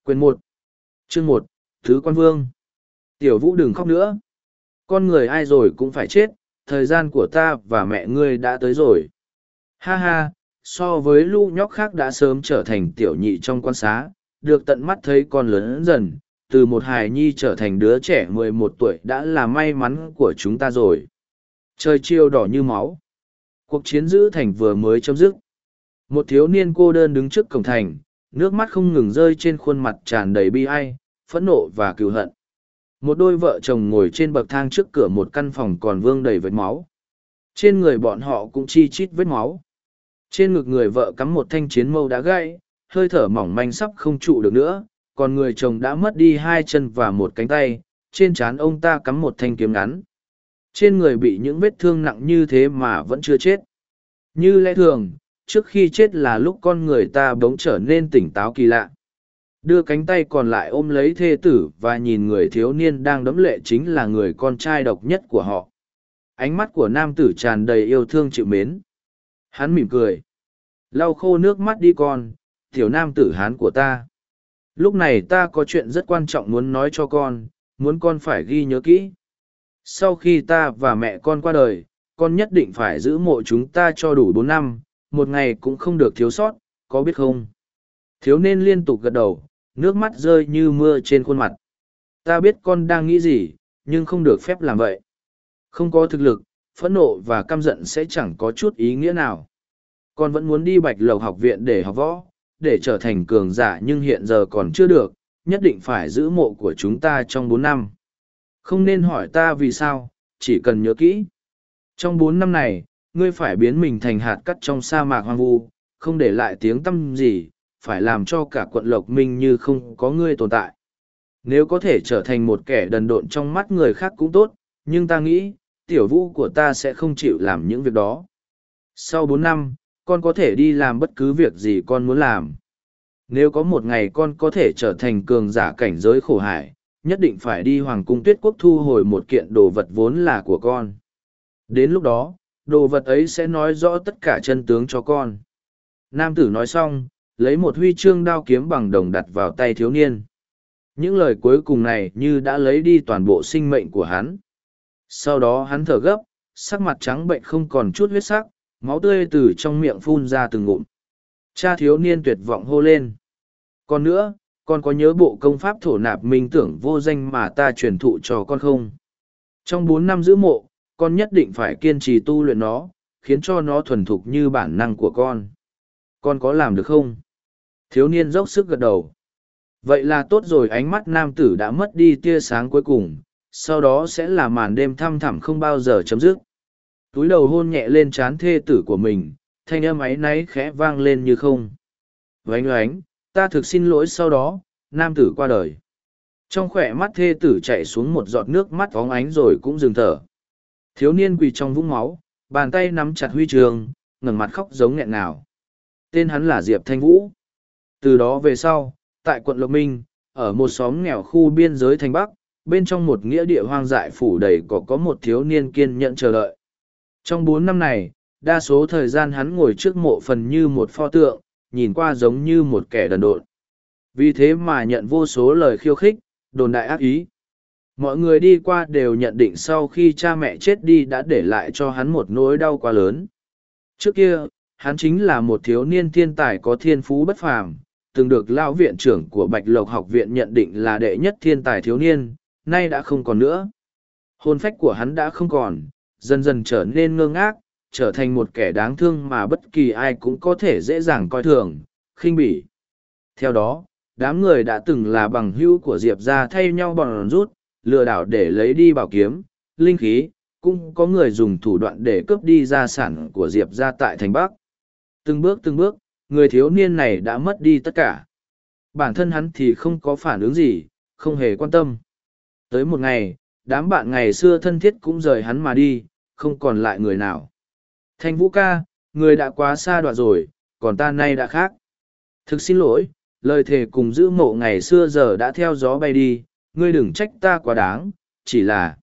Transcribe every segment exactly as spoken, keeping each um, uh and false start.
Quyền một, chương một, Thứ Quan Vương. Tiểu Vũ đừng khóc nữa. Con người ai rồi cũng phải chết, thời gian của ta và mẹ ngươi đã tới rồi. Ha ha, so với lũ nhóc khác đã sớm trở thành tiểu nhị trong quan xá, được tận mắt thấy con lớn dần, từ một hài nhi trở thành đứa trẻ mười một tuổi đã là may mắn của chúng ta rồi. Trời chiều đỏ như máu. Cuộc chiến giữ thành vừa mới chấm dứt. Một thiếu niên cô đơn đứng trước cổng thành, nước mắt không ngừng rơi trên khuôn mặt tràn đầy bi ai, phẫn nộ và cừu hận. Một đôi vợ chồng ngồi trên bậc thang trước cửa một căn phòng còn vương đầy vết máu. Trên người bọn họ cũng chi chít vết máu. Trên ngực người vợ cắm một thanh chiến mâu đã gãy, hơi thở mỏng manh sắp không trụ được nữa, còn người chồng đã mất đi hai chân và một cánh tay, trên trán ông ta cắm một thanh kiếm ngắn. Trên người bị những vết thương nặng như thế mà vẫn chưa chết. Như lẽ thường, trước khi chết là lúc con người ta bỗng trở nên tỉnh táo kỳ lạ. Đưa cánh tay còn lại ôm lấy thê tử và nhìn người thiếu niên đang đẫm lệ chính là người con trai độc nhất của họ. Ánh mắt của nam tử tràn đầy yêu thương chịu mến. Hắn mỉm cười. Lau khô nước mắt đi con, tiểu nam tử Hán của ta. Lúc này ta có chuyện rất quan trọng muốn nói cho con, muốn con phải ghi nhớ kỹ. Sau khi ta và mẹ con qua đời, con nhất định phải giữ mộ chúng ta cho đủ bốn năm, một ngày cũng không được thiếu sót, có biết không? Thiếu niên liên tục gật đầu, nước mắt rơi như mưa trên khuôn mặt. Ta biết con đang nghĩ gì, nhưng không được phép làm vậy. Không có thực lực, phẫn nộ và căm giận sẽ chẳng có chút ý nghĩa nào. Con vẫn muốn đi Bạch Lộc học viện để học võ, để trở thành cường giả nhưng hiện giờ còn chưa được, nhất định phải giữ mộ của chúng ta trong bốn năm. Không nên hỏi ta vì sao, chỉ cần nhớ kỹ. Trong bốn năm này, ngươi phải biến mình thành hạt cát trong sa mạc hoang vu, không để lại tiếng tăm gì, phải làm cho cả quận Lộc Minh như không có ngươi tồn tại. Nếu có thể trở thành một kẻ đần độn trong mắt người khác cũng tốt, nhưng ta nghĩ, tiểu vũ của ta sẽ không chịu làm những việc đó. Sau bốn năm, con có thể đi làm bất cứ việc gì con muốn làm. Nếu có một ngày con có thể trở thành cường giả cảnh giới khổ hải, nhất định phải đi Hoàng cung Tuyết Quốc thu hồi một kiện đồ vật vốn là của con. Đến lúc đó, đồ vật ấy sẽ nói rõ tất cả chân tướng cho con. Nam tử nói xong, lấy một huy chương đao kiếm bằng đồng đặt vào tay thiếu niên. Những lời cuối cùng này như đã lấy đi toàn bộ sinh mệnh của hắn. Sau đó hắn thở gấp, sắc mặt trắng bệnh không còn chút huyết sắc, máu tươi từ trong miệng phun ra từng ngụm. Cha thiếu niên tuyệt vọng hô lên. Còn nữa, con có nhớ bộ công pháp thổ nạp minh tưởng vô danh mà ta truyền thụ cho con không? Trong bốn năm giữ mộ, con nhất định phải kiên trì tu luyện nó, khiến cho nó thuần thục như bản năng của con. Con có làm được không? Thiếu niên dốc sức gật đầu. Vậy là tốt rồi, ánh mắt nam tử đã mất đi tia sáng cuối cùng, sau đó sẽ là màn đêm thăm thẳm không bao giờ chấm dứt. Túi đầu hôn nhẹ lên trán thê tử của mình, thanh âm áy náy khẽ vang lên như không. Vánh oánh, ta thực xin lỗi. Sau đó, nam tử qua đời. Trong khỏe mắt thê tử chạy xuống một giọt nước mắt óng ánh rồi cũng dừng thở. Thiếu niên quỳ trong vũng máu, bàn tay nắm chặt huy chương, ngẩng mặt khóc giống nghẹn ngào. Tên hắn là Diệp Thanh Vũ. Từ đó về sau, tại quận Lộc Minh, ở một xóm nghèo khu biên giới thành Bắc, bên trong một nghĩa địa hoang dại phủ đầy có có một thiếu niên kiên nhẫn chờ đợi. Trong bốn năm này, đa số thời gian hắn ngồi trước mộ phần như một pho tượng, nhìn qua giống như một kẻ đần độn. Vì thế mà nhận vô số lời khiêu khích, đồn đại ác ý. Mọi người đi qua đều nhận định sau khi cha mẹ chết đi đã để lại cho hắn một nỗi đau quá lớn. Trước kia, hắn chính là một thiếu niên thiên tài có thiên phú bất phàm, từng được lão viện trưởng của Bạch Lộc học viện nhận định là đệ nhất thiên tài thiếu niên, nay đã không còn nữa. Hồn phách của hắn đã không còn, dần dần trở nên ngơ ngác, trở thành một kẻ đáng thương mà bất kỳ ai cũng có thể dễ dàng coi thường, khinh bỉ. Theo đó, đám người đã từng là bằng hữu của Diệp ra thay nhau bọn rút, lừa đảo để lấy đi bảo kiếm, linh khí, cũng có người dùng thủ đoạn để cướp đi gia sản của Diệp ra tại thành Bắc. Từng bước từng bước, người thiếu niên này đã mất đi tất cả. Bản thân hắn thì không có phản ứng gì, không hề quan tâm. Tới một ngày, đám bạn ngày xưa thân thiết cũng rời hắn mà đi, không còn lại người nào. Thanh Vũ ca, người đã quá xa đoạn rồi, còn ta nay đã khác. Thực xin lỗi, lời thề cùng giữ mộ ngày xưa giờ đã theo gió bay đi, ngươi đừng trách ta quá đáng, chỉ là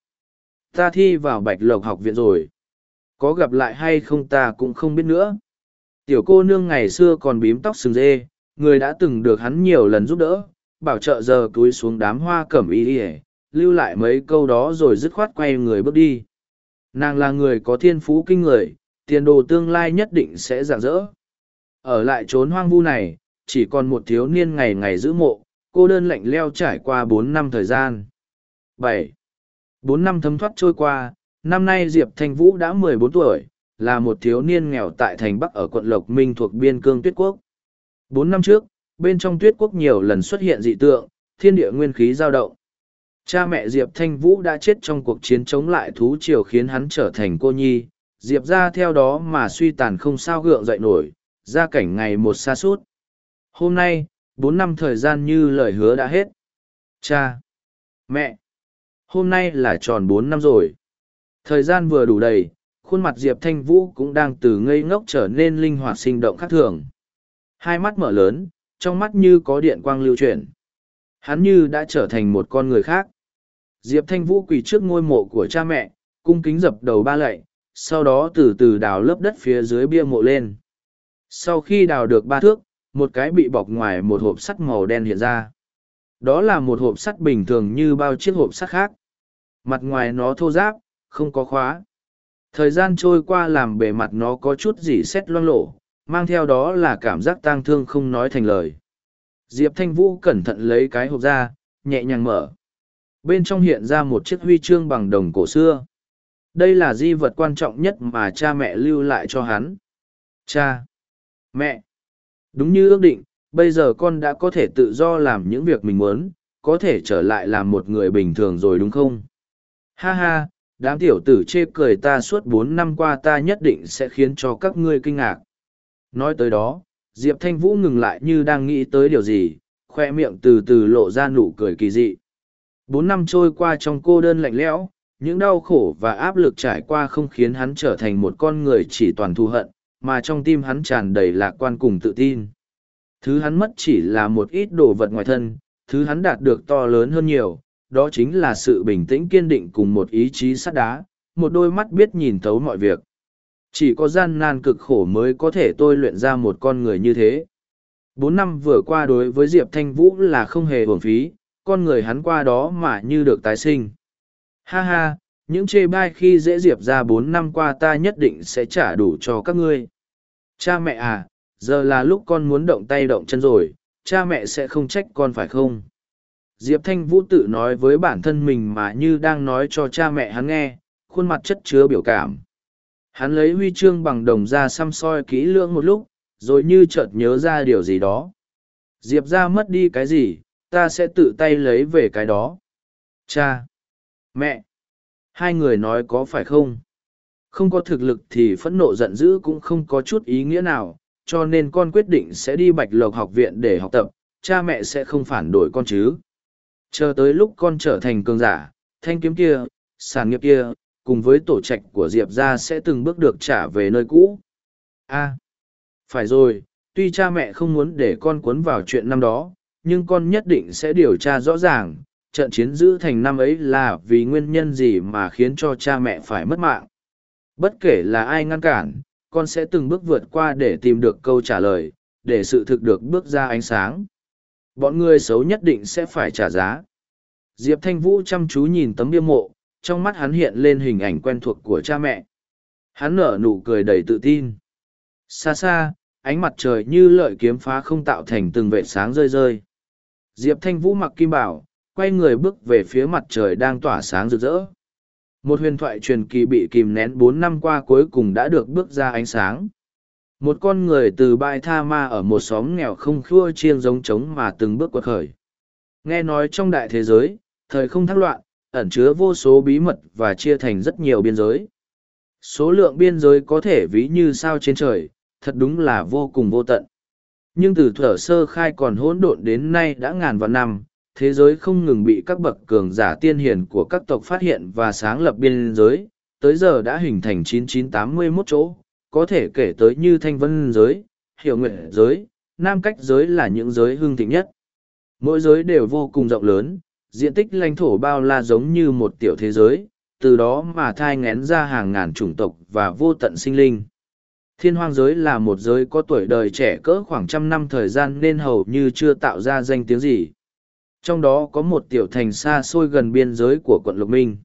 ta thi vào Bạch Lộc học viện rồi. Có gặp lại hay không ta cũng không biết nữa. Tiểu cô nương ngày xưa còn bím tóc sừng dê, người đã từng được hắn nhiều lần giúp đỡ, bảo trợ giờ cúi xuống đám hoa cẩm y ỉa lưu lại mấy câu đó rồi dứt khoát quay người bước đi. Nàng là người có thiên phú kinh người, tiền đồ tương lai nhất định sẽ rạng rỡ. Ở lại chốn hoang vu này, chỉ còn một thiếu niên ngày ngày giữ mộ, cô đơn lạnh leo trải qua bốn năm thời gian. bảy. Bốn năm thấm thoát trôi qua, năm nay Diệp Thanh Vũ đã mười bốn tuổi, là một thiếu niên nghèo tại thành Bắc ở quận Lộc Minh thuộc biên cương Tuyết Quốc. Bốn năm trước, bên trong Tuyết Quốc nhiều lần xuất hiện dị tượng, thiên địa nguyên khí dao động. Cha mẹ Diệp Thanh Vũ đã chết trong cuộc chiến chống lại thú triều khiến hắn trở thành cô nhi, Diệp ra theo đó mà suy tàn không sao gượng dậy nổi, gia cảnh ngày một sa sút. Hôm nay, bốn năm thời gian như lời hứa đã hết. Cha! Mẹ! Hôm nay là tròn bốn năm rồi. Thời gian vừa đủ đầy, khuôn mặt Diệp Thanh Vũ cũng đang từ ngây ngốc trở nên linh hoạt sinh động khác thường. Hai mắt mở lớn, trong mắt như có điện quang lưu chuyển. Hắn như đã trở thành một con người khác. Diệp Thanh Vũ quỳ trước ngôi mộ của cha mẹ, cung kính dập đầu ba lạy, sau đó từ từ đào lớp đất phía dưới bia mộ lên. Sau khi đào được ba thước, một cái bị bọc ngoài một hộp sắt màu đen hiện ra. Đó là một hộp sắt bình thường như bao chiếc hộp sắt khác. Mặt ngoài nó thô ráp, không có khóa. Thời gian trôi qua làm bề mặt nó có chút rỉ sét loang lổ, mang theo đó là cảm giác tang thương không nói thành lời. Diệp Thanh Vũ cẩn thận lấy cái hộp ra, nhẹ nhàng mở. Bên trong hiện ra một chiếc huy chương bằng đồng cổ xưa. Đây là di vật quan trọng nhất mà cha mẹ lưu lại cho hắn. Cha! Mẹ! Đúng như ước định, bây giờ con đã có thể tự do làm những việc mình muốn, có thể trở lại làm một người bình thường rồi đúng không? Ha ha, đám tiểu tử chê cười ta suốt bốn năm qua ta nhất định sẽ khiến cho các ngươi kinh ngạc. Nói tới đó, Diệp Thanh Vũ ngừng lại như đang nghĩ tới điều gì, khoe miệng từ từ lộ ra nụ cười kỳ dị. Bốn năm trôi qua trong cô đơn lạnh lẽo, những đau khổ và áp lực trải qua không khiến hắn trở thành một con người chỉ toàn thù hận, mà trong tim hắn tràn đầy lạc quan cùng tự tin. Thứ hắn mất chỉ là một ít đồ vật ngoài thân, thứ hắn đạt được to lớn hơn nhiều, đó chính là sự bình tĩnh kiên định cùng một ý chí sắt đá, một đôi mắt biết nhìn thấu mọi việc. Chỉ có gian nan cực khổ mới có thể tôi luyện ra một con người như thế. Bốn năm vừa qua đối với Diệp Thanh Vũ là không hề uổng phí, con người hắn qua đó mà như được tái sinh. Ha ha, những chê bai khi dễ Diệp ra bốn năm qua ta nhất định sẽ trả đủ cho các ngươi. Cha mẹ à, giờ là lúc con muốn động tay động chân rồi, cha mẹ sẽ không trách con phải không? Diệp Thanh Vũ tự nói với bản thân mình mà như đang nói cho cha mẹ hắn nghe, khuôn mặt chất chứa biểu cảm. Hắn lấy huy chương bằng đồng ra xăm soi kỹ lưỡng một lúc, rồi như chợt nhớ ra điều gì đó. Diệp ra mất đi cái gì, ta sẽ tự tay lấy về cái đó. Cha! Mẹ! Hai người nói có phải không? Không có thực lực thì phẫn nộ giận dữ cũng không có chút ý nghĩa nào, cho nên con quyết định sẽ đi Bạch Lộc học viện để học tập, cha mẹ sẽ không phản đối con chứ. Chờ tới lúc con trở thành cường giả, thanh kiếm kia, sản nghiệp kia, cùng với tổ trạch của Diệp ra sẽ từng bước được trả về nơi cũ. À, phải rồi, tuy cha mẹ không muốn để con cuốn vào chuyện năm đó, nhưng con nhất định sẽ điều tra rõ ràng, trận chiến giữ thành năm ấy là vì nguyên nhân gì mà khiến cho cha mẹ phải mất mạng. Bất kể là ai ngăn cản, con sẽ từng bước vượt qua để tìm được câu trả lời, để sự thực được bước ra ánh sáng. Bọn người xấu nhất định sẽ phải trả giá. Diệp Thanh Vũ chăm chú nhìn tấm bia mộ, trong mắt hắn hiện lên hình ảnh quen thuộc của cha mẹ. Hắn nở nụ cười đầy tự tin. Xa xa, ánh mặt trời như lợi kiếm phá không tạo thành từng vệt sáng rơi rơi. Diệp Thanh Vũ mặc kim bảo, quay người bước về phía mặt trời đang tỏa sáng rực rỡ. Một huyền thoại truyền kỳ bị kìm nén bốn năm qua cuối cùng đã được bước ra ánh sáng. Một con người từ bãi tha ma ở một xóm nghèo không khua chiêng giống trống mà từng bước quật khởi. Nghe nói trong đại thế giới, thời không thác loạn, ẩn chứa vô số bí mật và chia thành rất nhiều biên giới. Số lượng biên giới có thể ví như sao trên trời, thật đúng là vô cùng vô tận. Nhưng từ thuở sơ khai còn hỗn độn đến nay đã ngàn vạn năm, thế giới không ngừng bị các bậc cường giả tiên hiền của các tộc phát hiện và sáng lập biên giới, tới giờ đã hình thành chín chín tám mươi mốt chỗ, có thể kể tới như Thanh Vân giới, Hiểu Nguyện giới, Nam Cách giới là những giới hưng thịnh nhất. Mỗi giới đều vô cùng rộng lớn, diện tích lãnh thổ bao la giống như một tiểu thế giới, từ đó mà thai ngén ra hàng ngàn chủng tộc và vô tận sinh linh. Thiên hoang giới là một giới có tuổi đời trẻ cỡ khoảng trăm năm thời gian nên hầu như chưa tạo ra danh tiếng gì. Trong đó có một tiểu thành xa xôi gần biên giới của quận Lộc Minh.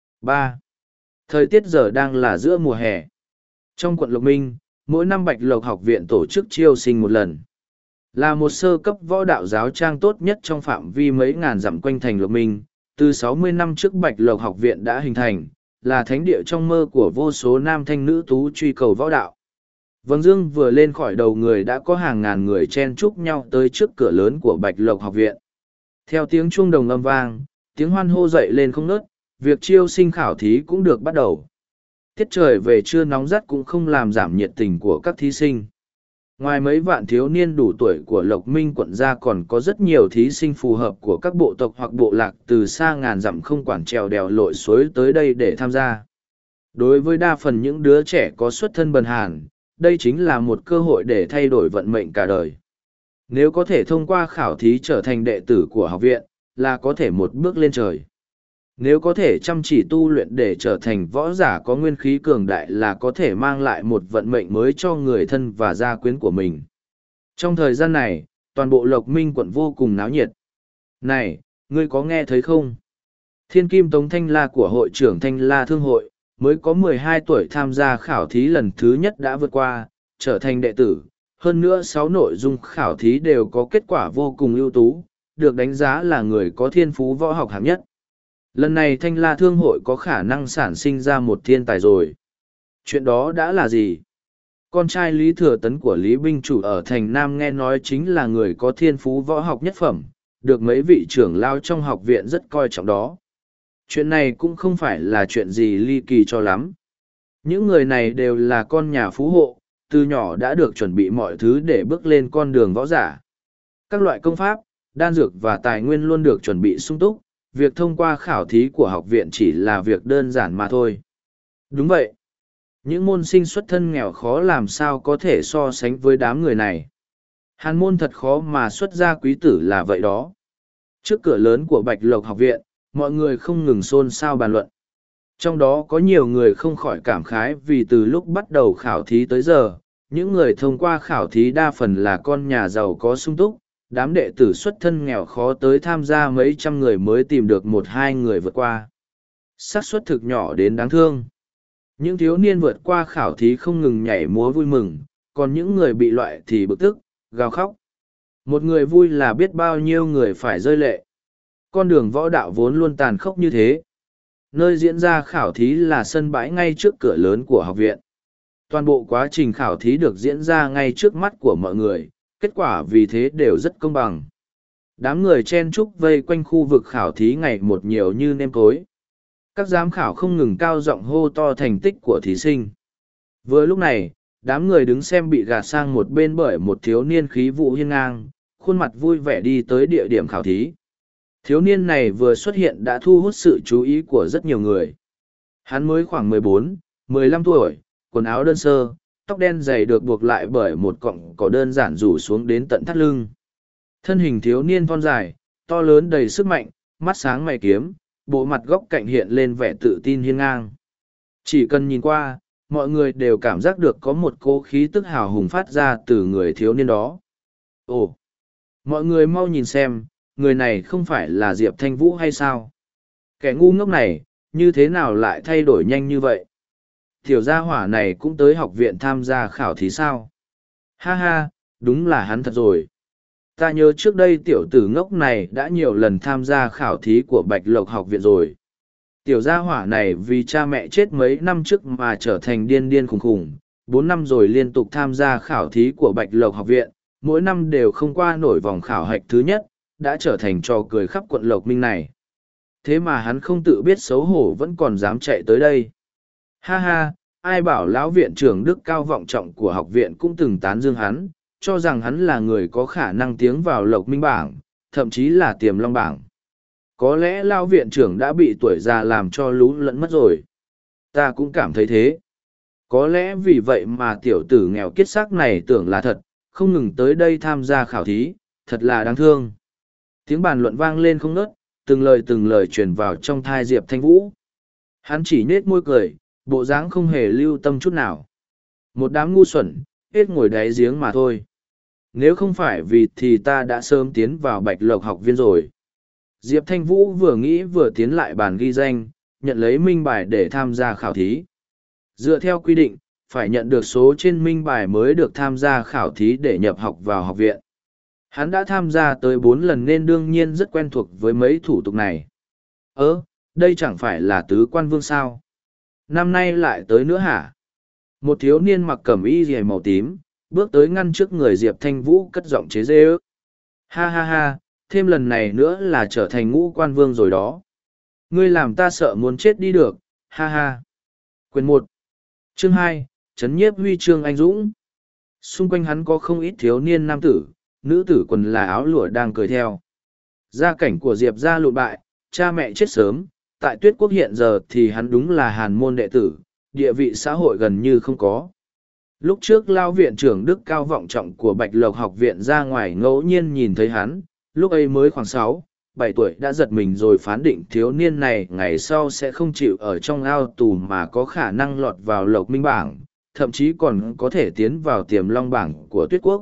ba. Thời tiết giờ đang là giữa mùa hè. Trong quận Lộc Minh, mỗi năm Bạch Lộc học viện tổ chức chiêu sinh một lần. Là một sơ cấp võ đạo giáo trang tốt nhất trong phạm vi mấy ngàn dặm quanh thành Lộc Minh, từ sáu mươi năm trước Bạch Lộc học viện đã hình thành, là thánh địa trong mơ của vô số nam thanh nữ tú truy cầu võ đạo. Vầng dương vừa lên khỏi đầu người đã có hàng ngàn người chen chúc nhau tới trước cửa lớn của Bạch Lộc học viện. Theo tiếng chuông đồng âm vang, tiếng hoan hô dậy lên không ngớt, việc chiêu sinh khảo thí cũng được bắt đầu. Tiết trời về trưa nóng gắt cũng không làm giảm nhiệt tình của các thí sinh. Ngoài mấy vạn thiếu niên đủ tuổi của Lộc Minh quận ra còn có rất nhiều thí sinh phù hợp của các bộ tộc hoặc bộ lạc từ xa ngàn dặm không quản trèo đèo lội suối tới đây để tham gia. Đối với đa phần những đứa trẻ có xuất thân bần hàn, đây chính là một cơ hội để thay đổi vận mệnh cả đời. Nếu có thể thông qua khảo thí trở thành đệ tử của học viện, là có thể một bước lên trời. Nếu có thể chăm chỉ tu luyện để trở thành võ giả có nguyên khí cường đại là có thể mang lại một vận mệnh mới cho người thân và gia quyến của mình. Trong thời gian này, toàn bộ Lộc Minh quận vô cùng náo nhiệt. Này, ngươi có nghe thấy không? Thiên Kim Tống Thanh La của hội trưởng Thanh La Thương hội, mới có mười hai tuổi tham gia khảo thí lần thứ nhất đã vượt qua, trở thành đệ tử. Hơn nữa sáu nội dung khảo thí đều có kết quả vô cùng ưu tú, được đánh giá là người có thiên phú võ học hạng nhất. Lần này Thanh La Thương hội có khả năng sản sinh ra một thiên tài rồi. Chuyện đó đã là gì? Con trai Lý Thừa Tấn của Lý Binh Chủ ở thành Nam nghe nói chính là người có thiên phú võ học nhất phẩm, được mấy vị trưởng lao trong học viện rất coi trọng đó. Chuyện này cũng không phải là chuyện gì ly kỳ cho lắm. Những người này đều là con nhà phú hộ, từ nhỏ đã được chuẩn bị mọi thứ để bước lên con đường võ giả. Các loại công pháp, đan dược và tài nguyên luôn được chuẩn bị sung túc, việc thông qua khảo thí của học viện chỉ là việc đơn giản mà thôi. Đúng vậy. Những môn sinh xuất thân nghèo khó làm sao có thể so sánh với đám người này. Hàn môn thật khó mà xuất ra quý tử là vậy đó. Trước cửa lớn của Bạch Lộc học viện, mọi người không ngừng xôn xao bàn luận. Trong đó có nhiều người không khỏi cảm khái vì từ lúc bắt đầu khảo thí tới giờ, những người thông qua khảo thí đa phần là con nhà giàu có sung túc, đám đệ tử xuất thân nghèo khó tới tham gia mấy trăm người mới tìm được một hai người vượt qua. xác suất thực nhỏ đến đáng thương. Những thiếu niên vượt qua khảo thí không ngừng nhảy múa vui mừng, còn những người bị loại thì bực tức, gào khóc. Một người vui là biết bao nhiêu người phải rơi lệ. Con đường võ đạo vốn luôn tàn khốc như thế. Nơi diễn ra khảo thí là sân bãi ngay trước cửa lớn của học viện. Toàn bộ quá trình khảo thí được diễn ra ngay trước mắt của mọi người, kết quả vì thế đều rất công bằng. Đám người chen chúc vây quanh khu vực khảo thí ngày một nhiều như nêm cối. Các giám khảo không ngừng cao giọng hô to thành tích của thí sinh. Vừa lúc này, đám người đứng xem bị gạt sang một bên bởi một thiếu niên khí vũ hiên ngang, khuôn mặt vui vẻ đi tới địa điểm khảo thí. Thiếu niên này vừa xuất hiện đã thu hút sự chú ý của rất nhiều người. Hắn mới khoảng mười bốn, mười lăm tuổi, quần áo đơn sơ, tóc đen dày được buộc lại bởi một cọng cỏ đơn giản rủ xuống đến tận thắt lưng. Thân hình thiếu niên thon dài, to lớn đầy sức mạnh, mắt sáng mày kiếm, bộ mặt góc cạnh hiện lên vẻ tự tin hiên ngang. Chỉ cần nhìn qua, mọi người đều cảm giác được có một cỗ khí tức hào hùng phát ra từ người thiếu niên đó. Ồ! Mọi người mau nhìn xem, người này không phải là Diệp Thanh Vũ hay sao? Kẻ ngu ngốc này, như thế nào lại thay đổi nhanh như vậy? Tiểu gia hỏa này cũng tới học viện tham gia khảo thí sao? Ha ha, đúng là hắn thật rồi. Ta nhớ trước đây tiểu tử ngốc này đã nhiều lần tham gia khảo thí của Bạch Lộc học viện rồi. Tiểu gia hỏa này vì cha mẹ chết mấy năm trước mà trở thành điên điên khùng khùng, bốn năm rồi liên tục tham gia khảo thí của Bạch Lộc học viện, mỗi năm đều không qua nổi vòng khảo hạch thứ nhất, đã trở thành trò cười khắp quận Lộc Minh này. Thế mà hắn không tự biết xấu hổ vẫn còn dám chạy tới đây. Ha ha, ai bảo lão viện trưởng đức cao vọng trọng của học viện cũng từng tán dương hắn, cho rằng hắn là người có khả năng tiến vào Lộc Minh bảng, thậm chí là tiềm long bảng. Có lẽ lão viện trưởng đã bị tuổi già làm cho lú lẫn mất rồi. Ta cũng cảm thấy thế. Có lẽ vì vậy mà tiểu tử nghèo kiết xác này tưởng là thật, không ngừng tới đây tham gia khảo thí, thật là đáng thương. Tiếng bàn luận vang lên không ngớt, từng lời từng lời truyền vào trong thai Diệp Thanh Vũ. Hắn chỉ nết môi cười, bộ dáng không hề lưu tâm chút nào. Một đám ngu xuẩn, hết ngồi đáy giếng mà thôi. Nếu không phải vì thì ta đã sớm tiến vào Bạch Lộc học viên rồi. Diệp Thanh Vũ vừa nghĩ vừa tiến lại bàn ghi danh, nhận lấy minh bài để tham gia khảo thí. Dựa theo quy định, phải nhận được số trên minh bài mới được tham gia khảo thí để nhập học vào học viện. Hắn đã tham gia tới bốn lần nên đương nhiên rất quen thuộc với mấy thủ tục này. Ơ, đây chẳng phải là tứ quan vương sao? Năm nay lại tới nữa hả? Một thiếu niên mặc cẩm y rìa màu tím, bước tới ngăn trước người Diệp Thanh Vũ cất giọng chế giễu. Ha ha ha, thêm lần này nữa là trở thành ngũ quan vương rồi đó. Ngươi làm ta sợ muốn chết đi được, ha ha. Quyền một, chương hai, Trấn nhiếp huy chương anh dũng. Xung quanh hắn có không ít thiếu niên nam tử, nữ tử quần là áo lụa đang cười theo. Gia cảnh của Diệp gia lụn bại, cha mẹ chết sớm, tại Tuyết Quốc hiện giờ thì hắn đúng là hàn môn đệ tử, địa vị xã hội gần như không có. Lúc trước lao viện trưởng đức cao vọng trọng của Bạch Lộc học viện ra ngoài ngẫu nhiên nhìn thấy hắn, lúc ấy mới khoảng sáu, bảy tuổi đã giật mình rồi phán định thiếu niên này ngày sau sẽ không chịu ở trong ao tù mà có khả năng lọt vào Lộc Minh bảng, thậm chí còn có thể tiến vào Tiềm Long bảng của Tuyết Quốc.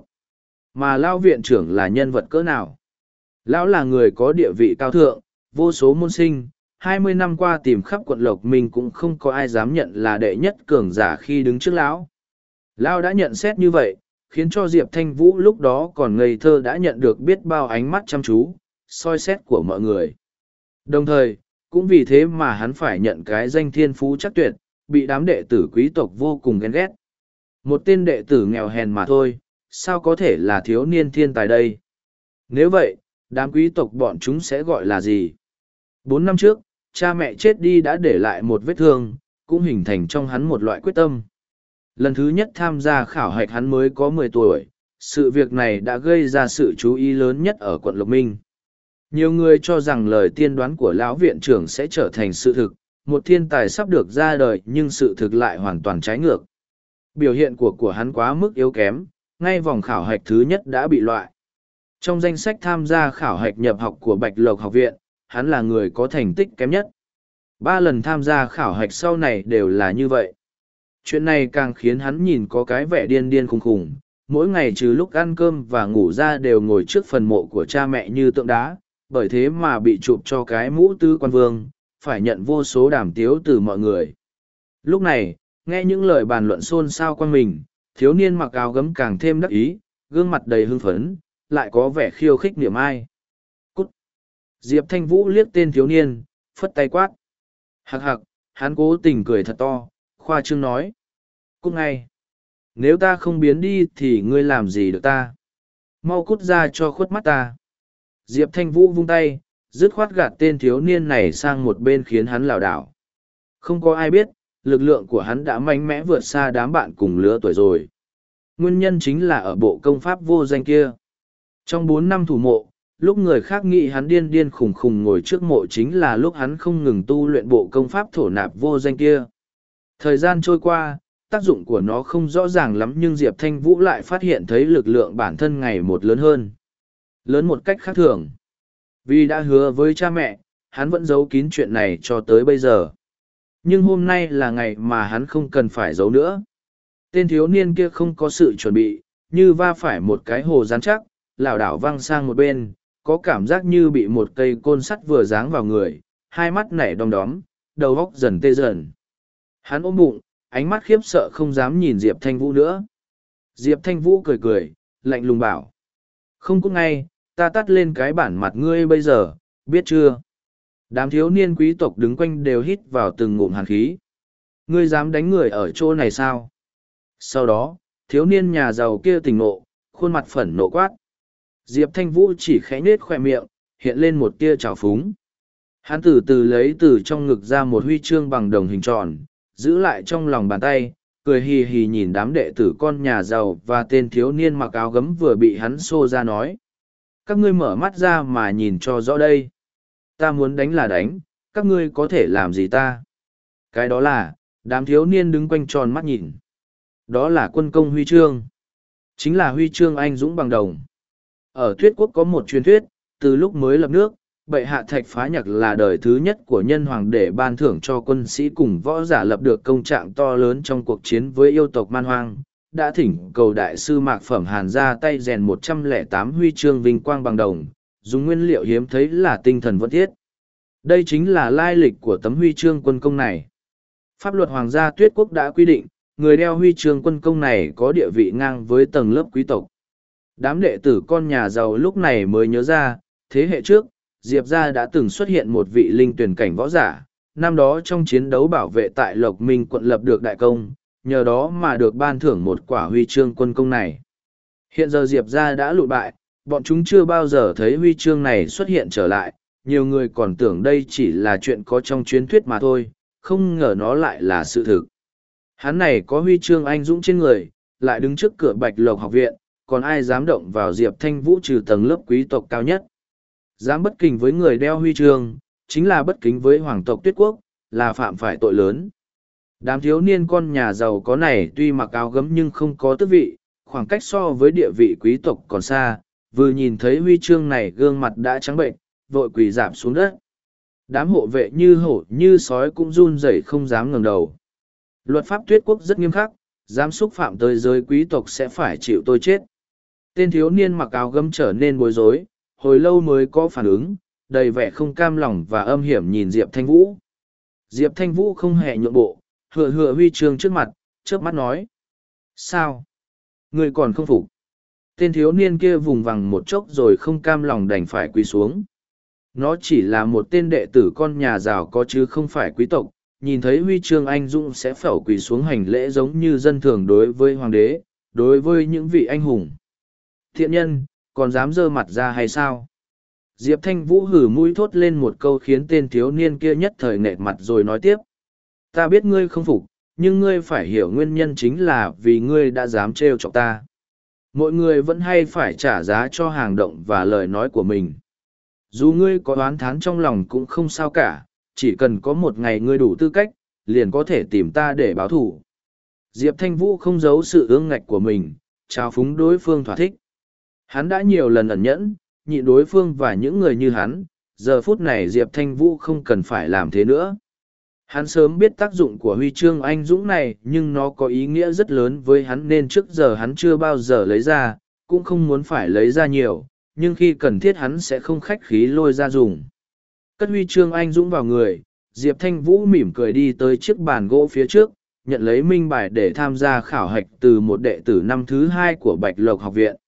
Mà lao viện trưởng là nhân vật cỡ nào? Lão là người có địa vị cao thượng, vô số môn sinh, hai mươi năm qua tìm khắp quận Lộc Minh cũng không có ai dám nhận là đệ nhất cường giả khi đứng trước lão. Lão đã nhận xét như vậy, khiến cho Diệp Thanh Vũ lúc đó còn ngây thơ đã nhận được biết bao ánh mắt chăm chú, soi xét của mọi người. Đồng thời, cũng vì thế mà hắn phải nhận cái danh thiên phú chắc tuyệt, bị đám đệ tử quý tộc vô cùng ghen ghét. Một tên đệ tử nghèo hèn mà thôi, sao có thể là thiếu niên thiên tài đây? Nếu vậy, đám quý tộc bọn chúng sẽ gọi là gì? Bốn năm trước, cha mẹ chết đi đã để lại một vết thương, cũng hình thành trong hắn một loại quyết tâm. Lần thứ nhất tham gia khảo hạch hắn mới có mười tuổi, sự việc này đã gây ra sự chú ý lớn nhất ở quận Lộc Minh. Nhiều người cho rằng lời tiên đoán của lão viện trưởng sẽ trở thành sự thực, một thiên tài sắp được ra đời nhưng sự thực lại hoàn toàn trái ngược. Biểu hiện của của hắn quá mức yếu kém, ngay vòng khảo hạch thứ nhất đã bị loại. Trong danh sách tham gia khảo hạch nhập học của Bạch Lộc học viện, hắn là người có thành tích kém nhất. Ba lần tham gia khảo hạch sau này đều là như vậy. Chuyện này càng khiến hắn nhìn có cái vẻ điên điên khùng khùng, mỗi ngày trừ lúc ăn cơm và ngủ ra đều ngồi trước phần mộ của cha mẹ như tượng đá, bởi thế mà bị chụp cho cái mũ tứ quan vương, phải nhận vô số đàm tiếu từ mọi người. Lúc này, nghe những lời bàn luận xôn xao quanh mình, thiếu niên mặc áo gấm càng thêm đắc ý, gương mặt đầy hưng phấn, lại có vẻ khiêu khích niệm ai. Cút! Diệp Thanh Vũ liếc tên thiếu niên, phất tay quát. Hặc hặc, hắn cố tình cười thật to, khoa trương nói. Cút ngay! Nếu ta không biến đi thì ngươi làm gì được ta? Mau cút ra cho khuất mắt ta! Diệp Thanh Vũ vung tay, dứt khoát gạt tên thiếu niên này sang một bên khiến hắn lảo đảo. Không có ai biết, lực lượng của hắn đã mạnh mẽ vượt xa đám bạn cùng lứa tuổi rồi. Nguyên nhân chính là ở bộ công pháp vô danh kia. Trong bốn năm thủ mộ, lúc người khác nghĩ hắn điên điên khùng khùng ngồi trước mộ chính là lúc hắn không ngừng tu luyện bộ công pháp thổ nạp vô danh kia. Thời gian trôi qua, tác dụng của nó không rõ ràng lắm nhưng Diệp Thanh Vũ lại phát hiện thấy lực lượng bản thân ngày một lớn hơn. Lớn một cách khác thường. Vì đã hứa với cha mẹ, hắn vẫn giấu kín chuyện này cho tới bây giờ. Nhưng hôm nay là ngày mà hắn không cần phải giấu nữa. Tên thiếu niên kia không có sự chuẩn bị, như va phải một cái hồ rắn chắc, lảo đảo văng sang một bên, có cảm giác như bị một cây côn sắt vừa giáng vào người, hai mắt nảy đom đóm, đầu óc dần tê dần. Hắn ôm bụng, ánh mắt khiếp sợ không dám nhìn Diệp Thanh Vũ nữa. Diệp Thanh Vũ cười cười, lạnh lùng bảo. Không có ngay, ta tắt lên cái bản mặt ngươi bây giờ, biết chưa? Đám thiếu niên quý tộc đứng quanh đều hít vào từng ngụm hàn khí. Ngươi dám đánh người ở chỗ này sao? Sau đó, thiếu niên nhà giàu kia tỉnh nộ, khuôn mặt phẫn nộ quát. Diệp Thanh Vũ chỉ khẽ nết khoe miệng, hiện lên một tia trào phúng. Hắn từ từ lấy từ trong ngực ra một huy chương bằng đồng hình tròn, giữ lại trong lòng bàn tay, cười hì hì nhìn đám đệ tử con nhà giàu và tên thiếu niên mặc áo gấm vừa bị hắn xô ra nói. Các ngươi mở mắt ra mà nhìn cho rõ đây. Ta muốn đánh là đánh, các ngươi có thể làm gì ta? Cái đó là, đám thiếu niên đứng quanh tròn mắt nhìn. Đó là quân công huy chương. Chính là huy chương anh dũng bằng đồng. Ở Tuyết Quốc có một truyền thuyết, từ lúc mới lập nước, bệ hạ Thạch Phá Nhạc là đời thứ nhất của nhân hoàng để ban thưởng cho quân sĩ cùng võ giả lập được công trạng to lớn trong cuộc chiến với yêu tộc man hoang, đã thỉnh cầu đại sư Mạc Phẩm Hàn ra tay rèn một trăm lẻ tám huy chương vinh quang bằng đồng, dùng nguyên liệu hiếm thấy là tinh thần vẫn thiết. Đây chính là lai lịch của tấm huy chương quân công này. Pháp luật Hoàng gia Tuyết Quốc đã quy định, người đeo huy chương quân công này có địa vị ngang với tầng lớp quý tộc. Đám đệ tử con nhà giàu lúc này mới nhớ ra, thế hệ trước, Diệp gia đã từng xuất hiện một vị linh tuyển cảnh võ giả, năm đó trong chiến đấu bảo vệ tại Lộc Minh quận lập được đại công, nhờ đó mà được ban thưởng một quả huy chương quân công này. Hiện giờ Diệp gia đã lụi bại, bọn chúng chưa bao giờ thấy huy chương này xuất hiện trở lại, nhiều người còn tưởng đây chỉ là chuyện có trong truyền thuyết mà thôi, không ngờ nó lại là sự thực. Hắn này có huy chương anh dũng trên người, lại đứng trước cửa Bạch Lộc học viện, còn ai dám động vào Diệp Thanh Vũ trừ tầng lớp quý tộc cao nhất. Dám bất kính với người đeo huy chương, chính là bất kính với hoàng tộc Tuyết Quốc, là phạm phải tội lớn. Đám thiếu niên con nhà giàu có này tuy mặc áo gấm nhưng không có tước vị, khoảng cách so với địa vị quý tộc còn xa, vừa nhìn thấy huy chương này gương mặt đã trắng bệnh, vội quỳ rạp xuống đất. Đám hộ vệ như hổ như sói cũng run rẩy không dám ngẩng đầu. Luật pháp Tuyết Quốc rất nghiêm khắc, dám xúc phạm tới giới quý tộc sẽ phải chịu tôi chết. Tên thiếu niên mặc áo gấm trở nên bối rối, hồi lâu mới có phản ứng, đầy vẻ không cam lòng và âm hiểm nhìn Diệp Thanh Vũ. Diệp Thanh Vũ không hề nhượng bộ, hựa hựa huy chương trước mặt, chớp mắt nói. Sao? Ngươi còn không phục? Tên thiếu niên kia vùng vằng một chốc rồi không cam lòng đành phải quỳ xuống. Nó chỉ là một tên đệ tử con nhà giàu có chứ không phải quý tộc, nhìn thấy huy chương anh dũng sẽ phẩu quỳ xuống hành lễ giống như dân thường đối với hoàng đế, đối với những vị anh hùng. Thiện nhân, còn dám dơ mặt ra hay sao? Diệp Thanh Vũ hử mũi thốt lên một câu khiến tên thiếu niên kia nhất thời nệ mặt rồi nói tiếp. Ta biết ngươi không phục, nhưng ngươi phải hiểu nguyên nhân chính là vì ngươi đã dám trêu chọc ta. Mọi người vẫn hay phải trả giá cho hành động và lời nói của mình. Dù ngươi có oán thán trong lòng cũng không sao cả, chỉ cần có một ngày ngươi đủ tư cách, liền có thể tìm ta để báo thù. Diệp Thanh Vũ không giấu sự ương ngạch của mình, trao phúng đối phương thỏa thích. Hắn đã nhiều lần ẩn nhẫn, nhịn đối phương và những người như hắn, giờ phút này Diệp Thanh Vũ không cần phải làm thế nữa. Hắn sớm biết tác dụng của huy chương anh dũng này, nhưng nó có ý nghĩa rất lớn với hắn nên trước giờ hắn chưa bao giờ lấy ra, cũng không muốn phải lấy ra nhiều, nhưng khi cần thiết hắn sẽ không khách khí lôi ra dùng. Cất huy chương anh dũng vào người, Diệp Thanh Vũ mỉm cười đi tới chiếc bàn gỗ phía trước, nhận lấy minh bài để tham gia khảo hạch từ một đệ tử năm thứ hai của Bạch Lộc học viện.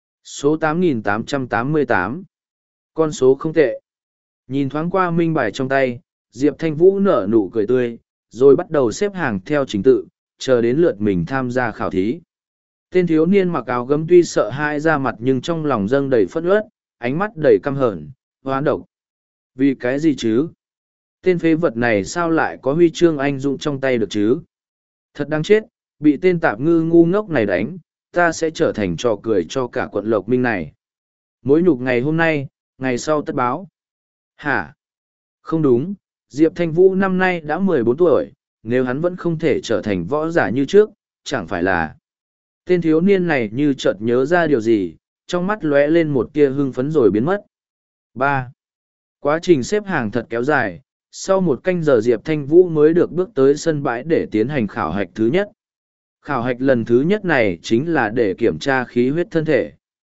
Số tám nghìn tám trăm tám mươi tám. Con số không tệ. Nhìn thoáng qua minh bài trong tay, Diệp Thanh Vũ nở nụ cười tươi, rồi bắt đầu xếp hàng theo trình tự, chờ đến lượt mình tham gia khảo thí. Tên thiếu niên mặc áo gấm tuy sợ hãi ra mặt nhưng trong lòng dâng đầy phẫn uất, ánh mắt đầy căm hờn, hoán độc. Vì cái gì chứ? Tên phế vật này sao lại có huy chương anh dũng trong tay được chứ? Thật đáng chết, bị tên tạp ngư ngu ngốc này đánh, ta sẽ trở thành trò cười cho cả quận Lộc Minh này. Mối nhục ngày hôm nay, ngày sau tất báo. Hả? Không đúng, Diệp Thanh Vũ năm nay đã mười bốn tuổi, nếu hắn vẫn không thể trở thành võ giả như trước, chẳng phải là... Tên thiếu niên này như chợt nhớ ra điều gì, trong mắt lóe lên một tia hưng phấn rồi biến mất. ba. Quá trình xếp hàng thật kéo dài, sau một canh giờ Diệp Thanh Vũ mới được bước tới sân bãi để tiến hành khảo hạch thứ nhất. Khảo hạch lần thứ nhất này chính là để kiểm tra khí huyết thân thể.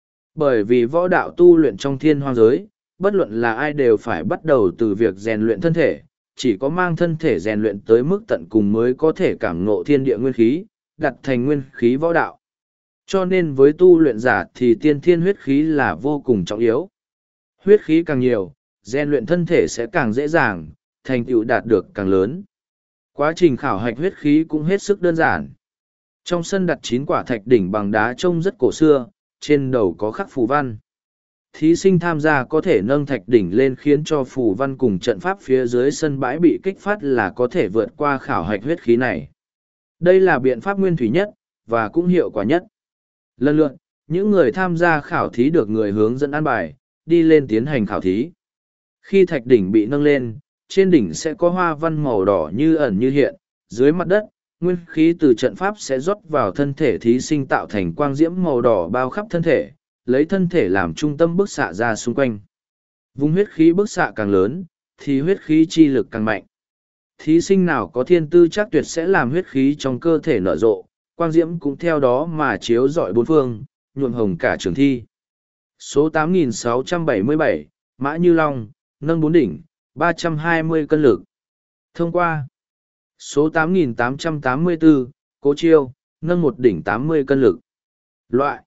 Bởi vì võ đạo tu luyện trong thiên hoang giới, bất luận là ai đều phải bắt đầu từ việc rèn luyện thân thể, chỉ có mang thân thể rèn luyện tới mức tận cùng mới có thể cảm ngộ thiên địa nguyên khí, đặt thành nguyên khí võ đạo. Cho nên với tu luyện giả thì tiên thiên huyết khí là vô cùng trọng yếu. Huyết khí càng nhiều, rèn luyện thân thể sẽ càng dễ dàng, thành tựu đạt được càng lớn. Quá trình khảo hạch huyết khí cũng hết sức đơn giản. Trong sân đặt chín quả thạch đỉnh bằng đá trông rất cổ xưa, trên đầu có khắc phù văn. Thí sinh tham gia có thể nâng thạch đỉnh lên khiến cho phù văn cùng trận pháp phía dưới sân bãi bị kích phát là có thể vượt qua khảo hạch huyết khí này. Đây là biện pháp nguyên thủy nhất, và cũng hiệu quả nhất. Lần lượt, những người tham gia khảo thí được người hướng dẫn an bài, đi lên tiến hành khảo thí. Khi thạch đỉnh bị nâng lên, trên đỉnh sẽ có hoa văn màu đỏ như ẩn như hiện, dưới mặt đất, nguyên khí từ trận pháp sẽ rót vào thân thể thí sinh tạo thành quang diễm màu đỏ bao khắp thân thể, lấy thân thể làm trung tâm bức xạ ra xung quanh. Vùng huyết khí bức xạ càng lớn, thì huyết khí chi lực càng mạnh. Thí sinh nào có thiên tư chắc tuyệt sẽ làm huyết khí trong cơ thể nở rộ, quang diễm cũng theo đó mà chiếu rọi bốn phương, nhuộm hồng cả trường thi. Số tám nghìn sáu trăm bảy mươi bảy, Mã Như Long, nâng bốn đỉnh, ba trăm hai mươi cân lực. Thông qua. Số tám nghìn tám trăm tám mươi bốn, Cố Chiêu, nâng một đỉnh tám mươi cân lực. Loại.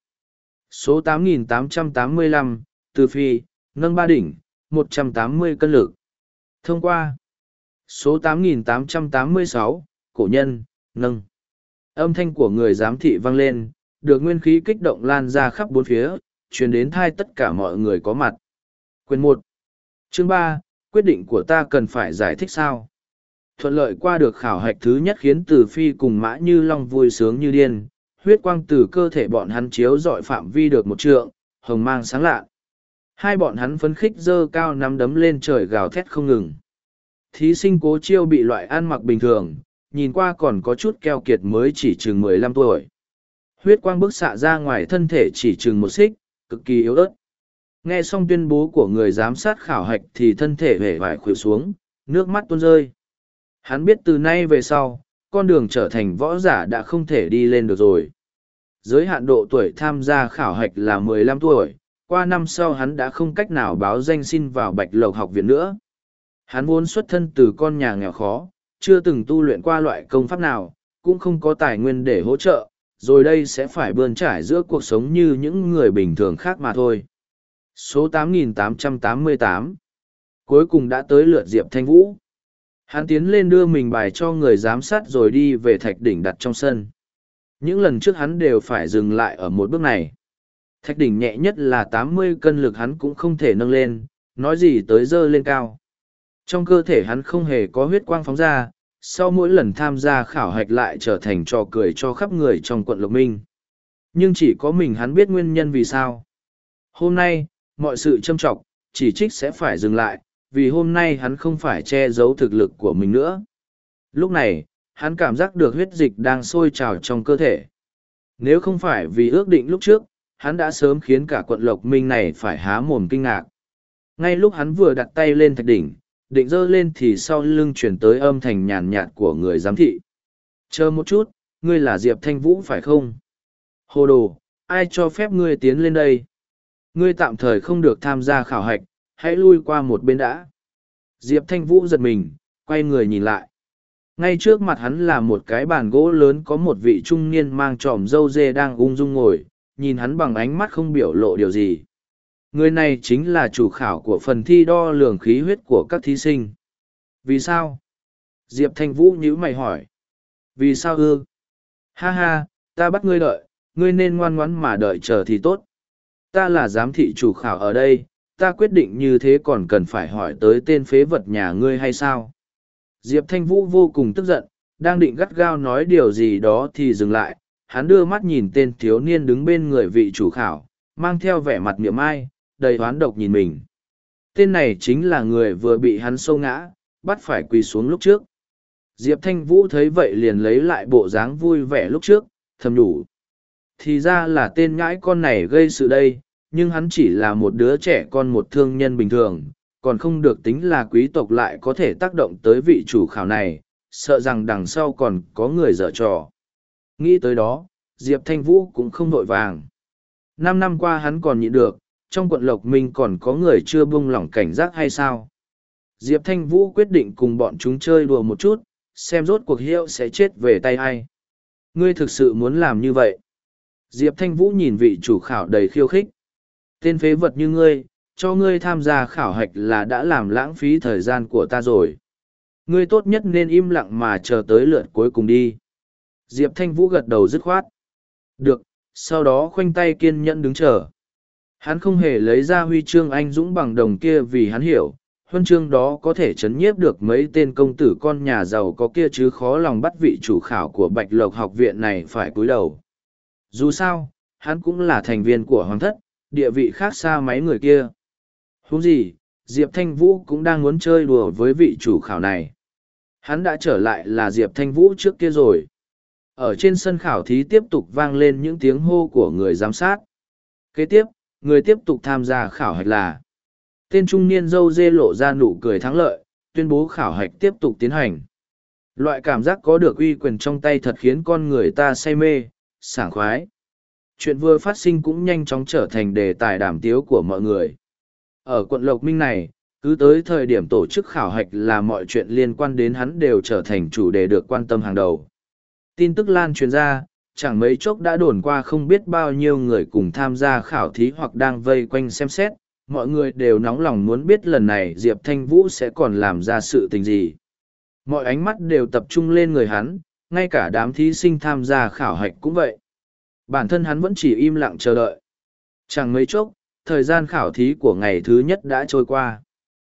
Số tám nghìn tám trăm tám mươi lăm, Từ Phi, nâng ba đỉnh, một trăm tám mươi cân lực. Thông qua. Số tám nghìn tám trăm tám mươi sáu, Cổ Nhân, nâng. Âm thanh của người giám thị vang lên, được nguyên khí kích động lan ra khắp bốn phía, truyền đến thai tất cả mọi người có mặt. Quyền một. Chương ba, quyết định của ta cần phải giải thích sao? Thuận lợi qua được khảo hạch thứ nhất khiến Từ Phi cùng Mã Như Long vui sướng như điên, huyết quang từ cơ thể bọn hắn chiếu dọi phạm vi được một trượng, hồng mang sáng lạ. Hai bọn hắn phấn khích dơ cao nắm đấm lên trời gào thét không ngừng. Thí sinh Cố Chiêu bị loại ăn mặc bình thường, nhìn qua còn có chút keo kiệt mới chỉ chừng mười lăm tuổi. Huyết quang bức xạ ra ngoài thân thể chỉ chừng một xích, cực kỳ yếu ớt. Nghe xong tuyên bố của người giám sát khảo hạch thì thân thể hề vải khuỵu xuống, nước mắt tuôn rơi. Hắn biết từ nay về sau, con đường trở thành võ giả đã không thể đi lên được rồi. Giới hạn độ tuổi tham gia khảo hạch là mười lăm tuổi, qua năm sau hắn đã không cách nào báo danh xin vào Bạch Lộc học viện nữa. Hắn vốn xuất thân từ con nhà nghèo khó, chưa từng tu luyện qua loại công pháp nào, cũng không có tài nguyên để hỗ trợ, rồi đây sẽ phải bươn trải giữa cuộc sống như những người bình thường khác mà thôi. Số tám nghìn tám trăm tám mươi tám. Cuối cùng đã tới lượt Diệp Thanh Vũ. Hắn tiến lên đưa mình bài cho người giám sát rồi đi về thạch đỉnh đặt trong sân. Những lần trước hắn đều phải dừng lại ở một bước này. Thạch đỉnh nhẹ nhất là tám mươi cân lực hắn cũng không thể nâng lên, nói gì tới dơ lên cao. Trong cơ thể hắn không hề có huyết quang phóng ra, sau mỗi lần tham gia khảo hạch lại trở thành trò cười cho khắp người trong quận Lộc Minh. Nhưng chỉ có mình hắn biết nguyên nhân vì sao. Hôm nay, mọi sự châm trọng, chỉ trích sẽ phải dừng lại, vì hôm nay hắn không phải che giấu thực lực của mình nữa. Lúc này, hắn cảm giác được huyết dịch đang sôi trào trong cơ thể. Nếu không phải vì ước định lúc trước, hắn đã sớm khiến cả quận Lộc Minh này phải há mồm kinh ngạc. Ngay lúc hắn vừa đặt tay lên thạch đỉnh, định giơ lên thì sau lưng chuyển tới âm thanh nhàn nhạt của người giám thị. Chờ một chút, ngươi là Diệp Thanh Vũ phải không? Hồ đồ, ai cho phép ngươi tiến lên đây? Ngươi tạm thời không được tham gia khảo hạch, hãy lui qua một bên đã. Diệp Thanh Vũ giật mình, quay người nhìn lại. Ngay trước mặt hắn là một cái bàn gỗ lớn có một vị trung niên mang tròm râu dê đang ung dung ngồi, nhìn hắn bằng ánh mắt không biểu lộ điều gì. Người này chính là chủ khảo của phần thi đo lường khí huyết của các thí sinh. Vì sao? Diệp Thanh Vũ nhíu mày hỏi. Vì sao ư? Ha ha, ta bắt ngươi đợi, ngươi nên ngoan ngoãn mà đợi chờ thì tốt. Ta là giám thị chủ khảo ở đây, ta quyết định như thế còn cần phải hỏi tới tên phế vật nhà ngươi hay sao? Diệp Thanh Vũ vô cùng tức giận, đang định gắt gao nói điều gì đó thì dừng lại, hắn đưa mắt nhìn tên thiếu niên đứng bên người vị chủ khảo, mang theo vẻ mặt niệm ai, đầy oán độc nhìn mình. Tên này chính là người vừa bị hắn xô ngã, bắt phải quỳ xuống lúc trước. Diệp Thanh Vũ thấy vậy liền lấy lại bộ dáng vui vẻ lúc trước, thầm nhủ. Thì ra là tên nhãi con này gây sự đây, nhưng hắn chỉ là một đứa trẻ con một thương nhân bình thường, còn không được tính là quý tộc lại có thể tác động tới vị chủ khảo này, sợ rằng đằng sau còn có người dở trò. Nghĩ tới đó, Diệp Thanh Vũ cũng không vội vàng. Năm năm qua hắn còn nhịn được, trong quận Lộc Minh còn có người chưa buông lỏng cảnh giác hay sao? Diệp Thanh Vũ quyết định cùng bọn chúng chơi đùa một chút, xem rốt cuộc hiệu sẽ chết về tay ai. Ngươi thực sự muốn làm như vậy? Diệp Thanh Vũ nhìn vị chủ khảo đầy khiêu khích. Tên phế vật như ngươi, cho ngươi tham gia khảo hạch là đã làm lãng phí thời gian của ta rồi. Ngươi tốt nhất nên im lặng mà chờ tới lượt cuối cùng đi. Diệp Thanh Vũ gật đầu dứt khoát. Được, sau đó khoanh tay kiên nhẫn đứng chờ. Hắn không hề lấy ra huy chương anh dũng bằng đồng kia vì hắn hiểu, huân chương đó có thể chấn nhiếp được mấy tên công tử con nhà giàu có kia chứ khó lòng bắt vị chủ khảo của Bạch Lộc học viện này phải cúi đầu. Dù sao, hắn cũng là thành viên của hoàng thất, địa vị khác xa mấy người kia. Huống gì, Diệp Thanh Vũ cũng đang muốn chơi đùa với vị chủ khảo này. Hắn đã trở lại là Diệp Thanh Vũ trước kia rồi. Ở trên sân khảo thí tiếp tục vang lên những tiếng hô của người giám sát. Kế tiếp, người tiếp tục tham gia khảo hạch là tên trung niên dâu dê lộ ra nụ cười thắng lợi, tuyên bố khảo hạch tiếp tục tiến hành. Loại cảm giác có được uy quyền trong tay thật khiến con người ta say mê, sảng khoái. Chuyện vừa phát sinh cũng nhanh chóng trở thành đề tài đàm tiếu của mọi người. Ở quận Lộc Minh này, cứ tới thời điểm tổ chức khảo hạch là mọi chuyện liên quan đến hắn đều trở thành chủ đề được quan tâm hàng đầu. Tin tức lan truyền ra, chẳng mấy chốc đã đồn qua không biết bao nhiêu người cùng tham gia khảo thí hoặc đang vây quanh xem xét, mọi người đều nóng lòng muốn biết lần này Diệp Thanh Vũ sẽ còn làm ra sự tình gì. Mọi ánh mắt đều tập trung lên người hắn, ngay cả đám thí sinh tham gia khảo hạch cũng vậy. Bản thân hắn vẫn chỉ im lặng chờ đợi. Chẳng mấy chốc, thời gian khảo thí của ngày thứ nhất đã trôi qua.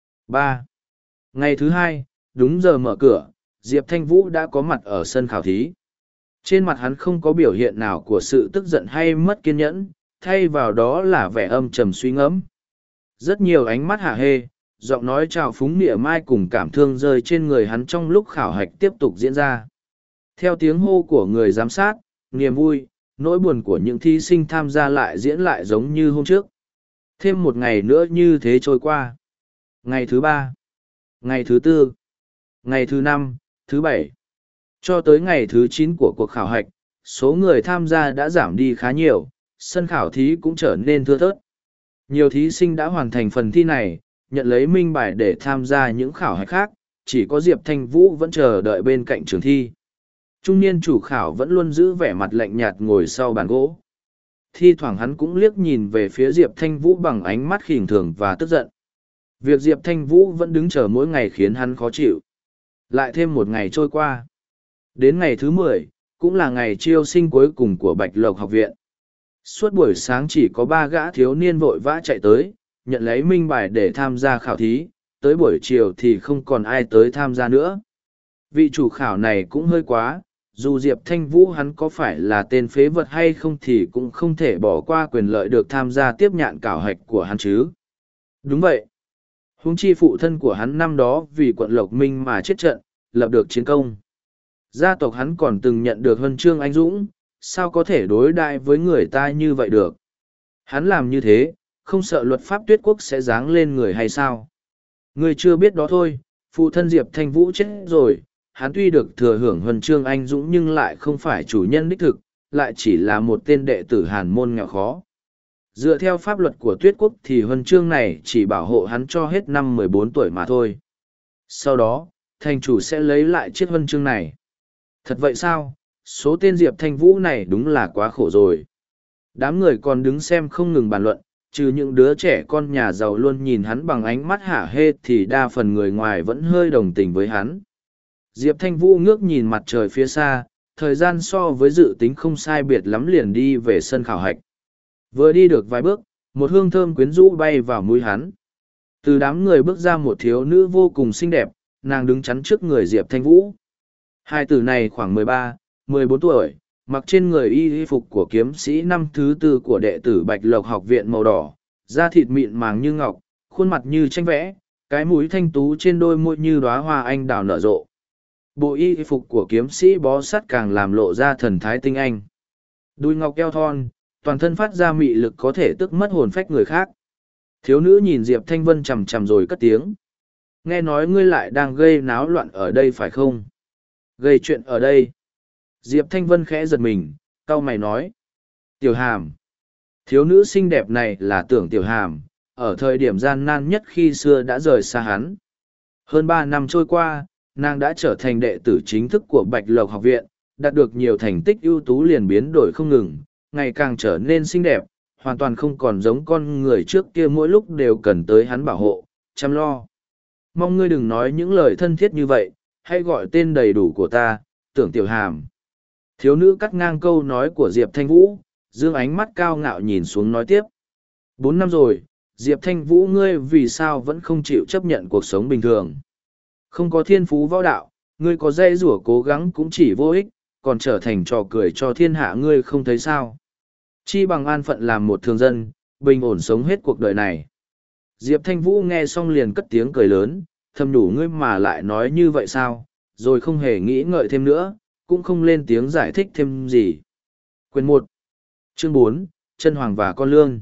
ba. Ngày thứ hai, đúng giờ mở cửa, Diệp Thanh Vũ đã có mặt ở sân khảo thí. Trên mặt hắn không có biểu hiện nào của sự tức giận hay mất kiên nhẫn, thay vào đó là vẻ âm trầm suy ngẫm. Rất nhiều ánh mắt hả hê, giọng nói trào phúng mỉa mai cùng cảm thương rơi trên người hắn trong lúc khảo hạch tiếp tục diễn ra. Theo tiếng hô của người giám sát, niềm vui, nỗi buồn của những thí sinh tham gia lại diễn lại giống như hôm trước. Thêm một ngày nữa như thế trôi qua. Ngày thứ ba, ngày thứ tư, ngày thứ năm, thứ bảy. Cho tới ngày thứ chín của cuộc khảo hạch, số người tham gia đã giảm đi khá nhiều, sân khảo thí cũng trở nên thưa thớt. Nhiều thí sinh đã hoàn thành phần thi này, nhận lấy minh bài để tham gia những khảo hạch khác, chỉ có Diệp Thanh Vũ vẫn chờ đợi bên cạnh trường thi. Trung niên chủ khảo vẫn luôn giữ vẻ mặt lạnh nhạt ngồi sau bàn gỗ. Thi thoảng hắn cũng liếc nhìn về phía Diệp Thanh Vũ bằng ánh mắt khinh thường và tức giận. Việc Diệp Thanh Vũ vẫn đứng chờ mỗi ngày khiến hắn khó chịu. Lại thêm một ngày trôi qua. Đến ngày thứ mười, cũng là ngày chiêu sinh cuối cùng của Bạch Lộc học viện. Suốt buổi sáng chỉ có ba gã thiếu niên vội vã chạy tới, nhận lấy minh bài để tham gia khảo thí, tới buổi chiều thì không còn ai tới tham gia nữa. Vị chủ khảo này cũng hơi quá, dù Diệp Thanh Vũ hắn có phải là tên phế vật hay không thì cũng không thể bỏ qua quyền lợi được tham gia tiếp nhận khảo hạch của hắn chứ. Đúng vậy. Huống chi phụ thân của hắn năm đó vì quận Lộc Minh mà chết trận, lập được chiến công. Gia tộc hắn còn từng nhận được huân chương anh dũng, sao có thể đối đãi với người ta như vậy được. Hắn làm như thế, không sợ luật pháp tuyết quốc sẽ giáng lên người hay sao? Người chưa biết đó thôi, phụ thân Diệp Thanh Vũ chết rồi, hắn tuy được thừa hưởng huân chương anh dũng nhưng lại không phải chủ nhân đích thực, lại chỉ là một tên đệ tử hàn môn nghèo khó. Dựa theo pháp luật của tuyết quốc thì huân chương này chỉ bảo hộ hắn cho hết năm mười bốn tuổi mà thôi. Sau đó, thành chủ sẽ lấy lại chiếc huân chương này. Thật vậy sao? Số tên Diệp Thanh Vũ này đúng là quá khổ rồi. Đám người còn đứng xem không ngừng bàn luận, trừ những đứa trẻ con nhà giàu luôn nhìn hắn bằng ánh mắt hả hê thì đa phần người ngoài vẫn hơi đồng tình với hắn. Diệp Thanh Vũ ngước nhìn mặt trời phía xa, thời gian so với dự tính không sai biệt lắm liền đi về sân khảo hạch. Vừa đi được vài bước, một hương thơm quyến rũ bay vào mũi hắn. Từ đám người bước ra một thiếu nữ vô cùng xinh đẹp, nàng đứng chắn trước người Diệp Thanh Vũ. Hai tử này khoảng mười ba, mười bốn tuổi, mặc trên người y phục của kiếm sĩ năm thứ tư của đệ tử Bạch Lộc học viện màu đỏ, da thịt mịn màng như ngọc, khuôn mặt như tranh vẽ, cái mũi thanh tú trên đôi môi như đóa hoa anh đào nở rộ. Bộ y phục của kiếm sĩ bó sắt càng làm lộ ra thần thái tinh anh. Đùi ngọc eo thon, toàn thân phát ra mị lực có thể tức mất hồn phách người khác. Thiếu nữ nhìn Diệp Thanh Vân chằm chằm rồi cất tiếng. Nghe nói ngươi lại đang gây náo loạn ở đây phải không? Gây chuyện ở đây. Diệp Thanh Vân khẽ giật mình, cau mày nói. Tiểu Hàm. Thiếu nữ xinh đẹp này là Tưởng Tiểu Hàm, ở thời điểm gian nan nhất khi xưa đã rời xa hắn. Hơn ba năm trôi qua, nàng đã trở thành đệ tử chính thức của Bạch Lộc học viện, đạt được nhiều thành tích ưu tú liền biến đổi không ngừng, ngày càng trở nên xinh đẹp, hoàn toàn không còn giống con người trước kia mỗi lúc đều cần tới hắn bảo hộ, chăm lo. Mong ngươi đừng nói những lời thân thiết như vậy, hãy gọi tên đầy đủ của ta, Tưởng Tiểu Hàm. Thiếu nữ cắt ngang câu nói của Diệp Thanh Vũ, dương ánh mắt cao ngạo nhìn xuống nói tiếp. Bốn năm rồi, Diệp Thanh Vũ ngươi vì sao vẫn không chịu chấp nhận cuộc sống bình thường? Không có thiên phú võ đạo, ngươi có dây rủa cố gắng cũng chỉ vô ích, còn trở thành trò cười cho thiên hạ ngươi không thấy sao. Chi bằng an phận làm một thường dân, bình ổn sống hết cuộc đời này. Diệp Thanh Vũ nghe xong liền cất tiếng cười lớn, thầm đủ ngươi mà lại nói như vậy sao, rồi không hề nghĩ ngợi thêm nữa, cũng không lên tiếng giải thích thêm gì. Quyền một, chương bốn, Chân Hoàng và Con Lương.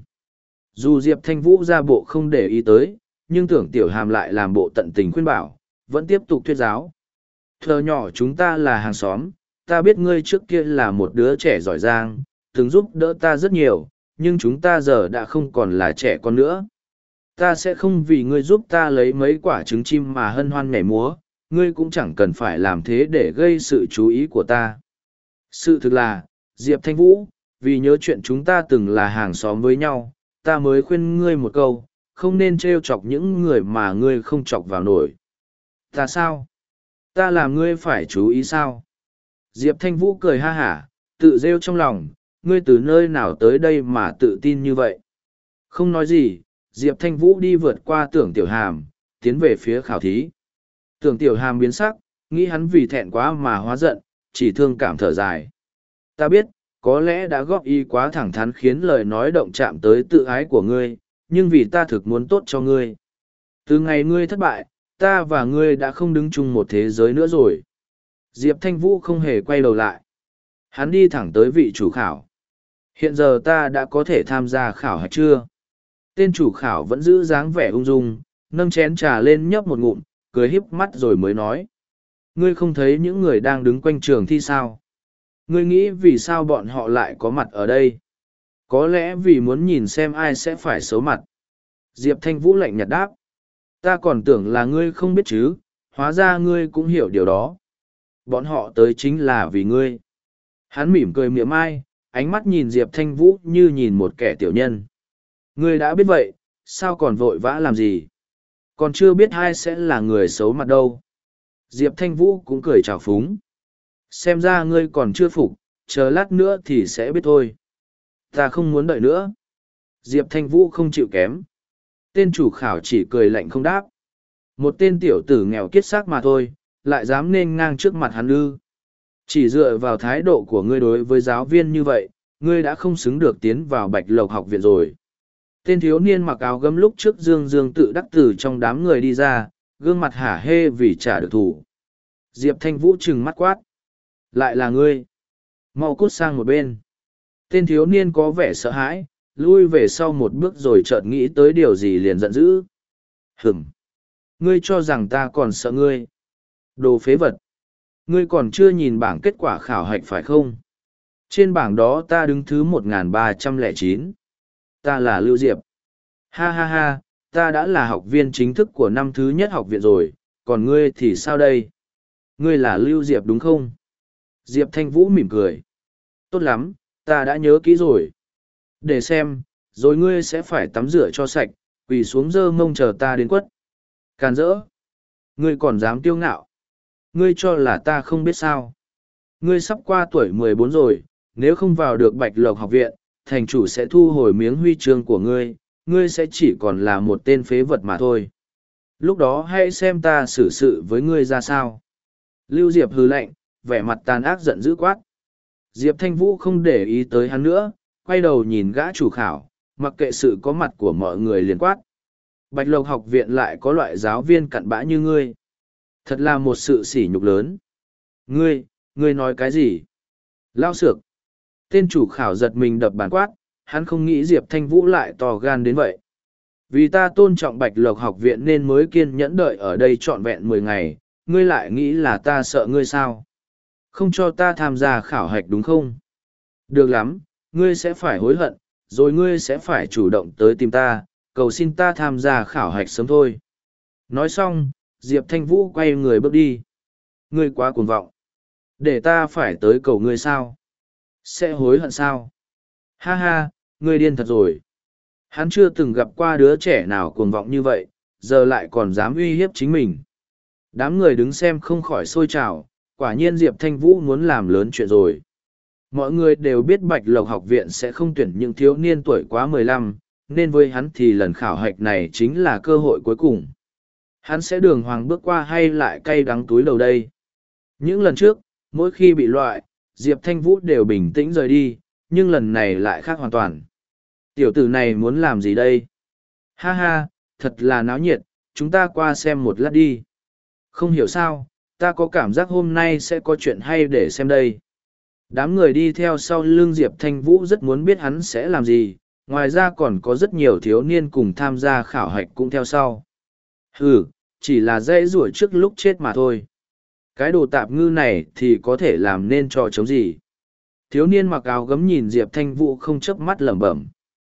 Dù Diệp Thanh Vũ ra bộ không để ý tới, nhưng Tưởng Tiểu Hàm lại làm bộ tận tình khuyên bảo, vẫn tiếp tục thuyết giáo. Thờ nhỏ chúng ta là hàng xóm, ta biết ngươi trước kia là một đứa trẻ giỏi giang, từng giúp đỡ ta rất nhiều, nhưng chúng ta giờ đã không còn là trẻ con nữa. Ta sẽ không vì ngươi giúp ta lấy mấy quả trứng chim mà hân hoan nhảy múa, ngươi cũng chẳng cần phải làm thế để gây sự chú ý của ta. Sự thực là, Diệp Thanh Vũ, vì nhớ chuyện chúng ta từng là hàng xóm với nhau, ta mới khuyên ngươi một câu, không nên trêu chọc những người mà ngươi không chọc vào nổi. Ta sao? Ta làm ngươi phải chú ý sao? Diệp Thanh Vũ cười ha hả, tự rêu trong lòng, ngươi từ nơi nào tới đây mà tự tin như vậy? Không nói gì, Diệp Thanh Vũ đi vượt qua Tưởng Tiểu Hàm, tiến về phía khảo thí. Tưởng Tiểu Hàm biến sắc, nghĩ hắn vì thẹn quá mà hóa giận, chỉ thương cảm thở dài. Ta biết, có lẽ đã góp ý quá thẳng thắn khiến lời nói động chạm tới tự ái của ngươi, nhưng vì ta thực muốn tốt cho ngươi. Từ ngày ngươi thất bại, ta và ngươi đã không đứng chung một thế giới nữa rồi. Diệp Thanh Vũ không hề quay đầu lại. Hắn đi thẳng tới vị chủ khảo. Hiện giờ ta đã có thể tham gia khảo hạch chưa? Tên chủ khảo vẫn giữ dáng vẻ ung dung, nâng chén trà lên nhấp một ngụm, cười híp mắt rồi mới nói. Ngươi không thấy những người đang đứng quanh trường thi sao? Ngươi nghĩ vì sao bọn họ lại có mặt ở đây? Có lẽ vì muốn nhìn xem ai sẽ phải xấu mặt. Diệp Thanh Vũ lạnh nhạt đáp. Ta còn tưởng là ngươi không biết chứ, hóa ra ngươi cũng hiểu điều đó. Bọn họ tới chính là vì ngươi. Hắn mỉm cười mỉa mai, ánh mắt nhìn Diệp Thanh Vũ như nhìn một kẻ tiểu nhân. Ngươi đã biết vậy, sao còn vội vã làm gì? Còn chưa biết ai sẽ là người xấu mặt đâu. Diệp Thanh Vũ cũng cười chào phúng. Xem ra ngươi còn chưa phục, chờ lát nữa thì sẽ biết thôi. Ta không muốn đợi nữa. Diệp Thanh Vũ không chịu kém. Tên chủ khảo chỉ cười lạnh không đáp. Một tên tiểu tử nghèo kiết xác mà thôi, lại dám nên ngang trước mặt hắn ư. Chỉ dựa vào thái độ của ngươi đối với giáo viên như vậy, ngươi đã không xứng được tiến vào Bạch Lộc học viện rồi. Tên thiếu niên mặc áo gấm lúc trước dương dương tự đắc từ trong đám người đi ra, gương mặt hả hê vì trả được thủ. Diệp Thanh Vũ trừng mắt quát. Lại là ngươi. Mau cút sang một bên. Tên thiếu niên có vẻ sợ hãi, lui về sau một bước rồi chợt nghĩ tới điều gì liền giận dữ. Hửm! Ngươi cho rằng ta còn sợ ngươi. Đồ phế vật! Ngươi còn chưa nhìn bảng kết quả khảo hạch phải không? Trên bảng đó ta đứng thứ một nghìn ba trăm lẻ chín. Ta là Lưu Diệp. Ha ha ha, ta đã là học viên chính thức của năm thứ nhất học viện rồi, còn ngươi thì sao đây? Ngươi là Lưu Diệp đúng không? Diệp Thanh Vũ mỉm cười. Tốt lắm, ta đã nhớ kỹ rồi. Để xem, rồi ngươi sẽ phải tắm rửa cho sạch, quỳ xuống dơ mông chờ ta đến quất. Càn rỡ. Ngươi còn dám kiêu ngạo. Ngươi cho là ta không biết sao. Ngươi sắp qua tuổi mười bốn rồi, nếu không vào được Bạch Lộc học viện, thành chủ sẽ thu hồi miếng huy chương của ngươi, ngươi sẽ chỉ còn là một tên phế vật mà thôi. Lúc đó hãy xem ta xử sự với ngươi ra sao. Lưu Diệp hừ lạnh, vẻ mặt tàn ác giận dữ quát. Diệp Thanh Vũ không để ý tới hắn nữa, quay đầu nhìn gã chủ khảo, mặc kệ sự có mặt của mọi người liền quát. Bạch Lộc học viện lại có loại giáo viên cặn bã như ngươi. Thật là một sự sỉ nhục lớn. Ngươi, ngươi nói cái gì? Lao xược. Tên chủ khảo giật mình đập bàn quát, hắn không nghĩ Diệp Thanh Vũ lại to gan đến vậy. Vì ta tôn trọng Bạch Lộc học viện nên mới kiên nhẫn đợi ở đây trọn vẹn mười ngày, ngươi lại nghĩ là ta sợ ngươi sao? Không cho ta tham gia khảo hạch đúng không? Được lắm, ngươi sẽ phải hối hận, rồi ngươi sẽ phải chủ động tới tìm ta, cầu xin ta tham gia khảo hạch sớm thôi. Nói xong, Diệp Thanh Vũ quay người bước đi. Ngươi quá cuồng vọng. Để ta phải tới cầu ngươi sao? Sẽ hối hận sao? Ha ha, ngươi điên thật rồi. Hắn chưa từng gặp qua đứa trẻ nào cuồng vọng như vậy, giờ lại còn dám uy hiếp chính mình. Đám người đứng xem không khỏi sôi trào, quả nhiên Diệp Thanh Vũ muốn làm lớn chuyện rồi. Mọi người đều biết Bạch Lộc học viện sẽ không tuyển những thiếu niên tuổi quá mười lăm, nên với hắn thì lần khảo hạch này chính là cơ hội cuối cùng. Hắn sẽ đường hoàng bước qua hay lại cay đắng túi đầu đây? Những lần trước, mỗi khi bị loại, Diệp Thanh Vũ đều bình tĩnh rời đi, nhưng lần này lại khác hoàn toàn. Tiểu tử này muốn làm gì đây? Ha ha, thật là náo nhiệt, chúng ta qua xem một lát đi. Không hiểu sao, ta có cảm giác hôm nay sẽ có chuyện hay để xem đây. Đám người đi theo sau lưng Diệp Thanh Vũ rất muốn biết hắn sẽ làm gì, ngoài ra còn có rất nhiều thiếu niên cùng tham gia khảo hạch cũng theo sau. Ừ, chỉ là dễ rủa trước lúc chết mà thôi. Cái đồ tạp ngư này thì có thể làm nên trò chống gì. Thiếu niên mặc áo gấm nhìn Diệp Thanh Vũ không chớp mắt lẩm bẩm.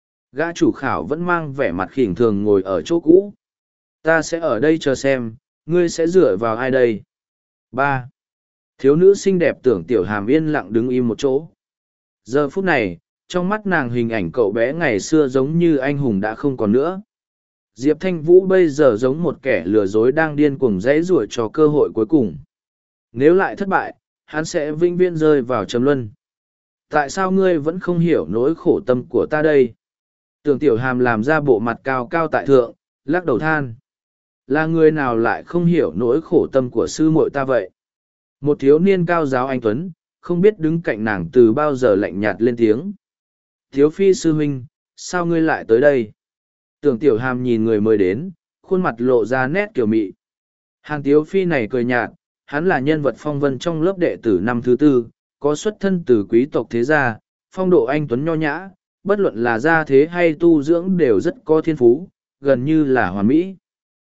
Gã chủ khảo vẫn mang vẻ mặt khỉnh thường ngồi ở chỗ cũ. Ta sẽ ở đây chờ xem, ngươi sẽ dựa vào ai đây? Ba. Thiếu nữ xinh đẹp tưởng Tiểu Hàm yên lặng đứng im một chỗ. Giờ phút này, trong mắt nàng hình ảnh cậu bé ngày xưa giống như anh hùng đã không còn nữa. Diệp Thanh Vũ bây giờ giống một kẻ lừa dối đang điên cuồng dãy giụa cho cơ hội cuối cùng. Nếu lại thất bại, hắn sẽ vĩnh viễn rơi vào trầm luân. Tại sao ngươi vẫn không hiểu nỗi khổ tâm của ta đây? Tưởng Tiểu Hàm làm ra bộ mặt cao cao tại thượng, lắc đầu than. Là người nào lại không hiểu nỗi khổ tâm của sư muội ta vậy? Một thiếu niên cao giáo anh tuấn, không biết đứng cạnh nàng từ bao giờ lạnh nhạt lên tiếng. Thiếu phi sư huynh, sao ngươi lại tới đây? Tưởng Tiểu Hàm nhìn người mới đến, khuôn mặt lộ ra nét kiểu mị. Hàn Tiếu phi này cười nhạt, hắn là nhân vật phong vân trong lớp đệ tử năm thứ tư, có xuất thân từ quý tộc thế gia, phong độ anh tuấn nho nhã, bất luận là gia thế hay tu dưỡng đều rất có thiên phú, gần như là hoàn mỹ.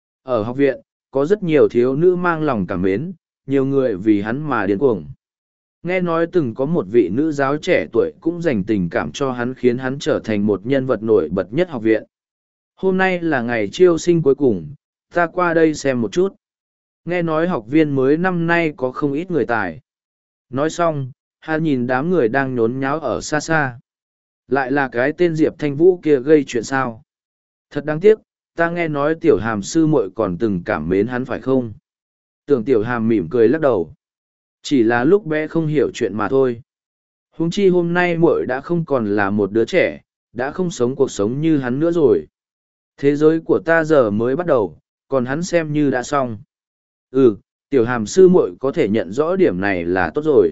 Ở học viện, có rất nhiều thiếu nữ mang lòng cảm mến, nhiều người vì hắn mà điên cuồng. Nghe nói từng có một vị nữ giáo trẻ tuổi cũng dành tình cảm cho hắn khiến hắn trở thành một nhân vật nổi bật nhất học viện. Hôm nay là ngày chiêu sinh cuối cùng, ta qua đây xem một chút. Nghe nói học viên mới năm nay có không ít người tài. Nói xong, hắn nhìn đám người đang nhốn nháo ở xa xa. Lại là cái tên Diệp Thanh Vũ kia gây chuyện sao? Thật đáng tiếc, ta nghe nói Tiểu Hàm sư muội còn từng cảm mến hắn phải không? Tưởng Tiểu Hàm mỉm cười lắc đầu. Chỉ là lúc bé không hiểu chuyện mà thôi. Huống chi hôm nay muội đã không còn là một đứa trẻ, đã không sống cuộc sống như hắn nữa rồi. Thế giới của ta giờ mới bắt đầu, còn hắn xem như đã xong. Ừ, Tiểu Hàm sư muội có thể nhận rõ điểm này là tốt rồi.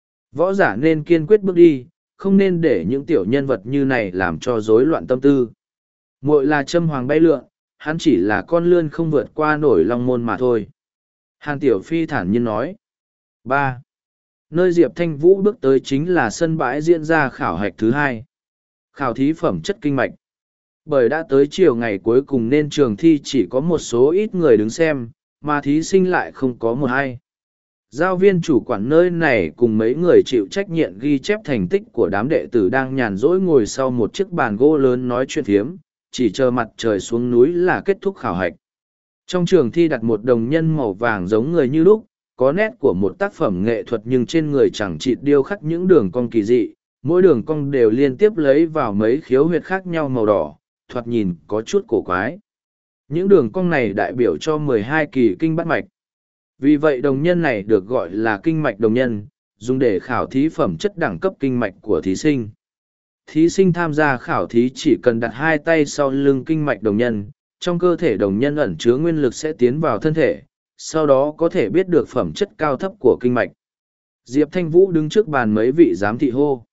Võ giả nên kiên quyết bước đi, không nên để những tiểu nhân vật như này làm cho rối loạn tâm tư. Muội là châm hoàng bay lượn, hắn chỉ là con lươn không vượt qua nổi long môn mà thôi. Hàn Tiểu Phi thản nhiên nói. Ba. Nơi Diệp Thanh Vũ bước tới chính là sân bãi diễn ra khảo hạch thứ hai. Khảo thí phẩm chất kinh mạch. Bởi đã tới chiều ngày cuối cùng nên trường thi chỉ có một số ít người đứng xem, mà thí sinh lại không có một ai. Giáo viên chủ quản nơi này cùng mấy người chịu trách nhiệm ghi chép thành tích của đám đệ tử đang nhàn rỗi ngồi sau một chiếc bàn gỗ lớn nói chuyện phiếm, chỉ chờ mặt trời xuống núi là kết thúc khảo hạch. Trong trường thi đặt một đồng nhân màu vàng giống người như lúc, có nét của một tác phẩm nghệ thuật nhưng trên người chẳng chịt điêu khắc những đường cong kỳ dị, mỗi đường cong đều liên tiếp lấy vào mấy khiếu huyệt khác nhau màu đỏ, thoạt nhìn có chút cổ quái. Những đường cong này đại biểu cho mười hai kỳ kinh bát mạch. Vì vậy đồng nhân này được gọi là kinh mạch đồng nhân, dùng để khảo thí phẩm chất đẳng cấp kinh mạch của thí sinh. Thí sinh tham gia khảo thí chỉ cần đặt hai tay sau lưng kinh mạch đồng nhân, trong cơ thể đồng nhân ẩn chứa nguyên lực sẽ tiến vào thân thể, sau đó có thể biết được phẩm chất cao thấp của kinh mạch. Diệp Thanh Vũ đứng trước bàn mấy vị giám thị hô.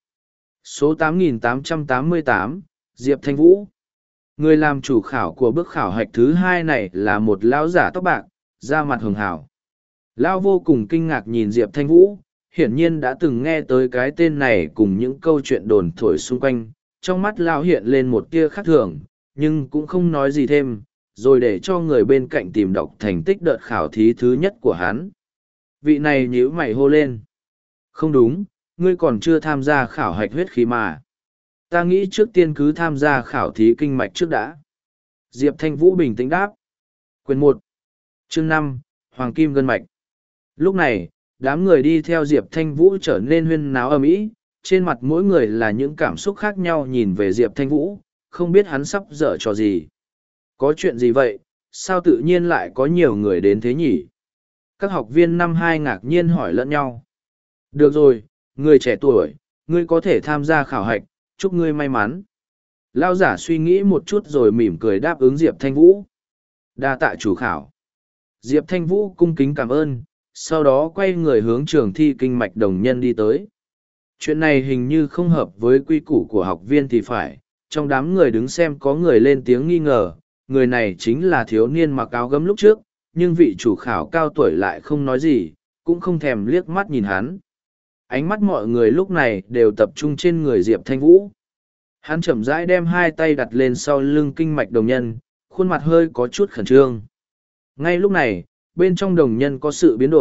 Số tám nghìn tám trăm tám mươi tám, Diệp Thanh Vũ. Người làm chủ khảo của bước khảo hạch thứ hai này là một lão giả tóc bạc, da mặt hường hảo. Lão vô cùng kinh ngạc nhìn Diệp Thanh Vũ, hiển nhiên đã từng nghe tới cái tên này cùng những câu chuyện đồn thổi xung quanh. Trong mắt lão hiện lên một tia khác thường, nhưng cũng không nói gì thêm, rồi để cho người bên cạnh tìm đọc thành tích đợt khảo thí thứ nhất của hắn. Vị này nhíu mày hô lên. Không đúng, ngươi còn chưa tham gia khảo hạch huyết khí mà. Ta nghĩ trước tiên cứ tham gia khảo thí kinh mạch trước đã. Diệp Thanh Vũ bình tĩnh đáp. Quyền một. Chương năm, Hoàng Kim Gân Mạch. Lúc này, đám người đi theo Diệp Thanh Vũ trở nên huyên náo ầm ĩ, trên mặt mỗi người là những cảm xúc khác nhau nhìn về Diệp Thanh Vũ, không biết hắn sắp dở trò gì. Có chuyện gì vậy, sao tự nhiên lại có nhiều người đến thế nhỉ? Các học viên năm hai ngạc nhiên hỏi lẫn nhau. Được rồi, người trẻ tuổi, ngươi có thể tham gia khảo hạch, chúc ngươi may mắn. Lao giả suy nghĩ một chút rồi mỉm cười đáp ứng Diệp Thanh Vũ. Đa tạ chủ khảo. Diệp Thanh Vũ cung kính cảm ơn, sau đó quay người hướng trường thi kinh mạch đồng nhân đi tới. Chuyện này hình như không hợp với quy củ của học viên thì phải, trong đám người đứng xem có người lên tiếng nghi ngờ, người này chính là thiếu niên mặc áo gấm lúc trước, nhưng vị chủ khảo cao tuổi lại không nói gì, cũng không thèm liếc mắt nhìn hắn. Ánh mắt mọi người lúc này đều tập trung trên người Diệp Thanh Vũ. Hắn chậm rãi đem hai tay đặt lên sau lưng kinh mạch đồng nhân, khuôn mặt hơi có chút khẩn trương. Ngay lúc này, bên trong đồng nhân có sự biến đổi,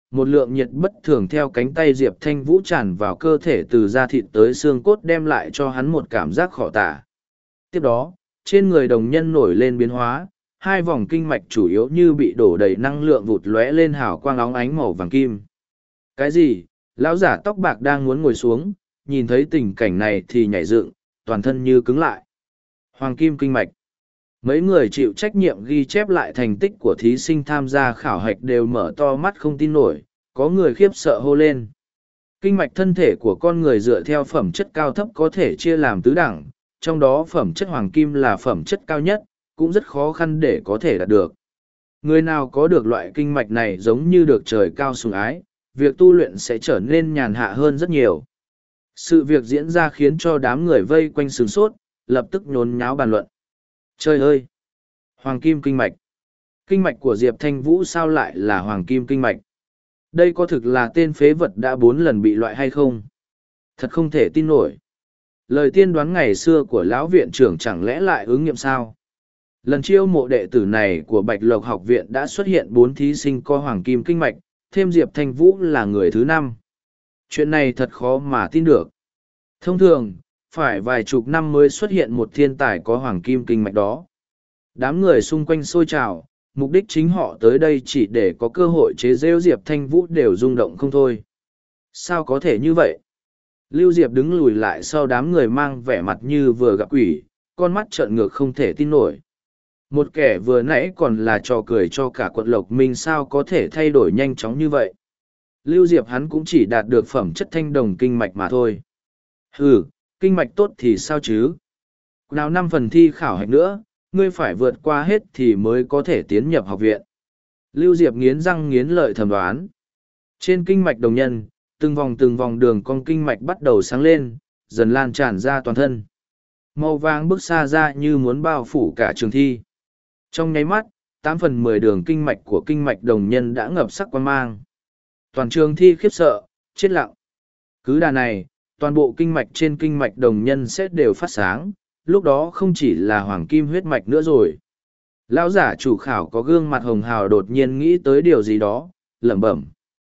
một lượng nhiệt bất thường theo cánh tay Diệp Thanh Vũ tràn vào cơ thể từ da thịt tới xương cốt đem lại cho hắn một cảm giác khó tả. Tiếp đó, trên người đồng nhân nổi lên biến hóa, hai vòng kinh mạch chủ yếu như bị đổ đầy năng lượng vụt lóe lên hào quang óng ánh màu vàng kim. Cái gì? Lão giả tóc bạc đang muốn ngồi xuống, nhìn thấy tình cảnh này thì nhảy dựng, toàn thân như cứng lại. Hoàng kim kinh mạch. Mấy người chịu trách nhiệm ghi chép lại thành tích của thí sinh tham gia khảo hạch đều mở to mắt không tin nổi, có người khiếp sợ hô lên. Kinh mạch thân thể của con người dựa theo phẩm chất cao thấp có thể chia làm tứ đẳng, trong đó phẩm chất hoàng kim là phẩm chất cao nhất, cũng rất khó khăn để có thể đạt được. Người nào có được loại kinh mạch này giống như được trời cao sủng ái, việc tu luyện sẽ trở nên nhàn hạ hơn rất nhiều. Sự việc diễn ra khiến cho đám người vây quanh sửng sốt, lập tức nhốn nháo bàn luận. Trời ơi! Hoàng kim kinh mạch! Kinh mạch của Diệp Thanh Vũ sao lại là hoàng kim kinh mạch? Đây có thực là tên phế vật đã bốn lần bị loại hay không? Thật không thể tin nổi. Lời tiên đoán ngày xưa của lão viện trưởng chẳng lẽ lại ứng nghiệm sao? Lần chiêu mộ đệ tử này của Bạch Lộc học viện đã xuất hiện bốn thí sinh có hoàng kim kinh mạch, thêm Diệp Thanh Vũ là người thứ năm. Chuyện này thật khó mà tin được. Thông thường, phải vài chục năm mới xuất hiện một thiên tài có hoàng kim kinh mạch đó. Đám người xung quanh xôi trào, mục đích chính họ tới đây chỉ để có cơ hội chế rêu Diệp Thanh Vũ đều rung động không thôi. Sao có thể như vậy? Lưu Diệp đứng lùi lại sau đám người mang vẻ mặt như vừa gặp quỷ, con mắt trợn ngược không thể tin nổi. Một kẻ vừa nãy còn là trò cười cho cả quận Lộc Minh sao có thể thay đổi nhanh chóng như vậy. Lưu Diệp hắn cũng chỉ đạt được phẩm chất thanh đồng kinh mạch mà thôi. Ừ, kinh mạch tốt thì sao chứ? Nào năm phần thi khảo hạch nữa, ngươi phải vượt qua hết thì mới có thể tiến nhập học viện. Lưu Diệp nghiến răng nghiến lợi thầm đoán. Trên kinh mạch đồng nhân, từng vòng từng vòng đường cong kinh mạch bắt đầu sáng lên, dần lan tràn ra toàn thân. Màu vàng bước xa ra như muốn bao phủ cả trường thi. Trong nháy mắt, tám phần mười đường kinh mạch của kinh mạch đồng nhân đã ngập sắc quan mang. Toàn trường thi khiếp sợ, chết lặng. Cứ đà này, toàn bộ kinh mạch trên kinh mạch đồng nhân sẽ đều phát sáng, lúc đó không chỉ là hoàng kim huyết mạch nữa rồi. Lão giả chủ khảo có gương mặt hồng hào đột nhiên nghĩ tới điều gì đó, lẩm bẩm.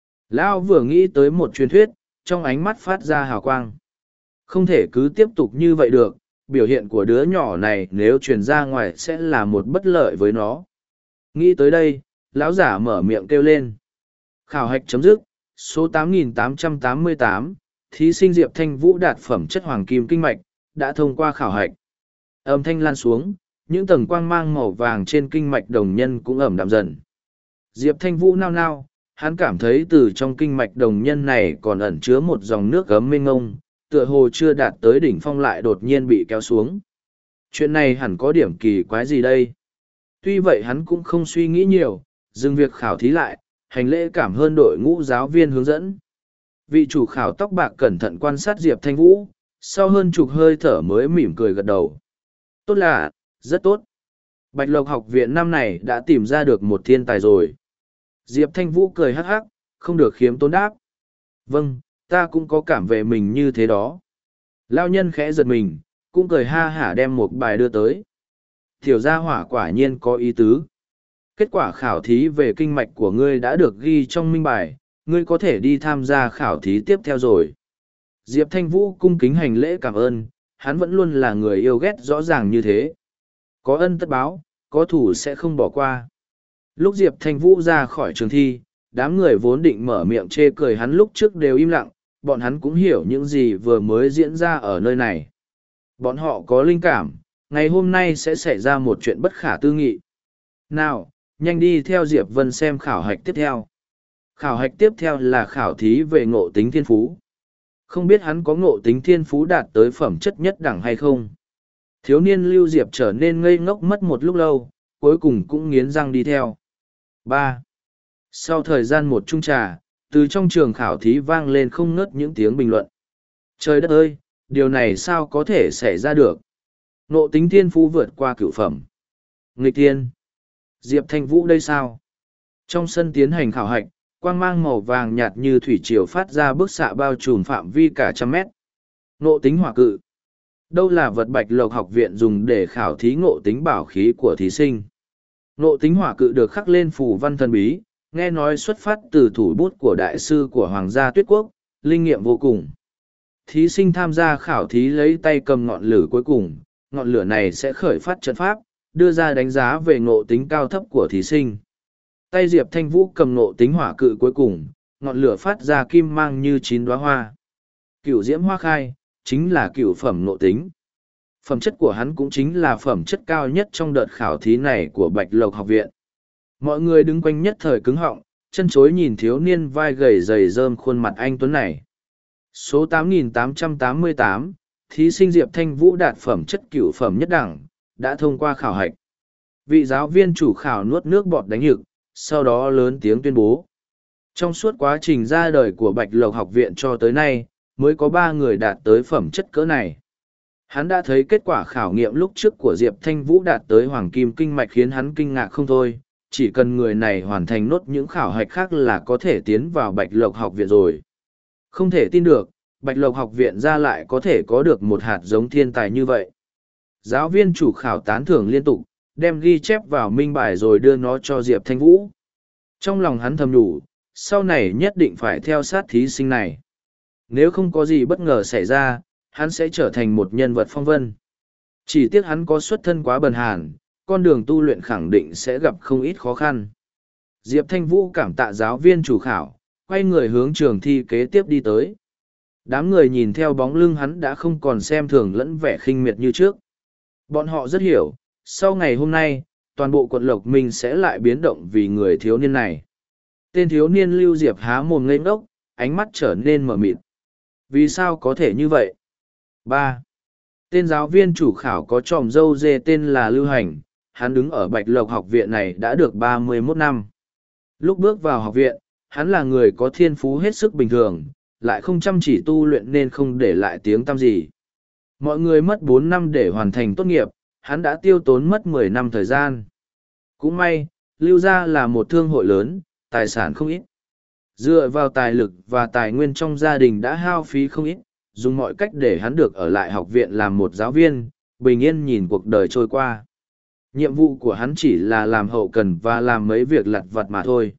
Lão vừa nghĩ tới một truyền thuyết, trong ánh mắt phát ra hào quang. Không thể cứ tiếp tục như vậy được, biểu hiện của đứa nhỏ này nếu truyền ra ngoài sẽ là một bất lợi với nó. Nghĩ tới đây, lão giả mở miệng kêu lên. Khảo hạch chấm dứt, số tám nghìn tám trăm tám mươi tám, thí sinh Diệp Thanh Vũ đạt phẩm chất hoàng kim kinh mạch, đã thông qua khảo hạch. Âm thanh lan xuống, những tầng quang mang màu vàng trên kinh mạch đồng nhân cũng ẩm đạm dần. Diệp Thanh Vũ nao nao, hắn cảm thấy từ trong kinh mạch đồng nhân này còn ẩn chứa một dòng nước gấm mênh ngông, tựa hồ chưa đạt tới đỉnh phong lại đột nhiên bị kéo xuống. Chuyện này hẳn có điểm kỳ quái gì đây? Tuy vậy hắn cũng không suy nghĩ nhiều, dừng việc khảo thí lại, hành lễ cảm ơn đội ngũ giáo viên hướng dẫn. Vị chủ khảo tóc bạc cẩn thận quan sát Diệp Thanh Vũ, sau hơn chục hơi thở mới mỉm cười gật đầu. Tốt là, rất tốt. Bạch Lộc học viện năm này đã tìm ra được một thiên tài rồi. Diệp Thanh Vũ cười hắc hắc, không được khiếm tốn đáp. Vâng, ta cũng có cảm về mình như thế đó. Lao nhân khẽ giật mình, cũng cười ha hả đem một bài đưa tới. Tiểu gia hỏa quả nhiên có ý tứ. Kết quả khảo thí về kinh mạch của ngươi đã được ghi trong minh bài, ngươi có thể đi tham gia khảo thí tiếp theo rồi. Diệp Thanh Vũ cung kính hành lễ cảm ơn, hắn vẫn luôn là người yêu ghét rõ ràng như thế. Có ân tất báo, có thủ sẽ không bỏ qua. Lúc Diệp Thanh Vũ ra khỏi trường thi, đám người vốn định mở miệng chê cười hắn lúc trước đều im lặng, bọn hắn cũng hiểu những gì vừa mới diễn ra ở nơi này. Bọn họ có linh cảm, ngày hôm nay sẽ xảy ra một chuyện bất khả tư nghị. Nào, nhanh đi theo Diệp Vân xem khảo hạch tiếp theo. Khảo hạch tiếp theo là khảo thí về ngộ tính thiên phú. Không biết hắn có ngộ tính thiên phú đạt tới phẩm chất nhất đẳng hay không. Thiếu niên Lưu Diệp trở nên ngây ngốc mất một lúc lâu, cuối cùng cũng nghiến răng đi theo. ba. Sau thời gian một chung trà, từ trong trường khảo thí vang lên không ngớt những tiếng bình luận. Trời đất ơi, điều này sao có thể xảy ra được? Ngộ tính thiên phú vượt qua cửu phẩm. Nghịch thiên. Diệp Thanh Vũ đây sao? Trong sân tiến hành khảo hạch, quang mang màu vàng nhạt như thủy triều phát ra bức xạ bao trùm phạm vi cả trăm mét. Ngộ tính hỏa cự. Đâu là vật Bạch Lộc học viện dùng để khảo thí ngộ tính bảo khí của thí sinh. Ngộ tính hỏa cự được khắc lên phù văn thần bí, Nghe nói xuất phát từ thủ bút của đại sư của Hoàng gia Tuyết Quốc, linh nghiệm vô cùng. Thí sinh tham gia khảo thí lấy tay cầm ngọn lửa cuối cùng, ngọn lửa này sẽ khởi phát trận pháp, đưa ra đánh giá về ngộ tính cao thấp của thí sinh. Tay Diệp Thanh Vũ cầm ngộ tính hỏa cự cuối cùng, ngọn lửa phát ra kim mang như chín đóa hoa. Cửu diễm hoa khai, chính là cửu phẩm ngộ tính. Phẩm chất của hắn cũng chính là phẩm chất cao nhất trong đợt khảo thí này của Bạch Lộc học viện. Mọi người đứng quanh nhất thời cứng họng, chân chối nhìn thiếu niên vai gầy dày rơm khuôn mặt anh tuấn này. Số tám nghìn tám trăm tám mươi tám, thí sinh Diệp Thanh Vũ đạt phẩm chất cửu phẩm nhất đẳng, đã thông qua khảo hạch. Vị giáo viên chủ khảo nuốt nước bọt đánh nhực, sau đó lớn tiếng tuyên bố. Trong suốt quá trình ra đời của Bạch Lộc học viện cho tới nay, mới có ba người đạt tới phẩm chất cỡ này. Hắn đã thấy kết quả khảo nghiệm lúc trước của Diệp Thanh Vũ đạt tới hoàng kim kinh mạch khiến hắn kinh ngạc không thôi, chỉ cần người này hoàn thành nốt những khảo hạch khác là có thể tiến vào Bạch Lộc học viện rồi. Không thể tin được, Bạch Lộc học viện ra lại có thể có được một hạt giống thiên tài như vậy. Giáo viên chủ khảo tán thưởng liên tục, đem ghi chép vào minh bài rồi đưa nó cho Diệp Thanh Vũ. Trong lòng hắn thầm nhủ, sau này nhất định phải theo sát thí sinh này. Nếu không có gì bất ngờ xảy ra, hắn sẽ trở thành một nhân vật phong vân. Chỉ tiếc hắn có xuất thân quá bần hàn, con đường tu luyện khẳng định sẽ gặp không ít khó khăn. Diệp Thanh Vũ cảm tạ giáo viên chủ khảo, quay người hướng trường thi kế tiếp đi tới. Đám người nhìn theo bóng lưng hắn đã không còn xem thường lẫn vẻ khinh miệt như trước. Bọn họ rất hiểu, sau ngày hôm nay, toàn bộ quận Lộc Minh sẽ lại biến động vì người thiếu niên này. Tên thiếu niên Lưu Diệp há mồm ngây ngốc, ánh mắt trở nên mờ mịt. Vì sao có thể như vậy? ba. Tên giáo viên chủ khảo có tròm râu dê tên là Lưu Hành, hắn đứng ở Bạch Lộc học viện này đã được ba mươi mốt năm. Lúc bước vào học viện, hắn là người có thiên phú hết sức bình thường, lại không chăm chỉ tu luyện nên không để lại tiếng tăm gì. Mọi người mất bốn năm để hoàn thành tốt nghiệp, hắn đã tiêu tốn mất mười năm thời gian. Cũng may, Lưu gia là một thương hội lớn, tài sản không ít. Dựa vào tài lực và tài nguyên trong gia đình đã hao phí không ít, dùng mọi cách để hắn được ở lại học viện làm một giáo viên, bình yên nhìn cuộc đời trôi qua. Nhiệm vụ của hắn chỉ là làm hậu cần và làm mấy việc lặt vặt mà thôi.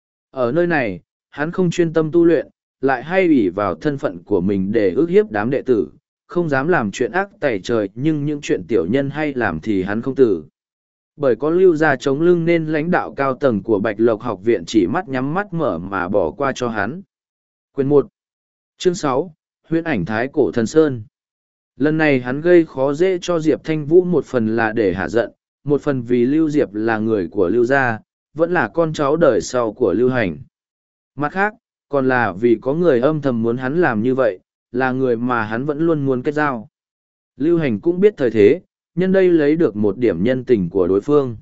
Ở nơi này, hắn không chuyên tâm tu luyện, lại hay ủy vào thân phận của mình để ức hiếp đám đệ tử, không dám làm chuyện ác tày trời, nhưng những chuyện tiểu nhân hay làm thì hắn không tử. Bởi có Lưu gia chống lưng nên lãnh đạo cao tầng của Bạch Lộc học viện chỉ mắt nhắm mắt mở mà bỏ qua cho hắn. Quyền một, Chương sáu, Huyễn ảnh Thái Cổ Thần Sơn. Lần này hắn gây khó dễ cho Diệp Thanh Vũ, một phần là để hạ giận, một phần vì Lưu Diệp là người của Lưu gia, vẫn là con cháu đời sau của Lưu Hành. Mặt khác, còn là vì có người âm thầm muốn hắn làm như vậy, là người mà hắn vẫn luôn muốn kết giao. Lưu Hành cũng biết thời thế, nhân đây lấy được một điểm nhân tình của đối phương.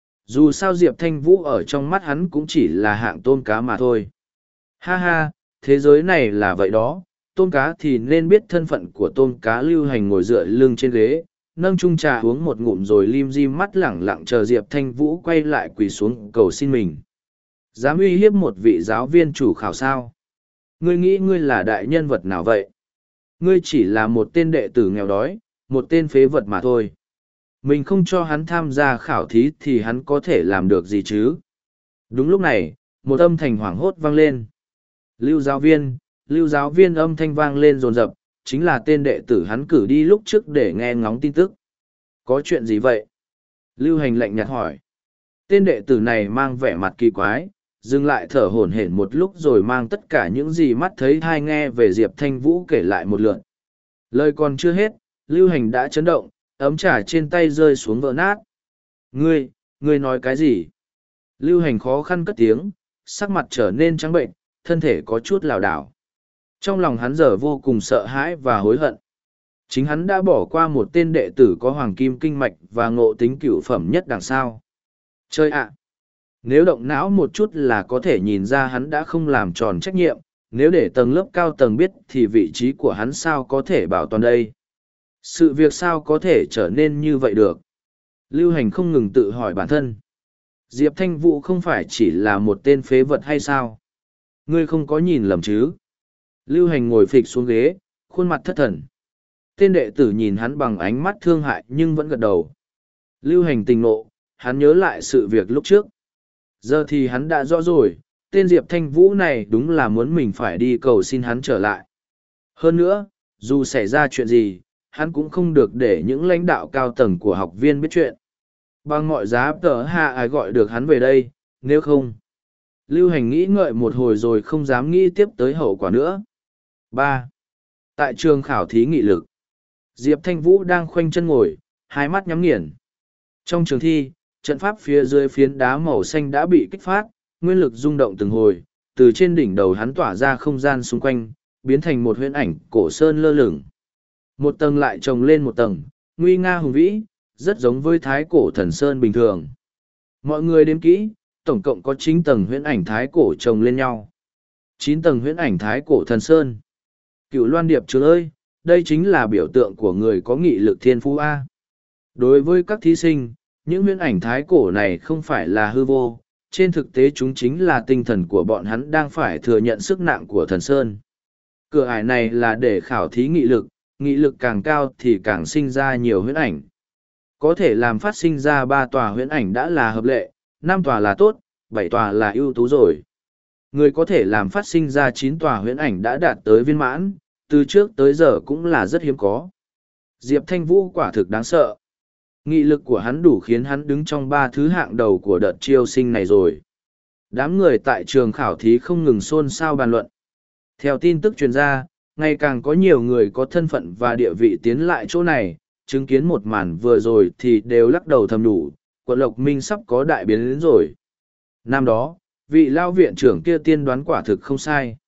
Dù sao Diệp Thanh Vũ ở trong mắt hắn cũng chỉ là hạng tôm cá mà thôi. Ha ha, thế giới này là vậy đó, tôm cá thì nên biết thân phận của tôm cá. Lưu Hành ngồi dựa lưng trên ghế, nâng chung trà uống một ngụm rồi lim dim mắt lẳng lặng chờ Diệp Thanh Vũ quay lại quỳ xuống cầu xin mình. Dám uy hiếp một vị giáo viên chủ khảo sao? Ngươi nghĩ ngươi là đại nhân vật nào vậy? Ngươi chỉ là một tên đệ tử nghèo đói, một tên phế vật mà thôi. Mình không cho hắn tham gia khảo thí thì hắn có thể làm được gì chứ? Đúng lúc này, một âm thanh hoảng hốt vang lên. Lưu giáo viên, Lưu giáo viên, âm thanh vang lên dồn dập, chính là tên đệ tử hắn cử đi lúc trước để nghe ngóng tin tức. Có chuyện gì vậy? Lưu Hành lạnh nhạt hỏi. Tên đệ tử này mang vẻ mặt kỳ quái, dừng lại thở hổn hển một lúc rồi mang tất cả những gì mắt thấy thai nghe về Diệp Thanh Vũ kể lại một lượt. Lời còn chưa hết, Lưu Hành đã chấn động, ấm trà trên tay rơi xuống vỡ nát. Ngươi, ngươi nói cái gì? Lưu Hành khó khăn cất tiếng, sắc mặt trở nên trắng bệnh, thân thể có chút lảo đảo. Trong lòng hắn giờ vô cùng sợ hãi và hối hận. Chính hắn đã bỏ qua một tên đệ tử có hoàng kim kinh mạch và ngộ tính cửu phẩm nhất đằng sau. Chơi ạ! Nếu động não một chút là có thể nhìn ra hắn đã không làm tròn trách nhiệm, nếu để tầng lớp cao tầng biết thì vị trí của hắn sao có thể bảo toàn đây. Sự việc sao có thể trở nên như vậy được? Lưu Hành không ngừng tự hỏi bản thân. Diệp Thanh Vũ không phải chỉ là một tên phế vật hay sao? Ngươi không có nhìn lầm chứ? Lưu Hành ngồi phịch xuống ghế, khuôn mặt thất thần. Tên đệ tử nhìn hắn bằng ánh mắt thương hại nhưng vẫn gật đầu. Lưu Hành tình nộ, hắn nhớ lại sự việc lúc trước. Giờ thì hắn đã rõ rồi, tên Diệp Thanh Vũ này đúng là muốn mình phải đi cầu xin hắn trở lại. Hơn nữa, dù xảy ra chuyện gì, hắn cũng không được để những lãnh đạo cao tầng của học viên biết chuyện. Bằng mọi giá tờ hạ ai gọi được hắn về đây, nếu không. Lưu Hành nghĩ ngợi một hồi rồi không dám nghĩ tiếp tới hậu quả nữa. ba. Tại trường khảo thí nghị lực, Diệp Thanh Vũ đang khoanh chân ngồi, hai mắt nhắm nghiền. Trong trường thi, trận pháp phía dưới phiến đá màu xanh đã bị kích phát, nguyên lực rung động từng hồi, từ trên đỉnh đầu hắn tỏa ra không gian xung quanh, biến thành một huyễn ảnh cổ sơn lơ lửng. Một tầng lại chồng lên một tầng, nguy nga hùng vĩ, rất giống với thái cổ thần sơn bình thường. Mọi người đếm kỹ, tổng cộng có chín tầng huyễn ảnh thái cổ chồng lên nhau. chín tầng huyễn ảnh thái cổ thần sơn. Cựu Loan Điệp Trường ơi, đây chính là biểu tượng của người có nghị lực thiên phú A. Đối với các thí sinh, những huyễn ảnh thái cổ này không phải là hư vô, trên thực tế chúng chính là tinh thần của bọn hắn đang phải thừa nhận sức nặng của thần sơn. Cửa ải này là để khảo thí nghị lực, nghị lực càng cao thì càng sinh ra nhiều huyễn ảnh. Có thể làm phát sinh ra ba tòa huyễn ảnh đã là hợp lệ, năm tòa là tốt, bảy tòa là ưu tú rồi. Người có thể làm phát sinh ra chín tòa huyễn ảnh đã đạt tới viên mãn, từ trước tới giờ cũng là rất hiếm có. Diệp Thanh Vũ quả thực đáng sợ. Nghị lực của hắn đủ khiến hắn đứng trong ba thứ hạng đầu của đợt chiêu sinh này rồi. Đám người tại trường khảo thí không ngừng xôn xao bàn luận. Theo tin tức truyền ra, ngày càng có nhiều người có thân phận và địa vị tiến lại chỗ này, chứng kiến một màn vừa rồi thì đều lắc đầu thầm đủ, quận Lộc Minh sắp có đại biến đến rồi. Năm đó, vị lao viện trưởng kia tiên đoán quả thực không sai.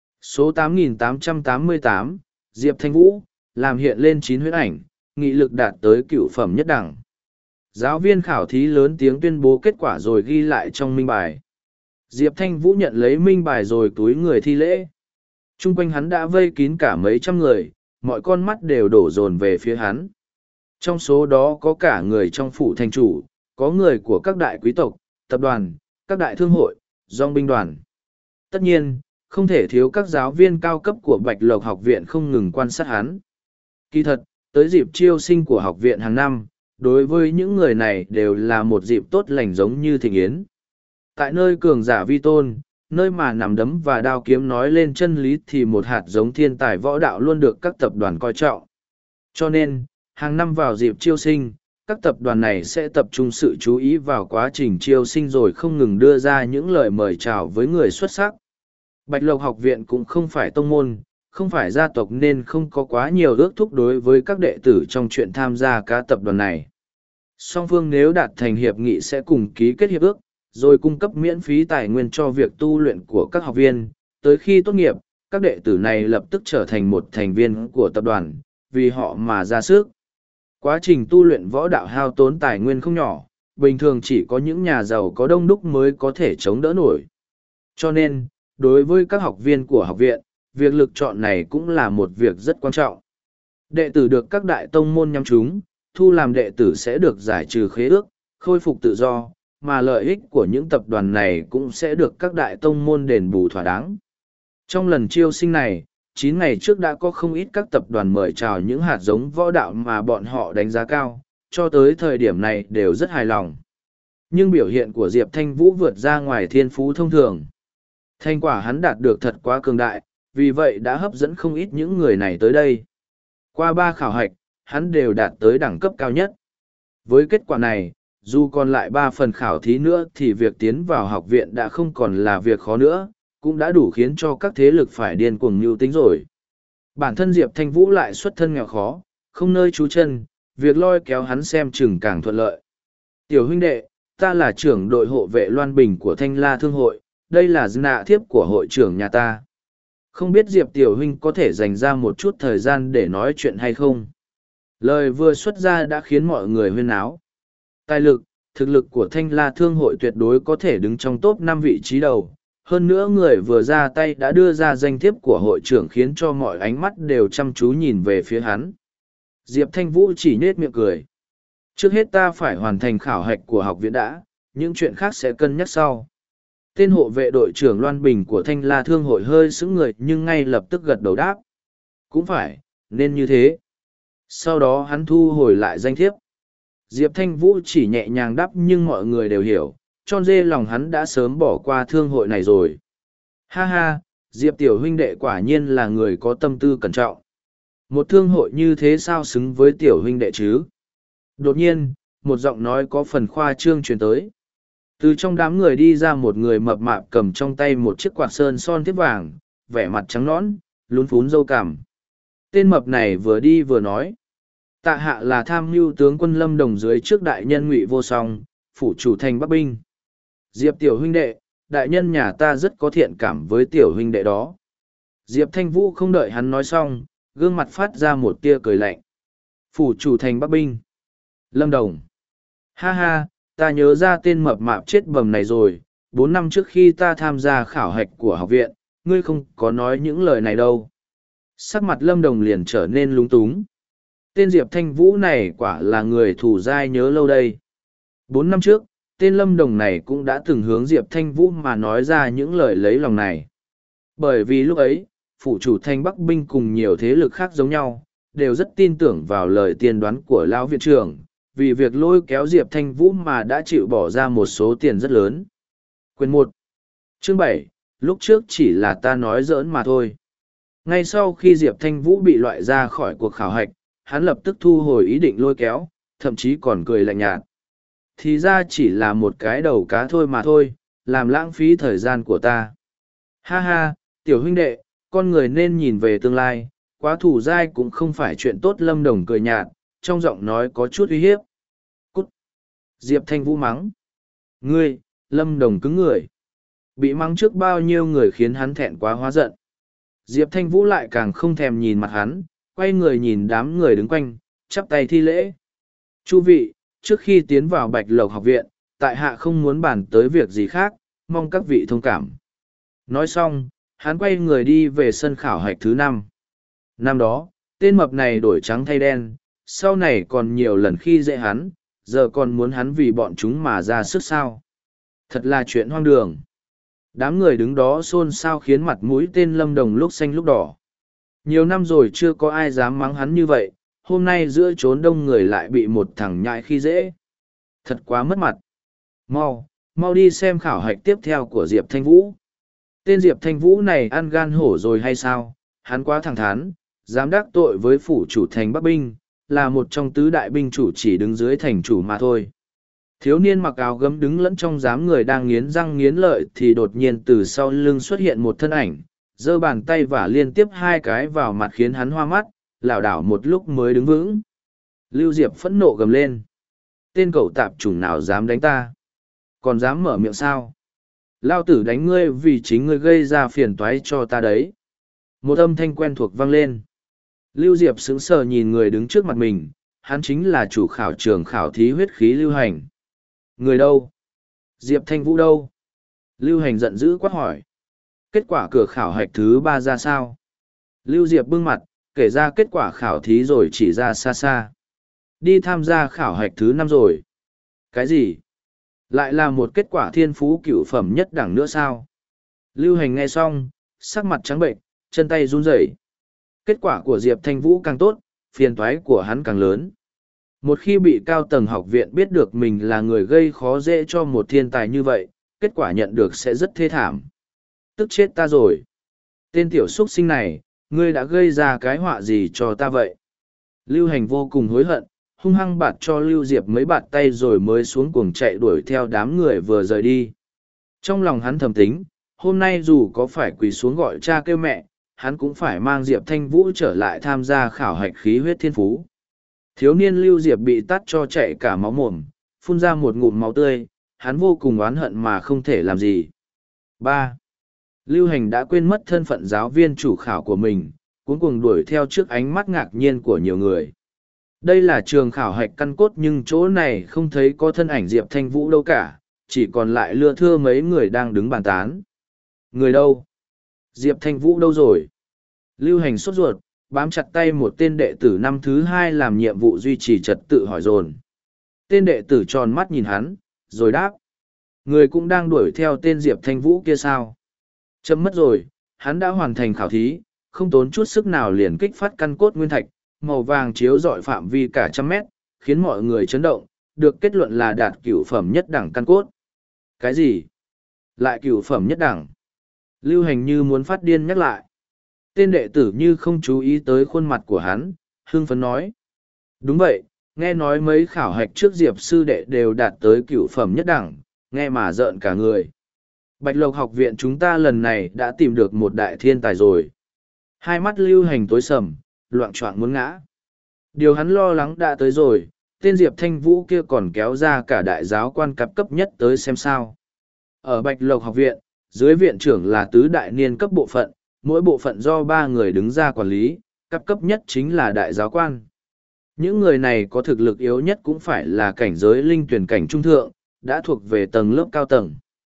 Số tám nghìn tám trăm tám mươi tám, Diệp Thanh Vũ, làm hiện lên chín huyễn ảnh, nghị lực đạt tới cựu phẩm nhất đẳng. Giáo viên khảo thí lớn tiếng tuyên bố kết quả rồi ghi lại trong minh bài. Diệp Thanh Vũ nhận lấy minh bài rồi túi người thi lễ. Trung quanh hắn đã vây kín cả mấy trăm người, mọi con mắt đều đổ dồn về phía hắn. Trong số đó có cả người trong phủ thành chủ, có người của các đại quý tộc, tập đoàn, các đại thương hội, dòng binh đoàn. Tất nhiên, không thể thiếu các giáo viên cao cấp của Bạch Lộc học viện không ngừng quan sát hắn. Kỳ thật, tới dịp chiêu sinh của học viện hàng năm, đối với những người này đều là một dịp tốt lành giống như thịnh yến. Tại nơi cường giả vi tôn, nơi mà nắm đấm và đao kiếm nói lên chân lý thì một hạt giống thiên tài võ đạo luôn được các tập đoàn coi trọng. Cho nên, hàng năm vào dịp chiêu sinh, các tập đoàn này sẽ tập trung sự chú ý vào quá trình chiêu sinh rồi không ngừng đưa ra những lời mời chào với người xuất sắc. Bạch Lộc học viện cũng không phải tông môn, không phải gia tộc nên không có quá nhiều ước thúc đối với các đệ tử trong chuyện tham gia các tập đoàn này. Song phương nếu đạt thành hiệp nghị sẽ cùng ký kết hiệp ước, rồi cung cấp miễn phí tài nguyên cho việc tu luyện của các học viên. Tới khi tốt nghiệp, các đệ tử này lập tức trở thành một thành viên của tập đoàn, vì họ mà ra sức. Quá trình tu luyện võ đạo hao tốn tài nguyên không nhỏ, bình thường chỉ có những nhà giàu có đông đúc mới có thể chống đỡ nổi. Cho nên, đối với các học viên của học viện, việc lựa chọn này cũng là một việc rất quan trọng. Đệ tử được các đại tông môn nhắm trúng, thu làm đệ tử sẽ được giải trừ khế ước, khôi phục tự do, mà lợi ích của những tập đoàn này cũng sẽ được các đại tông môn đền bù thỏa đáng. Trong lần chiêu sinh này, chín ngày trước đã có không ít các tập đoàn mời chào những hạt giống võ đạo mà bọn họ đánh giá cao, cho tới thời điểm này đều rất hài lòng. Nhưng biểu hiện của Diệp Thanh Vũ vượt ra ngoài thiên phú thông thường. Thành quả hắn đạt được thật quá cường đại, vì vậy đã hấp dẫn không ít những người này tới đây. Qua ba khảo hạch, hắn đều đạt tới đẳng cấp cao nhất. Với kết quả này, dù còn lại ba phần khảo thí nữa thì việc tiến vào học viện đã không còn là việc khó nữa, cũng đã đủ khiến cho các thế lực phải điên cuồng mưu tính rồi. Bản thân Diệp Thanh Vũ lại xuất thân nghèo khó, không nơi trú chân, việc lôi kéo hắn xem chừng càng thuận lợi. Tiểu huynh đệ, ta là trưởng đội hộ vệ Loan Bình của Thanh La Thương hội, đây là nạ thiếp của hội trưởng nhà ta. Không biết Diệp Tiểu huynh có thể dành ra một chút thời gian để nói chuyện hay không? Lời vừa xuất ra đã khiến mọi người huyên náo. Tài lực, thực lực của Thanh La Thương hội tuyệt đối có thể đứng trong top năm vị trí đầu. Hơn nữa người vừa ra tay đã đưa ra danh thiếp của hội trưởng khiến cho mọi ánh mắt đều chăm chú nhìn về phía hắn. Diệp Thanh Vũ chỉ nết miệng cười. Trước hết ta phải hoàn thành khảo hạch của học viện đã, những chuyện khác sẽ cân nhắc sau. Tên hộ vệ đội trưởng Loan Bình của Thanh La Thương hội hơi sững người nhưng ngay lập tức gật đầu đáp. Cũng phải, nên như thế. Sau đó hắn thu hồi lại danh thiếp. Diệp Thanh Vũ chỉ nhẹ nhàng đáp nhưng mọi người đều hiểu, tròn dê lòng hắn đã sớm bỏ qua thương hội này rồi. Ha ha, Diệp tiểu huynh đệ quả nhiên là người có tâm tư cẩn trọng. Một thương hội như thế sao xứng với tiểu huynh đệ chứ? Đột nhiên, một giọng nói có phần khoa trương truyền tới. Từ trong đám người đi ra một người mập mạp cầm trong tay một chiếc quạt sơn son thiếp vàng, vẻ mặt trắng nõn, lún phún râu cằm. Tên mập này vừa đi vừa nói. Tạ hạ là tham mưu tướng quân Lâm Đồng dưới trước đại nhân Ngụy Vô Song, phủ chủ thành Bắc Binh. Diệp tiểu huynh đệ, đại nhân nhà ta rất có thiện cảm với tiểu huynh đệ đó. Diệp Thanh Vũ không đợi hắn nói xong, gương mặt phát ra một tia cười lạnh. Phủ chủ thành Bắc Binh. Lâm Đồng. Ha ha, ta nhớ ra tên mập mạp chết bầm này rồi, bốn năm trước khi ta tham gia khảo hạch của học viện, ngươi không có nói những lời này đâu. Sắc mặt Lâm Đồng liền trở nên lúng túng. Tên Diệp Thanh Vũ này quả là người thù dai nhớ lâu đây. Bốn năm trước, tên Lâm Đồng này cũng đã từng hướng Diệp Thanh Vũ mà nói ra những lời lấy lòng này. Bởi vì lúc ấy, phủ chủ thành Bắc Binh cùng nhiều thế lực khác giống nhau, đều rất tin tưởng vào lời tiên đoán của Lão Viện trưởng, vì việc lôi kéo Diệp Thanh Vũ mà đã chịu bỏ ra một số tiền rất lớn. Quyền một, chương bảy, lúc trước chỉ là ta nói giỡn mà thôi. Ngay sau khi Diệp Thanh Vũ bị loại ra khỏi cuộc khảo hạch, hắn lập tức thu hồi ý định lôi kéo, thậm chí còn cười lạnh nhạt. Thì ra chỉ là một cái đầu cá thôi mà thôi, làm lãng phí thời gian của ta. Ha ha, tiểu huynh đệ, con người nên nhìn về tương lai, quá thủ dai cũng không phải chuyện tốt. Lâm Đồng cười nhạt, trong giọng nói có chút uy hiếp. Cút! Diệp Thanh Vũ mắng. Ngươi, Lâm Đồng cứng người. Bị mắng trước bao nhiêu người khiến hắn thẹn quá hóa giận. Diệp Thanh Vũ lại càng không thèm nhìn mặt hắn, quay người nhìn đám người đứng quanh, chắp tay thi lễ. Chu vị, trước khi tiến vào Bạch Lộc học viện, tại hạ không muốn bàn tới việc gì khác, mong các vị thông cảm. Nói xong, hắn quay người đi về sân khảo hạch thứ năm. Năm đó, tên mập này đổi trắng thay đen, sau này còn nhiều lần khi dễ hắn, giờ còn muốn hắn vì bọn chúng mà ra sức sao. Thật là chuyện hoang đường. Đám người đứng đó xôn xao khiến mặt mũi tên Lâm Đồng lúc xanh lúc đỏ. Nhiều năm rồi chưa có ai dám mắng hắn như vậy, hôm nay giữa chốn đông người lại bị một thằng nhãi khi dễ. Thật quá mất mặt. Mau, mau đi xem khảo hạch tiếp theo của Diệp Thanh Vũ. Tên Diệp Thanh Vũ này ăn gan hổ rồi hay sao? Hắn quá thẳng thắn, dám đắc tội với phủ chủ thành Bắc Binh, là một trong tứ đại binh chủ chỉ đứng dưới thành chủ mà thôi. Thiếu niên mặc áo gấm đứng lẫn trong đám người đang nghiến răng nghiến lợi thì đột nhiên từ sau lưng xuất hiện một thân ảnh, giơ bàn tay vả liên tiếp hai cái vào mặt khiến hắn hoa mắt, lảo đảo một lúc mới đứng vững. Lưu Diệp phẫn nộ gầm lên. Tên cậu tạp chủng nào dám đánh ta? Còn dám mở miệng sao? Lao tử đánh ngươi vì chính ngươi gây ra phiền toái cho ta đấy. Một âm thanh quen thuộc vang lên. Lưu Diệp sững sờ nhìn người đứng trước mặt mình, hắn chính là chủ khảo trường khảo thí huyết khí Lưu Hành. Người đâu? Diệp Thanh Vũ đâu? Lưu Hành giận dữ quát hỏi. Kết quả cửa khảo hạch thứ ba ra sao? Lưu Diệp bưng mặt, kể ra kết quả khảo thí rồi chỉ ra xa xa. Đi tham gia khảo hạch thứ năm rồi. Cái gì? Lại là một kết quả thiên phú cửu phẩm nhất đẳng nữa sao? Lưu Hành nghe xong, sắc mặt trắng bệnh, chân tay run rẩy. Kết quả của Diệp Thanh Vũ càng tốt, phiền toái của hắn càng lớn. Một khi bị cao tầng học viện biết được mình là người gây khó dễ cho một thiên tài như vậy, kết quả nhận được sẽ rất thê thảm. Tức chết ta rồi. Tên tiểu xuất sinh này, ngươi đã gây ra cái họa gì cho ta vậy? Lưu Hành vô cùng hối hận, hung hăng bạt cho Lưu Diệp mấy bạt tay rồi mới xuống cuồng chạy đuổi theo đám người vừa rời đi. Trong lòng hắn thầm tính, hôm nay dù có phải quỳ xuống gọi cha kêu mẹ, hắn cũng phải mang Diệp Thanh Vũ trở lại tham gia khảo hạch khí huyết thiên phú. Thiếu niên Lưu Diệp bị tắt cho chạy cả máu mồm, phun ra một ngụm máu tươi, hắn vô cùng oán hận mà không thể làm gì. ba. Lưu Hành đã quên mất thân phận giáo viên chủ khảo của mình, cuống cuồng đuổi theo trước ánh mắt ngạc nhiên của nhiều người. Đây là trường khảo hạch căn cốt nhưng chỗ này không thấy có thân ảnh Diệp Thanh Vũ đâu cả, chỉ còn lại lưa thưa mấy người đang đứng bàn tán. Người đâu? Diệp Thanh Vũ đâu rồi? Lưu Hành sốt ruột, bám chặt tay một tên đệ tử năm thứ hai làm nhiệm vụ duy trì trật tự hỏi dồn. Tên đệ tử tròn mắt nhìn hắn, rồi đáp. Người cũng đang đuổi theo tên Diệp Thanh Vũ kia sao? Chấm mất rồi, hắn đã hoàn thành khảo thí, không tốn chút sức nào liền kích phát căn cốt nguyên thạch, màu vàng chiếu rọi phạm vi cả trăm mét, khiến mọi người chấn động, được kết luận là đạt cửu phẩm nhất đẳng căn cốt. Cái gì? Lại cửu phẩm nhất đẳng. Lưu Hành như muốn phát điên nhắc lại. Tên đệ tử như không chú ý tới khuôn mặt của hắn, hưng phấn nói. Đúng vậy, nghe nói mấy khảo hạch trước Diệp sư đệ đều đạt tới cửu phẩm nhất đẳng, nghe mà rợn cả người. Bạch Lộc học viện chúng ta lần này đã tìm được một đại thiên tài rồi. Hai mắt Lưu Hành tối sầm, loạng choạng muốn ngã. Điều hắn lo lắng đã tới rồi, tên Diệp Thanh Vũ kia còn kéo ra cả đại giáo quan cấp cấp nhất tới xem sao. Ở Bạch Lộc học viện, dưới viện trưởng là tứ đại niên cấp bộ phận, mỗi bộ phận do ba người đứng ra quản lý, cấp cấp nhất chính là đại giáo quan. Những người này có thực lực yếu nhất cũng phải là cảnh giới linh tuyển cảnh trung thượng, đã thuộc về tầng lớp cao tầng.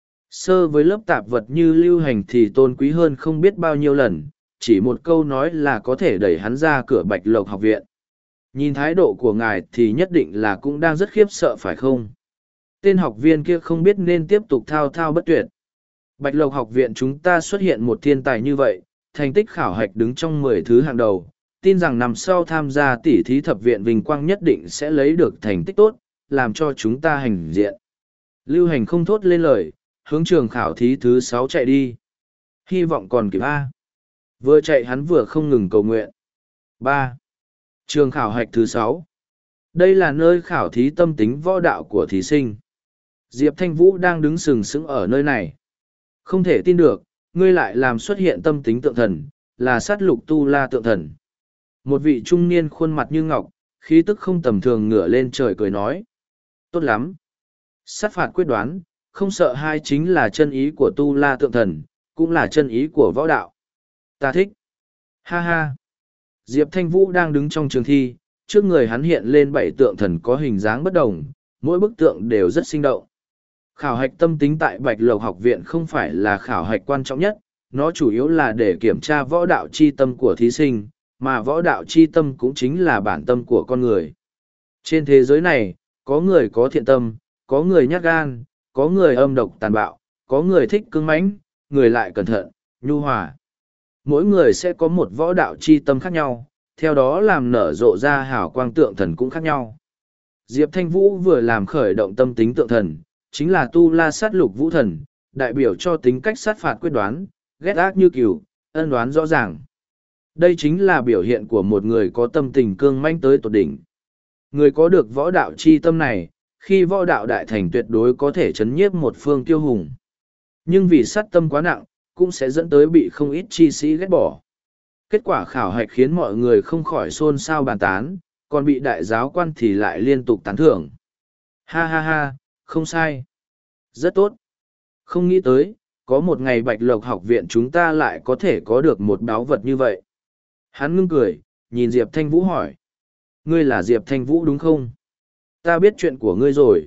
Sơ với lớp tạp vật như Lưu Hành thì tôn quý hơn không biết bao nhiêu lần, chỉ một câu nói là có thể đẩy hắn ra cửa Bạch Lộc học viện. Nhìn thái độ của ngài thì nhất định là cũng đang rất khiếp sợ phải không? Tên học viên kia không biết nên tiếp tục thao thao bất tuyệt. Bạch Lộc học viện chúng ta xuất hiện một thiên tài như vậy, thành tích khảo hạch đứng trong mười thứ hạng đầu, tin rằng năm sau tham gia tỉ thí thập viện vinh quang nhất định sẽ lấy được thành tích tốt, làm cho chúng ta hành diện. Lưu Hành không thốt lên lời, hướng trường khảo thí thứ sáu chạy đi. Hy vọng còn kịp A. Vừa chạy hắn vừa không ngừng cầu nguyện. ba. Trường khảo hạch thứ sáu. Đây là nơi khảo thí tâm tính võ đạo của thí sinh. Diệp Thanh Vũ đang đứng sừng sững ở nơi này. Không thể tin được, ngươi lại làm xuất hiện tâm tính tượng thần, là sát lục tu la tượng thần. Một vị trung niên khuôn mặt như ngọc, khí tức không tầm thường ngửa lên trời cười nói. Tốt lắm. Sát phạt quyết đoán, không sợ hai chính là chân ý của tu la tượng thần, cũng là chân ý của võ đạo. Ta thích. Ha ha. Diệp Thanh Vũ đang đứng trong trường thi, trước người hắn hiện lên bảy tượng thần có hình dáng bất đồng, mỗi bức tượng đều rất sinh động. Khảo hạch tâm tính tại Bạch Lộc học viện không phải là khảo hạch quan trọng nhất, nó chủ yếu là để kiểm tra võ đạo chi tâm của thí sinh, mà võ đạo chi tâm cũng chính là bản tâm của con người. Trên thế giới này, có người có thiện tâm, có người nhát gan, có người âm độc tàn bạo, có người thích cứng mãnh, người lại cẩn thận, nhu hòa. Mỗi người sẽ có một võ đạo chi tâm khác nhau, theo đó làm nở rộ ra hào quang tượng thần cũng khác nhau. Diệp Thanh Vũ vừa làm khởi động tâm tính tượng thần, chính là tu la sát lục vũ thần, đại biểu cho tính cách sát phạt quyết đoán, ghét ác như cừu, ân đoán rõ ràng. Đây chính là biểu hiện của một người có tâm tình cương manh tới tột đỉnh. Người có được võ đạo chi tâm này, khi võ đạo đại thành tuyệt đối có thể chấn nhiếp một phương tiêu hùng. Nhưng vì sát tâm quá nặng, cũng sẽ dẫn tới bị không ít chi sĩ ghét bỏ. Kết quả khảo hạch khiến mọi người không khỏi xôn xao bàn tán, còn bị đại giáo quan thì lại liên tục tán thưởng. Ha ha ha, không sai. Rất tốt. Không nghĩ tới, có một ngày Bạch Lộc học viện chúng ta lại có thể có được một báu vật như vậy. Hắn ngưng cười, nhìn Diệp Thanh Vũ hỏi. Ngươi là Diệp Thanh Vũ đúng không? Ta biết chuyện của ngươi rồi.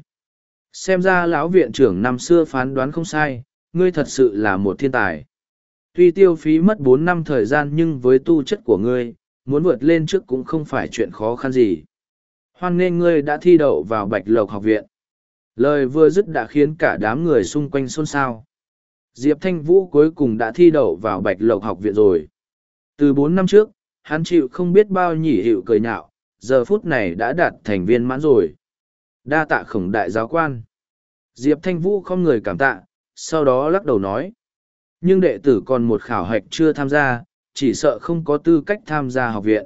Xem ra lão viện trưởng năm xưa phán đoán không sai, ngươi thật sự là một thiên tài. Tuy tiêu phí mất bốn năm thời gian nhưng với tu chất của ngươi, muốn vượt lên trước cũng không phải chuyện khó khăn gì. Hoan nghênh ngươi đã thi đậu vào Bạch Lộc học viện. Lời vừa dứt đã khiến cả đám người xung quanh xôn xao. Diệp Thanh Vũ cuối cùng đã thi đậu vào Bạch Lộc học viện rồi. Từ bốn năm trước, hắn chịu không biết bao nhỉ hiệu cười nhạo, giờ phút này đã đạt thành viên mãn rồi. Đa tạ Khổng đại giáo quan. Diệp Thanh Vũ không người cảm tạ, sau đó lắc đầu nói. Nhưng đệ tử còn một khảo hạch chưa tham gia, chỉ sợ không có tư cách tham gia học viện.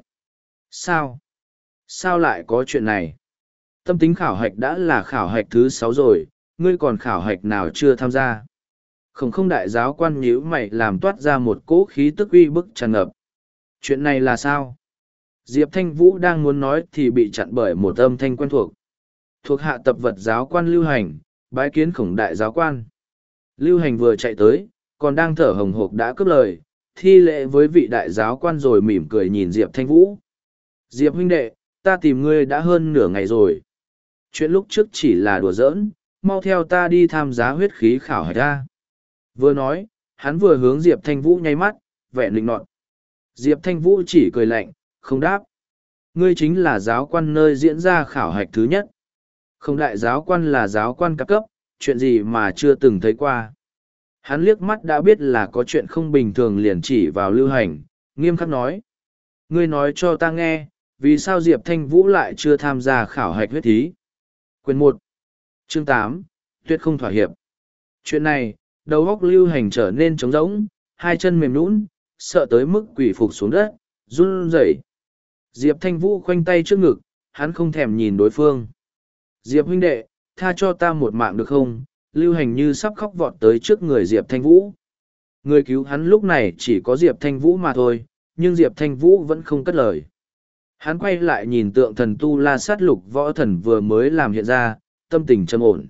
Sao? Sao lại có chuyện này? Tâm tính khảo hạch đã là khảo hạch thứ sáu rồi, ngươi còn khảo hạch nào chưa tham gia? Khổng không đại giáo quan nhíu mày làm toát ra một cỗ khí tức uy bức tràn ngập. Chuyện này là sao? Diệp Thanh Vũ đang muốn nói thì bị chặn bởi một âm thanh quen thuộc. Thuộc hạ tập vật giáo quan Lưu Hành, bái kiến Khổng đại giáo quan. Lưu Hành vừa chạy tới, còn đang thở hồng hộc đã cướp lời, thi lễ với vị đại giáo quan rồi mỉm cười nhìn Diệp Thanh Vũ. Diệp huynh đệ, ta tìm ngươi đã hơn nửa ngày rồi. Chuyện lúc trước chỉ là đùa giỡn, mau theo ta đi tham gia huyết khí khảo hạch ta. Vừa nói, hắn vừa hướng Diệp Thanh Vũ nháy mắt, vẻ lịnh nọt. Diệp Thanh Vũ chỉ cười lạnh, không đáp. Ngươi chính là giáo quan nơi diễn ra khảo hạch thứ nhất. Không đại giáo quan là giáo quan cấp cấp, chuyện gì mà chưa từng thấy qua. Hắn liếc mắt đã biết là có chuyện không bình thường liền chỉ vào Lưu Hành, nghiêm khắc nói. Ngươi nói cho ta nghe, vì sao Diệp Thanh Vũ lại chưa tham gia khảo hạch huyết thí? Quyền một, chương tám, tuyệt không thỏa hiệp. Chuyện này, đầu óc Lưu Hành trở nên trống rỗng, hai chân mềm nhũn, sợ tới mức quỳ phục xuống đất, run rẩy. Diệp Thanh Vũ khoanh tay trước ngực, hắn không thèm nhìn đối phương. Diệp huynh đệ, tha cho ta một mạng được không? Lưu Hành như sắp khóc vọt tới trước người Diệp Thanh Vũ. Người cứu hắn lúc này chỉ có Diệp Thanh Vũ mà thôi, nhưng Diệp Thanh Vũ vẫn không cất lời. Hắn quay lại nhìn tượng thần Tu La sát lục võ thần vừa mới làm hiện ra, tâm tình trầm ổn.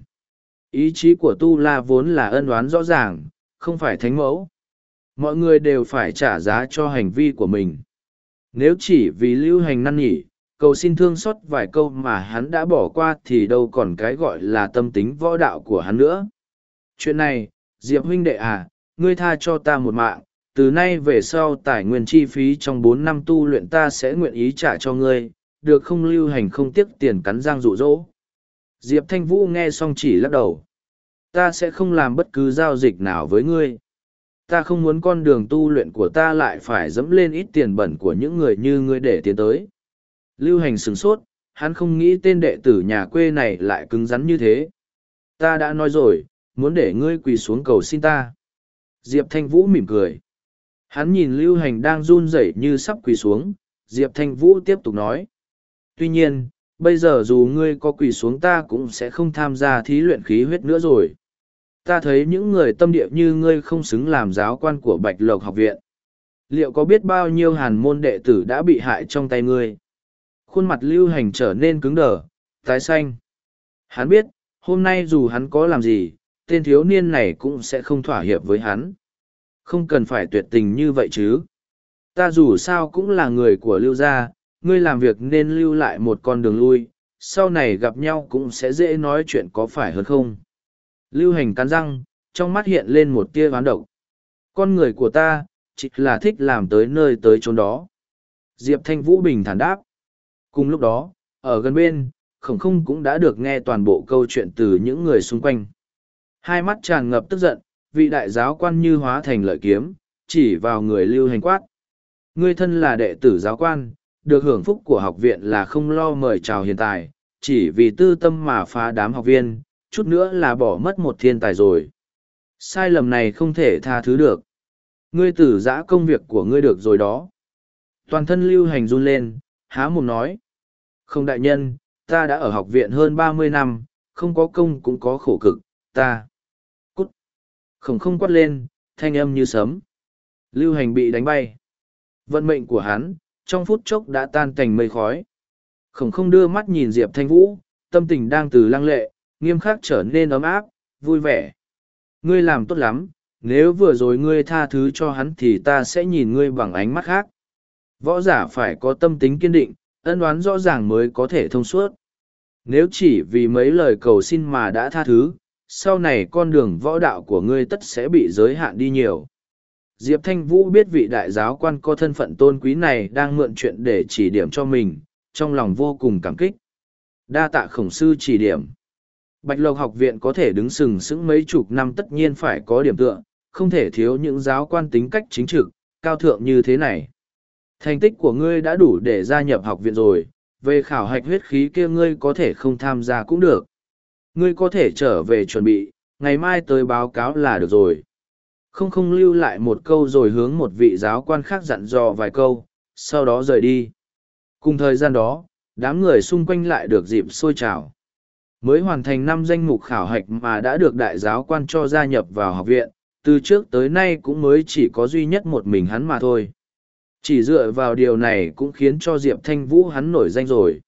Ý chí của Tu La vốn là ân oán rõ ràng, không phải thánh mẫu. Mọi người đều phải trả giá cho hành vi của mình. Nếu chỉ vì Lưu Hành năn nỉ, cầu xin thương xót vài câu mà hắn đã bỏ qua thì đâu còn cái gọi là tâm tính võ đạo của hắn nữa. Chuyện này, Diệp huynh đệ à, ngươi tha cho ta một mạng, từ nay về sau tài nguyên chi phí trong bốn năm tu luyện ta sẽ nguyện ý trả cho ngươi, được không? Lưu Hành không tiếc tiền cắn răng dụ dỗ. Diệp Thanh Vũ nghe xong chỉ lắc đầu. Ta sẽ không làm bất cứ giao dịch nào với ngươi. Ta không muốn con đường tu luyện của ta lại phải dẫm lên ít tiền bẩn của những người như ngươi để tiến tới. Lưu Hành sửng sốt, hắn không nghĩ tên đệ tử nhà quê này lại cứng rắn như thế. Ta đã nói rồi, muốn để ngươi quỳ xuống cầu xin ta. Diệp Thanh Vũ mỉm cười. Hắn nhìn Lưu Hành đang run rẩy như sắp quỳ xuống, Diệp Thanh Vũ tiếp tục nói. Tuy nhiên, bây giờ dù ngươi có quỳ xuống ta cũng sẽ không tham gia thí luyện khí huyết nữa rồi. Ta thấy những người tâm địa như ngươi không xứng làm giáo quan của Bạch Lộc học viện. Liệu có biết bao nhiêu hàn môn đệ tử đã bị hại trong tay ngươi? Khuôn mặt Lưu Hành trở nên cứng đờ, tái xanh. Hắn biết, hôm nay dù hắn có làm gì, tên thiếu niên này cũng sẽ không thỏa hiệp với hắn. Không cần phải tuyệt tình như vậy chứ. Ta dù sao cũng là người của Lưu gia, ngươi làm việc nên lưu lại một con đường lui, sau này gặp nhau cũng sẽ dễ nói chuyện có phải hơn không? Lưu Hành cắn răng, trong mắt hiện lên một tia oán độc. Con người của ta, chỉ là thích làm tới nơi tới chốn đó. Diệp Thanh Vũ bình thản đáp. Cùng lúc đó, ở gần bên, Khổng Không cũng đã được nghe toàn bộ câu chuyện từ những người xung quanh. Hai mắt tràn ngập tức giận, vị đại giáo quan như hóa thành lợi kiếm, chỉ vào người Lưu Hành quát. Ngươi thân là đệ tử giáo quan, được hưởng phúc của học viện là không lo mời chào hiện tại, chỉ vì tư tâm mà phá đám học viên, chút nữa là bỏ mất một thiên tài rồi. Sai lầm này không thể tha thứ được. Ngươi tử giã công việc của ngươi được rồi đó. Toàn thân Lưu Hành run lên, há mồm nói. Không đại nhân, ta đã ở học viện hơn ba mươi năm, không có công cũng có khổ cực, ta. Cút. Khổng Không quát lên, thanh âm như sấm. Lưu Hành bị đánh bay. Vận mệnh của hắn, trong phút chốc đã tan thành mây khói. Khổng Không đưa mắt nhìn Diệp Thanh Vũ, tâm tình đang từ lăng lệ, nghiêm khắc trở nên ấm áp, vui vẻ. Ngươi làm tốt lắm, nếu vừa rồi ngươi tha thứ cho hắn thì ta sẽ nhìn ngươi bằng ánh mắt khác. Võ giả phải có tâm tính kiên định, ân oán rõ ràng mới có thể thông suốt. Nếu chỉ vì mấy lời cầu xin mà đã tha thứ, sau này con đường võ đạo của ngươi tất sẽ bị giới hạn đi nhiều. Diệp Thanh Vũ biết vị đại giáo quan có thân phận tôn quý này đang mượn chuyện để chỉ điểm cho mình, trong lòng vô cùng cảm kích. Đa tạ Khổng sư chỉ điểm. Bạch Lộc học viện có thể đứng sừng sững mấy chục năm tất nhiên phải có điểm tựa, không thể thiếu những giáo quan tính cách chính trực, cao thượng như thế này. Thành tích của ngươi đã đủ để gia nhập học viện rồi, về khảo hạch huyết khí kia ngươi có thể không tham gia cũng được. Ngươi có thể trở về chuẩn bị, ngày mai tới báo cáo là được rồi. Không không lưu lại một câu rồi hướng một vị giáo quan khác dặn dò vài câu, sau đó rời đi. Cùng thời gian đó, đám người xung quanh lại được dịp sôi trào. Mới hoàn thành năm danh mục khảo hạch mà đã được đại giáo quan cho gia nhập vào học viện, từ trước tới nay cũng mới chỉ có duy nhất một mình hắn mà thôi. Chỉ dựa vào điều này cũng khiến cho Diệp Thanh Vũ hắn nổi danh rồi.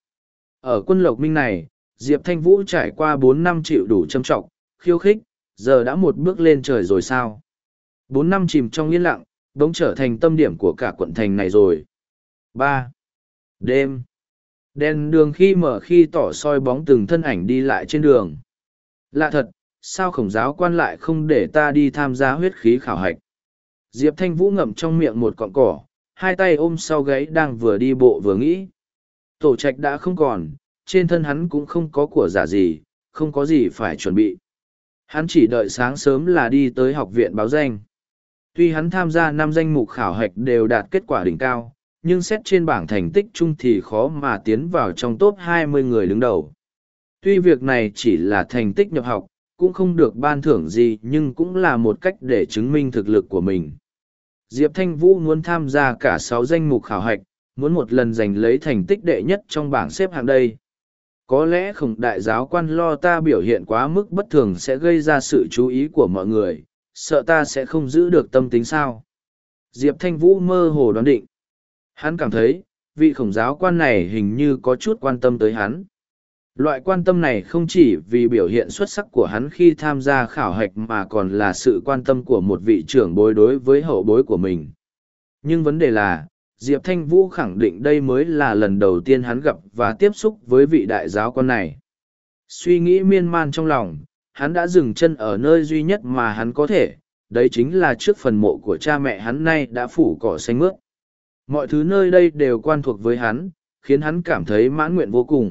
Ở quân Lộc Minh này, Diệp Thanh Vũ trải qua bốn năm chịu đủ châm trọng, khiêu khích, giờ đã một bước lên trời rồi sao? Bốn năm chìm trong yên lặng, bỗng trở thành tâm điểm của cả quận thành này rồi. Ba. Đêm. Đèn đường khi mở khi tỏ soi bóng từng thân ảnh đi lại trên đường. Lạ thật, sao Khổng giáo quan lại không để ta đi tham gia huyết khí khảo hạch? Diệp Thanh Vũ ngậm trong miệng một cọng cỏ, hai tay ôm sau gáy đang vừa đi bộ vừa nghĩ. Tổ trạch đã không còn, trên thân hắn cũng không có của giả gì, không có gì phải chuẩn bị. Hắn chỉ đợi sáng sớm là đi tới học viện báo danh. Tuy hắn tham gia năm danh mục khảo hạch đều đạt kết quả đỉnh cao, nhưng xét trên bảng thành tích chung thì khó mà tiến vào trong top hai mươi người đứng đầu. Tuy việc này chỉ là thành tích nhập học, cũng không được ban thưởng gì nhưng cũng là một cách để chứng minh thực lực của mình. Diệp Thanh Vũ muốn tham gia cả sáu danh mục khảo hạch, muốn một lần giành lấy thành tích đệ nhất trong bảng xếp hạng đây. Có lẽ Khổng đại giáo quan lo ta biểu hiện quá mức bất thường sẽ gây ra sự chú ý của mọi người, sợ ta sẽ không giữ được tâm tính sao. Diệp Thanh Vũ mơ hồ đoán định. Hắn cảm thấy, vị Khổng giáo quan này hình như có chút quan tâm tới hắn. Loại quan tâm này không chỉ vì biểu hiện xuất sắc của hắn khi tham gia khảo hạch mà còn là sự quan tâm của một vị trưởng bối đối với hậu bối của mình. Nhưng vấn đề là, Diệp Thanh Vũ khẳng định đây mới là lần đầu tiên hắn gặp và tiếp xúc với vị đại giáo quan này. Suy nghĩ miên man trong lòng, hắn đã dừng chân ở nơi duy nhất mà hắn có thể, đấy chính là trước phần mộ của cha mẹ hắn nay đã phủ cỏ xanh mướt. Mọi thứ nơi đây đều quan thuộc với hắn, khiến hắn cảm thấy mãn nguyện vô cùng.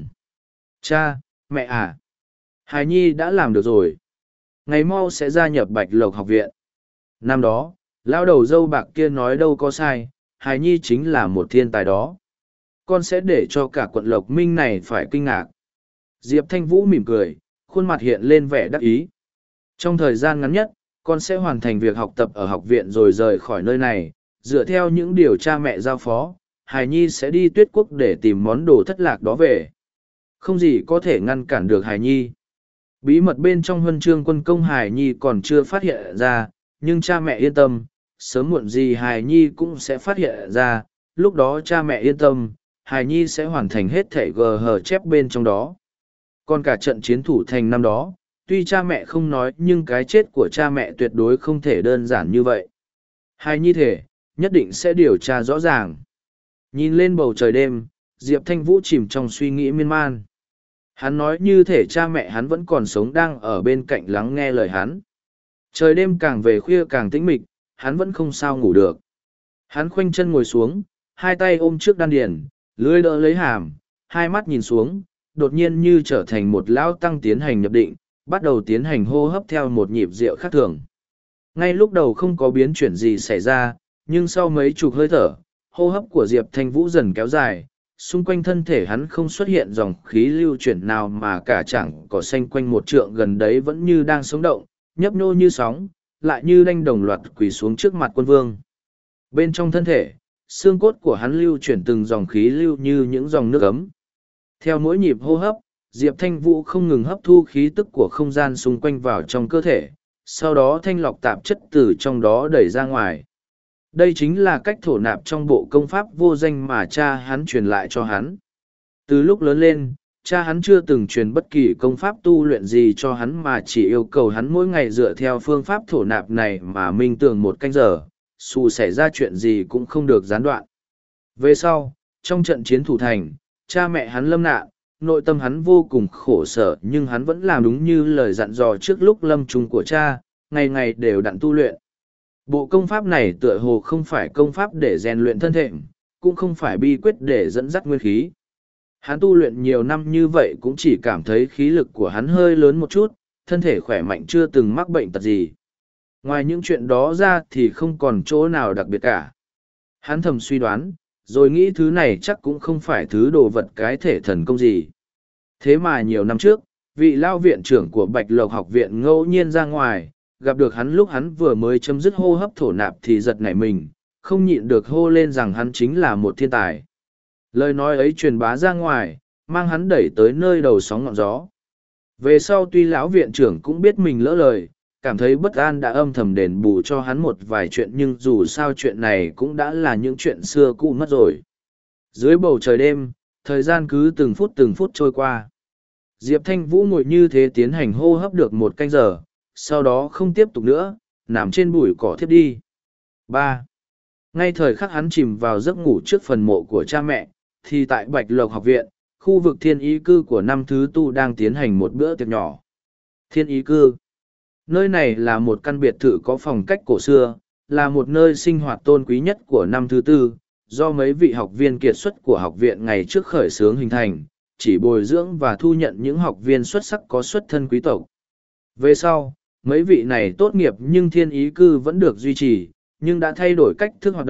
Cha, mẹ à, Hài Nhi đã làm được rồi. Ngày mau sẽ gia nhập Bạch Lộc học viện. Năm đó, lão đầu dâu bạc kia nói đâu có sai, Hài Nhi chính là một thiên tài đó. Con sẽ để cho cả quận Lộc Minh này phải kinh ngạc. Diệp Thanh Vũ mỉm cười, khuôn mặt hiện lên vẻ đắc ý. Trong thời gian ngắn nhất, con sẽ hoàn thành việc học tập ở học viện rồi rời khỏi nơi này. Dựa theo những điều cha mẹ giao phó, Hài Nhi sẽ đi Tuyết Quốc để tìm món đồ thất lạc đó về. Không gì có thể ngăn cản được Hài Nhi. Bí mật bên trong huân chương quân công Hài Nhi còn chưa phát hiện ra, nhưng cha mẹ yên tâm, sớm muộn gì Hài Nhi cũng sẽ phát hiện ra, lúc đó cha mẹ yên tâm, Hài Nhi sẽ hoàn thành hết thể gờ hờ chép bên trong đó. Còn cả trận chiến thủ thành năm đó, tuy cha mẹ không nói nhưng cái chết của cha mẹ tuyệt đối không thể đơn giản như vậy. Hài Nhi thể, nhất định sẽ điều tra rõ ràng. Nhìn lên bầu trời đêm, Diệp Thanh Vũ chìm trong suy nghĩ miên man. Hắn nói như thể cha mẹ hắn vẫn còn sống đang ở bên cạnh lắng nghe lời hắn. Trời đêm càng về khuya càng tĩnh mịch, hắn vẫn không sao ngủ được. Hắn khoanh chân ngồi xuống, hai tay ôm trước đan điền, lưỡi đỡ lấy hàm, hai mắt nhìn xuống, đột nhiên như trở thành một lão tăng tiến hành nhập định, bắt đầu tiến hành hô hấp theo một nhịp điệu khác thường. Ngay lúc đầu không có biến chuyển gì xảy ra, nhưng sau mấy chục hơi thở, hô hấp của Diệp Thanh Vũ dần kéo dài, xung quanh thân thể hắn không xuất hiện dòng khí lưu chuyển nào mà cả chẳng cỏ xanh quanh một trượng gần đấy vẫn như đang sống động, nhấp nhô như sóng, lại như đanh đồng loạt quỳ xuống trước mặt quân vương. Bên trong thân thể, xương cốt của hắn lưu chuyển từng dòng khí lưu như những dòng nước ấm. Theo mỗi nhịp hô hấp, Diệp Thanh Vũ không ngừng hấp thu khí tức của không gian xung quanh vào trong cơ thể, sau đó thanh lọc tạp chất từ trong đó đẩy ra ngoài. Đây chính là cách thổ nạp trong bộ công pháp vô danh mà cha hắn truyền lại cho hắn. Từ lúc lớn lên, cha hắn chưa từng truyền bất kỳ công pháp tu luyện gì cho hắn mà chỉ yêu cầu hắn mỗi ngày dựa theo phương pháp thổ nạp này mà minh tưởng một canh giờ, dù xảy ra chuyện gì cũng không được gián đoạn. Về sau, trong trận chiến thủ thành, cha mẹ hắn lâm nạn, nội tâm hắn vô cùng khổ sở nhưng hắn vẫn làm đúng như lời dặn dò trước lúc lâm chung của cha, ngày ngày đều đặn tu luyện. Bộ công pháp này tựa hồ không phải công pháp để rèn luyện thân thể, cũng không phải bi quyết để dẫn dắt nguyên khí. Hắn tu luyện nhiều năm như vậy cũng chỉ cảm thấy khí lực của hắn hơi lớn một chút, thân thể khỏe mạnh chưa từng mắc bệnh tật gì. Ngoài những chuyện đó ra thì không còn chỗ nào đặc biệt cả. Hắn thầm suy đoán, rồi nghĩ thứ này chắc cũng không phải thứ đồ vật cái thể thần công gì. Thế mà nhiều năm trước, vị lao viện trưởng của Bạch Lộc học viện ngẫu nhiên ra ngoài, gặp được hắn lúc hắn vừa mới chấm dứt hô hấp thổ nạp thì giật nảy mình, không nhịn được hô lên rằng hắn chính là một thiên tài. Lời nói ấy truyền bá ra ngoài, mang hắn đẩy tới nơi đầu sóng ngọn gió. Về sau tuy lão viện trưởng cũng biết mình lỡ lời, cảm thấy bất an đã âm thầm đền bù cho hắn một vài chuyện nhưng dù sao chuyện này cũng đã là những chuyện xưa cũ mất rồi. Dưới bầu trời đêm, thời gian cứ từng phút từng phút trôi qua. Diệp Thanh Vũ ngồi như thế tiến hành hô hấp được một canh giờ, sau đó không tiếp tục nữa, nằm trên bụi cỏ thiếp đi. ba. Ngay thời khắc hắn chìm vào giấc ngủ trước phần mộ của cha mẹ, thì tại Bạch Lộc học viện, khu vực thiên ý cư của năm thứ tu đang tiến hành một bữa tiệc nhỏ. Thiên ý cư. Nơi này là một căn biệt thự có phong cách cổ xưa, là một nơi sinh hoạt tôn quý nhất của năm thứ tư, do mấy vị học viên kiệt xuất của học viện ngày trước khởi xướng hình thành, chỉ bồi dưỡng và thu nhận những học viên xuất sắc có xuất thân quý tộc. Về sau, mấy vị này tốt nghiệp nhưng thiên ý cư vẫn được duy trì, nhưng đã thay đổi cách thức hoạt động,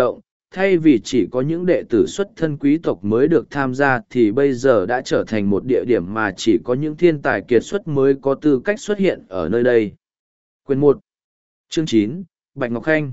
thay vì chỉ có những đệ tử xuất thân quý tộc mới được tham gia thì bây giờ đã trở thành một địa điểm mà chỉ có những thiên tài kiệt xuất mới có tư cách xuất hiện ở nơi đây. Quyền một, Chương chín, Bạch Ngọc Khanh.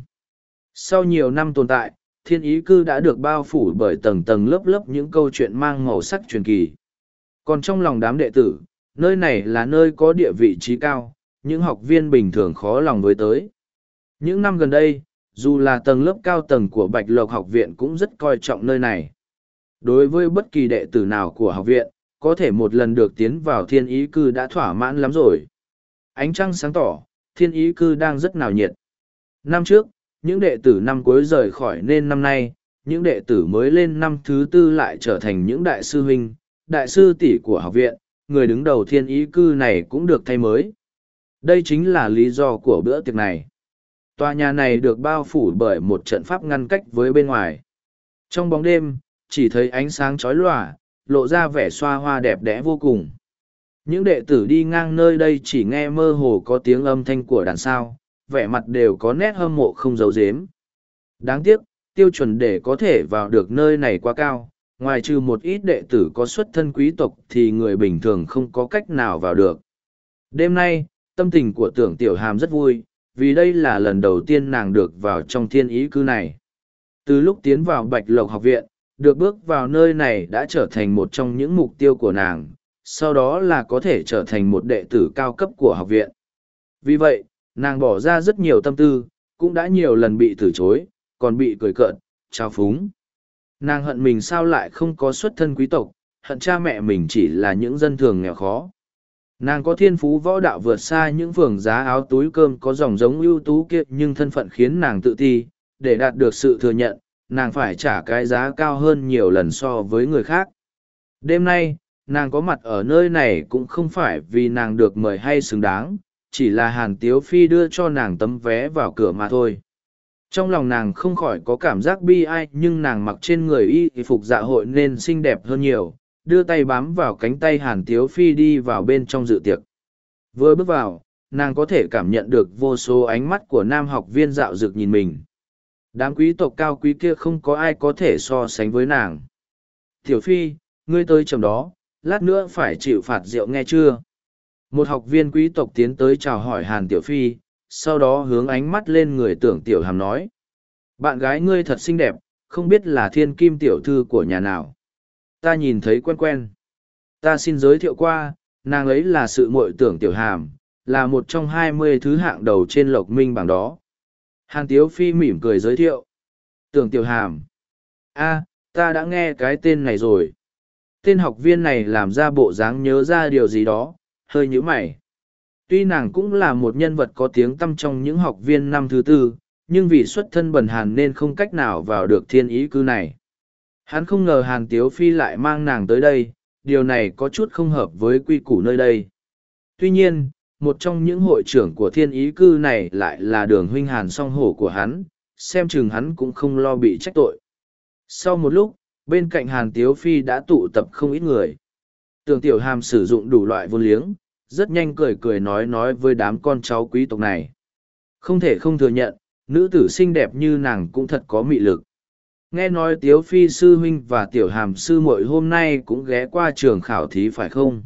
Sau nhiều năm tồn tại, Thiên Ý Cư đã được bao phủ bởi tầng tầng lớp lớp những câu chuyện mang màu sắc truyền kỳ. Còn trong lòng đám đệ tử, nơi này là nơi có địa vị trí cao, những học viên bình thường khó lòng với tới. Những năm gần đây, dù là tầng lớp cao tầng của Bạch Lộc học viện cũng rất coi trọng nơi này. Đối với bất kỳ đệ tử nào của học viện, có thể một lần được tiến vào Thiên Ý Cư đã thỏa mãn lắm rồi. Ánh trăng sáng tỏ, Thiên Ý Cư đang rất náo nhiệt. Năm trước, những đệ tử năm cuối rời khỏi nên năm nay, những đệ tử mới lên năm thứ tư lại trở thành những đại sư huynh, đại sư tỷ của học viện, người đứng đầu Thiên Ý Cư này cũng được thay mới. Đây chính là lý do của bữa tiệc này. Tòa nhà này được bao phủ bởi một trận pháp ngăn cách với bên ngoài. Trong bóng đêm, chỉ thấy ánh sáng chói lòa, lộ ra vẻ xoa hoa đẹp đẽ vô cùng. Những đệ tử đi ngang nơi đây chỉ nghe mơ hồ có tiếng âm thanh của đàn sao, vẻ mặt đều có nét hâm mộ không giấu giếm. Đáng tiếc, tiêu chuẩn để có thể vào được nơi này quá cao, ngoài trừ một ít đệ tử có xuất thân quý tộc thì người bình thường không có cách nào vào được. Đêm nay, tâm tình của Tưởng Tiểu Hàm rất vui, vì đây là lần đầu tiên nàng được vào trong Thiên Ý Cư này. Từ lúc tiến vào Bạch Lộc học viện, được bước vào nơi này đã trở thành một trong những mục tiêu của nàng, sau đó là có thể trở thành một đệ tử cao cấp của học viện. Vì vậy, nàng bỏ ra rất nhiều tâm tư, cũng đã nhiều lần bị từ chối, còn bị cười cợt, trao phúng. Nàng hận mình sao lại không có xuất thân quý tộc, hận cha mẹ mình chỉ là những dân thường nghèo khó. Nàng có thiên phú võ đạo vượt xa những phường giá áo túi cơm có dòng giống ưu tú kia, nhưng thân phận khiến nàng tự ti, để đạt được sự thừa nhận, nàng phải trả cái giá cao hơn nhiều lần so với người khác. Đêm nay, nàng có mặt ở nơi này cũng không phải vì nàng được mời hay xứng đáng, chỉ là Hàn Tiếu Phi đưa cho nàng tấm vé vào cửa mà thôi. Trong lòng nàng không khỏi có cảm giác bi ai, nhưng nàng mặc trên người y phục dạ hội nên xinh đẹp hơn nhiều, đưa tay bám vào cánh tay Hàn Tiếu Phi đi vào bên trong dự tiệc. Vừa bước vào, nàng có thể cảm nhận được vô số ánh mắt của nam học viên dạo dực nhìn mình. Đám quý tộc cao quý kia không có ai có thể so sánh với nàng. Tiểu Phi, ngươi tới chầm đó, lát nữa phải chịu phạt rượu nghe chưa? Một học viên quý tộc tiến tới chào hỏi Hàn Tiểu Phi, sau đó hướng ánh mắt lên người Tưởng Tiểu Hàm nói. Bạn gái ngươi thật xinh đẹp, không biết là thiên kim tiểu thư của nhà nào. Ta nhìn thấy quen quen. Ta xin giới thiệu qua, nàng ấy là sự muội Tưởng Tiểu Hàm, là một trong hai mươi thứ hạng đầu trên Lộc Minh bảng đó. Hàn Tiếu Phi mỉm cười giới thiệu. Tưởng Tiểu Hàm. A, ta đã nghe cái tên này rồi. Tên học viên này làm ra bộ dáng nhớ ra điều gì đó, hơi nhíu mày. Tuy nàng cũng là một nhân vật có tiếng tăm trong những học viên năm thứ tư, nhưng vì xuất thân bần hàn nên không cách nào vào được Thiên Ý Cư này. Hắn không ngờ Hàn Tiếu Phi lại mang nàng tới đây, điều này có chút không hợp với quy củ nơi đây. Tuy nhiên, một trong những hội trưởng của Thiên Ý Cư này lại là Đường huynh Hàn song hổ của hắn, xem chừng hắn cũng không lo bị trách tội. Sau một lúc, bên cạnh Hàn Tiếu Phi đã tụ tập không ít người. Tưởng Tiểu Hàm sử dụng đủ loại vô liếng, rất nhanh cười cười nói nói với đám con cháu quý tộc này. Không thể không thừa nhận, nữ tử xinh đẹp như nàng cũng thật có mị lực. Nghe nói Tiếu Phi sư huynh và Tiểu Hàm sư muội hôm nay cũng ghé qua trường khảo thí phải không?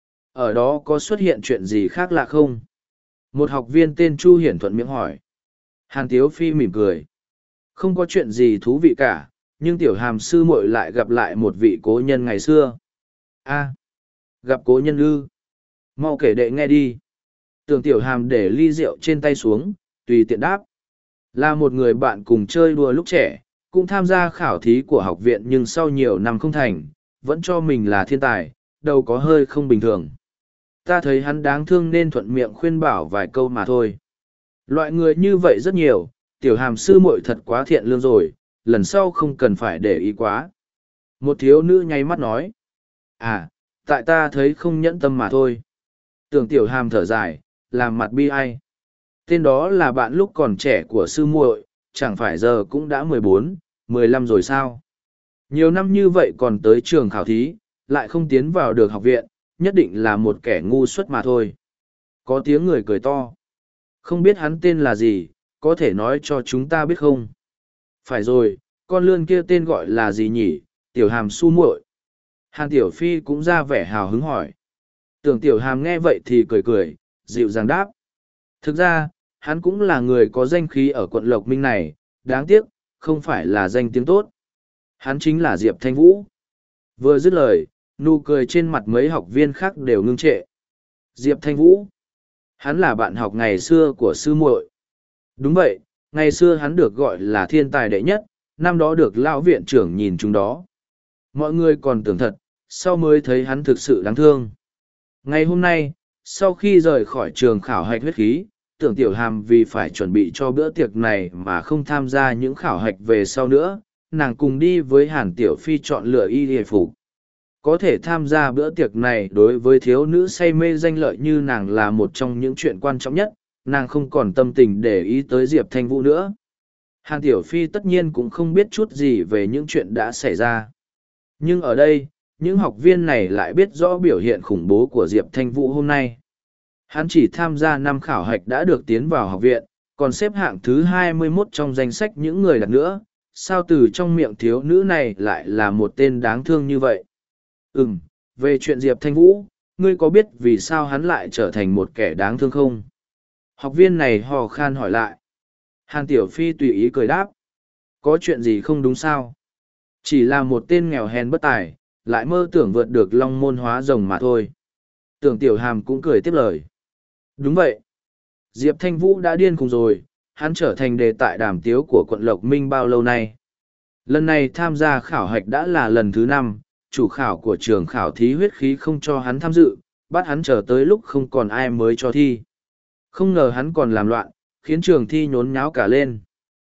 Ở đó có xuất hiện chuyện gì khác lạ không? Một học viên tên Chu Hiển thuận miệng hỏi. Hàn Tiếu Phi mỉm cười. Không có chuyện gì thú vị cả, nhưng Tiểu Hàm sư muội lại gặp lại một vị cố nhân ngày xưa. A, gặp cố nhân ư? Mau kể đệ nghe đi. Tưởng Tiểu Hàm để ly rượu trên tay xuống, tùy tiện đáp. Là một người bạn cùng chơi đùa lúc trẻ, cũng tham gia khảo thí của học viện nhưng sau nhiều năm không thành, vẫn cho mình là thiên tài, đâu có hơi không bình thường. Ta thấy hắn đáng thương nên thuận miệng khuyên bảo vài câu mà thôi. Loại người như vậy rất nhiều, Tiểu Hàm sư muội thật quá thiện lương rồi, lần sau không cần phải để ý quá. Một thiếu nữ nháy mắt nói. À, tại ta thấy không nhẫn tâm mà thôi. Tưởng Tiểu Hàm thở dài, làm mặt bi ai. Tên đó là bạn lúc còn trẻ của sư muội, chẳng phải giờ cũng đã mười bốn, mười lăm rồi sao? Nhiều năm như vậy còn tới trường khảo thí, lại không tiến vào được học viện, nhất định là một kẻ ngu xuất mà thôi. Có tiếng người cười to. Không biết hắn tên là gì, có thể nói cho chúng ta biết không? Phải rồi, Con lươn kia tên gọi là gì nhỉ? Tiểu Hàm su muội. Hàn Tiểu Phi cũng ra vẻ hào hứng hỏi. Tưởng Tiểu Hàm nghe vậy thì cười cười, dịu dàng đáp. Thực ra, hắn cũng là người có danh khí ở quận Lộc Minh này, đáng tiếc, không phải là danh tiếng tốt. Hắn chính là Diệp Thanh Vũ. Vừa dứt lời, nụ cười trên mặt mấy học viên khác đều ngưng trệ. Diệp Thanh Vũ. Hắn là bạn học ngày xưa của sư muội. Đúng vậy, ngày xưa hắn được gọi là thiên tài đệ nhất, năm đó được lão viện trưởng nhìn chúng đó. Mọi người còn tưởng thật, sau mới thấy hắn thực sự đáng thương. Ngày hôm nay, sau khi rời khỏi trường khảo hạch huyết khí, Tưởng Tiểu Hàm vì phải chuẩn bị cho bữa tiệc này mà không tham gia những khảo hạch về sau nữa, nàng cùng đi với Hàn Tiểu Phi chọn lựa y hề phục. Có thể tham gia bữa tiệc này đối với thiếu nữ say mê danh lợi như nàng là một trong những chuyện quan trọng nhất, nàng không còn tâm tình để ý tới Diệp Thanh Vũ nữa. Hàn Tiểu Phi tất nhiên cũng không biết chút gì về những chuyện đã xảy ra. Nhưng ở đây, những học viên này lại biết rõ biểu hiện khủng bố của Diệp Thanh Vũ hôm nay. Hắn chỉ tham gia năm khảo hạch đã được tiến vào học viện, còn xếp hạng thứ hai mươi mốt trong danh sách những người đặt nữa. Sao từ trong miệng thiếu nữ này lại là một tên đáng thương như vậy? Ừm, về chuyện Diệp Thanh Vũ, ngươi có biết vì sao hắn lại trở thành một kẻ đáng thương không? Học viên này hò khan hỏi lại. Hàn Tiểu Phi tùy ý cười đáp. Có chuyện gì không đúng sao? Chỉ là một tên nghèo hèn bất tài, lại mơ tưởng vượt được long môn hóa rồng mà thôi. Tưởng Tiểu Hàm cũng cười tiếp lời. Đúng vậy. Diệp Thanh Vũ đã điên khùng rồi, hắn trở thành đề tài đàm tiếu của quận Lộc Minh bao lâu nay. Lần này tham gia khảo hạch đã là lần thứ năm, chủ khảo của trường khảo thí huyết khí không cho hắn tham dự, bắt hắn chờ tới lúc không còn ai mới cho thi. Không ngờ hắn còn làm loạn, khiến trường thi nhốn nháo cả lên.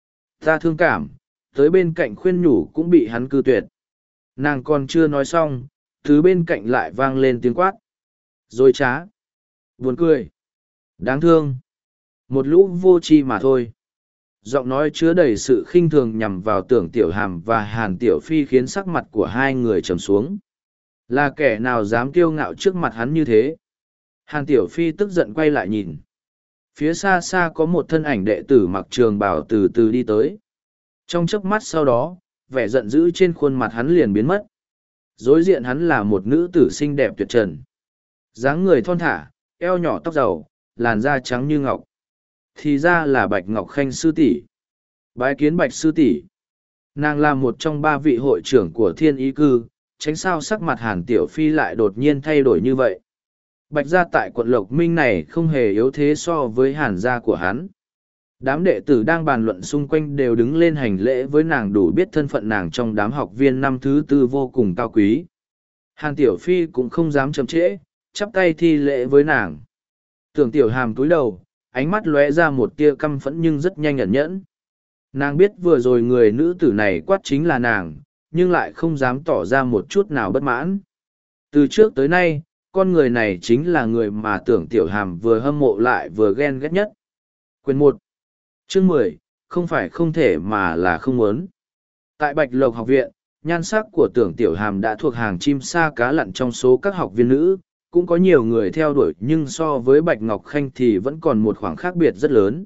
Ta thương cảm, tới bên cạnh khuyên nhủ cũng bị hắn cư tuyệt. Nàng còn chưa nói xong, thứ bên cạnh lại vang lên tiếng quát. Rồi trá. Buồn cười. Đáng thương. Một lũ vô tri mà thôi. Giọng nói chứa đầy sự khinh thường nhằm vào Tưởng Tiểu Hàm và Hàn Tiểu Phi khiến sắc mặt của hai người trầm xuống. Là kẻ nào dám kiêu ngạo trước mặt hắn như thế? Hàn Tiểu Phi tức giận quay lại nhìn. Phía xa xa có một thân ảnh đệ tử mặc trường bào từ từ đi tới. Trong chớp mắt sau đó, vẻ giận dữ trên khuôn mặt hắn liền biến mất. Đối diện hắn là một nữ tử xinh đẹp tuyệt trần. Dáng người thon thả, eo nhỏ tóc dầu, làn da trắng như ngọc. Thì ra là Bạch Ngọc Khanh sư tỷ. Bái kiến Bạch sư tỷ. Nàng là một trong ba vị hội trưởng của Thiên Ý Cư, tránh sao sắc mặt Hàn Tiểu Phi lại đột nhiên thay đổi như vậy. Bạch gia tại quận Lộc Minh này không hề yếu thế so với Hàn gia của hắn. Đám đệ tử đang bàn luận xung quanh đều đứng lên hành lễ với nàng, đủ biết thân phận nàng trong đám học viên năm thứ tư vô cùng cao quý. Hàn Tiểu Phi cũng không dám chậm trễ, chắp tay thi lễ với nàng. Tưởng Tiểu Hàm cúi đầu, ánh mắt lóe ra một tia căm phẫn nhưng rất nhanh ẩn nhẫn. Nàng biết vừa rồi người nữ tử này quát chính là nàng, nhưng lại không dám tỏ ra một chút nào bất mãn. Từ trước tới nay, con người này chính là người mà Tưởng Tiểu Hàm vừa hâm mộ lại vừa ghen ghét nhất. Quyền một, chương mười, không phải không thể mà là không muốn. Tại Bạch Lộc học viện, nhan sắc của Tưởng Tiểu Hàm đã thuộc hàng chim sa cá lặn trong số các học viên nữ, cũng có nhiều người theo đuổi nhưng so với Bạch Ngọc Khanh thì vẫn còn một khoảng khác biệt rất lớn.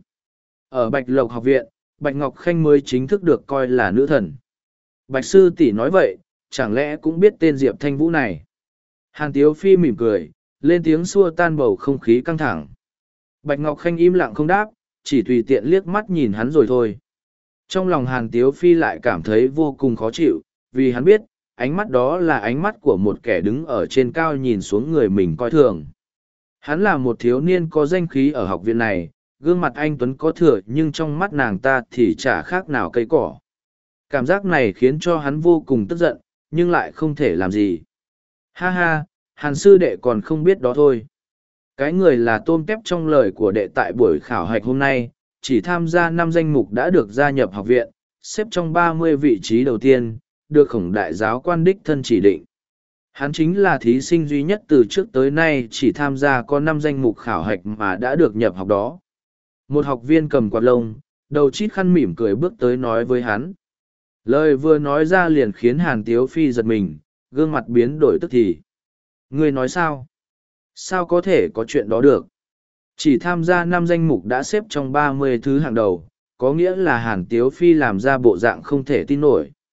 Ở Bạch Lộc học viện, Bạch Ngọc Khanh mới chính thức được coi là nữ thần. Bạch sư tỷ nói vậy, chẳng lẽ cũng biết tên Diệp Thanh Vũ này? Hàn Tiếu Phi mỉm cười, lên tiếng xua tan bầu không khí căng thẳng. Bạch Ngọc Khanh im lặng không đáp, chỉ tùy tiện liếc mắt nhìn hắn rồi thôi. Trong lòng Hàn Tiếu Phi lại cảm thấy vô cùng khó chịu, vì hắn biết, ánh mắt đó là ánh mắt của một kẻ đứng ở trên cao nhìn xuống người mình coi thường. Hắn là một thiếu niên có danh khí ở học viện này, gương mặt anh Tuấn có thừa nhưng trong mắt nàng ta thì chả khác nào cây cỏ. Cảm giác này khiến cho hắn vô cùng tức giận, nhưng lại không thể làm gì. Ha ha, Hàn sư đệ còn không biết đó thôi. Cái người là tôm tép trong lời của đệ tại buổi khảo hạch hôm nay, chỉ tham gia năm danh mục đã được gia nhập học viện, xếp trong ba mươi vị trí đầu tiên, được Khổng đại giáo quan đích thân chỉ định. Hắn chính là thí sinh duy nhất từ trước tới nay chỉ tham gia có năm danh mục khảo hạch mà đã được nhập học đó. Một học viên cầm quạt lông, đầu chít khăn mỉm cười bước tới nói với hắn. Lời vừa nói ra liền khiến Hàn Tiếu Phi giật mình, gương mặt biến đổi tức thì. Ngươi nói sao? Sao có thể có chuyện đó được? Chỉ tham gia năm danh mục đã xếp trong ba mươi thứ hạng đầu, có nghĩa là Hàn Tiếu Phi làm ra bộ dạng không thể tin nổi.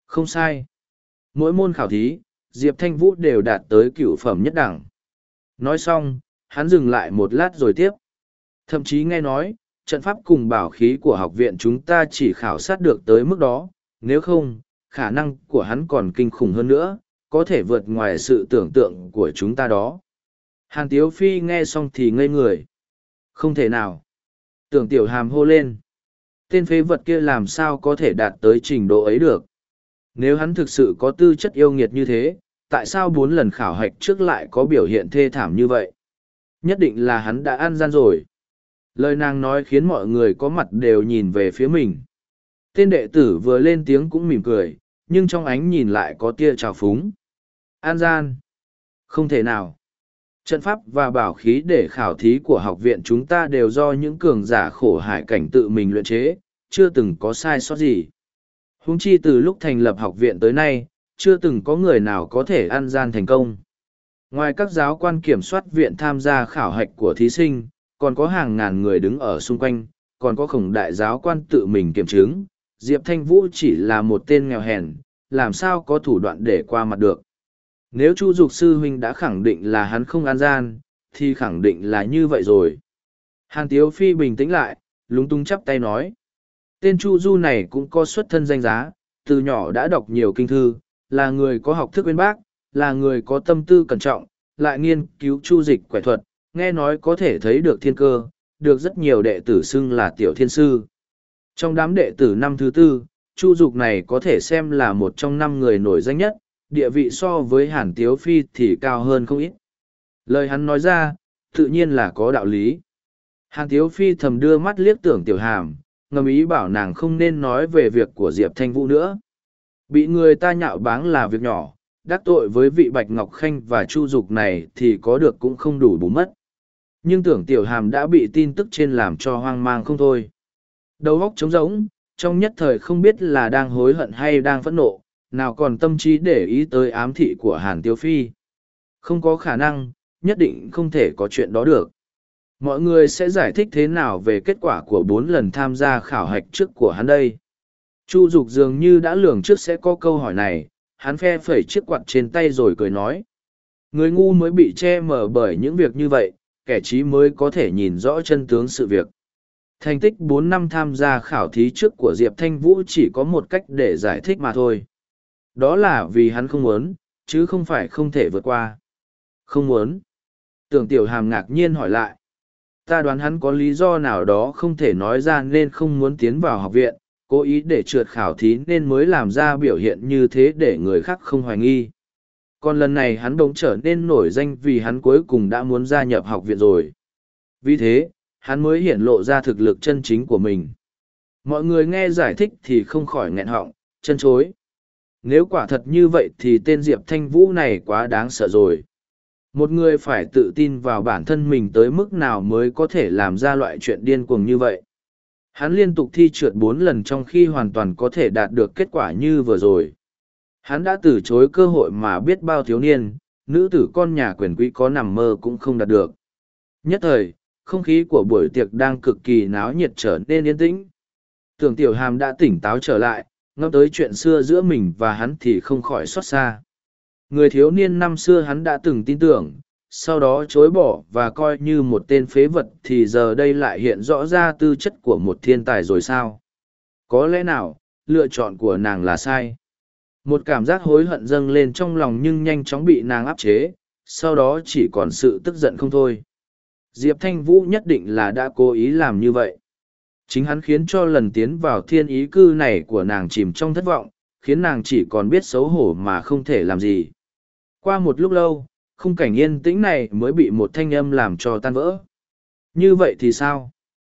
Không sai. Mỗi môn khảo thí, Diệp Thanh Vũ đều đạt tới cửu phẩm nhất đẳng. Nói xong, hắn dừng lại một lát rồi tiếp. Thậm chí nghe nói, trận pháp cùng bảo khí của học viện chúng ta chỉ khảo sát được tới mức đó, nếu không, khả năng của hắn còn kinh khủng hơn nữa, có thể vượt ngoài sự tưởng tượng của chúng ta đó. Hàn Tiếu Phi nghe xong thì ngây người. Không thể nào. Tưởng Tiểu Hàm hô lên. Tên phế vật kia làm sao có thể đạt tới trình độ ấy được. Nếu hắn thực sự có tư chất yêu nghiệt như thế, tại sao bốn lần khảo hạch trước lại có biểu hiện thê thảm như vậy? Nhất định là hắn đã ăn gian rồi. Lời nàng nói khiến mọi người có mặt đều nhìn về phía mình. Tên đệ tử vừa lên tiếng cũng mỉm cười, nhưng trong ánh nhìn lại có tia trào phúng. An gian. Không thể nào. Trận pháp và bảo khí để khảo thí của học viện chúng ta đều do những cường giả khổ hải cảnh tự mình luyện chế, chưa từng có sai sót gì. Huống chi từ lúc thành lập học viện tới nay, chưa từng có người nào có thể ăn gian thành công. Ngoài các giáo quan kiểm soát viện tham gia khảo hạch của thí sinh, còn có hàng ngàn người đứng ở xung quanh, còn có khổng đại giáo quan tự mình kiểm chứng, Diệp Thanh Vũ chỉ là một tên nghèo hèn, làm sao có thủ đoạn để qua mặt được. Nếu Chu Dục sư huynh đã khẳng định là hắn không ăn gian, thì khẳng định là như vậy rồi. Hàn Tiếu Phi bình tĩnh lại, lúng túng chắp tay nói. Tên Chu Du này cũng có xuất thân danh giá, từ nhỏ đã đọc nhiều kinh thư, là người có học thức uyên bác, là người có tâm tư cẩn trọng, lại nghiên cứu chu dịch quẻ thuật, nghe nói có thể thấy được thiên cơ, được rất nhiều đệ tử xưng là tiểu thiên sư. Trong đám đệ tử năm thứ tư, Chu Dục này có thể xem là một trong năm người nổi danh nhất, địa vị so với Hàn Tiếu Phi thì cao hơn không ít. Lời hắn nói ra, tự nhiên là có đạo lý. Hàn Tiếu Phi thầm đưa mắt liếc Tưởng Tiểu Hàm, ngầm ý bảo nàng không nên nói về việc của Diệp Thanh Vũ nữa. Bị người ta nhạo báng là việc nhỏ, đắc tội với vị Bạch Ngọc Khanh và Chu Dục này thì có được cũng không đủ bù mất. Nhưng Tưởng Tiểu Hàm đã bị tin tức trên làm cho hoang mang không thôi. Đầu óc trống rỗng, trong nhất thời không biết là đang hối hận hay đang phẫn nộ, nào còn tâm trí để ý tới ám thị của Hàn Tiếu Phi. Không có khả năng, nhất định không thể có chuyện đó được. Mọi người sẽ giải thích thế nào về kết quả của bốn lần tham gia khảo hạch trước của hắn đây? Chu Dục dường như đã lường trước sẽ có câu hỏi này, hắn phe phẩy chiếc quạt trên tay rồi cười nói. Người ngu mới bị che mờ bởi những việc như vậy, kẻ trí mới có thể nhìn rõ chân tướng sự việc. Thành tích bốn năm tham gia khảo thí trước của Diệp Thanh Vũ chỉ có một cách để giải thích mà thôi. Đó là vì hắn không muốn, chứ không phải không thể vượt qua. Không muốn. Tưởng Tiểu Hàm ngạc nhiên hỏi lại. Ta đoán hắn có lý do nào đó không thể nói ra nên không muốn tiến vào học viện, cố ý để trượt khảo thí nên mới làm ra biểu hiện như thế để người khác không hoài nghi. Còn lần này hắn bỗng trở nên nổi danh vì hắn cuối cùng đã muốn gia nhập học viện rồi. Vì thế, hắn mới hiển lộ ra thực lực chân chính của mình. Mọi người nghe giải thích thì không khỏi nghẹn họng, chân chối. Nếu quả thật như vậy thì tên Diệp Thanh Vũ này quá đáng sợ rồi. Một người phải tự tin vào bản thân mình tới mức nào mới có thể làm ra loại chuyện điên cuồng như vậy. Hắn liên tục thi trượt bốn lần trong khi hoàn toàn có thể đạt được kết quả như vừa rồi. Hắn đã từ chối cơ hội mà biết bao thiếu niên, nữ tử con nhà quyền quý có nằm mơ cũng không đạt được. Nhất thời, không khí của buổi tiệc đang cực kỳ náo nhiệt trở nên yên tĩnh. Tưởng Tiểu Hàm đã tỉnh táo trở lại, ngẫm tới chuyện xưa giữa mình và hắn thì không khỏi xót xa. Người thiếu niên năm xưa hắn đã từng tin tưởng, sau đó chối bỏ và coi như một tên phế vật thì giờ đây lại hiện rõ ra tư chất của một thiên tài rồi sao? Có lẽ nào, lựa chọn của nàng là sai? Một cảm giác hối hận dâng lên trong lòng nhưng nhanh chóng bị nàng áp chế, sau đó chỉ còn sự tức giận không thôi. Diệp Thanh Vũ nhất định là đã cố ý làm như vậy. Chính hắn khiến cho lần tiến vào thiên ý cư này của nàng chìm trong thất vọng, khiến nàng chỉ còn biết xấu hổ mà không thể làm gì. Qua một lúc lâu, khung cảnh yên tĩnh này mới bị một thanh âm làm cho tan vỡ. Như vậy thì sao?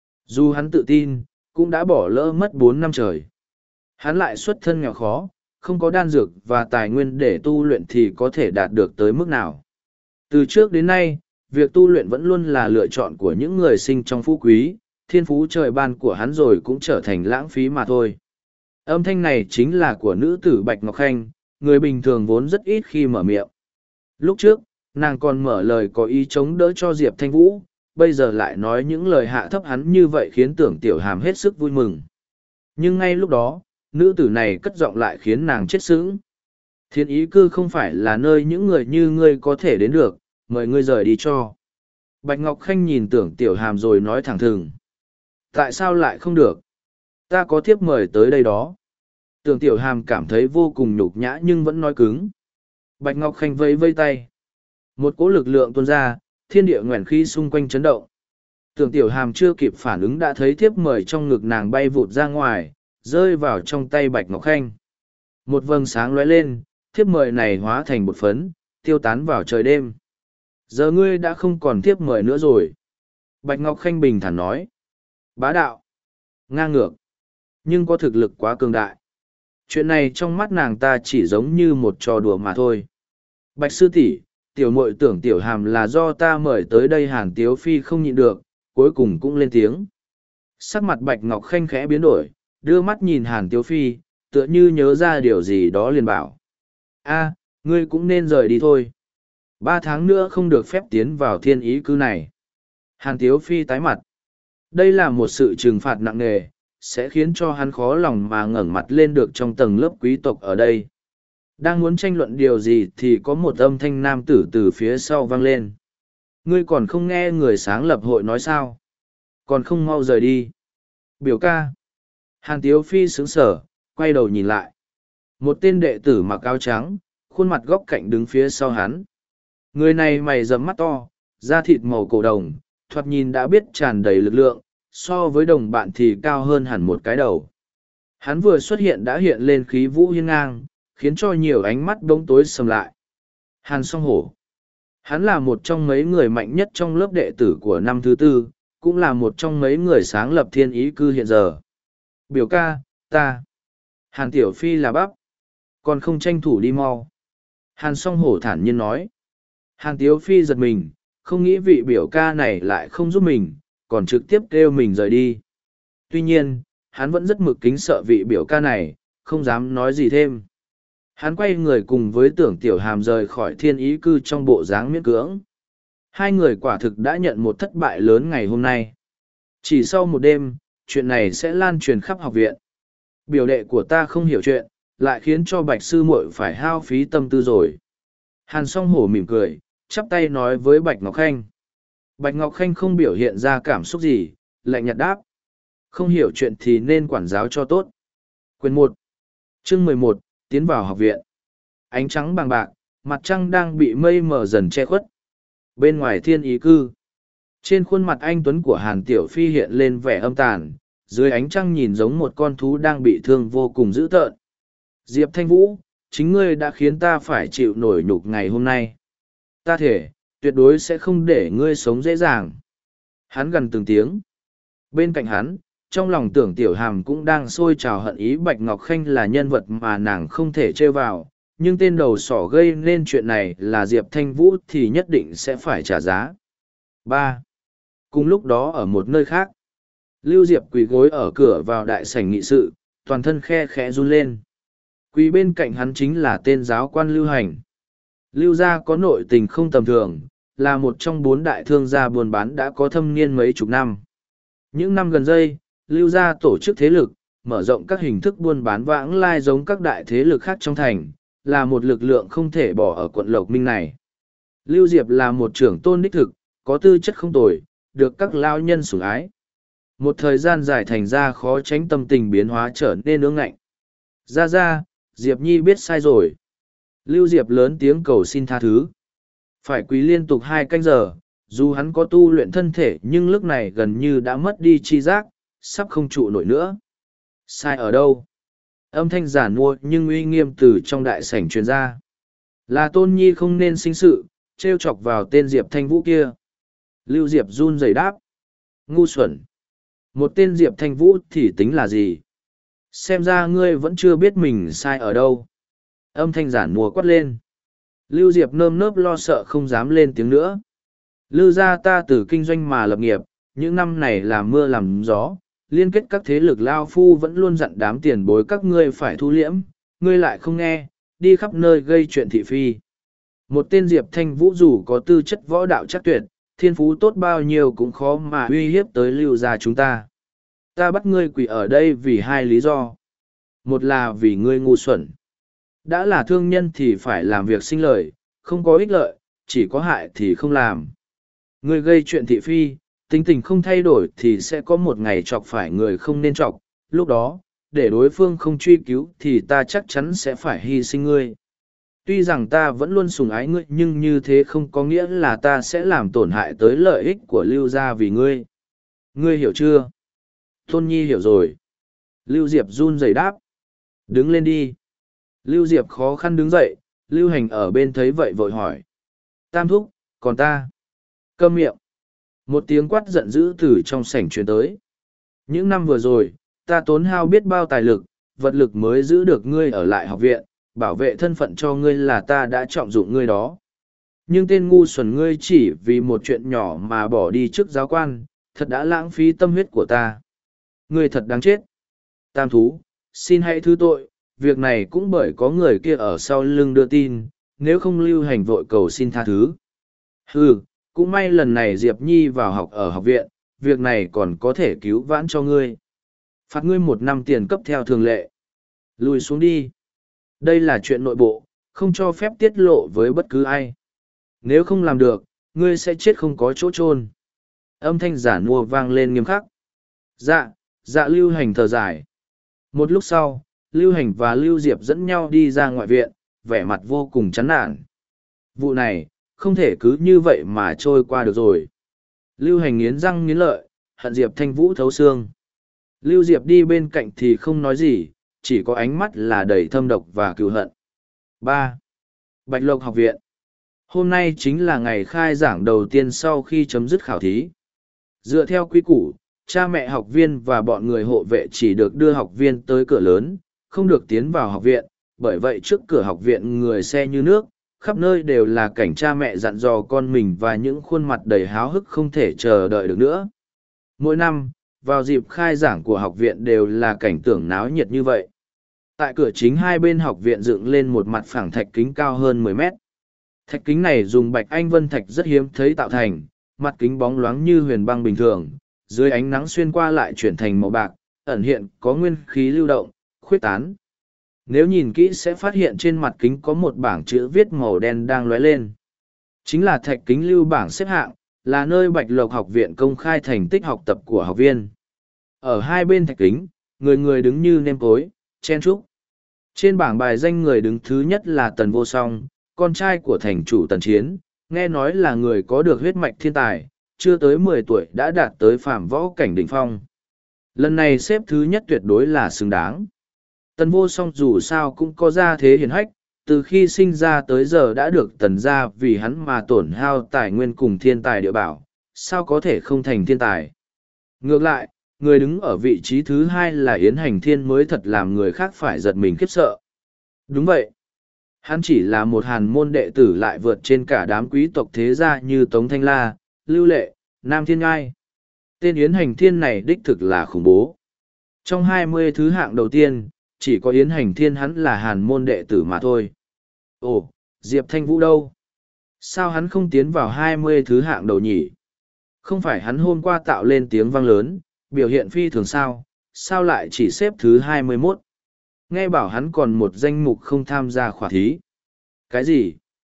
Dù hắn tự tin, cũng đã bỏ lỡ mất bốn năm trời. Hắn lại xuất thân nghèo khó, không có đan dược và tài nguyên để tu luyện thì có thể đạt được tới mức nào. Từ trước đến nay, việc tu luyện vẫn luôn là lựa chọn của những người sinh trong phú quý, thiên phú trời ban của hắn rồi cũng trở thành lãng phí mà thôi. Âm thanh này chính là của nữ tử Bạch Ngọc Khanh, người bình thường vốn rất ít khi mở miệng. Lúc trước, nàng còn mở lời có ý chống đỡ cho Diệp Thanh Vũ, bây giờ lại nói những lời hạ thấp hắn như vậy khiến Tưởng Tiểu Hàm hết sức vui mừng. Nhưng ngay lúc đó, nữ tử này cất giọng lại khiến nàng chết sững. Thiên ý cư không phải là nơi những người như ngươi có thể đến được, mời ngươi rời đi cho. Bạch Ngọc Khanh nhìn Tưởng Tiểu Hàm rồi nói thẳng thừng. Tại sao lại không được? Ta có thiếp mời tới đây đó. Tưởng Tiểu Hàm cảm thấy vô cùng nhục nhã nhưng vẫn nói cứng. Bạch Ngọc Khanh vẫy vây tay. Một cỗ lực lượng tuôn ra, thiên địa ngoẻn khí xung quanh chấn động. Tưởng Tiểu Hàm chưa kịp phản ứng đã thấy thiếp mời trong ngực nàng bay vụt ra ngoài, rơi vào trong tay Bạch Ngọc Khanh. Một vầng sáng lóe lên, thiếp mời này hóa thành bột phấn, tiêu tán vào trời đêm. Giờ ngươi đã không còn thiếp mời nữa rồi. Bạch Ngọc Khanh bình thản nói. Bá đạo. Ngang ngược. Nhưng có thực lực quá cường đại. Chuyện này trong mắt nàng ta chỉ giống như một trò đùa mà thôi. Bạch sư tỷ, tiểu muội Tưởng Tiểu Hàm là do ta mời tới đây. Hàn Tiếu Phi không nhịn được, cuối cùng cũng lên tiếng. Sắc mặt Bạch Ngọc Khanh khẽ biến đổi, đưa mắt nhìn Hàn Tiếu Phi, tựa như nhớ ra điều gì đó liền bảo. A, ngươi cũng nên rời đi thôi. Ba tháng nữa không được phép tiến vào thiên ý cư này. Hàn Tiếu Phi tái mặt. Đây là một sự trừng phạt nặng nề, sẽ khiến cho hắn khó lòng mà ngẩng mặt lên được trong tầng lớp quý tộc ở đây. Đang muốn tranh luận điều gì thì có một âm thanh nam tử từ phía sau vang lên. Ngươi còn không nghe người sáng lập hội nói sao? Còn không mau rời đi. Biểu ca. Hàn Tiếu Phi sững sờ, quay đầu nhìn lại. Một tên đệ tử mặc áo trắng, khuôn mặt góc cạnh đứng phía sau hắn. Người này mày rậm mắt to, da thịt màu cổ đồng, thoạt nhìn đã biết tràn đầy lực lượng, so với đồng bạn thì cao hơn hẳn một cái đầu. Hắn vừa xuất hiện đã hiện lên khí vũ hiên ngang, khiến cho nhiều ánh mắt bỗng tối sầm lại. Hàn Song Hổ. Hắn là một trong mấy người mạnh nhất trong lớp đệ tử của năm thứ tư, cũng là một trong mấy người sáng lập thiên ý cư hiện giờ. Biểu ca, ta. Hàn Tiểu Phi là bắp. Còn không tranh thủ đi mau. Hàn Song Hổ thản nhiên nói. Hàn Tiếu Phi giật mình, không nghĩ vị biểu ca này lại không giúp mình, còn trực tiếp kêu mình rời đi. Tuy nhiên, hắn vẫn rất mực kính sợ vị biểu ca này, không dám nói gì thêm. Hắn quay người cùng với Tưởng Tiểu Hàm rời khỏi thiên ý cư trong bộ dáng miễn cưỡng. Hai người quả thực đã nhận một thất bại lớn ngày hôm nay. Chỉ sau một đêm, chuyện này sẽ lan truyền khắp học viện. Biểu đệ của ta không hiểu chuyện, lại khiến cho Bạch sư muội phải hao phí tâm tư rồi. Hàn Song Hổ mỉm cười, chắp tay nói với Bạch Ngọc Khanh. Bạch Ngọc Khanh không biểu hiện ra cảm xúc gì, lạnh nhạt đáp. Không hiểu chuyện thì nên quản giáo cho tốt. Quyền một. Chương mười một, tiến vào học viện. Ánh trắng bằng bạc, mặt trăng đang bị mây mờ dần che khuất. Bên ngoài thiên ý cư. Trên khuôn mặt anh Tuấn của Hàn Tiểu Phi hiện lên vẻ âm tàn, dưới ánh trăng nhìn giống một con thú đang bị thương vô cùng dữ tợn. Diệp Thanh Vũ, chính ngươi đã khiến ta phải chịu nổi nhục ngày hôm nay. Ta thể, tuyệt đối sẽ không để ngươi sống dễ dàng. Hắn gần từng tiếng. Bên cạnh hắn, trong lòng Tưởng Tiểu Hàm cũng đang sôi trào hận ý Bạch Ngọc Khanh là nhân vật mà nàng không thể trêu vào, nhưng tên đầu sỏ gây nên chuyện này là Diệp Thanh Vũ thì nhất định sẽ phải trả giá. ba. Cùng lúc đó ở một nơi khác, Lưu Diệp quỳ gối ở cửa vào đại sảnh nghị sự, toàn thân khe khẽ run lên. Quỳ bên cạnh hắn chính là tên giáo quan Lưu Hành. Lưu gia có nội tình không tầm thường, là một trong bốn đại thương gia buôn bán đã có thâm niên mấy chục năm. Những năm gần đây, Lưu gia tổ chức thế lực, mở rộng các hình thức buôn bán vãng lai giống các đại thế lực khác trong thành, là một lực lượng không thể bỏ ở quận Lộc Minh này. Lưu Diệp là một trưởng tôn đích thực, có tư chất không tồi, được các lao nhân sủng ái. Một thời gian dài thành ra khó tránh tâm tình biến hóa trở nên ương ngạnh. Ra ra, Diệp Nhi biết sai rồi. Lưu Diệp lớn tiếng cầu xin tha thứ. Phải quỳ liên tục hai canh giờ, dù hắn có tu luyện thân thể nhưng lúc này gần như đã mất đi chi giác, sắp không trụ nổi nữa. Sai ở đâu? Âm thanh giản mua nhưng uy nghiêm từ trong đại sảnh truyền ra. Là Tôn Nhi không nên sinh sự, trêu chọc vào tên Diệp Thanh Vũ kia. Lưu Diệp run rẩy đáp. Ngu xuẩn. Một tên Diệp Thanh Vũ thì tính là gì? Xem ra ngươi vẫn chưa biết mình sai ở đâu. Âm thanh giản mùa quát lên. Lưu Diệp nơm nớp lo sợ không dám lên tiếng nữa. Lưu gia ta từ kinh doanh mà lập nghiệp, những năm này làm mưa làm gió, liên kết các thế lực lao phu vẫn luôn dặn đám tiền bối các ngươi phải thu liễm, ngươi lại không nghe, đi khắp nơi gây chuyện thị phi. Một tên Diệp Thanh Vũ dù có tư chất võ đạo chắc tuyệt, thiên phú tốt bao nhiêu cũng khó mà uy hiếp tới Lưu gia chúng ta. Ta bắt ngươi quỳ ở đây vì hai lý do. một là vì ngươi ngu xuẩn. Đã là thương nhân thì phải làm việc sinh lợi, không có ích lợi, chỉ có hại thì không làm. Ngươi gây chuyện thị phi, tính tình không thay đổi thì sẽ có một ngày chọc phải người không nên chọc, lúc đó, để đối phương không truy cứu thì ta chắc chắn sẽ phải hy sinh ngươi. Tuy rằng ta vẫn luôn sủng ái ngươi nhưng như thế không có nghĩa là ta sẽ làm tổn hại tới lợi ích của Lưu gia vì ngươi. Ngươi hiểu chưa? Tôn Nhi hiểu rồi. Lưu Diệp run rẩy đáp. Đứng lên đi. Lưu Diệp khó khăn đứng dậy, Lưu Hành ở bên thấy vậy vội hỏi. Tam thúc, còn ta? Câm miệng. Một tiếng quát giận dữ từ trong sảnh truyền tới. Những năm vừa rồi, ta tốn hao biết bao tài lực, vật lực mới giữ được ngươi ở lại học viện, bảo vệ thân phận cho ngươi là ta đã trọng dụng ngươi đó. Nhưng tên ngu xuẩn ngươi chỉ vì một chuyện nhỏ mà bỏ đi trước giáo quan, thật đã lãng phí tâm huyết của ta. Ngươi thật đáng chết. Tam thú, xin hãy thứ tội, việc này cũng bởi có người kia ở sau lưng đưa tin, nếu không Lưu Hành vội cầu xin tha thứ. Ừ, cũng may lần này Diệp Nhi vào học ở học viện, việc này còn có thể cứu vãn cho ngươi. Phạt ngươi một năm tiền cấp theo thường lệ. Lùi xuống đi. Đây là chuyện nội bộ, không cho phép tiết lộ với bất cứ ai. Nếu không làm được, ngươi sẽ chết không có chỗ chôn. Âm thanh giả nua vang lên nghiêm khắc. Dạ, dạ Lưu Hành thở dài. Một lúc sau, Lưu Hành và Lưu Diệp dẫn nhau đi ra ngoại viện, vẻ mặt vô cùng chán nản. Vụ này, không thể cứ như vậy mà trôi qua được rồi. Lưu Hành nghiến răng nghiến lợi, hận Diệp Thanh Vũ thấu xương. Lưu Diệp đi bên cạnh thì không nói gì, chỉ có ánh mắt là đầy thâm độc và cừu hận. ba. Bạch Lộc học viện. Hôm nay chính là ngày khai giảng đầu tiên sau khi chấm dứt khảo thí. Dựa theo quy củ, cha mẹ học viên và bọn người hộ vệ chỉ được đưa học viên tới cửa lớn, không được tiến vào học viện, bởi vậy trước cửa học viện người xe như nước, khắp nơi đều là cảnh cha mẹ dặn dò con mình và những khuôn mặt đầy háo hức không thể chờ đợi được nữa. Mỗi năm, vào dịp khai giảng của học viện đều là cảnh tượng náo nhiệt như vậy. Tại cửa chính hai bên học viện dựng lên một mặt phẳng thạch kính cao hơn mười mét. Thạch kính này dùng bạch anh vân thạch rất hiếm thấy tạo thành, mặt kính bóng loáng như huyền băng bình thường, dưới ánh nắng xuyên qua lại chuyển thành màu bạc, ẩn hiện có nguyên khí lưu động, khuyết tán. Nếu nhìn kỹ sẽ phát hiện trên mặt kính có một bảng chữ viết màu đen đang lóe lên. Chính là thạch kính lưu bảng xếp hạng, là nơi Bạch Lộc học viện công khai thành tích học tập của học viên. Ở hai bên thạch kính, người người đứng như nêm cối, chen trúc. Trên bảng bài danh người đứng thứ nhất là Tần Vô Song, con trai của thành chủ Tần Chiến, nghe nói là người có được huyết mạch thiên tài, chưa tới mười tuổi đã đạt tới phạm võ cảnh đỉnh phong. Lần này xếp thứ nhất tuyệt đối là xứng đáng. Tần Vô Song dù sao cũng có gia thế hiển hách, từ khi sinh ra tới giờ đã được tần gia vì hắn mà tổn hao tài nguyên cùng thiên tài địa bảo, sao có thể không thành thiên tài. Ngược lại, người đứng ở vị trí thứ hai là Yến Hành Thiên mới thật làm người khác phải giật mình khiếp sợ. Đúng vậy. Hắn chỉ là một hàn môn đệ tử lại vượt trên cả đám quý tộc thế gia như Tống Thanh La, Lưu Lệ, Nam Thiên Ngai. Tên Yến Hành Thiên này đích thực là khủng bố. Trong hai mươi thứ hạng đầu tiên, chỉ có Yến Hành Thiên hắn là hàn môn đệ tử mà thôi. Ồ, Diệp Thanh Vũ đâu? Sao hắn không tiến vào hai mươi thứ hạng đầu nhỉ? Không phải hắn hôm qua tạo lên tiếng vang lớn, biểu hiện phi thường sao, sao lại chỉ xếp thứ hai mươi mốt? Nghe bảo hắn còn một danh mục không tham gia khảo thí. Cái gì?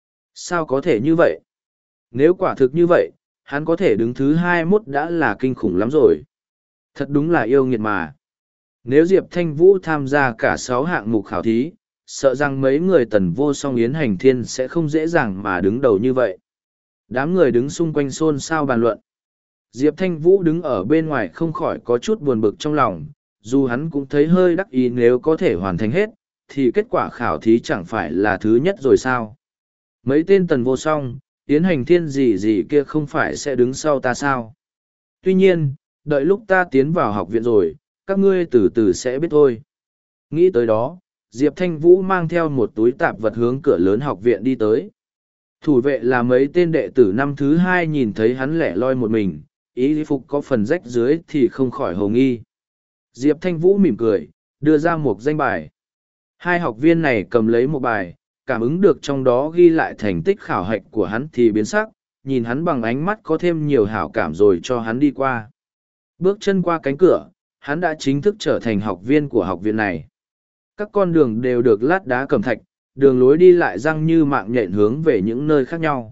Sao có thể như vậy? Nếu quả thực như vậy, hắn có thể đứng thứ hai mươi mốt đã là kinh khủng lắm rồi. Thật đúng là yêu nghiệt mà. Nếu Diệp Thanh Vũ tham gia cả sáu hạng mục khảo thí, sợ rằng mấy người Tần Vô Song Yến Hành Thiên sẽ không dễ dàng mà đứng đầu như vậy. Đám người đứng xung quanh xôn xao bàn luận. Diệp Thanh Vũ đứng ở bên ngoài không khỏi có chút buồn bực trong lòng, dù hắn cũng thấy hơi đắc ý nếu có thể hoàn thành hết, thì kết quả khảo thí chẳng phải là thứ nhất rồi sao. Mấy tên Tần Vô Song, Yến Hành Thiên gì gì kia không phải sẽ đứng sau ta sao. Tuy nhiên, đợi lúc ta tiến vào học viện rồi, các ngươi từ từ sẽ biết thôi. Nghĩ tới đó, Diệp Thanh Vũ mang theo một túi tạp vật hướng cửa lớn học viện đi tới. Thủ vệ là mấy tên đệ tử năm thứ hai nhìn thấy hắn lẻ loi một mình, ý phục có phần rách dưới thì không khỏi hồ nghi. Diệp Thanh Vũ mỉm cười, đưa ra một danh bài. Hai học viên này cầm lấy một bài, cảm ứng được trong đó ghi lại thành tích khảo hạch của hắn thì biến sắc, nhìn hắn bằng ánh mắt có thêm nhiều hảo cảm rồi cho hắn đi qua. Bước chân qua cánh cửa, hắn đã chính thức trở thành học viên của học viện này. Các con đường đều được lát đá cẩm thạch, đường lối đi lại răng như mạng nhện hướng về những nơi khác nhau.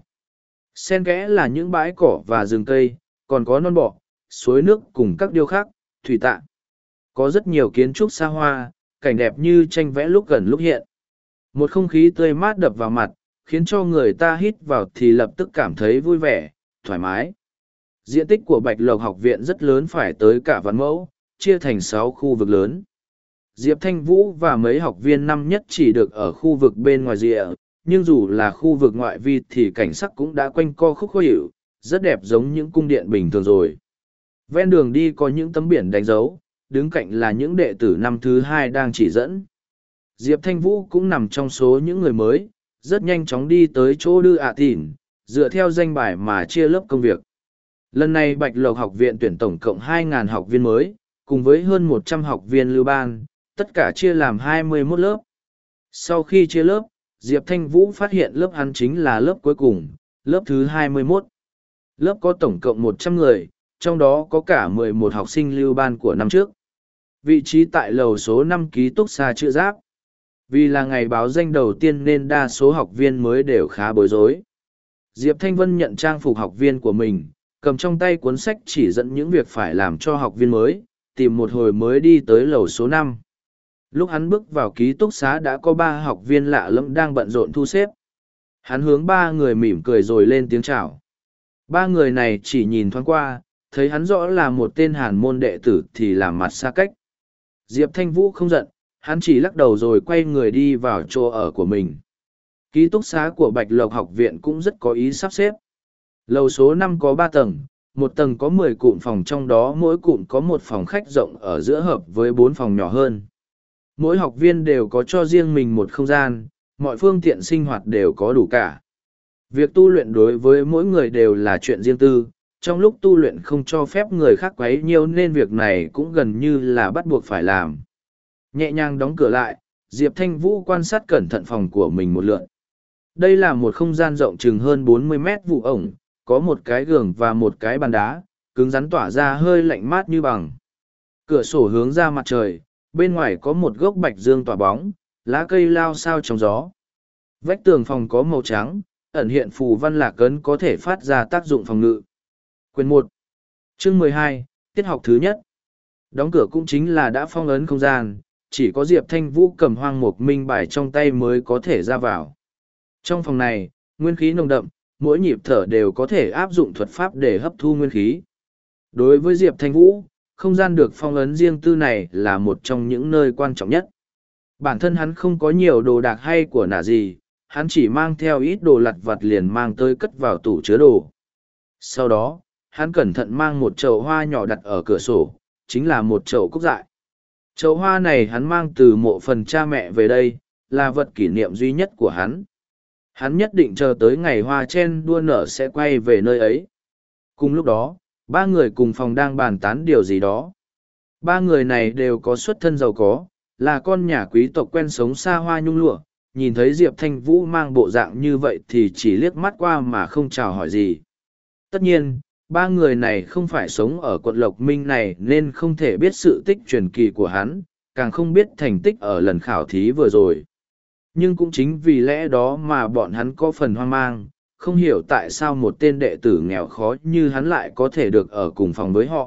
Xen kẽ là những bãi cỏ và rừng cây, còn có non bọ, suối nước cùng các điêu khắc, thủy tạ. Có rất nhiều kiến trúc xa hoa, cảnh đẹp như tranh vẽ lúc gần lúc hiện. Một không khí tươi mát đập vào mặt, khiến cho người ta hít vào thì lập tức cảm thấy vui vẻ, thoải mái. Diện tích của Bạch Lộc học viện rất lớn, phải tới cả vạn mẫu, chia thành sáu khu vực lớn. Diệp Thanh Vũ và mấy học viên năm nhất chỉ được ở khu vực bên ngoài rìa, nhưng dù là khu vực ngoại vi thì cảnh sắc cũng đã quanh co khúc khó hiểu, rất đẹp giống những cung điện bình thường rồi. Ven đường đi có những tấm biển đánh dấu, đứng cạnh là những đệ tử năm thứ hai đang chỉ dẫn. Diệp Thanh Vũ cũng nằm trong số những người mới, rất nhanh chóng đi tới chỗ Đư ạ Tỉn, dựa theo danh bài mà chia lớp công việc. Lần này Bạch Lộc học viện tuyển tổng cộng hai nghìn học viên mới, cùng với hơn một trăm học viên lưu ban, tất cả chia làm hai mươi mốt lớp. Sau khi chia lớp, Diệp Thanh Vũ phát hiện lớp hắn chính là lớp cuối cùng, lớp thứ hai mươi mốt. Lớp có tổng cộng một trăm người, trong đó có cả mười một học sinh lưu ban của năm trước. Vị trí tại lầu số năm ký túc xá chữ giáp. Vì là ngày báo danh đầu tiên nên đa số học viên mới đều khá bối rối. Diệp Thanh Vân nhận trang phục học viên của mình, cầm trong tay cuốn sách chỉ dẫn những việc phải làm cho học viên mới, tìm một hồi mới đi tới lầu số năm. Lúc hắn bước vào ký túc xá đã có ba học viên lạ lẫm đang bận rộn thu xếp. Hắn hướng ba người mỉm cười rồi lên tiếng chào. Ba người này chỉ nhìn thoáng qua, thấy hắn rõ là một tên hàn môn đệ tử thì làm mặt xa cách. Diệp Thanh Vũ không giận, hắn chỉ lắc đầu rồi quay người đi vào chỗ ở của mình. Ký túc xá của Bạch Lộc học viện cũng rất có ý sắp xếp. Lầu số năm có ba tầng, một tầng có mười cụm phòng, trong đó mỗi cụm có một phòng khách rộng ở giữa hợp với bốn phòng nhỏ hơn. Mỗi học viên đều có cho riêng mình một không gian, mọi phương tiện sinh hoạt đều có đủ cả. Việc tu luyện đối với mỗi người đều là chuyện riêng tư, trong lúc tu luyện không cho phép người khác quấy nhiễu nên việc này cũng gần như là bắt buộc phải làm. Nhẹ nhàng đóng cửa lại, Diệp Thanh Vũ quan sát cẩn thận phòng của mình một lượt. Đây là một không gian rộng chừng hơn bốn mươi mét vuông ổng, có một cái giường và một cái bàn đá, cứng rắn tỏa ra hơi lạnh mát như bằng. Cửa sổ hướng ra mặt trời, bên ngoài có một gốc bạch dương tỏa bóng, lá cây lao sao trong gió. Vách tường phòng có màu trắng, ẩn hiện phù văn lạc ấn có thể phát ra tác dụng phòng ngự. Quyền một, chương mười hai, tiết học thứ nhất. Đóng cửa cũng chính là đã phong ấn không gian, chỉ có Diệp Thanh Vũ cầm hoang mục minh bài trong tay mới có thể ra vào. Trong phòng này, nguyên khí nồng đậm, mỗi nhịp thở đều có thể áp dụng thuật pháp để hấp thu nguyên khí. Đối với Diệp Thanh Vũ, không gian được phong ấn riêng tư này là một trong những nơi quan trọng nhất. Bản thân hắn không có nhiều đồ đạc hay của nả gì, hắn chỉ mang theo ít đồ lặt vặt liền mang tới cất vào tủ chứa đồ. Sau đó, hắn cẩn thận mang một chậu hoa nhỏ đặt ở cửa sổ, chính là một chậu cúc dại. Chậu hoa này hắn mang từ mộ phần cha mẹ về đây, là vật kỷ niệm duy nhất của hắn. Hắn nhất định chờ tới ngày hoa chen đua nở sẽ quay về nơi ấy. Cùng lúc đó, ba người cùng phòng đang bàn tán điều gì đó. Ba người này đều có xuất thân giàu có, là con nhà quý tộc quen sống xa hoa nhung lụa. Nhìn thấy Diệp Thanh Vũ mang bộ dạng như vậy thì chỉ liếc mắt qua mà không chào hỏi gì. Tất nhiên, ba người này không phải sống ở quận Lộc Minh này nên không thể biết sự tích truyền kỳ của hắn, càng không biết thành tích ở lần khảo thí vừa rồi. Nhưng cũng chính vì lẽ đó mà bọn hắn có phần hoang mang, không hiểu tại sao một tên đệ tử nghèo khó như hắn lại có thể được ở cùng phòng với họ.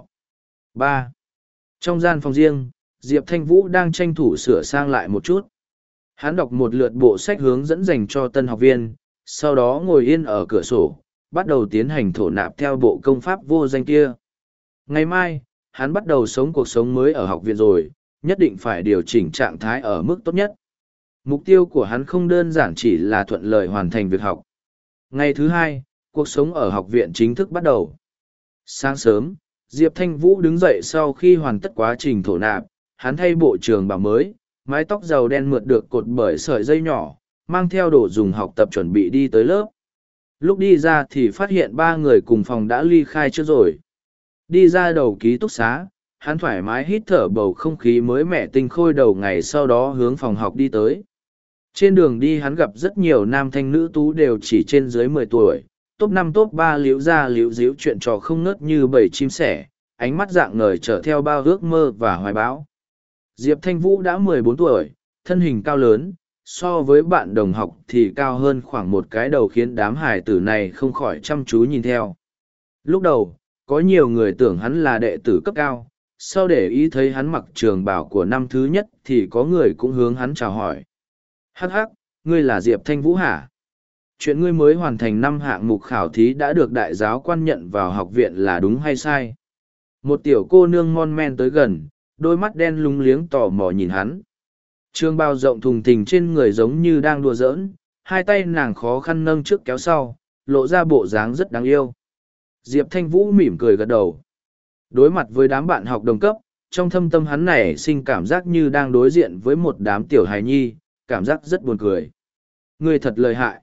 ba. Trong gian phòng riêng, Diệp Thanh Vũ đang tranh thủ sửa sang lại một chút. Hắn đọc một lượt bộ sách hướng dẫn dành cho tân học viên, sau đó ngồi yên ở cửa sổ, bắt đầu tiến hành thổ nạp theo bộ công pháp vô danh kia. Ngày mai, hắn bắt đầu sống cuộc sống mới ở học viện rồi, nhất định phải điều chỉnh trạng thái ở mức tốt nhất. Mục tiêu của hắn không đơn giản chỉ là thuận lợi hoàn thành việc học. Ngày thứ hai, cuộc sống ở học viện chính thức bắt đầu. Sáng sớm, Diệp Thanh Vũ đứng dậy sau khi hoàn tất quá trình thổ nạp, hắn thay bộ trường bào mới, mái tóc dầu đen mượt được cột bởi sợi dây nhỏ, mang theo đồ dùng học tập chuẩn bị đi tới lớp. Lúc đi ra thì phát hiện ba người cùng phòng đã ly khai trước rồi. Đi ra đầu ký túc xá, hắn thoải mái hít thở bầu không khí mới mẻ tinh khôi đầu ngày sau đó hướng phòng học đi tới. Trên đường đi hắn gặp rất nhiều nam thanh nữ tú đều chỉ trên dưới mười tuổi, top năm top ba liễu ra liễu díu chuyện trò không ngớt như bầy chim sẻ, ánh mắt dạng ngời trở theo bao ước mơ và hoài bão. Diệp Thanh Vũ đã mười bốn tuổi, thân hình cao lớn, so với bạn đồng học thì cao hơn khoảng một cái đầu khiến đám hải tử này không khỏi chăm chú nhìn theo. Lúc đầu, có nhiều người tưởng hắn là đệ tử cấp cao, sau để ý thấy hắn mặc trường bào của năm thứ nhất thì có người cũng hướng hắn chào hỏi. Hắc hắc, ngươi là Diệp Thanh Vũ hả? Chuyện ngươi mới hoàn thành năm hạng mục khảo thí đã được đại giáo quan nhận vào học viện là đúng hay sai? Một tiểu cô nương mon men tới gần, đôi mắt đen lúng liếng tò mò nhìn hắn. Trường bào rộng thùng thình trên người giống như đang đùa giỡn, hai tay nàng khó khăn nâng trước kéo sau, lộ ra bộ dáng rất đáng yêu. Diệp Thanh Vũ mỉm cười gật đầu. Đối mặt với đám bạn học đồng cấp, trong thâm tâm hắn này sinh cảm giác như đang đối diện với một đám tiểu hài nhi, cảm giác rất buồn cười. Ngươi thật lợi hại.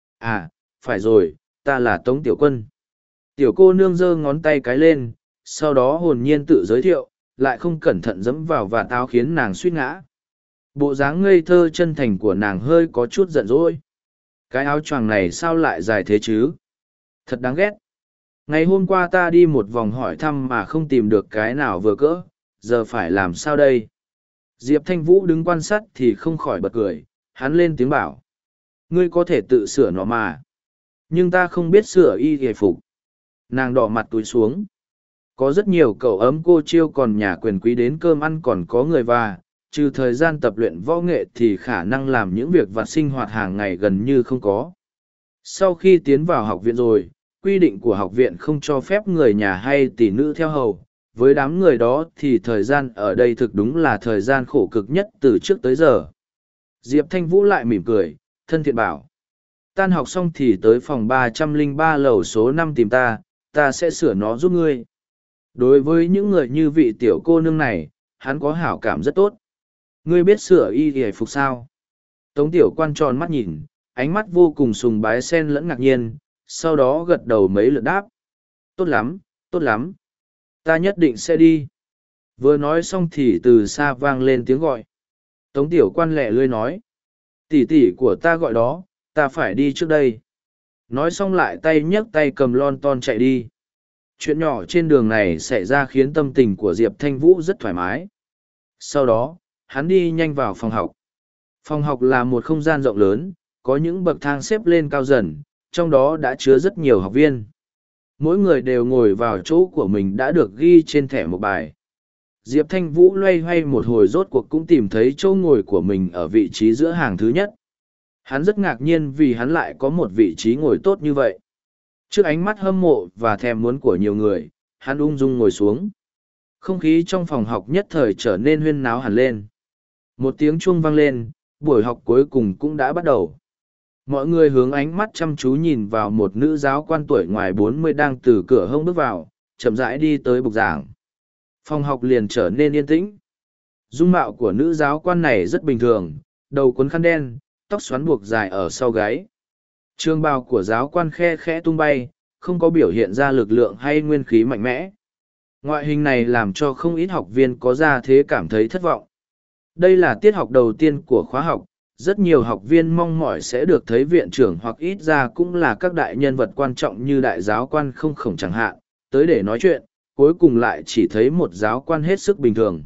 À, phải rồi, ta là Tống Tiểu Quân. Tiểu cô nương giơ ngón tay cái lên, sau đó hồn nhiên tự giới thiệu, lại không cẩn thận dẫm vào vạt áo khiến nàng suýt ngã. Bộ dáng ngây thơ chân thành của nàng hơi có chút giận dỗi. Cái áo choàng này sao lại dài thế chứ? Thật đáng ghét. Ngày hôm qua ta đi một vòng hỏi thăm mà không tìm được cái nào vừa cỡ, giờ phải làm sao đây? Diệp Thanh Vũ đứng quan sát thì không khỏi bật cười, hắn lên tiếng bảo. Ngươi có thể tự sửa nó mà. Nhưng ta không biết sửa y hề phục. Nàng đỏ mặt túi xuống. Có rất nhiều cậu ấm cô chiêu còn nhà quyền quý đến cơm ăn còn có người và, trừ thời gian tập luyện võ nghệ thì khả năng làm những việc vặt sinh hoạt hàng ngày gần như không có. Sau khi tiến vào học viện rồi, quy định của học viện không cho phép người nhà hay tỷ nữ theo hầu. Với đám người đó thì thời gian ở đây thực đúng là thời gian khổ cực nhất từ trước tới giờ. Diệp Thanh Vũ lại mỉm cười, thân thiện bảo. Tan học xong thì tới phòng ba trăm lẻ ba lầu số năm tìm ta, ta sẽ sửa nó giúp ngươi. Đối với những người như vị tiểu cô nương này, hắn có hảo cảm rất tốt. Ngươi biết sửa y hề phục sao? Tống tiểu quan tròn mắt nhìn, ánh mắt vô cùng sùng bái xen lẫn ngạc nhiên, sau đó gật đầu mấy lượt đáp. Tốt lắm, tốt lắm. Ta nhất định sẽ đi. Vừa nói xong thì từ xa vang lên tiếng gọi. Tống tiểu quan lẹ lươi nói. Tỷ tỷ của ta gọi đó, ta phải đi trước đây. Nói xong lại tay nhấc tay cầm lon ton chạy đi. Chuyện nhỏ trên đường này xảy ra khiến tâm tình của Diệp Thanh Vũ rất thoải mái. Sau đó, hắn đi nhanh vào phòng học. Phòng học là một không gian rộng lớn, có những bậc thang xếp lên cao dần, trong đó đã chứa rất nhiều học viên. Mỗi người đều ngồi vào chỗ của mình đã được ghi trên thẻ một bài. Diệp Thanh Vũ loay hoay một hồi rốt cuộc cũng tìm thấy chỗ ngồi của mình ở vị trí giữa hàng thứ nhất. Hắn rất ngạc nhiên vì hắn lại có một vị trí ngồi tốt như vậy. Trước ánh mắt hâm mộ và thèm muốn của nhiều người, hắn ung dung ngồi xuống. Không khí trong phòng học nhất thời trở nên huyên náo hẳn lên. Một tiếng chuông vang lên, buổi học cuối cùng cũng đã bắt đầu. Mọi người hướng ánh mắt chăm chú nhìn vào một nữ giáo quan tuổi ngoài bốn mươi đang từ cửa hông bước vào, chậm rãi đi tới bục giảng. Phòng học liền trở nên yên tĩnh. Dung mạo của nữ giáo quan này rất bình thường, đầu cuốn khăn đen, tóc xoắn buộc dài ở sau gáy. Trường bào của giáo quan khe khẽ tung bay, không có biểu hiện ra lực lượng hay nguyên khí mạnh mẽ. Ngoại hình này làm cho không ít học viên có ra thế cảm thấy thất vọng. Đây là tiết học đầu tiên của khóa học, rất nhiều học viên mong mỏi sẽ được thấy viện trưởng hoặc ít ra cũng là các đại nhân vật quan trọng như đại giáo quan không khổng chẳng hạn, tới để nói chuyện, cuối cùng lại chỉ thấy một giáo quan hết sức bình thường.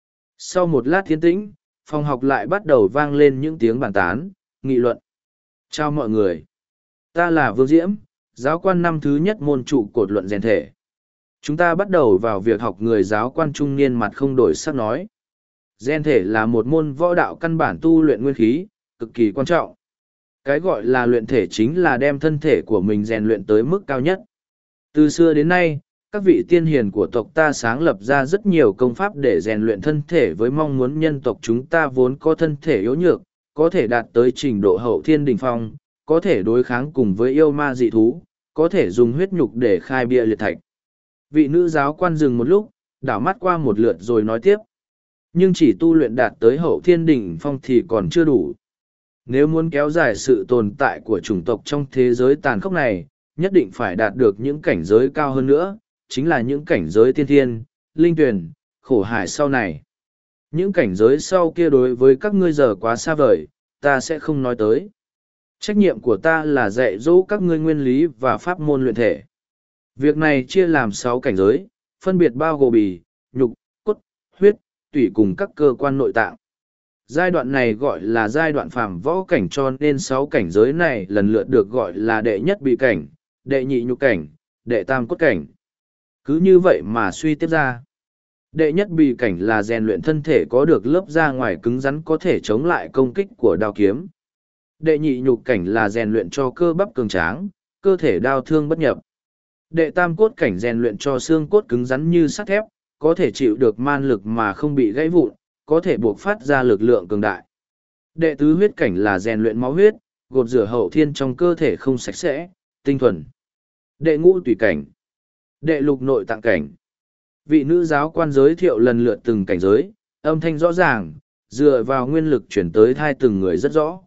Sau một lát yên tĩnh, phòng học lại bắt đầu vang lên những tiếng bàn tán, nghị luận. Chào mọi người. Ta là Vương Diễm, giáo quan năm thứ nhất môn trụ cột luận rèn thể. Chúng ta bắt đầu vào việc học. Người giáo quan trung niên mặt không đổi sắc nói. Rèn thể là một môn võ đạo căn bản tu luyện nguyên khí, cực kỳ quan trọng. Cái gọi là luyện thể chính là đem thân thể của mình rèn luyện tới mức cao nhất. Từ xưa đến nay, các vị tiên hiền của tộc ta sáng lập ra rất nhiều công pháp để rèn luyện thân thể với mong muốn nhân tộc chúng ta vốn có thân thể yếu nhược, có thể đạt tới trình độ hậu thiên đỉnh phong, có thể đối kháng cùng với yêu ma dị thú, có thể dùng huyết nhục để khai bia liệt thạch. Vị nữ giáo quan dừng một lúc, đảo mắt qua một lượt rồi nói tiếp. Nhưng chỉ tu luyện đạt tới hậu thiên đỉnh phong thì còn chưa đủ. Nếu muốn kéo dài sự tồn tại của chủng tộc trong thế giới tàn khốc này, nhất định phải đạt được những cảnh giới cao hơn nữa, chính là những cảnh giới tiên thiên, linh tuyển, khổ hải sau này. Những cảnh giới sau kia đối với các ngươi giờ quá xa vời, ta sẽ không nói tới. Trách nhiệm của ta là dạy dỗ các ngươi nguyên lý và pháp môn luyện thể. Việc này chia làm sáu cảnh giới, phân biệt bao gồm bì, nhục, cốt, huyết, tủy cùng các cơ quan nội tạng. Giai đoạn này gọi là giai đoạn phàm võ cảnh cho nên sáu cảnh giới này lần lượt được gọi là đệ nhất bị cảnh, đệ nhị nhục cảnh, đệ tam cốt cảnh. Cứ như vậy mà suy tiếp ra. Đệ nhất bị cảnh là rèn luyện thân thể có được lớp da ngoài cứng rắn có thể chống lại công kích của đao kiếm. Đệ nhị nhục cảnh là rèn luyện cho cơ bắp cường tráng, cơ thể đao thương bất nhập. Đệ tam cốt cảnh rèn luyện cho xương cốt cứng rắn như sắt thép, có thể chịu được man lực mà không bị gãy vụn, có thể buộc phát ra lực lượng cường đại. Đệ tứ huyết cảnh là rèn luyện máu huyết, gột rửa hậu thiên trong cơ thể không sạch sẽ, tinh thuần. Đệ ngũ tùy cảnh. Đệ lục nội tạng cảnh. Vị nữ giáo quan giới thiệu lần lượt từng cảnh giới, âm thanh rõ ràng, dựa vào nguyên lực chuyển tới thai từng người rất rõ.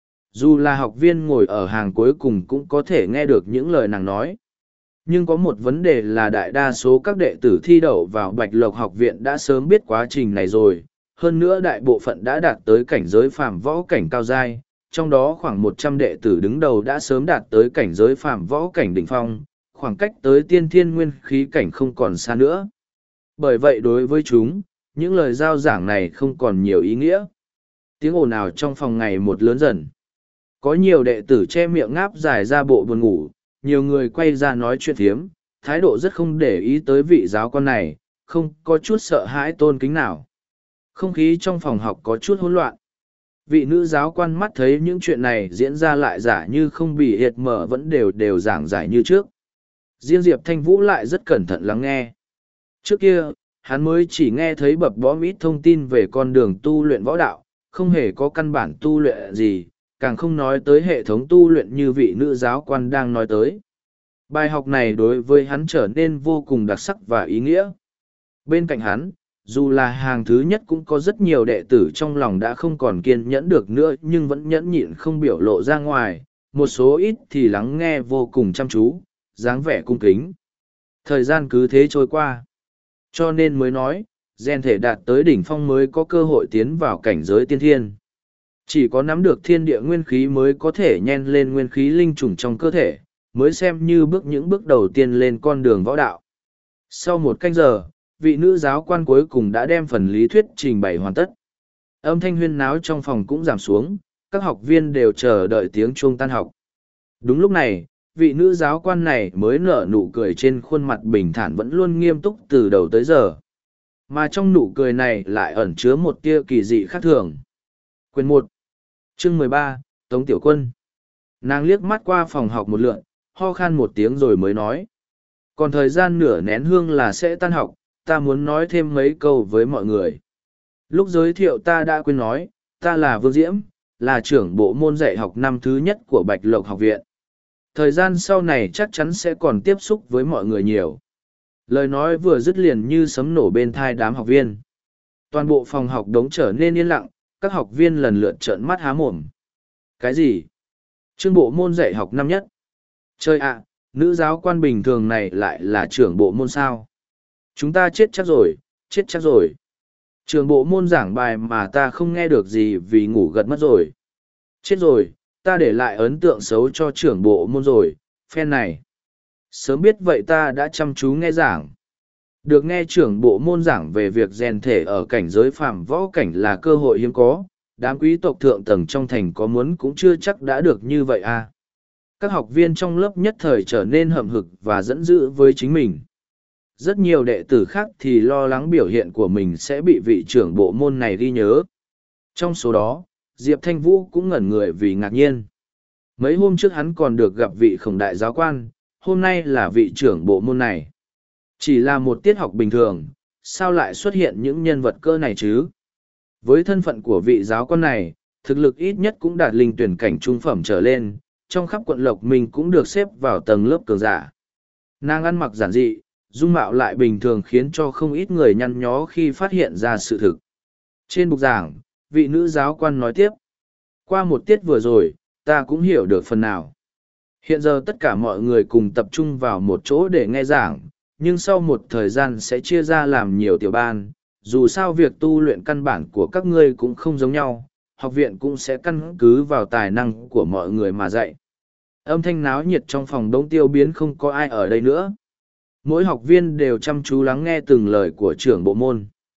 Dù là học viên ngồi ở hàng cuối cùng cũng có thể nghe được những lời nàng nói. Nhưng có một vấn đề là đại đa số các đệ tử thi đậu vào Bạch Lộc học viện đã sớm biết quá trình này rồi, hơn nữa đại bộ phận đã đạt tới cảnh giới phàm võ cảnh cao giai, trong đó khoảng một trăm đệ tử đứng đầu đã sớm đạt tới cảnh giới phàm võ cảnh đỉnh phong, khoảng cách tới tiên thiên nguyên khí cảnh không còn xa nữa. Bởi vậy đối với chúng, những lời giao giảng này không còn nhiều ý nghĩa. Tiếng ồn ào trong phòng ngày một lớn dần. Có nhiều đệ tử che miệng ngáp dài ra bộ buồn ngủ, nhiều người quay ra nói chuyện thiếm, thái độ rất không để ý tới vị giáo quan này, không có chút sợ hãi tôn kính nào. Không khí trong phòng học có chút hỗn loạn. Vị nữ giáo quan mắt thấy những chuyện này diễn ra lại giả như không bị hiệt mở vẫn đều đều giảng giải như trước. Riêng Diệp Thanh Vũ lại rất cẩn thận lắng nghe. Trước kia, hắn mới chỉ nghe thấy bập bõm ít thông tin về con đường tu luyện võ đạo, không hề có căn bản tu luyện gì, càng không nói tới hệ thống tu luyện như vị nữ giáo quan đang nói tới. Bài học này đối với hắn trở nên vô cùng đặc sắc và ý nghĩa. Bên cạnh hắn, dù là hàng thứ nhất cũng có rất nhiều đệ tử trong lòng đã không còn kiên nhẫn được nữa nhưng vẫn nhẫn nhịn không biểu lộ ra ngoài, một số ít thì lắng nghe vô cùng chăm chú, dáng vẻ cung kính. Thời gian cứ thế trôi qua. Cho nên mới nói, rèn thể đạt tới đỉnh phong mới có cơ hội tiến vào cảnh giới tiên thiên. Chỉ có nắm được thiên địa nguyên khí mới có thể nhen lên nguyên khí linh trùng trong cơ thể, mới xem như bước những bước đầu tiên lên con đường võ đạo. Sau một canh giờ, vị nữ giáo quan cuối cùng đã đem phần lý thuyết trình bày hoàn tất. Âm thanh huyên náo trong phòng cũng giảm xuống, các học viên đều chờ đợi tiếng chuông tan học. Đúng lúc này, vị nữ giáo quan này mới nở nụ cười trên khuôn mặt bình thản vẫn luôn nghiêm túc từ đầu tới giờ. Mà trong nụ cười này lại ẩn chứa một tia kỳ dị khác thường. Quyền một, chương mười ba, Tống Tiểu Quân. Nàng liếc mắt qua phòng học một lượn, ho khan một tiếng rồi mới nói. Còn thời gian nửa nén hương là sẽ tan học, ta muốn nói thêm mấy câu với mọi người. Lúc giới thiệu ta đã quên nói, ta là Vương Diễm, là trưởng bộ môn dạy học năm thứ nhất của Bạch Lộc học viện. Thời gian sau này chắc chắn sẽ còn tiếp xúc với mọi người nhiều. Lời nói vừa dứt liền như sấm nổ bên thai đám học viên. Toàn bộ phòng học đống trở nên yên lặng, các học viên lần lượt trợn mắt há mồm. Cái gì? Trưởng bộ môn dạy học năm nhất. Trời ạ, nữ giáo quan bình thường này lại là trưởng bộ môn sao? Chúng ta chết chắc rồi, chết chắc rồi. Trường bộ môn giảng bài mà ta không nghe được gì vì ngủ gật mất rồi. Chết rồi, ta để lại ấn tượng xấu cho trưởng bộ môn rồi, phen này. Sớm biết vậy ta đã chăm chú nghe giảng. Được nghe trưởng bộ môn giảng về việc rèn thể ở cảnh giới phàm võ cảnh là cơ hội hiếm có, đám quý tộc thượng tầng trong thành có muốn cũng chưa chắc đã được như vậy à. Các học viên trong lớp nhất thời trở nên hậm hực và dẫn dữ với chính mình. Rất nhiều đệ tử khác thì lo lắng biểu hiện của mình sẽ bị vị trưởng bộ môn này ghi nhớ. Trong số đó, Diệp Thanh Vũ cũng ngẩn người vì ngạc nhiên. Mấy hôm trước hắn còn được gặp vị khổng đại giáo quan, hôm nay là vị trưởng bộ môn này. Chỉ là một tiết học bình thường, sao lại xuất hiện những nhân vật cơ này chứ? Với thân phận của vị giáo quan này, thực lực ít nhất cũng đạt linh tuyển cảnh trung phẩm trở lên, trong khắp quận Lộc mình cũng được xếp vào tầng lớp cường giả. Nàng ăn mặc giản dị, dung mạo lại bình thường khiến cho không ít người nhăn nhó khi phát hiện ra sự thực. Trên bục giảng, vị nữ giáo quan nói tiếp. Qua một tiết vừa rồi, ta cũng hiểu được phần nào. Hiện giờ tất cả mọi người cùng tập trung vào một chỗ để nghe giảng, nhưng sau một thời gian sẽ chia ra làm nhiều tiểu ban. Dù sao việc tu luyện căn bản của các ngươi cũng không giống nhau, học viện cũng sẽ căn cứ vào tài năng của mọi người mà dạy. Âm thanh náo nhiệt trong phòng đông tiêu biến không có ai ở đây nữa. Mỗi học viên đều chăm chú lắng nghe từng lời của trưởng bộ môn.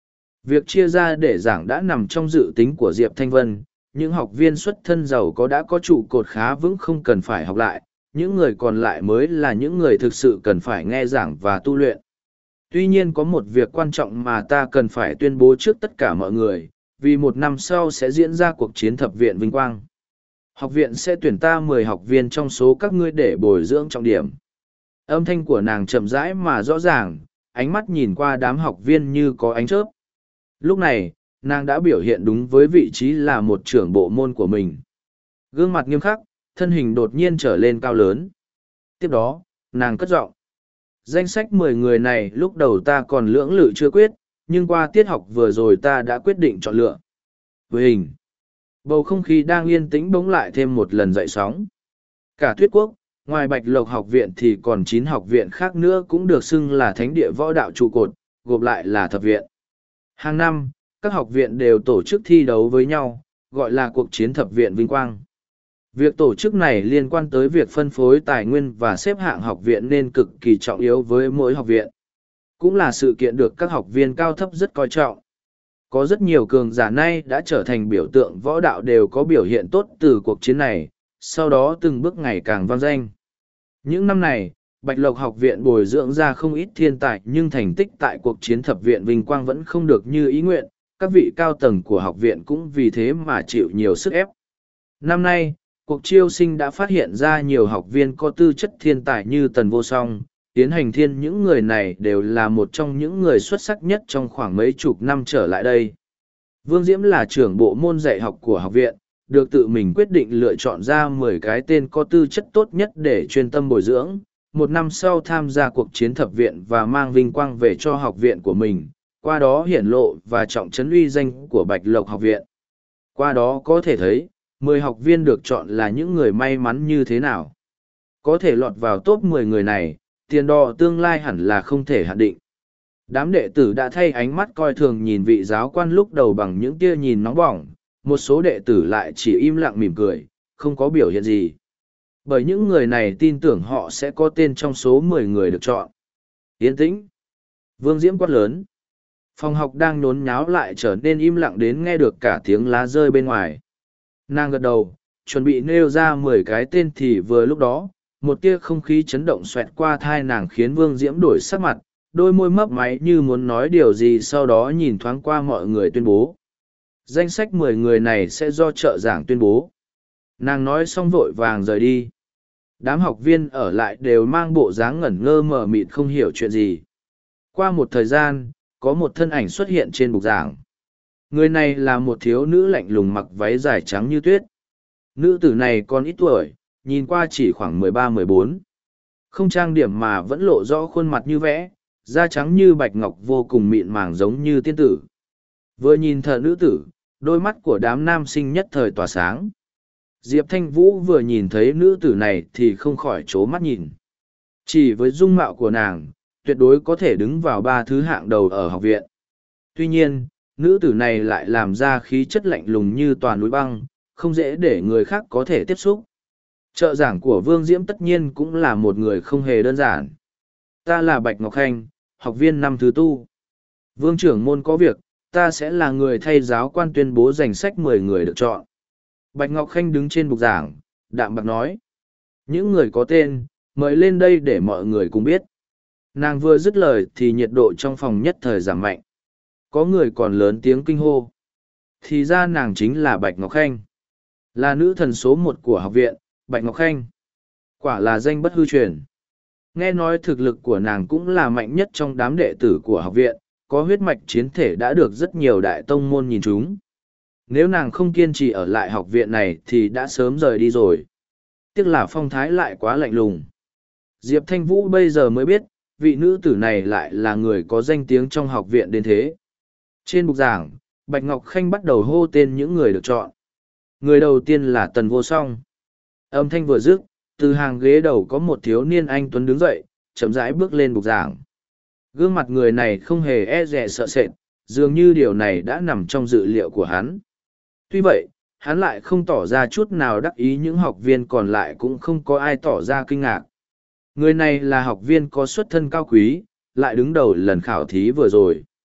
Việc chia ra để giảng đã nằm trong dự tính của Diệp Thanh Vân, những học viên xuất thân giàu có đã có trụ cột khá vững không cần phải học lại, những người còn lại mới là những người thực sự cần phải nghe giảng và tu luyện. Tuy nhiên có một việc quan trọng mà ta cần phải tuyên bố trước tất cả mọi người, vì một năm sau sẽ diễn ra cuộc chiến thập viện vinh quang. Học viện sẽ tuyển ta mười học viên trong số các ngươi để bồi dưỡng trọng điểm. Âm thanh của nàng chậm rãi mà rõ ràng, ánh mắt nhìn qua đám học viên như có ánh chớp. Lúc này, nàng đã biểu hiện đúng với vị trí là một trưởng bộ môn của mình. Gương mặt nghiêm khắc, thân hình đột nhiên trở lên cao lớn. Tiếp đó, nàng cất giọng. Danh sách mười người này lúc đầu ta còn lưỡng lự chưa quyết, nhưng qua tiết học vừa rồi ta đã quyết định chọn lựa. Với hình, bầu không khí đang yên tĩnh bỗng lại thêm một lần dậy sóng. Cả Tuyết Quốc, ngoài Bạch Lộc học viện thì còn chín học viện khác nữa cũng được xưng là thánh địa võ đạo trụ cột, gộp lại là thập viện. Hàng năm, các học viện đều tổ chức thi đấu với nhau, gọi là cuộc chiến thập viện vinh quang. Việc tổ chức này liên quan tới việc phân phối tài nguyên và xếp hạng học viện nên cực kỳ trọng yếu với mỗi học viện. Cũng là sự kiện được các học viên cao thấp rất coi trọng. Có rất nhiều cường giả nay đã trở thành biểu tượng võ đạo đều có biểu hiện tốt từ cuộc chiến này, sau đó từng bước ngày càng vang danh. Những năm này, Bạch Lộc học viện bồi dưỡng ra không ít thiên tài nhưng thành tích tại cuộc chiến thập viện vinh quang vẫn không được như ý nguyện, các vị cao tầng của học viện cũng vì thế mà chịu nhiều sức ép. Năm nay, cuộc chiêu sinh đã phát hiện ra nhiều học viên có tư chất thiên tài như Tần Vô Song, Tiến Hành Thiên. Những người này đều là một trong những người xuất sắc nhất trong khoảng mấy chục năm trở lại đây. Vương Diễm là trưởng bộ môn dạy học của học viện, được tự mình quyết định lựa chọn ra mười cái tên có tư chất tốt nhất để chuyên tâm bồi dưỡng, một năm sau tham gia cuộc chiến thập viện và mang vinh quang về cho học viện của mình, qua đó hiển lộ và trọng trấn uy danh của Bạch Lộc học viện. Qua đó có thể thấy, mười học viên được chọn là những người may mắn như thế nào. Có thể lọt vào top mười người này, tiền đo tương lai hẳn là không thể hạn định. Đám đệ tử đã thay ánh mắt coi thường nhìn vị giáo quan lúc đầu bằng những tia nhìn nóng bỏng, một số đệ tử lại chỉ im lặng mỉm cười, không có biểu hiện gì. Bởi những người này tin tưởng họ sẽ có tên trong số mười người được chọn. Yên tĩnh. Vương Diễm quát lớn. Phòng học đang nhốn nháo lại trở nên im lặng đến nghe được cả tiếng lá rơi bên ngoài. Nàng gật đầu, chuẩn bị nêu ra mười cái tên thì vừa lúc đó, một tia không khí chấn động xoẹt qua thai nàng khiến Vương Diễm đổi sắc mặt, đôi môi mấp máy như muốn nói điều gì sau đó nhìn thoáng qua mọi người tuyên bố. Danh sách mười người này sẽ do trợ giảng tuyên bố. Nàng nói xong vội vàng rời đi. Đám học viên ở lại đều mang bộ dáng ngẩn ngơ mờ mịt không hiểu chuyện gì. Qua một thời gian, có một thân ảnh xuất hiện trên bục giảng. Người này là một thiếu nữ lạnh lùng mặc váy dài trắng như tuyết. Nữ tử này còn ít tuổi, nhìn qua chỉ khoảng mười ba mười bốn. Không trang điểm mà vẫn lộ rõ khuôn mặt như vẽ, da trắng như bạch ngọc vô cùng mịn màng giống như tiên tử. Vừa nhìn thợ nữ tử, đôi mắt của đám nam sinh nhất thời tỏa sáng. Diệp Thanh Vũ vừa nhìn thấy nữ tử này thì không khỏi trố mắt nhìn. Chỉ với dung mạo của nàng, tuyệt đối có thể đứng vào ba thứ hạng đầu ở học viện. Tuy nhiên, nữ tử này lại làm ra khí chất lạnh lùng như toàn núi băng, không dễ để người khác có thể tiếp xúc. Trợ giảng của Vương Diễm tất nhiên cũng là một người không hề đơn giản. Ta là Bạch Ngọc Khanh, học viên năm thứ tu. Vương trưởng môn có việc, ta sẽ là người thay giáo quan tuyên bố danh sách mười người được chọn. Bạch Ngọc Khanh đứng trên bục giảng, đạm bạc nói. Những người có tên, mời lên đây để mọi người cùng biết. Nàng vừa dứt lời thì nhiệt độ trong phòng nhất thời giảm mạnh. Có người còn lớn tiếng kinh hô. Thì ra nàng chính là Bạch Ngọc Khanh. Là nữ thần số một của học viện, Bạch Ngọc Khanh. Quả là danh bất hư truyền. Nghe nói thực lực của nàng cũng là mạnh nhất trong đám đệ tử của học viện, có huyết mạch chiến thể đã được rất nhiều đại tông môn nhìn chúng. Nếu nàng không kiên trì ở lại học viện này thì đã sớm rời đi rồi. Tiếc là phong thái lại quá lạnh lùng. Diệp Thanh Vũ bây giờ mới biết, vị nữ tử này lại là người có danh tiếng trong học viện đến thế. Trên bục giảng, Bạch Ngọc Khanh bắt đầu hô tên những người được chọn. Người đầu tiên là Tần Vô Song. Âm thanh vừa dứt, từ hàng ghế đầu có một thiếu niên anh tuấn đứng dậy, chậm rãi bước lên bục giảng. Gương mặt người này không hề e dè sợ sệt, dường như điều này đã nằm trong dự liệu của hắn. Tuy vậy, hắn lại không tỏ ra chút nào đắc ý, những học viên còn lại cũng không có ai tỏ ra kinh ngạc. Người này là học viên có xuất thân cao quý, lại đứng đầu lần khảo thí vừa rồi.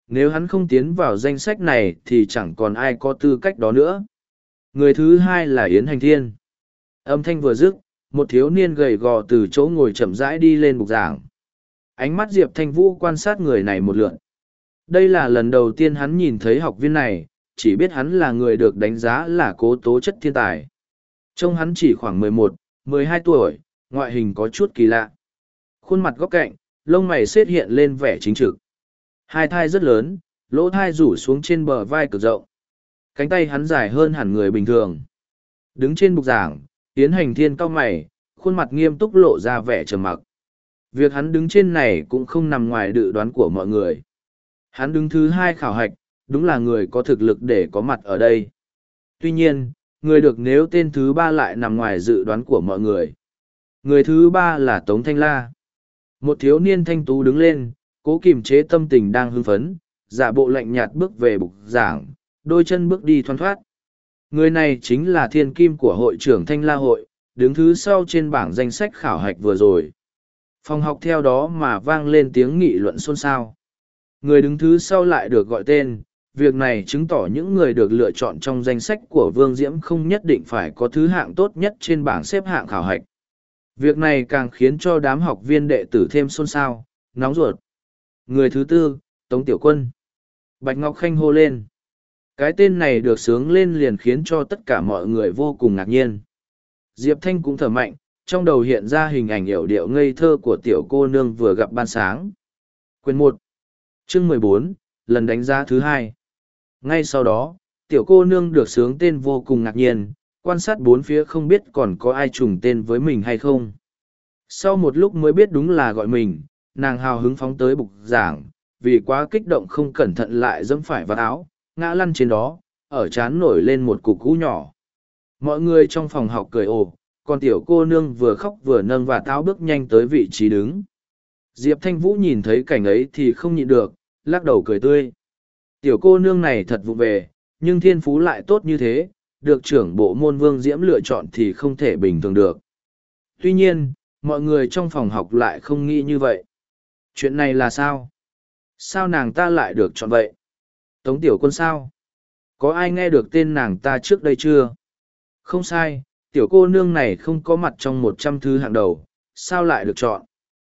Nếu hắn không tiến vào danh sách này thì chẳng còn ai có tư cách đó nữa. Người thứ hai là Yến Hành Thiên. Âm thanh vừa dứt, một thiếu niên gầy gò từ chỗ ngồi chậm rãi đi lên bục giảng. Ánh mắt Diệp Thanh Vũ quan sát người này một lượt. Đây là lần đầu tiên hắn nhìn thấy học viên này, chỉ biết hắn là người được đánh giá là cố tố chất thiên tài. Trông hắn chỉ khoảng mười một, mười hai tuổi, ngoại hình có chút kỳ lạ. Khuôn mặt góc cạnh, lông mày xết hiện lên vẻ chính trực. Hai thai rất lớn, lỗ thai rủ xuống trên bờ vai cực rộng. Cánh tay hắn dài hơn hẳn người bình thường. Đứng trên bục giảng, Yến Hành Thiên cau mày, khuôn mặt nghiêm túc lộ ra vẻ trầm mặc. Việc hắn đứng trên này cũng không nằm ngoài dự đoán của mọi người. Hắn đứng thứ hai khảo hạch, đúng là người có thực lực để có mặt ở đây. Tuy nhiên, người được nếu tên thứ ba lại nằm ngoài dự đoán của mọi người. Người thứ ba là Tống Thanh La. Một thiếu niên thanh tú đứng lên, cố kiềm chế tâm tình đang hưng phấn, giả bộ lạnh nhạt bước về bục giảng, đôi chân bước đi thoăn thoát. Người này chính là thiên kim của hội trưởng Thanh La hội, đứng thứ sau trên bảng danh sách khảo hạch vừa rồi. Phòng học theo đó mà vang lên tiếng nghị luận xôn xao. Người đứng thứ sau lại được gọi tên, việc này chứng tỏ những người được lựa chọn trong danh sách của Vương Diễm không nhất định phải có thứ hạng tốt nhất trên bảng xếp hạng khảo hạch. Việc này càng khiến cho đám học viên đệ tử thêm xôn xao, nóng ruột. Người thứ tư, Tống Tiểu Quân. Bạch Ngọc Khanh hô lên. Cái tên này được sướng lên liền khiến cho tất cả mọi người vô cùng ngạc nhiên. Diệp Thanh cũng thở mạnh, trong đầu hiện ra hình ảnh yểu điệu ngây thơ của tiểu cô nương vừa gặp ban sáng. Quyền một, chương mười bốn, lần đánh giá thứ hai. Ngay sau đó, tiểu cô nương được sướng tên vô cùng ngạc nhiên, quan sát bốn phía không biết còn có ai trùng tên với mình hay không. Sau một lúc mới biết đúng là gọi mình, nàng hào hứng phóng tới bục giảng, vì quá kích động không cẩn thận lại dẫm phải vào áo, ngã lăn trên đó, ở trán nổi lên một cục cũ nhỏ. Mọi người trong phòng học cười ồ, còn tiểu cô nương vừa khóc vừa nâng và táo bước nhanh tới vị trí đứng. Diệp Thanh Vũ nhìn thấy cảnh ấy thì không nhịn được, lắc đầu cười tươi. Tiểu cô nương này thật vụ về, nhưng thiên phú lại tốt như thế, được trưởng bộ môn Vương Diễm lựa chọn thì không thể bình thường được. Tuy nhiên, mọi người trong phòng học lại không nghĩ như vậy. Chuyện này là sao? Sao nàng ta lại được chọn vậy? Tống Tiểu Quân sao? Có ai nghe được tên nàng ta trước đây chưa? Không sai, tiểu cô nương này không có mặt trong một trăm thứ hạng đầu, sao lại được chọn?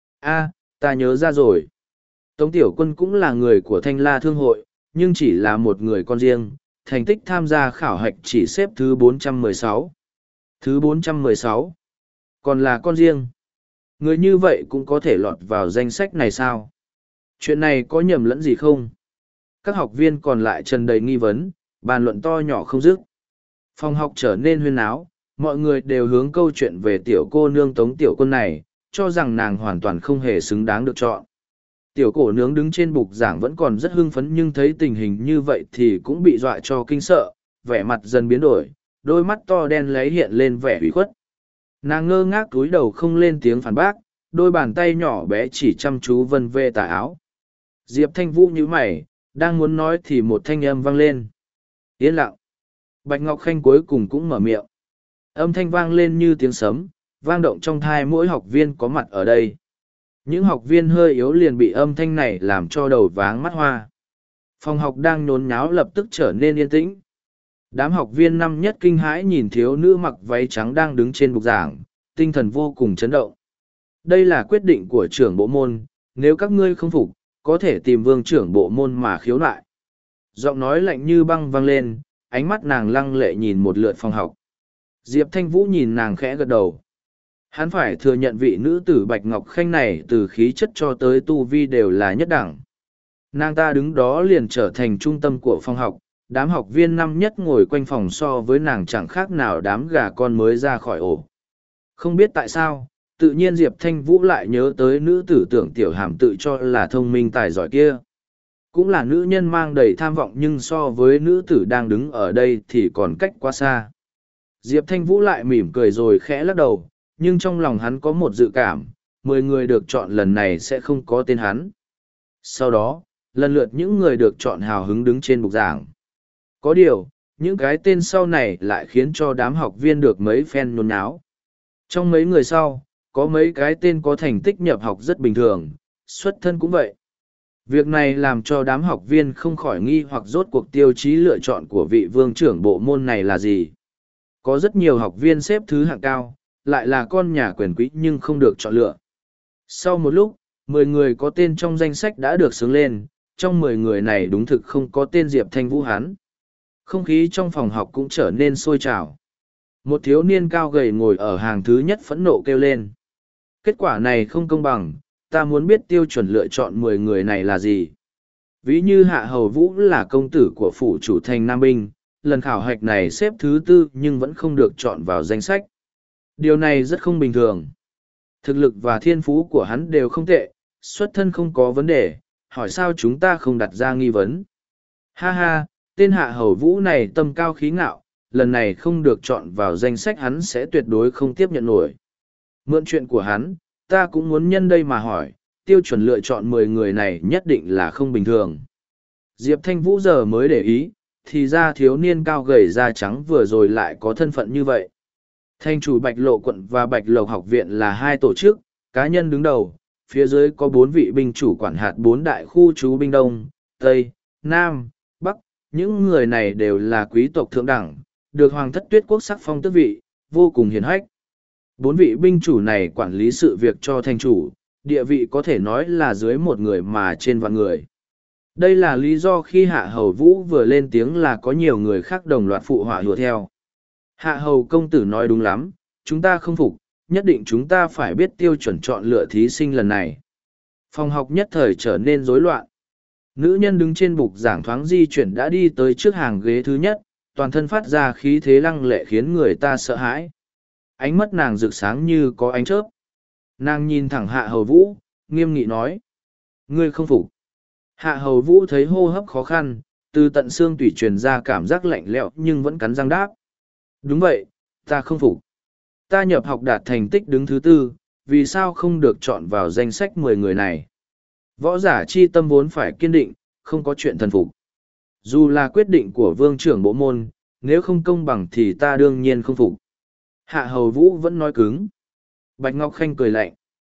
A, ta nhớ ra rồi. Tống Tiểu Quân cũng là người của Thanh La Thương hội, nhưng chỉ là một người con riêng, thành tích tham gia khảo hạch chỉ xếp thứ bốn trăm mười sáu. Thứ bốn trăm mười sáu. Còn là con riêng. Người như vậy cũng có thể lọt vào danh sách này sao? Chuyện này có nhầm lẫn gì không? Các học viên còn lại tràn đầy nghi vấn, bàn luận to nhỏ không dứt. Phòng học trở nên huyên náo, mọi người đều hướng câu chuyện về tiểu cô nương Tống Tiểu Quân này, cho rằng nàng hoàn toàn không hề xứng đáng được chọn. Tiểu cổ nướng đứng trên bục giảng vẫn còn rất hưng phấn nhưng thấy tình hình như vậy thì cũng bị dọa cho kinh sợ, vẻ mặt dần biến đổi, đôi mắt to đen lấy hiện lên vẻ ủy khuất. Nàng ngơ ngác cúi đầu không lên tiếng phản bác, đôi bàn tay nhỏ bé chỉ chăm chú vân vê tà áo. Diệp Thanh Vũ nhíu mày, đang muốn nói thì một thanh âm vang lên. Yên lặng. Bạch Ngọc Khanh cuối cùng cũng mở miệng. Âm thanh vang lên như tiếng sấm, vang động trong thai mỗi học viên có mặt ở đây. Những học viên hơi yếu liền bị âm thanh này làm cho đầu váng mắt hoa. Phòng học đang nhốn nháo lập tức trở nên yên tĩnh. Đám học viên năm nhất kinh hãi nhìn thiếu nữ mặc váy trắng đang đứng trên bục giảng, tinh thần vô cùng chấn động. Đây là quyết định của trưởng bộ môn, nếu các ngươi không phục, có thể tìm vương trưởng bộ môn mà khiếu nại. Giọng nói lạnh như băng vang lên, ánh mắt nàng lăng lệ nhìn một lượt phòng học. Diệp Thanh Vũ nhìn nàng khẽ gật đầu. Hắn phải thừa nhận vị nữ tử Bạch Ngọc Khanh này từ khí chất cho tới tu vi đều là nhất đẳng. Nàng ta đứng đó liền trở thành trung tâm của phòng học, đám học viên năm nhất ngồi quanh phòng so với nàng chẳng khác nào đám gà con mới ra khỏi ổ. Không biết tại sao, tự nhiên Diệp Thanh Vũ lại nhớ tới nữ tử tưởng tiểu hàm tự cho là thông minh tài giỏi kia. Cũng là nữ nhân mang đầy tham vọng nhưng so với nữ tử đang đứng ở đây thì còn cách quá xa. Diệp Thanh Vũ lại mỉm cười rồi khẽ lắc đầu, nhưng trong lòng hắn có một dự cảm, mười người được chọn lần này sẽ không có tên hắn. Sau đó, lần lượt những người được chọn hào hứng đứng trên bục giảng. Có điều, những cái tên sau này lại khiến cho đám học viên được mấy phen nôn náo. Trong mấy người sau, có mấy cái tên có thành tích nhập học rất bình thường, xuất thân cũng vậy. Việc này làm cho đám học viên không khỏi nghi hoặc rốt cuộc tiêu chí lựa chọn của vị vương trưởng bộ môn này là gì. Có rất nhiều học viên xếp thứ hạng cao, lại là con nhà quyền quý nhưng không được chọn lựa. Sau một lúc, mười người có tên trong danh sách đã được xướng lên, trong mười người này đúng thực không có tên Diệp Thanh Vũ hắn. Không khí trong phòng học cũng trở nên sôi trào. Một thiếu niên cao gầy ngồi ở hàng thứ nhất phẫn nộ kêu lên. Kết quả này không công bằng, ta muốn biết tiêu chuẩn lựa chọn mười người này là gì. Ví như Hạ Hầu Vũ là công tử của phủ chủ thành Nam Binh, lần khảo hạch này xếp thứ tư nhưng vẫn không được chọn vào danh sách. Điều này rất không bình thường. Thực lực và thiên phú của hắn đều không tệ, xuất thân không có vấn đề, hỏi sao chúng ta không đặt ra nghi vấn. Ha ha, tên Hạ Hầu Vũ này tâm cao khí ngạo, lần này không được chọn vào danh sách hắn sẽ tuyệt đối không tiếp nhận nổi. Mượn chuyện của hắn, ta cũng muốn nhân đây mà hỏi, tiêu chuẩn lựa chọn mười người này nhất định là không bình thường. Diệp Thanh Vũ giờ mới để ý, thì ra thiếu niên cao gầy da trắng vừa rồi lại có thân phận như vậy. Thanh chủ Bạch Lộ quận và Bạch Lộc học viện là hai tổ chức, cá nhân đứng đầu, phía dưới có bốn vị binh chủ quản hạt bốn đại khu trú binh Đông, Tây, Nam, Bắc. Những người này đều là quý tộc thượng đẳng, được Hoàng thất Tuyết quốc sắc phong tước vị, vô cùng hiền hách. Bốn vị binh chủ này quản lý sự việc cho thanh chủ, địa vị có thể nói là dưới một người mà trên vạn người. Đây là lý do khi Hạ Hầu Vũ vừa lên tiếng là có nhiều người khác đồng loạt phụ họa hùa theo. Hạ Hầu công tử nói đúng lắm, chúng ta không phục, nhất định chúng ta phải biết tiêu chuẩn chọn lựa thí sinh lần này. Phòng học nhất thời trở nên rối loạn. Nữ nhân đứng trên bục giảng thoáng di chuyển đã đi tới trước hàng ghế thứ nhất, toàn thân phát ra khí thế lăng lệ khiến người ta sợ hãi. Ánh mắt nàng rực sáng như có ánh chớp. Nàng nhìn thẳng Hạ Hầu Vũ, nghiêm nghị nói. Ngươi không phục. Hạ Hầu Vũ thấy hô hấp khó khăn, từ tận xương tủy truyền ra cảm giác lạnh lẽo nhưng vẫn cắn răng đáp. Đúng vậy, ta không phục. Ta nhập học đạt thành tích đứng thứ tư, vì sao không được chọn vào danh sách mười người này? Võ giả chi tâm vốn phải kiên định, không có chuyện thần phục. Dù là quyết định của vương trưởng bộ môn, nếu không công bằng thì ta đương nhiên không phục. Hạ Hầu Vũ vẫn nói cứng. Bạch Ngọc Khanh cười lạnh.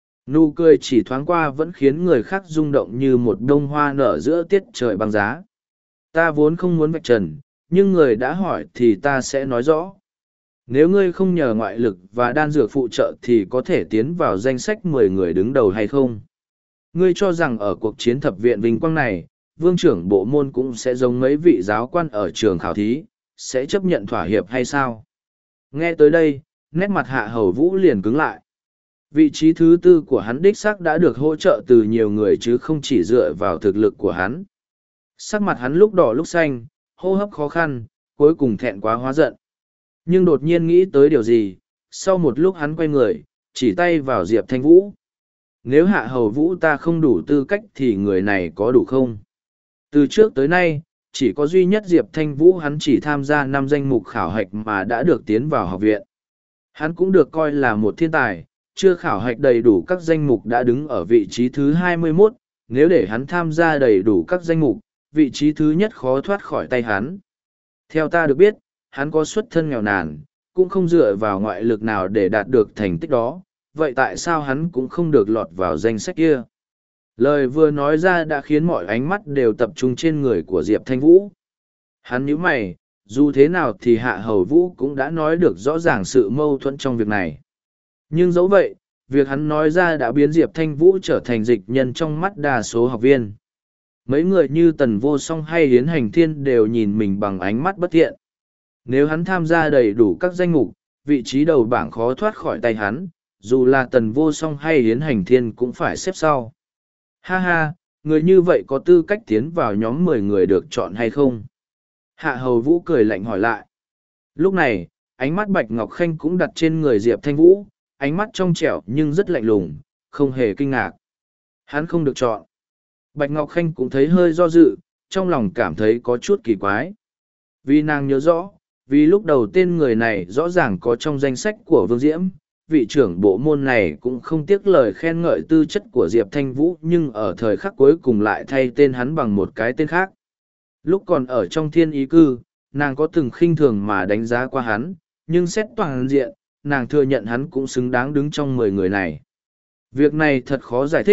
Nụ cười chỉ thoáng qua vẫn khiến người khác rung động như một đóa hoa nở giữa tiết trời băng giá. Ta vốn không muốn vạch trần, nhưng người đã hỏi thì ta sẽ nói rõ. Nếu ngươi không nhờ ngoại lực và đan dược phụ trợ thì có thể tiến vào danh sách mười người đứng đầu hay không? Ngươi cho rằng ở cuộc chiến thập viện vinh quang này, vương trưởng bộ môn cũng sẽ giống mấy vị giáo quan ở trường khảo thí, sẽ chấp nhận thỏa hiệp hay sao? Nghe tới đây, nét mặt Hạ Hầu Vũ liền cứng lại. Vị trí thứ tư của hắn đích xác đã được hỗ trợ từ nhiều người chứ không chỉ dựa vào thực lực của hắn. Sắc mặt hắn lúc đỏ lúc xanh, hô hấp khó khăn, cuối cùng thẹn quá hóa giận. Nhưng đột nhiên nghĩ tới điều gì, sau một lúc hắn quay người, chỉ tay vào Diệp Thanh Vũ. Nếu Hạ Hầu Vũ ta không đủ tư cách thì người này có đủ không? Từ trước tới nay, chỉ có duy nhất Diệp Thanh Vũ hắn chỉ tham gia năm danh mục khảo hạch mà đã được tiến vào học viện. Hắn cũng được coi là một thiên tài, chưa khảo hạch đầy đủ các danh mục đã đứng ở vị trí thứ hai mươi mốt, nếu để hắn tham gia đầy đủ các danh mục, vị trí thứ nhất khó thoát khỏi tay hắn. Theo ta được biết, hắn có xuất thân nghèo nàn, cũng không dựa vào ngoại lực nào để đạt được thành tích đó, vậy tại sao hắn cũng không được lọt vào danh sách kia? Lời vừa nói ra đã khiến mọi ánh mắt đều tập trung trên người của Diệp Thanh Vũ. Hắn nhíu mày, dù thế nào thì Hạ Hầu Vũ cũng đã nói được rõ ràng sự mâu thuẫn trong việc này. Nhưng dẫu vậy, việc hắn nói ra đã biến Diệp Thanh Vũ trở thành dịch nhân trong mắt đa số học viên. Mấy người như Tần Vô Song hay Yến Hành Thiên đều nhìn mình bằng ánh mắt bất thiện. Nếu hắn tham gia đầy đủ các danh mục, vị trí đầu bảng khó thoát khỏi tay hắn, dù là Tần Vô Song hay Yến Hành Thiên cũng phải xếp sau. Ha ha, người như vậy có tư cách tiến vào nhóm mười người được chọn hay không? Hạ Hầu Vũ cười lạnh hỏi lại. Lúc này, ánh mắt Bạch Ngọc Khanh cũng đặt trên người Diệp Thanh Vũ, ánh mắt trong trẻo nhưng rất lạnh lùng, không hề kinh ngạc. Hắn không được chọn. Bạch Ngọc Khanh cũng thấy hơi do dự, trong lòng cảm thấy có chút kỳ quái. Vì nàng nhớ rõ, vì lúc đầu tên người này rõ ràng có trong danh sách của Vương Diễm, vị trưởng bộ môn này cũng không tiếc lời khen ngợi tư chất của Diệp Thanh Vũ nhưng ở thời khắc cuối cùng lại thay tên hắn bằng một cái tên khác. Lúc còn ở trong thiên ý cư, nàng có từng khinh thường mà đánh giá qua hắn, nhưng xét toàn diện, nàng thừa nhận hắn cũng xứng đáng đứng trong mười người này. Việc này thật khó giải thích,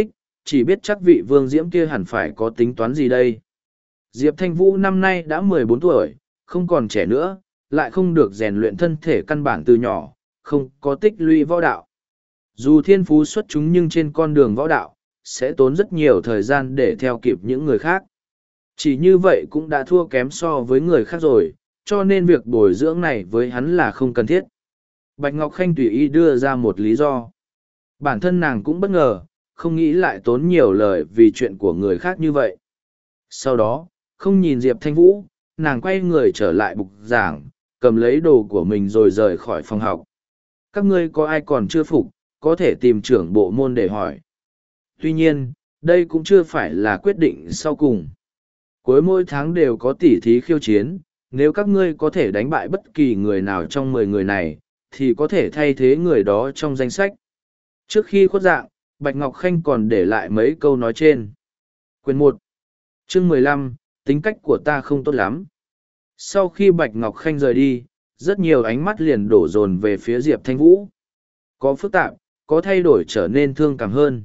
chỉ biết chắc vị Vương Diễm kia hẳn phải có tính toán gì đây. Diệp Thanh Vũ năm nay đã mười bốn tuổi, không còn trẻ nữa, lại không được rèn luyện thân thể căn bản từ nhỏ, không có tích lũy võ đạo. Dù thiên phú xuất chúng nhưng trên con đường võ đạo, sẽ tốn rất nhiều thời gian để theo kịp những người khác. Chỉ như vậy cũng đã thua kém so với người khác rồi, cho nên việc bồi dưỡng này với hắn là không cần thiết. Bạch Ngọc Khanh tùy ý đưa ra một lý do. Bản thân nàng cũng bất ngờ, không nghĩ lại tốn nhiều lời vì chuyện của người khác như vậy. Sau đó, không nhìn Diệp Thanh Vũ, nàng quay người trở lại bục giảng, cầm lấy đồ của mình rồi rời khỏi phòng học. Các ngươi có ai còn chưa phục, có thể tìm trưởng bộ môn để hỏi. Tuy nhiên, đây cũng chưa phải là quyết định sau cùng. Cuối mỗi tháng đều có tỉ thí khiêu chiến, nếu các ngươi có thể đánh bại bất kỳ người nào trong mười người này, thì có thể thay thế người đó trong danh sách. Trước khi khuất dạng, Bạch Ngọc Khanh còn để lại mấy câu nói trên. Quyền một, chương mười lăm, tính cách của ta không tốt lắm. Sau khi Bạch Ngọc Khanh rời đi, rất nhiều ánh mắt liền đổ dồn về phía Diệp Thanh Vũ. Có phức tạp, có thay đổi trở nên thương cảm hơn.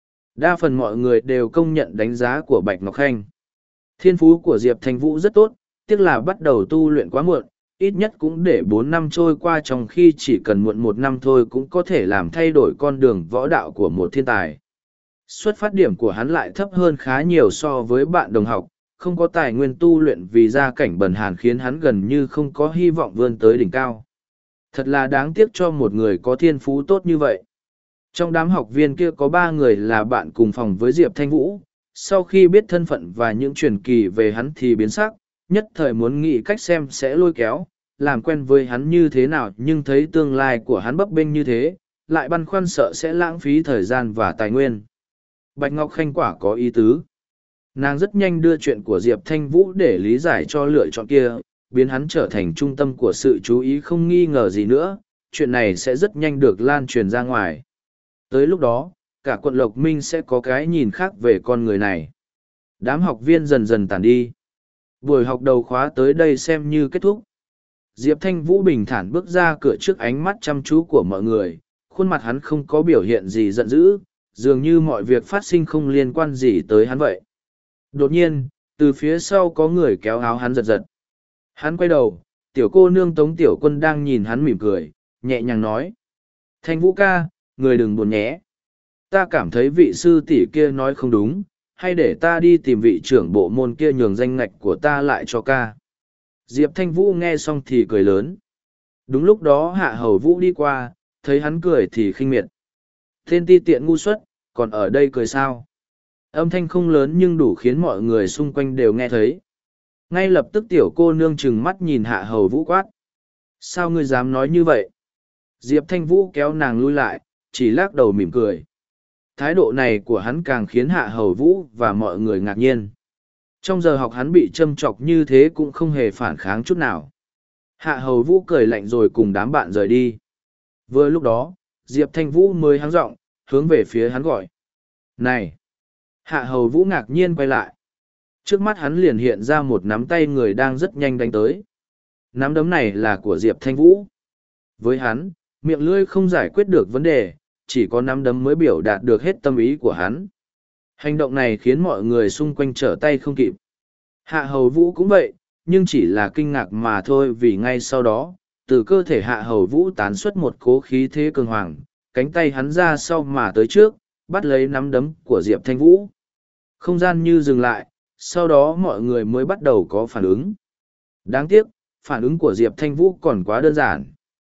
Đa phần mọi người đều công nhận đánh giá của Bạch Ngọc Khanh. Thiên phú của Diệp Thanh Vũ rất tốt, tiếc là bắt đầu tu luyện quá muộn, ít nhất cũng để bốn năm trôi qua, trong khi chỉ cần muộn một năm thôi cũng có thể làm thay đổi con đường võ đạo của một thiên tài. Xuất phát điểm của hắn lại thấp hơn khá nhiều so với bạn đồng học, không có tài nguyên tu luyện vì gia cảnh bần hàn khiến hắn gần như không có hy vọng vươn tới đỉnh cao. Thật là đáng tiếc cho một người có thiên phú tốt như vậy. Trong đám học viên kia có ba người là bạn cùng phòng với Diệp Thanh Vũ, sau khi biết thân phận và những truyền kỳ về hắn thì biến sắc, nhất thời muốn nghĩ cách xem sẽ lôi kéo, làm quen với hắn như thế nào, nhưng thấy tương lai của hắn bấp bênh như thế, lại băn khoăn sợ sẽ lãng phí thời gian và tài nguyên. Bạch Ngọc Khanh quả có ý tứ. Nàng rất nhanh đưa chuyện của Diệp Thanh Vũ để lý giải cho lựa chọn kia, biến hắn trở thành trung tâm của sự chú ý không nghi ngờ gì nữa, chuyện này sẽ rất nhanh được lan truyền ra ngoài. Tới lúc đó, cả quận Lộc Minh sẽ có cái nhìn khác về con người này. Đám học viên dần dần tản đi. Buổi học đầu khóa tới đây xem như kết thúc. Diệp Thanh Vũ bình thản bước ra cửa trước ánh mắt chăm chú của mọi người, khuôn mặt hắn không có biểu hiện gì giận dữ, dường như mọi việc phát sinh không liên quan gì tới hắn vậy. Đột nhiên, từ phía sau có người kéo áo hắn giật giật. Hắn quay đầu, tiểu cô nương Tống Tiểu Quân đang nhìn hắn mỉm cười, nhẹ nhàng nói. Thanh Vũ ca, người đừng buồn nhé. Ta cảm thấy vị sư tỷ kia nói không đúng, hay để ta đi tìm vị trưởng bộ môn kia nhường danh ngạch của ta lại cho ca. Diệp Thanh Vũ nghe xong thì cười lớn. Đúng lúc đó Hạ Hầu Vũ đi qua, thấy hắn cười thì khinh miệt. Tên ti tiện ngu xuẩn, còn ở đây cười sao? Âm thanh không lớn nhưng đủ khiến mọi người xung quanh đều nghe thấy. Ngay lập tức tiểu cô nương trừng mắt nhìn Hạ Hầu Vũ quát. Sao ngươi dám nói như vậy? Diệp Thanh Vũ kéo nàng lui lại, chỉ lắc đầu mỉm cười. Thái độ này của hắn càng khiến Hạ Hầu Vũ và mọi người ngạc nhiên. Trong giờ học hắn bị châm chọc như thế cũng không hề phản kháng chút nào. Hạ Hầu Vũ cười lạnh rồi cùng đám bạn rời đi. Vừa lúc đó, Diệp Thanh Vũ mới hắng giọng, hướng về phía hắn gọi. Này! Hạ Hầu Vũ ngạc nhiên quay lại. Trước mắt hắn liền hiện ra một nắm tay người đang rất nhanh đánh tới. Nắm đấm này là của Diệp Thanh Vũ. Với hắn, miệng lưỡi không giải quyết được vấn đề, chỉ có nắm đấm mới biểu đạt được hết tâm ý của hắn. Hành động này khiến mọi người xung quanh trở tay không kịp. Hạ Hầu Vũ cũng vậy, nhưng chỉ là kinh ngạc mà thôi, vì ngay sau đó, từ cơ thể Hạ Hầu Vũ tán xuất một cố khí thế cường hoàng, cánh tay hắn ra sau mà tới trước, bắt lấy nắm đấm của Diệp Thanh Vũ. Không gian như dừng lại, sau đó mọi người mới bắt đầu có phản ứng. Đáng tiếc, phản ứng của Diệp Thanh Vũ còn quá đơn giản.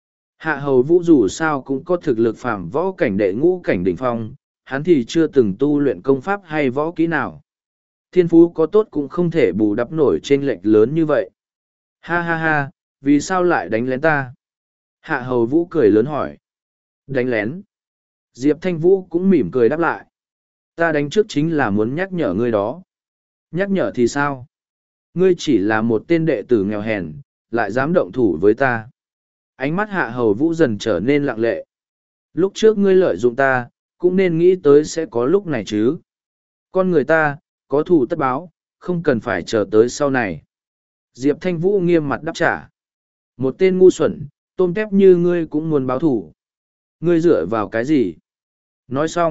Hạ Hầu Vũ dù sao cũng có thực lực phàm võ cảnh đệ ngũ cảnh đỉnh phong, hắn thì chưa từng tu luyện công pháp hay võ kỹ nào. Thiên phú có tốt cũng không thể bù đắp nổi chênh lệch lớn như vậy. Ha ha ha, vì sao lại đánh lén ta? Hạ Hầu Vũ cười lớn hỏi. Đánh lén? Diệp Thanh Vũ cũng mỉm cười đáp lại. Ta đánh trước chính là muốn nhắc nhở ngươi đó. Nhắc nhở thì sao? Ngươi chỉ là một tên đệ tử nghèo hèn, lại dám động thủ với ta. Ánh mắt Hạ Hầu Vũ dần trở nên lặng lệ. Lúc trước ngươi lợi dụng ta, cũng nên nghĩ tới sẽ có lúc này chứ. Con người ta, có thù tất báo, không cần phải chờ tới sau này. Diệp Thanh Vũ nghiêm mặt đáp trả. Một tên ngu xuẩn, tôm tép như ngươi cũng muốn báo thù. Ngươi dựa vào cái gì? Nói xong,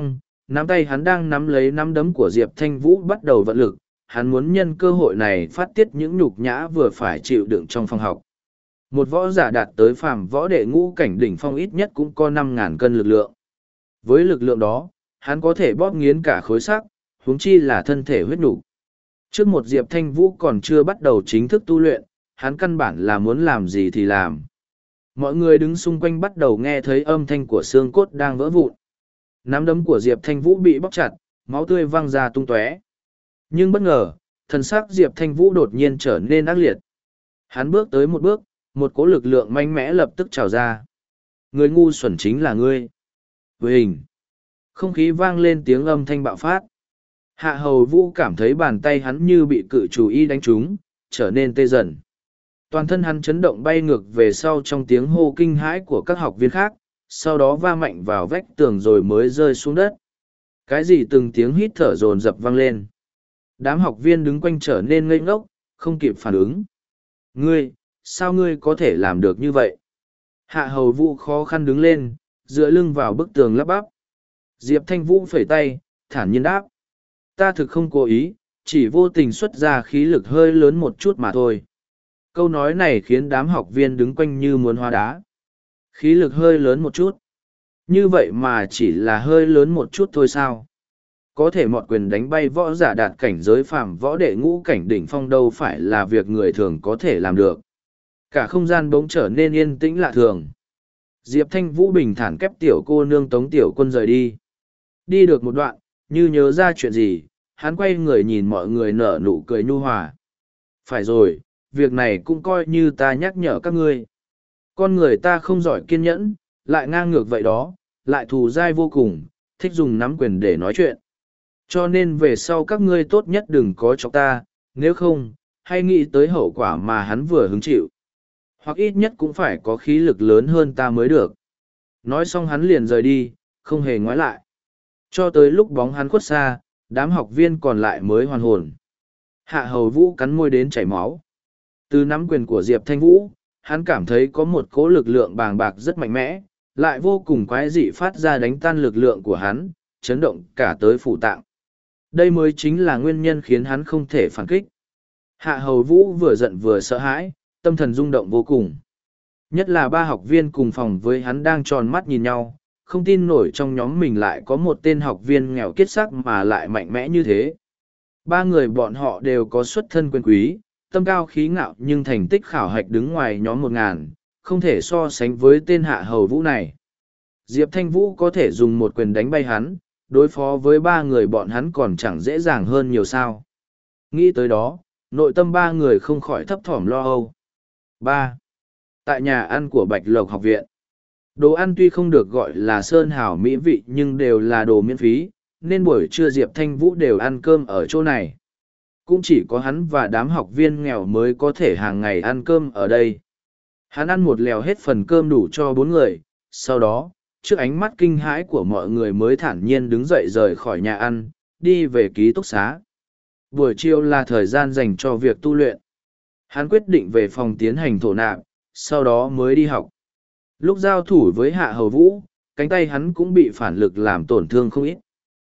Nắm tay hắn đang nắm lấy nắm đấm của Diệp Thanh Vũ bắt đầu vận lực, hắn muốn nhân cơ hội này phát tiết những nhục nhã vừa phải chịu đựng trong phòng học. Một võ giả đạt tới phàm võ đệ ngũ cảnh đỉnh phong ít nhất cũng có năm ngàn cân lực lượng. Với lực lượng đó, hắn có thể bóp nghiến cả khối xác, huống chi là thân thể huyết nhục. Trước một Diệp Thanh Vũ còn chưa bắt đầu chính thức tu luyện, hắn căn bản là muốn làm gì thì làm. Mọi người đứng xung quanh bắt đầu nghe thấy âm thanh của xương cốt đang vỡ vụn. Nắm đấm của Diệp Thanh Vũ bị bóc chặt, máu tươi văng ra tung tóe. Nhưng bất ngờ, thần sắc Diệp Thanh Vũ đột nhiên trở nên ác liệt. Hắn bước tới một bước, một cỗ lực lượng mạnh mẽ lập tức trào ra. Người ngu xuẩn chính là ngươi. Với hình. Không khí vang lên tiếng âm thanh bạo phát. Hạ Hầu Vũ cảm thấy bàn tay hắn như bị cự chủ y đánh trúng, trở nên tê dần. Toàn thân hắn chấn động bay ngược về sau trong tiếng hô kinh hãi của các học viên khác, sau đó va mạnh vào vách tường rồi mới rơi xuống đất. Cái gì từng tiếng hít thở dồn dập vang lên. Đám học viên đứng quanh trở nên ngây ngốc, không kịp phản ứng. Ngươi, sao ngươi có thể làm được như vậy? Hạ Hầu Vũ khó khăn đứng lên, dựa lưng vào bức tường lắp bắp. Diệp Thanh Vũ phẩy tay, thản nhiên đáp. Ta thực không cố ý, chỉ vô tình xuất ra khí lực hơi lớn một chút mà thôi. Câu nói này khiến đám học viên đứng quanh như muốn hóa đá. Khí lực hơi lớn một chút. Như vậy mà chỉ là hơi lớn một chút thôi sao? Có thể mọt quyền đánh bay võ giả đạt cảnh giới phàm võ đệ ngũ cảnh đỉnh phong đâu phải là việc người thường có thể làm được. Cả không gian bỗng trở nên yên tĩnh lạ thường. Diệp Thanh Vũ bình thản kép tiểu cô nương Tống Tiểu Quân rời đi. Đi được một đoạn, như nhớ ra chuyện gì, hắn quay người nhìn mọi người nở nụ cười nhu hòa. Phải rồi, việc này cũng coi như ta nhắc nhở các ngươi. Con người ta không giỏi kiên nhẫn, lại ngang ngược vậy đó, lại thù dai vô cùng, thích dùng nắm quyền để nói chuyện. Cho nên về sau các ngươi tốt nhất đừng có chọc ta, nếu không, hay nghĩ tới hậu quả mà hắn vừa hứng chịu. Hoặc ít nhất cũng phải có khí lực lớn hơn ta mới được. Nói xong hắn liền rời đi, không hề ngoái lại. Cho tới lúc bóng hắn khuất xa, đám học viên còn lại mới hoàn hồn. Hạ Hầu Vũ cắn môi đến chảy máu. Từ nắm quyền của Diệp Thanh Vũ, hắn cảm thấy có một cỗ lực lượng bàng bạc rất mạnh mẽ, lại vô cùng quái dị phát ra đánh tan lực lượng của hắn, chấn động cả tới phủ tạng. Đây mới chính là nguyên nhân khiến hắn không thể phản kích. Hạ Hầu Vũ vừa giận vừa sợ hãi, tâm thần rung động vô cùng. Nhất là ba học viên cùng phòng với hắn đang tròn mắt nhìn nhau, không tin nổi trong nhóm mình lại có một tên học viên nghèo kiết sắc mà lại mạnh mẽ như thế. Ba người bọn họ đều có xuất thân quyền quý, tâm cao khí ngạo nhưng thành tích khảo hạch đứng ngoài nhóm một ngàn, không thể so sánh với tên Hạ Hầu Vũ này. Diệp Thanh Vũ có thể dùng một quyền đánh bay hắn, đối phó với ba người bọn hắn còn chẳng dễ dàng hơn nhiều sao. Nghĩ tới đó, nội tâm ba người không khỏi thấp thỏm lo âu. ba. Tại nhà ăn của Bạch Lộc học viện. Đồ ăn tuy không được gọi là sơn hảo mỹ vị nhưng đều là đồ miễn phí, nên buổi trưa Diệp Thanh Vũ đều ăn cơm ở chỗ này. Cũng chỉ có hắn và đám học viên nghèo mới có thể hàng ngày ăn cơm ở đây. Hắn ăn một lèo hết phần cơm đủ cho bốn người, sau đó, trước ánh mắt kinh hãi của mọi người mới thản nhiên đứng dậy rời khỏi nhà ăn, đi về ký túc xá. Buổi chiều là thời gian dành cho việc tu luyện. Hắn quyết định về phòng tiến hành thổ nạp, sau đó mới đi học. Lúc giao thủ với Hạ Hầu Vũ, cánh tay hắn cũng bị phản lực làm tổn thương không ít.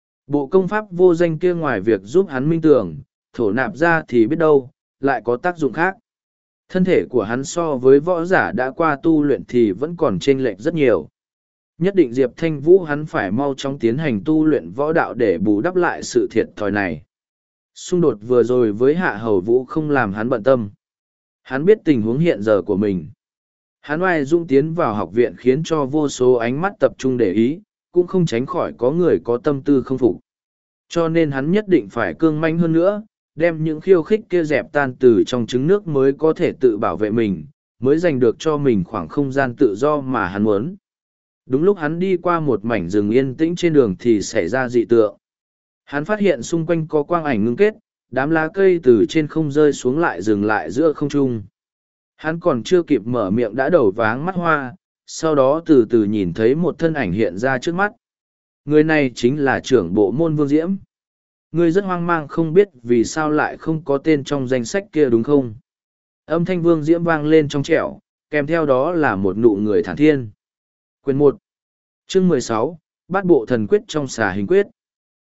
Bộ công pháp vô danh kia ngoài việc giúp hắn minh tưởng, thổ nạp ra thì biết đâu, lại có tác dụng khác. Thân thể của hắn so với võ giả đã qua tu luyện thì vẫn còn chênh lệch rất nhiều. Nhất định Diệp Thanh Vũ hắn phải mau chóng tiến hành tu luyện võ đạo để bù đắp lại sự thiệt thòi này. Xung đột vừa rồi với Hạ Hầu Vũ không làm hắn bận tâm. Hắn biết tình huống hiện giờ của mình. Hắn oai dũng tiến vào học viện khiến cho vô số ánh mắt tập trung để ý, cũng không tránh khỏi có người có tâm tư không phục. Cho nên hắn nhất định phải cương manh hơn nữa, đem những khiêu khích kia dẹp tan từ trong trứng nước mới có thể tự bảo vệ mình, mới giành được cho mình khoảng không gian tự do mà hắn muốn. Đúng lúc hắn đi qua một mảnh rừng yên tĩnh trên đường thì xảy ra dị tượng. Hắn phát hiện xung quanh có quang ảnh ngưng kết, đám lá cây từ trên không rơi xuống lại dừng lại giữa không trung. Hắn còn chưa kịp mở miệng đã đầu váng mắt hoa, sau đó từ từ nhìn thấy một thân ảnh hiện ra trước mắt. Người này chính là trưởng bộ môn Vương Diễm. Ngươi rất hoang mang không biết vì sao lại không có tên trong danh sách kia đúng không? Âm thanh Vương Diễm vang lên trong trẻo, kèm theo đó là một nụ người thản thiên. Quyền một, chương mười sáu, bát bộ thần quyết trong xà hình quyết.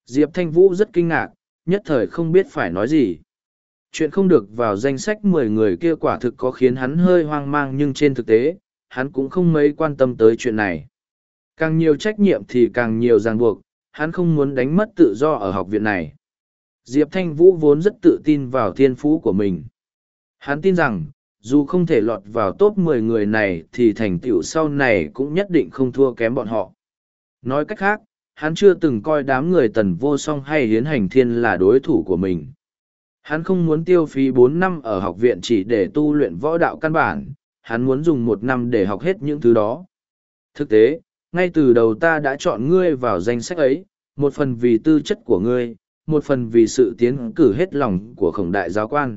Diệp Thanh Vũ rất kinh ngạc, nhất thời không biết phải nói gì. Chuyện không được vào danh sách mười người kia quả thực có khiến hắn hơi hoang mang, nhưng trên thực tế, hắn cũng không mấy quan tâm tới chuyện này. Càng nhiều trách nhiệm thì càng nhiều ràng buộc, hắn không muốn đánh mất tự do ở học viện này. Diệp Thanh Vũ vốn rất tự tin vào thiên phú của mình. Hắn tin rằng, dù không thể lọt vào top mười người này thì thành tựu sau này cũng nhất định không thua kém bọn họ. Nói cách khác, hắn chưa từng coi đám người Tần Vô Song hay Hiến Hành Thiên là đối thủ của mình. Hắn không muốn tiêu phí bốn năm ở học viện chỉ để tu luyện võ đạo căn bản, hắn muốn dùng một năm để học hết những thứ đó. Thực tế, ngay từ đầu ta đã chọn ngươi vào danh sách ấy, một phần vì tư chất của ngươi, một phần vì sự tiến cử hết lòng của khổng đại giáo quan.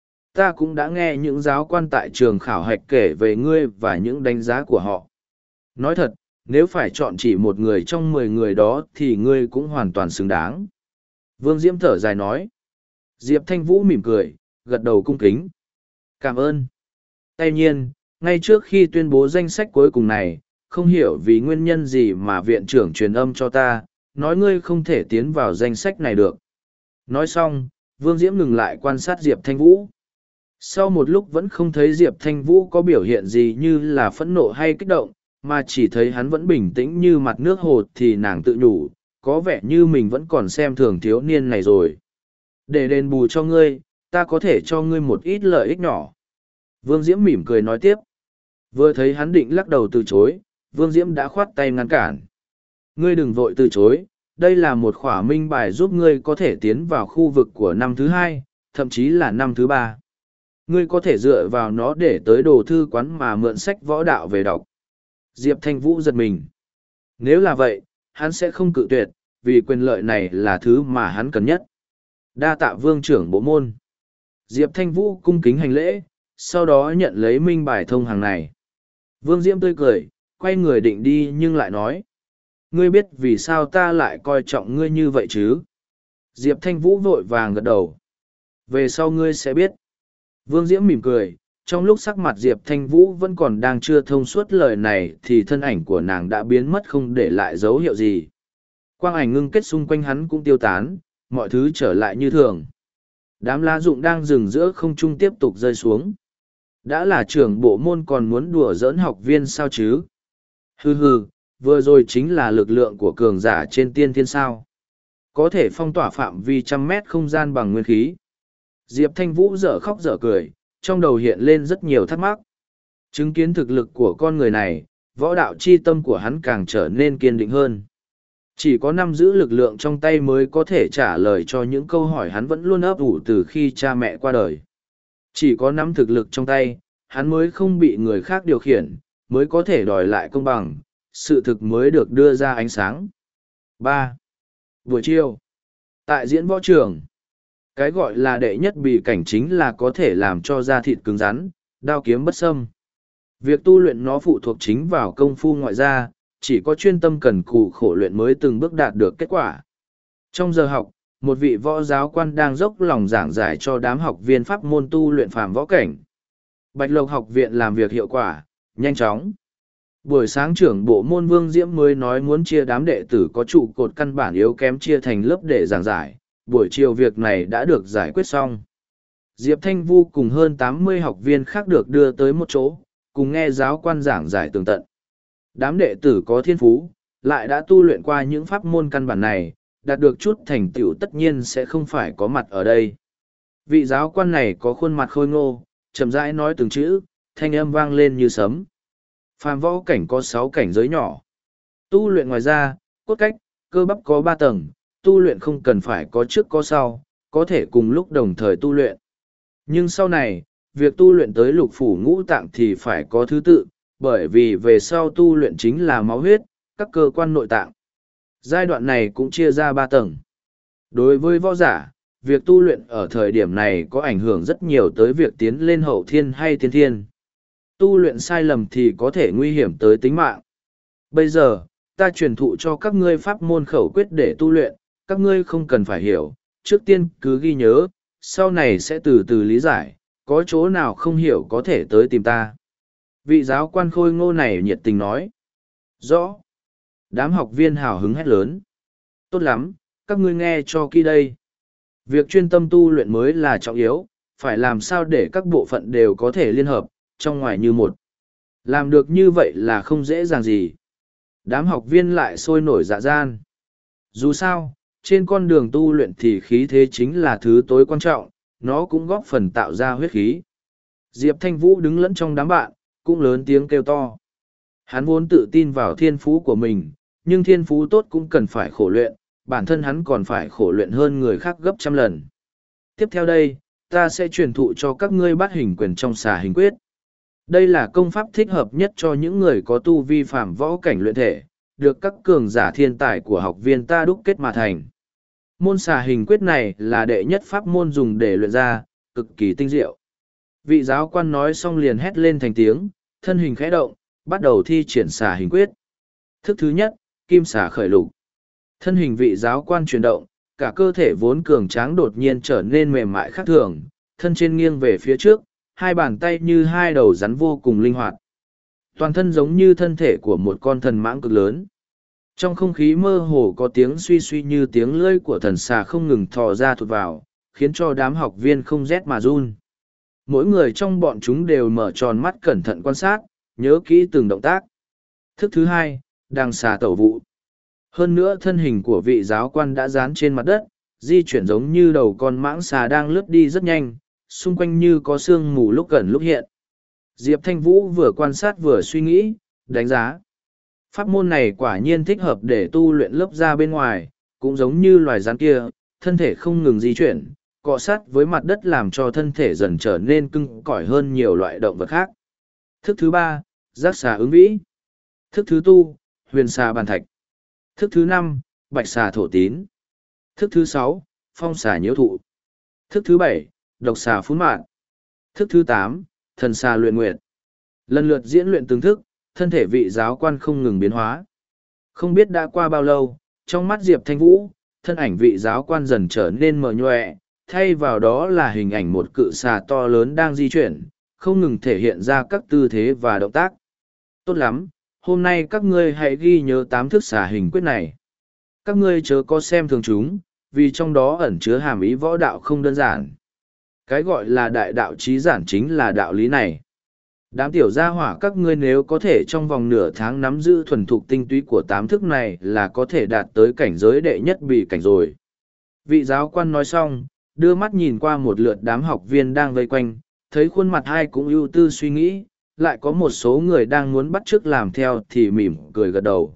Ta cũng đã nghe những giáo quan tại trường khảo hạch kể về ngươi và những đánh giá của họ. Nói thật, nếu phải chọn chỉ một người trong mười người đó thì ngươi cũng hoàn toàn xứng đáng. Vương Diễm thở dài nói. Diệp Thanh Vũ mỉm cười, gật đầu cung kính. Cảm ơn. Tuy nhiên, ngay trước khi tuyên bố danh sách cuối cùng này, không hiểu vì nguyên nhân gì mà viện trưởng truyền âm cho ta, nói ngươi không thể tiến vào danh sách này được. Nói xong, Vương Diễm ngừng lại quan sát Diệp Thanh Vũ. Sau một lúc vẫn không thấy Diệp Thanh Vũ có biểu hiện gì như là phẫn nộ hay kích động, mà chỉ thấy hắn vẫn bình tĩnh như mặt nước hồ, thì nàng tự nhủ, có vẻ như mình vẫn còn xem thường thiếu niên này rồi. Để đền bù cho ngươi, ta có thể cho ngươi một ít lợi ích nhỏ. Vương Diễm mỉm cười nói tiếp. Vừa thấy hắn định lắc đầu từ chối, Vương Diễm đã khoát tay ngăn cản. Ngươi đừng vội từ chối, đây là một khỏa minh bài giúp ngươi có thể tiến vào khu vực của năm thứ hai, thậm chí là năm thứ ba. Ngươi có thể dựa vào nó để tới đồ thư quán mà mượn sách võ đạo về đọc. Diệp Thanh Vũ giật mình. Nếu là vậy, hắn sẽ không cự tuyệt, vì quyền lợi này là thứ mà hắn cần nhất. Đa tạ vương trưởng bộ môn. Diệp Thanh Vũ cung kính hành lễ, sau đó nhận lấy minh bài thông hàng này. Vương Diễm tươi cười, quay người định đi nhưng lại nói. Ngươi biết vì sao ta lại coi trọng ngươi như vậy chứ? Diệp Thanh Vũ vội vàng gật đầu. Về sau ngươi sẽ biết. Vương Diễm mỉm cười, trong lúc sắc mặt Diệp Thanh Vũ vẫn còn đang chưa thông suốt lời này thì thân ảnh của nàng đã biến mất không để lại dấu hiệu gì. Quang ảnh ngưng kết xung quanh hắn cũng tiêu tán, mọi thứ trở lại như thường. Đám lá rụng đang dừng giữa không trung tiếp tục rơi xuống. Đã là trưởng bộ môn còn muốn đùa giỡn học viên sao chứ? Hừ hừ, vừa rồi chính là lực lượng của cường giả trên tiên thiên sao. Có thể phong tỏa phạm vi trăm mét không gian bằng nguyên khí. Diệp Thanh Vũ dở khóc dở cười, trong đầu hiện lên rất nhiều thắc mắc. Chứng kiến thực lực của con người này, võ đạo chi tâm của hắn càng trở nên kiên định hơn. Chỉ có nắm giữ lực lượng trong tay mới có thể trả lời cho những câu hỏi hắn vẫn luôn ấp ủ từ khi cha mẹ qua đời. Chỉ có nắm thực lực trong tay, hắn mới không bị người khác điều khiển, mới có thể đòi lại công bằng, sự thực mới được đưa ra ánh sáng. ba. Buổi chiều, tại diễn võ trường, cái gọi là đệ nhất bì cảnh chính là có thể làm cho da thịt cứng rắn, đao kiếm bất xâm. Việc tu luyện nó phụ thuộc chính vào công phu ngoại gia, chỉ có chuyên tâm cần cù khổ luyện mới từng bước đạt được kết quả. Trong giờ học, một vị võ giáo quan đang dốc lòng giảng giải cho đám học viên pháp môn tu luyện phàm võ cảnh. Bạch Lộc học viện làm việc hiệu quả, nhanh chóng. Buổi sáng trưởng bộ môn Vương Diễm mới nói muốn chia đám đệ tử có trụ cột căn bản yếu kém chia thành lớp để giảng giải, buổi chiều việc này đã được giải quyết xong. Diệp Thanh Vu cùng hơn tám mươi học viên khác được đưa tới một chỗ, cùng nghe giáo quan giảng giải tường tận. Đám đệ tử có thiên phú, lại đã tu luyện qua những pháp môn căn bản này, đạt được chút thành tựu tất nhiên sẽ không phải có mặt ở đây. Vị giáo quan này có khuôn mặt khôi ngô, chậm rãi nói từng chữ, thanh âm vang lên như sấm. Phàm võ cảnh có sáu cảnh giới nhỏ. Tu luyện ngoài ra, cốt cách, cơ bắp có ba tầng, tu luyện không cần phải có trước có sau, có thể cùng lúc đồng thời tu luyện. Nhưng sau này, việc tu luyện tới lục phủ ngũ tạng thì phải có thứ tự, bởi vì về sau tu luyện chính là máu huyết, các cơ quan nội tạng. Giai đoạn này cũng chia ra ba tầng. Đối với võ giả, việc tu luyện ở thời điểm này có ảnh hưởng rất nhiều tới việc tiến lên hậu thiên hay tiên thiên. Tu luyện sai lầm thì có thể nguy hiểm tới tính mạng. Bây giờ, ta truyền thụ cho các ngươi pháp môn khẩu quyết để tu luyện, các ngươi không cần phải hiểu, trước tiên cứ ghi nhớ, sau này sẽ từ từ lý giải, có chỗ nào không hiểu có thể tới tìm ta. Vị giáo quan khôi ngô này nhiệt tình nói. Rõ. Đám học viên hào hứng hét lớn. Tốt lắm, các ngươi nghe cho kỹ đây. Việc chuyên tâm tu luyện mới là trọng yếu, phải làm sao để các bộ phận đều có thể liên hợp, trong ngoài như một. Làm được như vậy là không dễ dàng gì. Đám học viên lại sôi nổi dạ gian. Dù sao, trên con đường tu luyện thì khí thế chính là thứ tối quan trọng, nó cũng góp phần tạo ra huyết khí. Diệp Thanh Vũ đứng lẫn trong đám bạn, cũng lớn tiếng kêu to. Hắn vốn tự tin vào thiên phú của mình, nhưng thiên phú tốt cũng cần phải khổ luyện, bản thân hắn còn phải khổ luyện hơn người khác gấp trăm lần. Tiếp theo đây, ta sẽ truyền thụ cho các ngươi bát hình quyền trong xà hình quyết. Đây là công pháp thích hợp nhất cho những người có tu vi phạm võ cảnh luyện thể, được các cường giả thiên tài của học viên ta đúc kết mà thành. Môn xà hình quyết này là đệ nhất pháp môn dùng để luyện ra, cực kỳ tinh diệu. Vị giáo quan nói xong liền hét lên thành tiếng, thân hình khẽ động, bắt đầu thi triển xà hình quyết. Thức thứ nhất, kim xà khởi lục. Thân hình vị giáo quan chuyển động, cả cơ thể vốn cường tráng đột nhiên trở nên mềm mại khác thường, thân trên nghiêng về phía trước, hai bàn tay như hai đầu rắn vô cùng linh hoạt. Toàn thân giống như thân thể của một con thần mãng cực lớn. Trong không khí mơ hồ có tiếng suy suy như tiếng lưỡi của thần xà không ngừng thò ra thụt vào, khiến cho đám học viên không rét mà run. Mỗi người trong bọn chúng đều mở tròn mắt cẩn thận quan sát, nhớ kỹ từng động tác. Thức thứ hai, đằng xà tẩu vụ. Hơn nữa thân hình của vị giáo quan đã dán trên mặt đất, di chuyển giống như đầu con mãng xà đang lướt đi rất nhanh, xung quanh như có sương mù lúc gần lúc hiện. Diệp Thanh Vũ vừa quan sát vừa suy nghĩ, đánh giá. Pháp môn này quả nhiên thích hợp để tu luyện lớp da bên ngoài, cũng giống như loài rắn kia, thân thể không ngừng di chuyển, cọ sát với mặt đất làm cho thân thể dần trở nên cứng cỏi hơn nhiều loại động vật khác. Thức thứ ba, giác xà ứng vĩ. Thức thứ tu, huyền xà bàn thạch. Thức thứ năm, bạch xà thổ tín. Thức thứ sáu, phong xà nhiễu thụ. Thức thứ bảy, độc xà phún mạn. Thức thứ tám, thần xà luyện nguyệt. Lần lượt diễn luyện từng thức, thân thể vị giáo quan không ngừng biến hóa. Không biết đã qua bao lâu, trong mắt Diệp Thanh Vũ, thân ảnh vị giáo quan dần trở nên mờ nhòe, thay vào đó là hình ảnh một cự xà to lớn đang di chuyển, không ngừng thể hiện ra các tư thế và động tác. Tốt lắm, hôm nay các ngươi hãy ghi nhớ tám thức xà hình quyết này. Các ngươi chớ có xem thường chúng, vì trong đó ẩn chứa hàm ý võ đạo không đơn giản. Cái gọi là đại đạo chí giản chính là đạo lý này. Đám tiểu gia hỏa các ngươi nếu có thể trong vòng nửa tháng nắm giữ thuần thục tinh túy của tám thức này là có thể đạt tới cảnh giới đệ nhất bị cảnh rồi. Vị giáo quan nói xong, đưa mắt nhìn qua một lượt đám học viên đang vây quanh, thấy khuôn mặt ai cũng ưu tư suy nghĩ, lại có một số người đang muốn bắt chước làm theo thì mỉm cười gật đầu.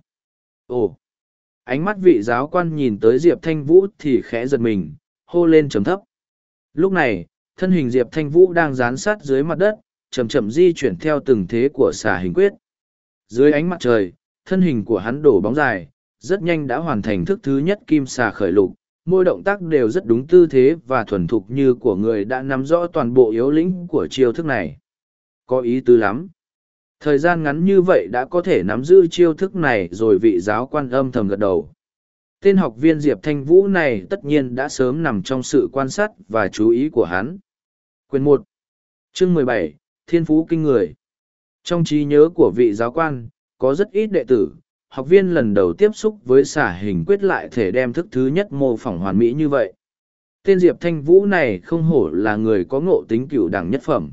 Ồ! Ánh mắt vị giáo quan nhìn tới Diệp Thanh Vũ thì khẽ giật mình, hô lên trầm thấp. Lúc này, thân hình Diệp Thanh Vũ đang dán sát dưới mặt đất, chậm chậm di chuyển theo từng thế của xà hình quyết. Dưới ánh mặt trời, thân hình của hắn đổ bóng dài, rất nhanh đã hoàn thành thức thứ nhất kim xà khởi lục, mỗi động tác đều rất đúng tư thế và thuần thục như của người đã nắm rõ toàn bộ yếu lĩnh của chiêu thức này. Có ý tứ lắm. Thời gian ngắn như vậy đã có thể nắm giữ chiêu thức này rồi vị giáo quan âm thầm gật đầu. Tên học viên Diệp Thanh Vũ này tất nhiên đã sớm nằm trong sự quan sát và chú ý của hắn. Quyền một, chương mười bảy, Thiên Phú Kinh Người. Trong trí nhớ của vị giáo quan, có rất ít đệ tử, học viên lần đầu tiếp xúc với xả hình quyết lại thể đem thức thứ nhất mô phỏng hoàn mỹ như vậy. Tên Diệp Thanh Vũ này không hổ là người có ngộ tính cửu đẳng nhất phẩm.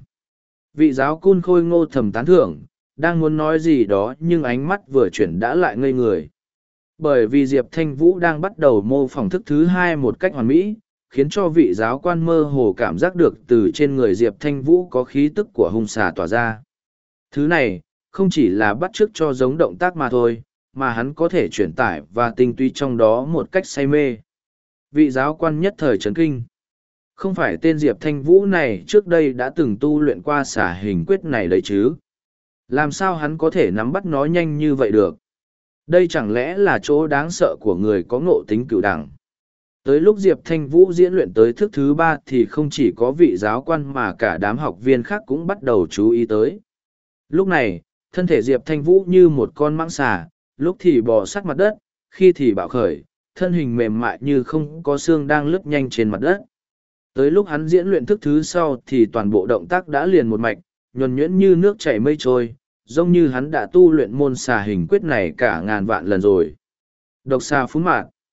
Vị giáo cun khôi ngô thầm tán thưởng, đang muốn nói gì đó nhưng ánh mắt vừa chuyển đã lại ngây người. Bởi vì Diệp Thanh Vũ đang bắt đầu mô phỏng thức thứ hai một cách hoàn mỹ, khiến cho vị giáo quan mơ hồ cảm giác được từ trên người Diệp Thanh Vũ có khí tức của hung xà tỏa ra. Thứ này, không chỉ là bắt chước cho giống động tác mà thôi, mà hắn có thể chuyển tải và tinh túy trong đó một cách say mê. Vị giáo quan nhất thời chấn kinh. Không phải tên Diệp Thanh Vũ này trước đây đã từng tu luyện qua xả hình quyết này đấy chứ? Làm sao hắn có thể nắm bắt nó nhanh như vậy được? Đây chẳng lẽ là chỗ đáng sợ của người có ngộ tính cửu đẳng? Tới lúc Diệp Thanh Vũ diễn luyện tới thức thứ ba thì không chỉ có vị giáo quan mà cả đám học viên khác cũng bắt đầu chú ý tới. Lúc này, thân thể Diệp Thanh Vũ như một con mãng xà, lúc thì bò sát mặt đất, khi thì bạo khởi, thân hình mềm mại như không có xương đang lướt nhanh trên mặt đất. Tới lúc hắn diễn luyện thức thứ sau thì toàn bộ động tác đã liền một mạch, nhuần nhuyễn như nước chảy mây trôi, giống như hắn đã tu luyện môn xà hình quyết này cả ngàn vạn lần rồi. Độc xà phún mạn.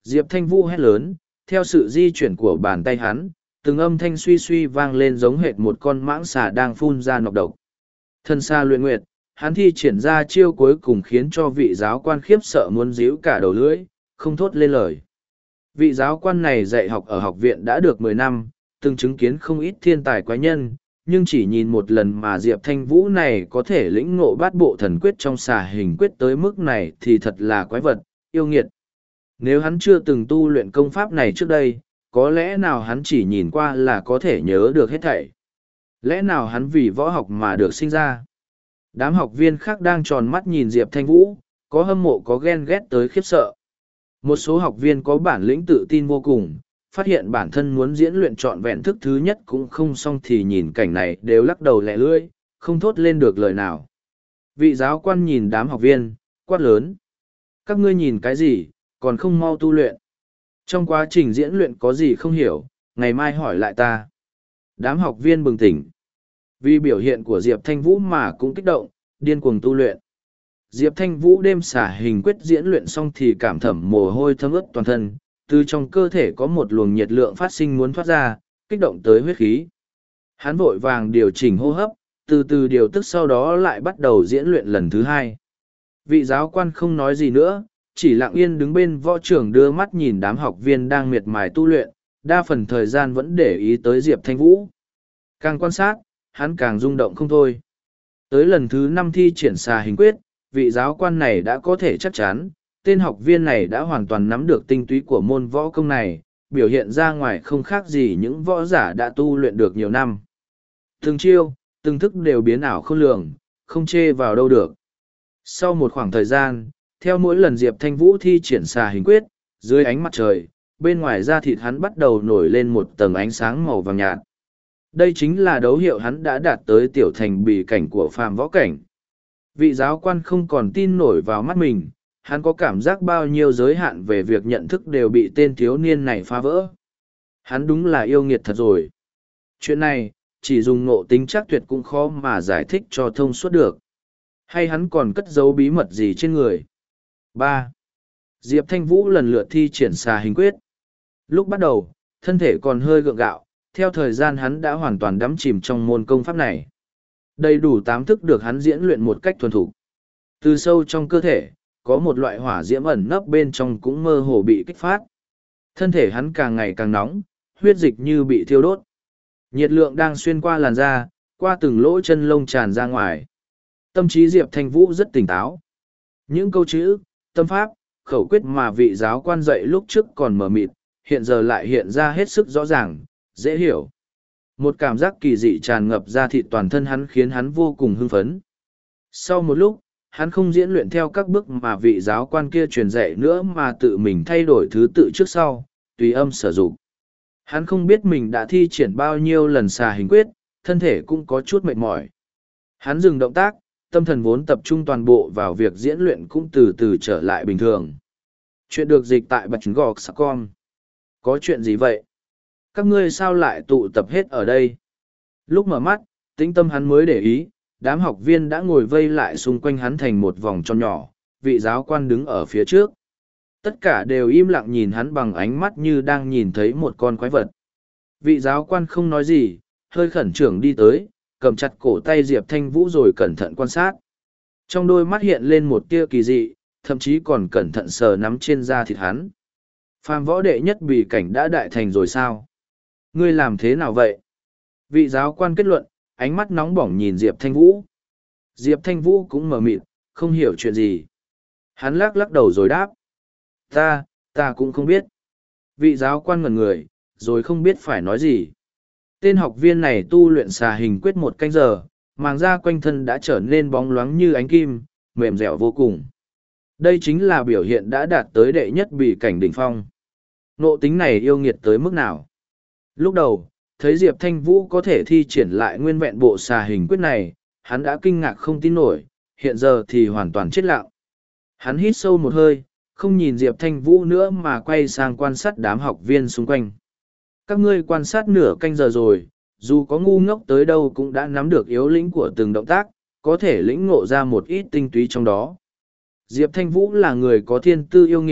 Diệp Thanh Vũ hét lớn, theo sự di chuyển của bàn tay hắn, từng âm thanh suy suy vang lên giống hệt một con mãng xà đang phun ra nọc độc. Thân xa luyện nguyệt, hắn thi triển ra chiêu cuối cùng khiến cho vị giáo quan khiếp sợ muốn díu cả đầu lưỡi, không thốt lên lời. Vị giáo quan này dạy học ở học viện đã được mười năm, từng chứng kiến không ít thiên tài quái nhân, nhưng chỉ nhìn một lần mà Diệp Thanh Vũ này có thể lĩnh ngộ bát bộ thần quyết trong xà hình quyết tới mức này thì thật là quái vật, yêu nghiệt. Nếu hắn chưa từng tu luyện công pháp này trước đây, có lẽ nào hắn chỉ nhìn qua là có thể nhớ được hết thảy. Lẽ nào hắn vì võ học mà được sinh ra? Đám học viên khác đang tròn mắt nhìn Diệp Thanh Vũ, có hâm mộ có ghen ghét tới khiếp sợ. Một số học viên có bản lĩnh tự tin vô cùng, phát hiện bản thân muốn diễn luyện trọn vẹn thức thứ nhất cũng không xong thì nhìn cảnh này đều lắc đầu lẻ lưỡi, không thốt lên được lời nào. Vị giáo quan nhìn đám học viên, quát lớn. Các ngươi nhìn cái gì, còn không mau tu luyện. Trong quá trình diễn luyện có gì không hiểu, ngày mai hỏi lại ta. Đám học viên bừng tỉnh. Vì biểu hiện của Diệp Thanh Vũ mà cũng kích động, điên cuồng tu luyện. Diệp Thanh Vũ đêm xả hình quyết diễn luyện xong thì cảm thẩm mồ hôi thấm ướt toàn thân, từ trong cơ thể có một luồng nhiệt lượng phát sinh muốn thoát ra, kích động tới huyết khí. Hắn vội vàng điều chỉnh hô hấp, từ từ điều tức sau đó lại bắt đầu diễn luyện lần thứ hai. Vị giáo quan không nói gì nữa, chỉ lặng yên đứng bên võ trưởng đưa mắt nhìn đám học viên đang miệt mài tu luyện, đa phần thời gian vẫn để ý tới Diệp Thanh Vũ. Càng quan sát, hắn càng rung động không thôi. Tới lần thứ năm thi triển xà hình quyết, vị giáo quan này đã có thể chắc chắn, tên học viên này đã hoàn toàn nắm được tinh túy của môn võ công này, biểu hiện ra ngoài không khác gì những võ giả đã tu luyện được nhiều năm. Từng chiêu, từng thức đều biến ảo không lường, không chê vào đâu được. Sau một khoảng thời gian, theo mỗi lần Diệp Thanh Vũ thi triển xà hình quyết, dưới ánh mặt trời, bên ngoài da thịt hắn bắt đầu nổi lên một tầng ánh sáng màu vàng nhạt. Đây chính là dấu hiệu hắn đã đạt tới tiểu thành bì cảnh của phàm võ cảnh. Vị giáo quan không còn tin nổi vào mắt mình, hắn có cảm giác bao nhiêu giới hạn về việc nhận thức đều bị tên thiếu niên này phá vỡ. Hắn đúng là yêu nghiệt thật rồi. Chuyện này, chỉ dùng ngộ tính chắc tuyệt cũng khó mà giải thích cho thông suốt được. Hay hắn còn cất giấu bí mật gì trên người? ba. Diệp Thanh Vũ lần lượt thi triển xà hình quyết. Lúc bắt đầu, thân thể còn hơi gượng gạo, theo thời gian hắn đã hoàn toàn đắm chìm trong môn công pháp này. Đầy đủ tám thức được hắn diễn luyện một cách thuần thục. Từ sâu trong cơ thể, có một loại hỏa diễm ẩn nấp bên trong cũng mơ hồ bị kích phát. Thân thể hắn càng ngày càng nóng, huyết dịch như bị thiêu đốt. Nhiệt lượng đang xuyên qua làn da, qua từng lỗ chân lông tràn ra ngoài. Tâm trí Diệp Thanh Vũ rất tỉnh táo. Những câu chữ, tâm pháp, khẩu quyết mà vị giáo quan dạy lúc trước còn mờ mịt, hiện giờ lại hiện ra hết sức rõ ràng, dễ hiểu. Một cảm giác kỳ dị tràn ngập ra thịt toàn thân hắn khiến hắn vô cùng hưng phấn. Sau một lúc, hắn không diễn luyện theo các bước mà vị giáo quan kia truyền dạy nữa mà tự mình thay đổi thứ tự trước sau, tùy âm sử dụng. Hắn không biết mình đã thi triển bao nhiêu lần xà hình quyết, thân thể cũng có chút mệt mỏi. Hắn dừng động tác, tâm thần vốn tập trung toàn bộ vào việc diễn luyện cũng từ từ trở lại bình thường. Chuyện được dịch tại bạch gọc chấm com. Có chuyện gì vậy? Các ngươi sao lại tụ tập hết ở đây? Lúc mở mắt, tĩnh tâm hắn mới để ý, đám học viên đã ngồi vây lại xung quanh hắn thành một vòng tròn nhỏ, vị giáo quan đứng ở phía trước. Tất cả đều im lặng nhìn hắn bằng ánh mắt như đang nhìn thấy một con quái vật. Vị giáo quan không nói gì, hơi khẩn trương đi tới, cầm chặt cổ tay Diệp Thanh Vũ rồi cẩn thận quan sát. Trong đôi mắt hiện lên một tia kỳ dị, thậm chí còn cẩn thận sờ nắm trên da thịt hắn. Phàm võ đệ nhất bì cảnh đã đại thành rồi sao? Ngươi làm thế nào vậy? Vị giáo quan kết luận, ánh mắt nóng bỏng nhìn Diệp Thanh Vũ. Diệp Thanh Vũ cũng mờ mịt, không hiểu chuyện gì. Hắn lắc lắc đầu rồi đáp. Ta, ta cũng không biết. Vị giáo quan ngẩn người, rồi không biết phải nói gì. Tên học viên này tu luyện xà hình quyết một canh giờ, màng da quanh thân đã trở nên bóng loáng như ánh kim, mềm dẻo vô cùng. Đây chính là biểu hiện đã đạt tới đệ nhất bì cảnh đỉnh phong. Ngộ tính này yêu nghiệt tới mức nào? Lúc đầu, thấy Diệp Thanh Vũ có thể thi triển lại nguyên vẹn bộ xà hình quyết này, hắn đã kinh ngạc không tin nổi, hiện giờ thì hoàn toàn chết lặng. Hắn hít sâu một hơi, không nhìn Diệp Thanh Vũ nữa mà quay sang quan sát đám học viên xung quanh. Các ngươi quan sát nửa canh giờ rồi, dù có ngu ngốc tới đâu cũng đã nắm được yếu lĩnh của từng động tác, có thể lĩnh ngộ ra một ít tinh túy trong đó. Diệp Thanh Vũ là người có thiên tư yêu nghiệt,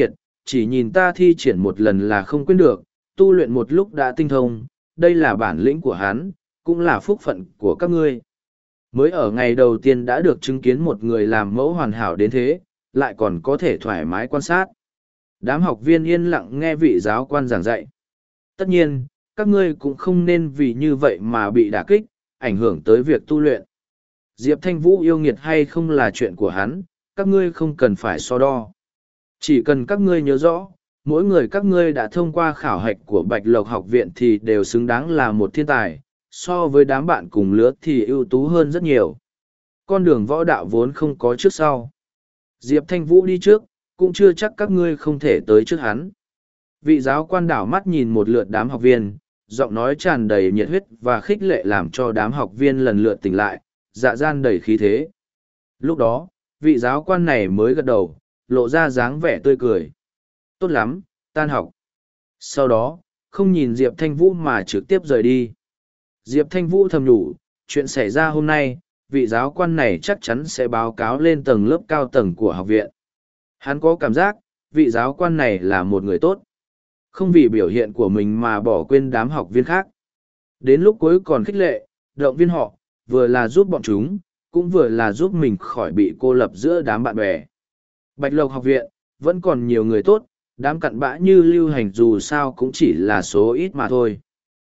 chỉ nhìn ta thi triển một lần là không quên được, tu luyện một lúc đã tinh thông, đây là bản lĩnh của hắn, cũng là phúc phận của các ngươi. Mới ở ngày đầu tiên đã được chứng kiến một người làm mẫu hoàn hảo đến thế, lại còn có thể thoải mái quan sát. Đám học viên yên lặng nghe vị giáo quan giảng dạy. Tất nhiên, các ngươi cũng không nên vì như vậy mà bị đả kích, ảnh hưởng tới việc tu luyện. Diệp Thanh Vũ yêu nghiệt hay không là chuyện của hắn, các ngươi không cần phải so đo. Chỉ cần các ngươi nhớ rõ, mỗi người các ngươi đã thông qua khảo hạch của Bạch Lộc học viện thì đều xứng đáng là một thiên tài, so với đám bạn cùng lứa thì ưu tú hơn rất nhiều. Con đường võ đạo vốn không có trước sau. Diệp Thanh Vũ đi trước, cũng chưa chắc các ngươi không thể tới trước hắn. Vị giáo quan đảo mắt nhìn một lượt đám học viên, giọng nói tràn đầy nhiệt huyết và khích lệ làm cho đám học viên lần lượt tỉnh lại, dạ gian đầy khí thế. Lúc đó, vị giáo quan này mới gật đầu, lộ ra dáng vẻ tươi cười. Tốt lắm, tan học. Sau đó, không nhìn Diệp Thanh Vũ mà trực tiếp rời đi. Diệp Thanh Vũ thầm nhủ, chuyện xảy ra hôm nay, vị giáo quan này chắc chắn sẽ báo cáo lên tầng lớp cao tầng của học viện. Hắn có cảm giác, vị giáo quan này là một người tốt. Không vì biểu hiện của mình mà bỏ quên đám học viên khác. Đến lúc cuối còn khích lệ, động viên họ, vừa là giúp bọn chúng, cũng vừa là giúp mình khỏi bị cô lập giữa đám bạn bè. Bạch Lộc học viện, vẫn còn nhiều người tốt, đám cặn bã như Lưu Hành dù sao cũng chỉ là số ít mà thôi.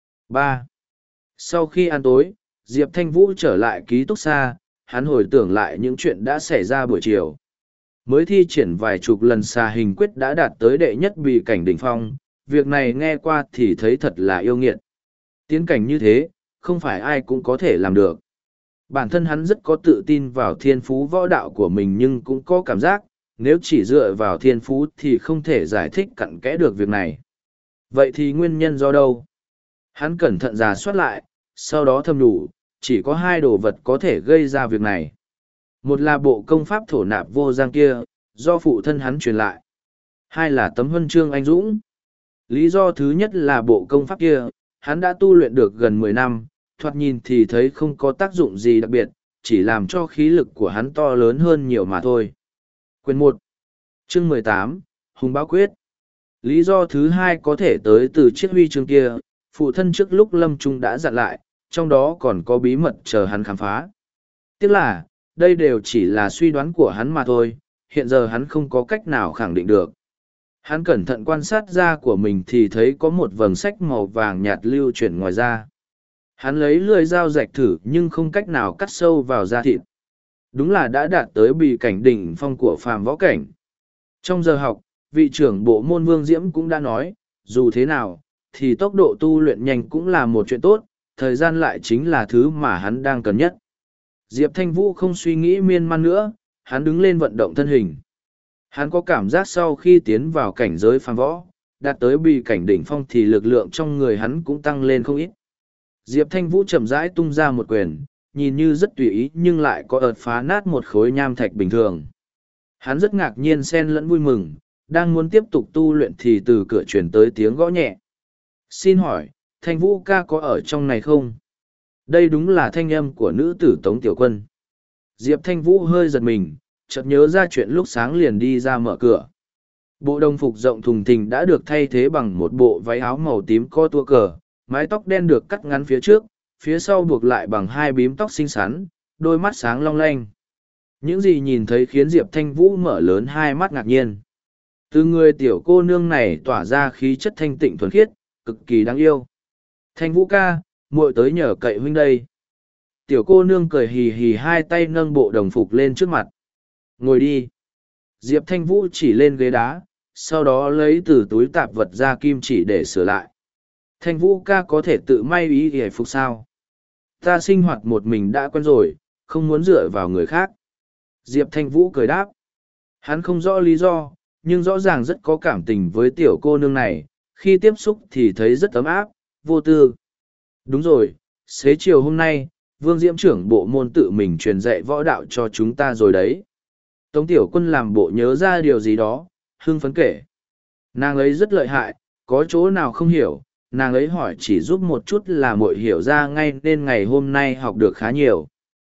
ba. Sau khi ăn tối, Diệp Thanh Vũ trở lại ký túc xá, hắn hồi tưởng lại những chuyện đã xảy ra buổi chiều. Mới thi triển vài chục lần xà hình quyết đã đạt tới đệ nhất bì cảnh đỉnh phong, việc này nghe qua thì thấy thật là yêu nghiệt. Tiến cảnh như thế, không phải ai cũng có thể làm được. Bản thân hắn rất có tự tin vào thiên phú võ đạo của mình nhưng cũng có cảm giác, nếu chỉ dựa vào thiên phú thì không thể giải thích cặn kẽ được việc này. Vậy thì nguyên nhân do đâu? Hắn cẩn thận rà soát lại, sau đó thầm đủ, chỉ có hai đồ vật có thể gây ra việc này. Một là bộ công pháp thổ nạp vô giang kia, do phụ thân hắn truyền lại. Hai là tấm huân chương anh dũng. Lý do thứ nhất là bộ công pháp kia, hắn đã tu luyện được gần mười năm, thoạt nhìn thì thấy không có tác dụng gì đặc biệt, chỉ làm cho khí lực của hắn to lớn hơn nhiều mà thôi. Quyền một, chương mười tám, Hùng Báo Quyết. Lý do thứ hai có thể tới từ chiếc huy chương kia, phụ thân trước lúc lâm trung đã dặn lại, trong đó còn có bí mật chờ hắn khám phá. Tiếc là, đây đều chỉ là suy đoán của hắn mà thôi, hiện giờ hắn không có cách nào khẳng định được. Hắn cẩn thận quan sát da của mình thì thấy có một vầng sách màu vàng nhạt lưu chuyển ngoài da. Hắn lấy lưỡi dao rạch thử nhưng không cách nào cắt sâu vào da thịt. Đúng là đã đạt tới bì cảnh đỉnh phong của phàm võ cảnh. Trong giờ học, vị trưởng bộ môn Vương Diễm cũng đã nói, dù thế nào, thì tốc độ tu luyện nhanh cũng là một chuyện tốt, thời gian lại chính là thứ mà hắn đang cần nhất. Diệp Thanh Vũ không suy nghĩ miên man nữa, hắn đứng lên vận động thân hình. Hắn có cảm giác sau khi tiến vào cảnh giới phàm võ, đạt tới bì cảnh đỉnh phong thì lực lượng trong người hắn cũng tăng lên không ít. Diệp Thanh Vũ chậm rãi tung ra một quyền, nhìn như rất tùy ý nhưng lại có ợt phá nát một khối nham thạch bình thường. Hắn rất ngạc nhiên xen lẫn vui mừng, đang muốn tiếp tục tu luyện thì từ cửa truyền tới tiếng gõ nhẹ. Xin hỏi, Thanh Vũ ca có ở trong này không? Đây đúng là thanh âm của nữ tử Tống Tiểu Quân. Diệp Thanh Vũ hơi giật mình, chợt nhớ ra chuyện lúc sáng liền đi ra mở cửa. Bộ đồng phục rộng thùng thình đã được thay thế bằng một bộ váy áo màu tím co tua cờ, mái tóc đen được cắt ngắn phía trước, phía sau buộc lại bằng hai bím tóc xinh xắn, đôi mắt sáng long lanh. Những gì nhìn thấy khiến Diệp Thanh Vũ mở lớn hai mắt ngạc nhiên. Từ người tiểu cô nương này tỏa ra khí chất thanh tịnh thuần khiết, cực kỳ đáng yêu. Thanh Vũ ca, muội tới nhờ cậy huynh đây. Tiểu cô nương cười hì hì hai tay nâng bộ đồng phục lên trước mặt. Ngồi đi. Diệp Thanh Vũ chỉ lên ghế đá, sau đó lấy từ túi tạp vật ra kim chỉ để sửa lại. Thanh Vũ ca có thể tự may ý hề phục sao? Ta sinh hoạt một mình đã quen rồi, không muốn dựa vào người khác. Diệp Thanh Vũ cười đáp. Hắn không rõ lý do, nhưng rõ ràng rất có cảm tình với tiểu cô nương này, khi tiếp xúc thì thấy rất ấm áp, vô tư. Đúng rồi, xế chiều hôm nay, Vương Diễm trưởng bộ môn tự mình truyền dạy võ đạo cho chúng ta rồi đấy. Tống Tiểu Quân làm bộ nhớ ra điều gì đó, hưng phấn kể. Nàng ấy rất lợi hại, có chỗ nào không hiểu, nàng ấy hỏi chỉ giúp một chút là muội hiểu ra ngay nên ngày hôm nay học được khá nhiều.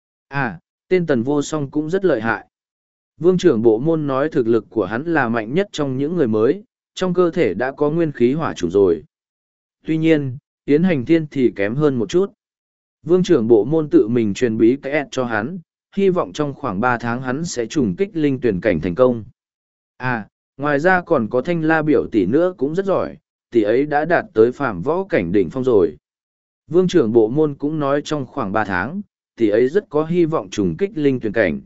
À, tên Tần Vô Song cũng rất lợi hại. Vương trưởng bộ môn nói thực lực của hắn là mạnh nhất trong những người mới, trong cơ thể đã có nguyên khí hỏa chủng rồi. Tuy nhiên, Yến Hành Thiên thì kém hơn một chút. Vương trưởng bộ môn tự mình truyền bí cái cho hắn, hy vọng trong khoảng ba tháng hắn sẽ trùng kích linh tuyển cảnh thành công. À, ngoài ra còn có Thanh La biểu tỷ nữa cũng rất giỏi, tỷ ấy đã đạt tới phàm võ cảnh đỉnh phong rồi. Vương trưởng bộ môn cũng nói trong khoảng ba tháng, tỷ ấy rất có hy vọng trùng kích linh tuyển cảnh.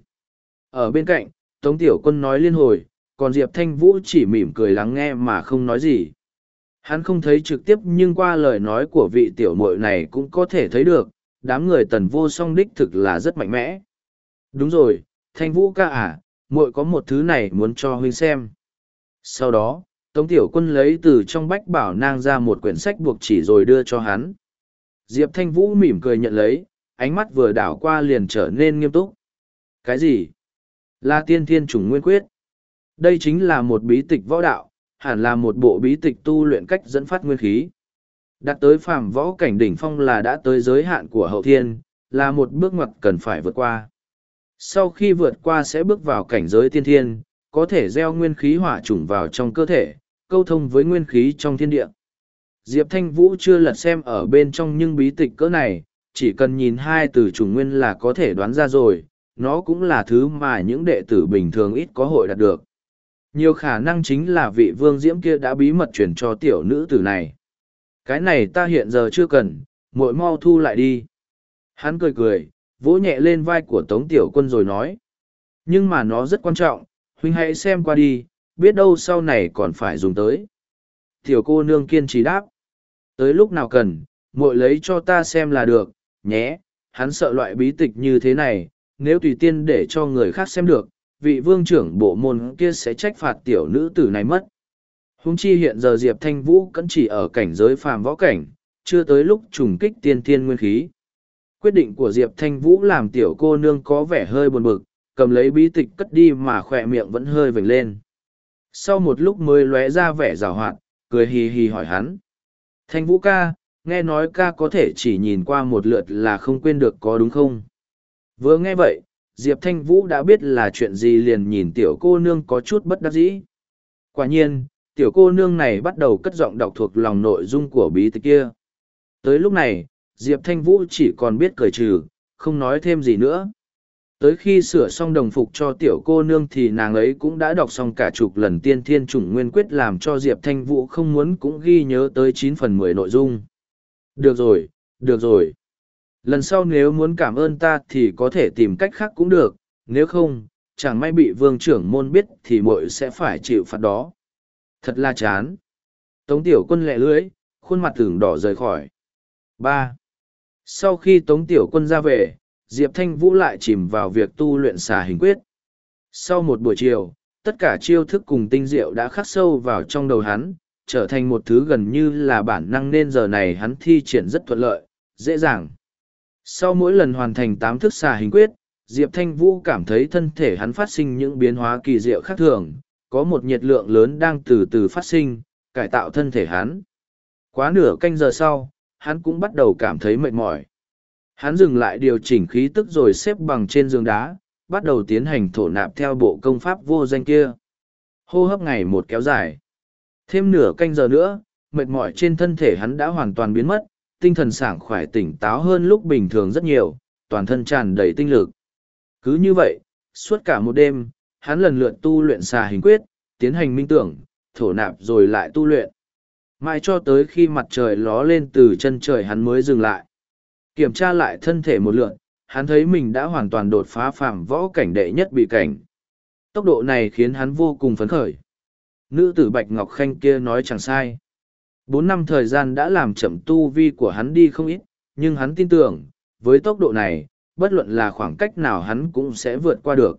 Ở bên cạnh, Tống Tiểu Quân nói liên hồi, còn Diệp Thanh Vũ chỉ mỉm cười lắng nghe mà không nói gì. Hắn không thấy trực tiếp nhưng qua lời nói của vị tiểu muội này cũng có thể thấy được, đám người Tần Vô Song đích thực là rất mạnh mẽ. Đúng rồi, Thanh Vũ ca à, muội có một thứ này muốn cho huynh xem. Sau đó, Tống Tiểu Quân lấy từ trong bách bảo nang ra một quyển sách buộc chỉ rồi đưa cho hắn. Diệp Thanh Vũ mỉm cười nhận lấy, ánh mắt vừa đảo qua liền trở nên nghiêm túc. Cái gì? Là Tiên Thiên Chủng Nguyên Quyết. Đây chính là một bí tịch võ đạo, hẳn là một bộ bí tịch tu luyện cách dẫn phát nguyên khí. Đạt tới phàm võ cảnh đỉnh phong là đã tới giới hạn của hậu thiên, là một bước ngoặt cần phải vượt qua. Sau khi vượt qua sẽ bước vào cảnh giới tiên thiên, có thể gieo nguyên khí hỏa chủng vào trong cơ thể, câu thông với nguyên khí trong thiên địa. Diệp Thanh Vũ chưa lật xem ở bên trong nhưng bí tịch cỡ này, chỉ cần nhìn hai từ chủng nguyên là có thể đoán ra rồi, nó cũng là thứ mà những đệ tử bình thường ít có hội đạt được. Nhiều khả năng chính là vị vương diễm kia đã bí mật chuyển cho tiểu nữ tử này. Cái này ta hiện giờ chưa cần, muội mau thu lại đi. Hắn cười cười, vỗ nhẹ lên vai của Tống Tiểu Quân rồi nói. Nhưng mà nó rất quan trọng, huynh hãy xem qua đi, biết đâu sau này còn phải dùng tới. Tiểu cô nương kiên trì đáp. Tới lúc nào cần, muội lấy cho ta xem là được, nhé. Hắn sợ loại bí tịch như thế này, nếu tùy tiên để cho người khác xem được, vị vương trưởng bộ môn kia sẽ trách phạt tiểu nữ tử này mất. Huống chi hiện giờ Diệp Thanh Vũ vẫn chỉ ở cảnh giới phàm võ cảnh, chưa tới lúc trùng kích tiên thiên nguyên khí. Quyết định của Diệp Thanh Vũ làm tiểu cô nương có vẻ hơi buồn bực, cầm lấy bí tịch cất đi mà khỏe miệng vẫn hơi vểnh lên. Sau một lúc mới lóe ra vẻ giảo hoạt, cười hì hì hỏi hắn. Thanh Vũ ca, nghe nói ca có thể chỉ nhìn qua một lượt là không quên được có đúng không? Vừa nghe vậy, Diệp Thanh Vũ đã biết là chuyện gì liền nhìn tiểu cô nương có chút bất đắc dĩ. Quả nhiên, tiểu cô nương này bắt đầu cất giọng đọc thuộc lòng nội dung của bí tịch kia. Tới lúc này, Diệp Thanh Vũ chỉ còn biết cười trừ, không nói thêm gì nữa. Tới khi sửa xong đồng phục cho tiểu cô nương thì nàng ấy cũng đã đọc xong cả chục lần Tiên Thiên Chủng Nguyên Quyết làm cho Diệp Thanh Vũ không muốn cũng ghi nhớ tới chín phần mười nội dung. Được rồi, được rồi. Lần sau nếu muốn cảm ơn ta thì có thể tìm cách khác cũng được, nếu không, chẳng may bị vương trưởng môn biết thì muội sẽ phải chịu phạt đó. Thật là chán. Tống Tiểu Quân lẹ lưỡi, khuôn mặt tưởng đỏ rời khỏi. ba. Sau khi Tống Tiểu Quân ra về, Diệp Thanh Vũ lại chìm vào việc tu luyện xà hình quyết. Sau một buổi chiều, tất cả chiêu thức cùng tinh diệu đã khắc sâu vào trong đầu hắn, trở thành một thứ gần như là bản năng nên giờ này hắn thi triển rất thuận lợi, dễ dàng. Sau mỗi lần hoàn thành tám thức xà hình quyết, Diệp Thanh Vũ cảm thấy thân thể hắn phát sinh những biến hóa kỳ diệu khác thường, có một nhiệt lượng lớn đang từ từ phát sinh, cải tạo thân thể hắn. Quá nửa canh giờ sau, hắn cũng bắt đầu cảm thấy mệt mỏi. Hắn dừng lại điều chỉnh khí tức rồi xếp bằng trên giường đá, bắt đầu tiến hành thổ nạp theo bộ công pháp vô danh kia. Hô hấp ngày một kéo dài. Thêm nửa canh giờ nữa, mệt mỏi trên thân thể hắn đã hoàn toàn biến mất, tinh thần sảng khoái tỉnh táo hơn lúc bình thường rất nhiều, toàn thân tràn đầy tinh lực. Cứ như vậy, suốt cả một đêm, hắn lần lượt tu luyện xà hình quyết, tiến hành minh tưởng, thổ nạp rồi lại tu luyện. Mãi cho tới khi mặt trời ló lên từ chân trời hắn mới dừng lại. Kiểm tra lại thân thể một lượt, hắn thấy mình đã hoàn toàn đột phá phàm võ cảnh đệ nhất bị cảnh. Tốc độ này khiến hắn vô cùng phấn khởi. Nữ tử Bạch Ngọc Khanh kia nói chẳng sai. Bốn năm thời gian đã làm chậm tu vi của hắn đi không ít, nhưng hắn tin tưởng, với tốc độ này, bất luận là khoảng cách nào hắn cũng sẽ vượt qua được.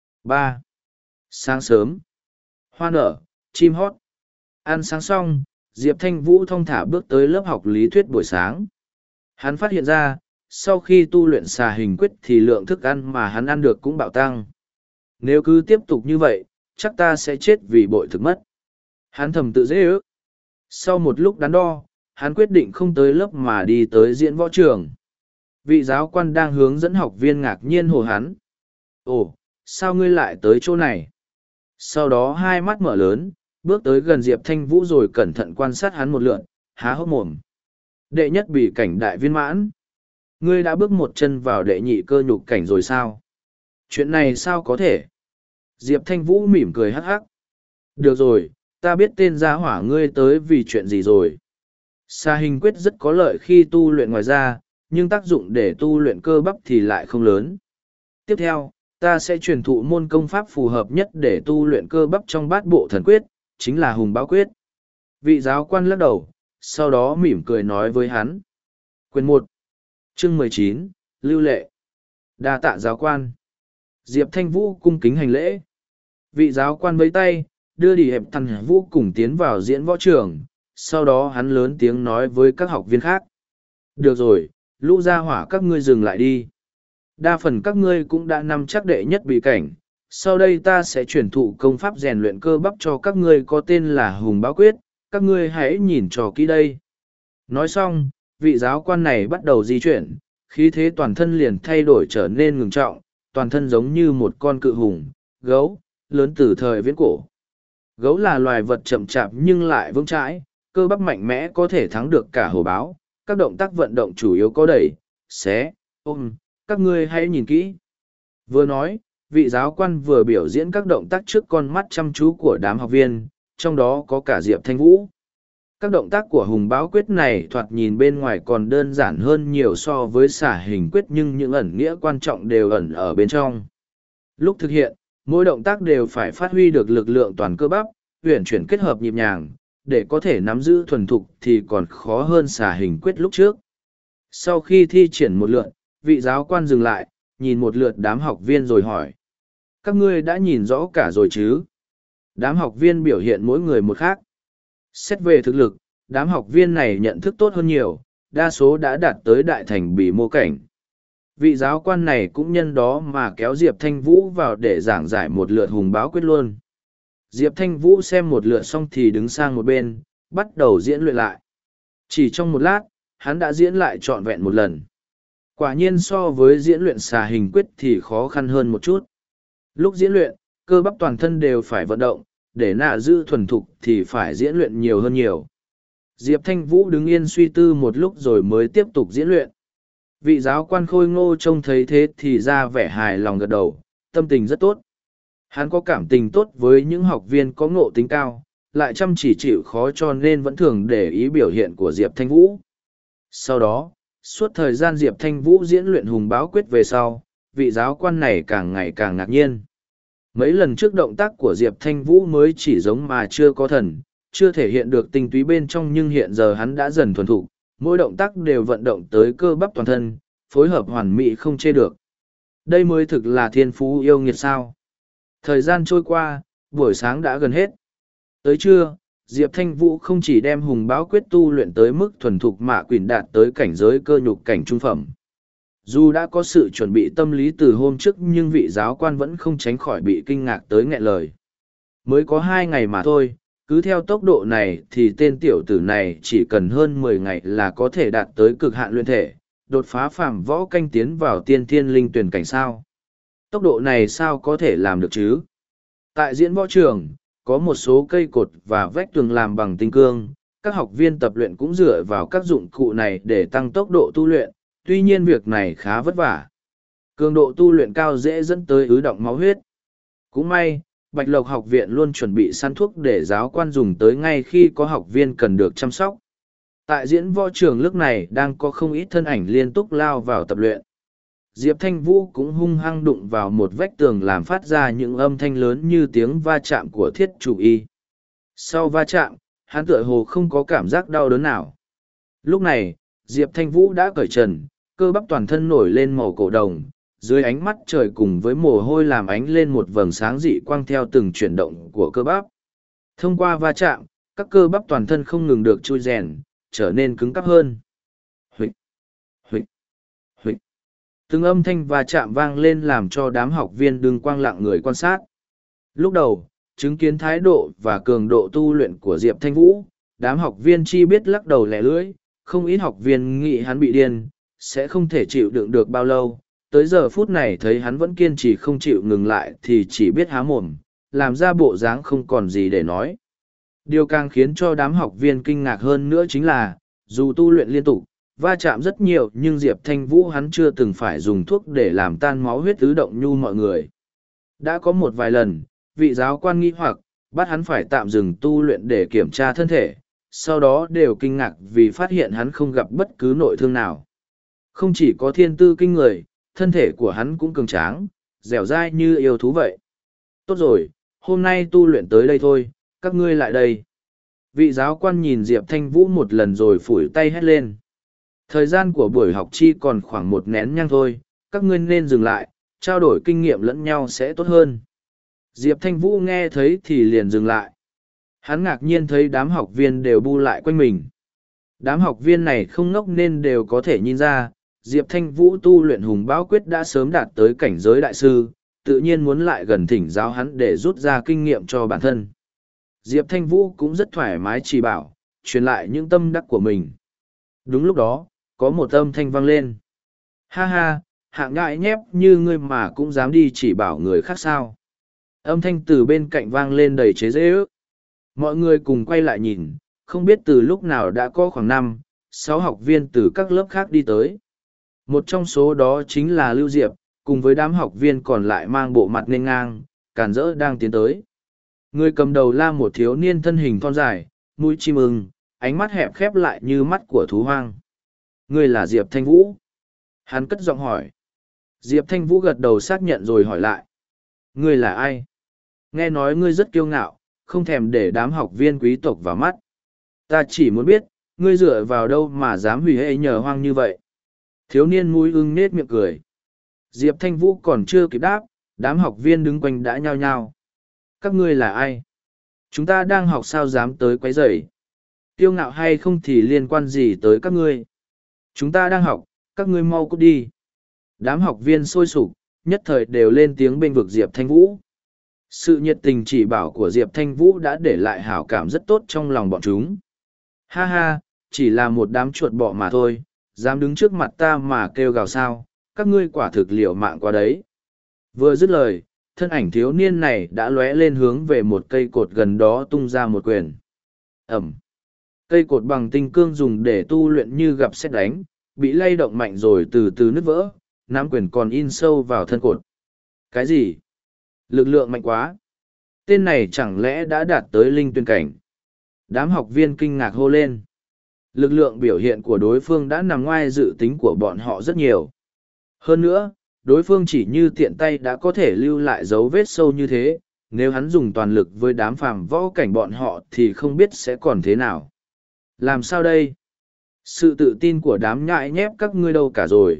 ba. Sáng sớm. Hoa nở, chim hót. Ăn sáng xong, Diệp Thanh Vũ thong thả bước tới lớp học lý thuyết buổi sáng. Hắn phát hiện ra, sau khi tu luyện xà hình quyết thì lượng thức ăn mà hắn ăn được cũng bạo tăng. Nếu cứ tiếp tục như vậy, chắc ta sẽ chết vì bội thực mất. Hắn thầm tự dễ ước. Sau một lúc đắn đo, hắn quyết định không tới lớp mà đi tới diễn võ trường. Vị giáo quan đang hướng dẫn học viên ngạc nhiên hồ hắn. Ồ, sao ngươi lại tới chỗ này? Sau đó hai mắt mở lớn, Bước tới gần Diệp Thanh Vũ rồi cẩn thận quan sát hắn một lượt, há hốc mồm. Đệ nhất bỉ cảnh đại viên mãn. Ngươi đã bước một chân vào đệ nhị cơ nhục cảnh rồi sao? Chuyện này sao có thể? Diệp Thanh Vũ mỉm cười hắc hắc. Được rồi, ta biết tên gia hỏa ngươi tới vì chuyện gì rồi. Sa hình quyết rất có lợi khi tu luyện ngoài ra, nhưng tác dụng để tu luyện cơ bắp thì lại không lớn. Tiếp theo, ta sẽ truyền thụ môn công pháp phù hợp nhất để tu luyện cơ bắp trong bát bộ thần quyết, chính là hùng báo quyết. Vị giáo quan lắc đầu, sau đó mỉm cười nói với hắn. Quyền một, chương mười chín, Lưu Lệ. Đa tạ giáo quan. Diệp Thanh Vũ cung kính hành lễ. Vị giáo quan với tay, đưa đi hẹp thằng Vũ cùng tiến vào diễn võ trường, sau đó hắn lớn tiếng nói với các học viên khác. Được rồi, lũ gia hỏa các ngươi dừng lại đi. Đa phần các ngươi cũng đã nắm chắc đệ nhất bị cảnh, sau đây ta sẽ truyền thụ công pháp rèn luyện cơ bắp cho các ngươi có tên là Hùng Báo Quyết, các ngươi hãy nhìn cho kỹ đây. Nói xong, vị giáo quan này bắt đầu di chuyển, khí thế toàn thân liền thay đổi trở nên ngừng trọng, toàn thân giống như một con cự hùng, gấu, lớn từ thời viễn cổ. Gấu là loài vật chậm chạp nhưng lại vững chãi, cơ bắp mạnh mẽ có thể thắng được cả hổ báo, các động tác vận động chủ yếu có đẩy, xé, ôm, các ngươi hãy nhìn kỹ. Vừa nói, vị giáo quan vừa biểu diễn các động tác trước con mắt chăm chú của đám học viên, trong đó có cả Diệp Thanh Vũ. Các động tác của Hùng Báo Quyết này thoạt nhìn bên ngoài còn đơn giản hơn nhiều so với xả hình quyết, nhưng những ẩn nghĩa quan trọng đều ẩn ở bên trong. Lúc thực hiện, mỗi động tác đều phải phát huy được lực lượng toàn cơ bắp, uyển chuyển kết hợp nhịp nhàng, để có thể nắm giữ thuần thục thì còn khó hơn xả hình quyết lúc trước. Sau khi thi triển một lượt, vị giáo quan dừng lại, nhìn một lượt đám học viên rồi hỏi. Các ngươi đã nhìn rõ cả rồi chứ? Đám học viên biểu hiện mỗi người một khác. Xét về thực lực, đám học viên này nhận thức tốt hơn nhiều, đa số đã đạt tới đại thành bỉ mô cảnh. Vị giáo quan này cũng nhân đó mà kéo Diệp Thanh Vũ vào để giảng giải một lượt Hùng Báo Quyết luôn. Diệp Thanh Vũ xem một lượt xong thì đứng sang một bên, bắt đầu diễn luyện lại. Chỉ trong một lát, hắn đã diễn lại trọn vẹn một lần. Quả nhiên so với diễn luyện xà hình quyết thì khó khăn hơn một chút. Lúc diễn luyện, cơ bắp toàn thân đều phải vận động, để nạ giữ thuần thục thì phải diễn luyện nhiều hơn nhiều. Diệp Thanh Vũ đứng yên suy tư một lúc rồi mới tiếp tục diễn luyện. Vị giáo quan khôi ngô trông thấy thế thì ra vẻ hài lòng gật đầu, tâm tình rất tốt. Hắn có cảm tình tốt với những học viên có ngộ tính cao, lại chăm chỉ chịu khó cho nên vẫn thường để ý biểu hiện của Diệp Thanh Vũ. Sau đó, suốt thời gian Diệp Thanh Vũ diễn luyện Hùng Báo Quyết về sau, vị giáo quan này càng ngày càng ngạc nhiên. Mấy lần trước động tác của Diệp Thanh Vũ mới chỉ giống mà chưa có thần, chưa thể hiện được tinh túy bên trong, nhưng hiện giờ hắn đã dần thuần thục, mỗi động tác đều vận động tới cơ bắp toàn thân, phối hợp hoàn mỹ không chê được. Đây mới thực là thiên phú yêu nghiệt sao. Thời gian trôi qua, buổi sáng đã gần hết. Tới trưa, Diệp Thanh Vũ không chỉ đem Hùng Báo Quyết tu luyện tới mức thuần thục mà quỷ đạt tới cảnh giới cơ nhục cảnh trung phẩm. Dù đã có sự chuẩn bị tâm lý từ hôm trước nhưng vị giáo quan vẫn không tránh khỏi bị kinh ngạc tới nghẹn lời. Mới có hai ngày mà thôi, cứ theo tốc độ này thì tên tiểu tử này chỉ cần hơn mười ngày là có thể đạt tới cực hạn luyện thể, đột phá phàm võ canh tiến vào tiên thiên linh tuyển cảnh sao. Tốc độ này sao có thể làm được chứ? Tại diễn võ trường, có một số cây cột và vách tường làm bằng tinh cương, các học viên tập luyện cũng dựa vào các dụng cụ này để tăng tốc độ tu luyện, tuy nhiên việc này khá vất vả. Cường độ tu luyện cao dễ dẫn tới ứ động máu huyết. Cũng may, Bạch Lộc học viện luôn chuẩn bị sẵn thuốc để giáo quan dùng tới ngay khi có học viên cần được chăm sóc. Tại diễn võ trường lúc này đang có không ít thân ảnh liên tục lao vào tập luyện. Diệp Thanh Vũ cũng hung hăng đụng vào một vách tường làm phát ra những âm thanh lớn như tiếng va chạm của thiết chủ y. Sau va chạm, hắn tựa hồ không có cảm giác đau đớn nào. Lúc này, Diệp Thanh Vũ đã cởi trần, cơ bắp toàn thân nổi lên màu cổ đồng, dưới ánh mắt trời cùng với mồ hôi làm ánh lên một vầng sáng dị quang theo từng chuyển động của cơ bắp. Thông qua va chạm, các cơ bắp toàn thân không ngừng được chui rèn, trở nên cứng cáp hơn. Huỵch, huỵch, huỵch. Từng âm thanh va chạm vang lên làm cho đám học viên đừng quang lặng người quan sát. Lúc đầu, chứng kiến thái độ và cường độ tu luyện của Diệp Thanh Vũ, đám học viên chi biết lắc đầu lẻ lưỡi, không ít học viên nghĩ hắn bị điên, sẽ không thể chịu đựng được bao lâu. Tới giờ phút này thấy hắn vẫn kiên trì không chịu ngừng lại thì chỉ biết há mồm, làm ra bộ dáng không còn gì để nói. Điều càng khiến cho đám học viên kinh ngạc hơn nữa chính là, dù tu luyện liên tục, va chạm rất nhiều nhưng Diệp Thanh Vũ hắn chưa từng phải dùng thuốc để làm tan máu huyết ứ động nhu mọi người. Đã có một vài lần, vị giáo quan nghi hoặc, bắt hắn phải tạm dừng tu luyện để kiểm tra thân thể, sau đó đều kinh ngạc vì phát hiện hắn không gặp bất cứ nội thương nào. Không chỉ có thiên tư kinh người, thân thể của hắn cũng cường tráng, dẻo dai như yêu thú vậy. Tốt rồi, hôm nay tu luyện tới đây thôi, các ngươi lại đây. Vị giáo quan nhìn Diệp Thanh Vũ một lần rồi phủi tay hét lên. Thời gian của buổi học chi còn khoảng một nén nhang thôi, các ngươi nên dừng lại, trao đổi kinh nghiệm lẫn nhau sẽ tốt hơn. Diệp Thanh Vũ nghe thấy thì liền dừng lại. Hắn ngạc nhiên thấy đám học viên đều bu lại quanh mình. Đám học viên này không ngốc nên đều có thể nhìn ra, Diệp Thanh Vũ tu luyện hùng bão quyết đã sớm đạt tới cảnh giới đại sư, tự nhiên muốn lại gần thỉnh giáo hắn để rút ra kinh nghiệm cho bản thân. Diệp Thanh Vũ cũng rất thoải mái chỉ bảo, truyền lại những tâm đắc của mình. Đúng lúc đó, có một âm thanh vang lên. Ha ha, hạng ngại nhép như ngươi mà cũng dám đi chỉ bảo người khác sao. Âm thanh từ bên cạnh vang lên đầy chế giễu ước. Mọi người cùng quay lại nhìn, không biết từ lúc nào đã có khoảng năm, sáu học viên từ các lớp khác đi tới. Một trong số đó chính là Lưu Diệp, cùng với đám học viên còn lại mang bộ mặt nên ngang, càn rỡ đang tiến tới. Người cầm đầu là một thiếu niên thân hình thon dài, mũi chim ưng, ánh mắt hẹp khép lại như mắt của thú hoang. Người là Diệp Thanh Vũ. Hắn cất giọng hỏi. Diệp Thanh Vũ gật đầu xác nhận rồi hỏi lại. Ngươi là ai? Nghe nói ngươi rất kiêu ngạo, không thèm để đám học viên quý tộc vào mắt. Ta chỉ muốn biết, ngươi dựa vào đâu mà dám hủy hệ nhờ hoang như vậy? Thiếu niên mũi ưng nết miệng cười. Diệp Thanh Vũ còn chưa kịp đáp, đám học viên đứng quanh đã nhao nhao. Các ngươi là ai? Chúng ta đang học sao dám tới quấy rầy? Kiêu ngạo hay không thì liên quan gì tới các ngươi? Chúng ta đang học, các ngươi mau cút đi. Đám học viên sôi sục, nhất thời đều lên tiếng bênh vực Diệp Thanh Vũ. Sự nhiệt tình chỉ bảo của Diệp Thanh Vũ đã để lại hảo cảm rất tốt trong lòng bọn chúng. Ha ha, chỉ là một đám chuột bọ mà thôi, dám đứng trước mặt ta mà kêu gào sao, các ngươi quả thực liều mạng quá đấy. Vừa dứt lời, thân ảnh thiếu niên này đã lóe lên hướng về một cây cột gần đó tung ra một quyền. Ẩm. Cây cột bằng tinh cương dùng để tu luyện như gặp sét đánh, bị lay động mạnh rồi từ từ nứt vỡ, nắm quyền còn in sâu vào thân cột. Cái gì? Lực lượng mạnh quá. Tên này chẳng lẽ đã đạt tới linh tuyển cảnh? Đám học viên kinh ngạc hô lên. Lực lượng biểu hiện của đối phương đã nằm ngoài dự tính của bọn họ rất nhiều. Hơn nữa, đối phương chỉ như tiện tay đã có thể lưu lại dấu vết sâu như thế, nếu hắn dùng toàn lực với đám phàm võ cảnh bọn họ thì không biết sẽ còn thế nào. Làm sao đây? Sự tự tin của đám nhãi nhép các ngươi đâu cả rồi.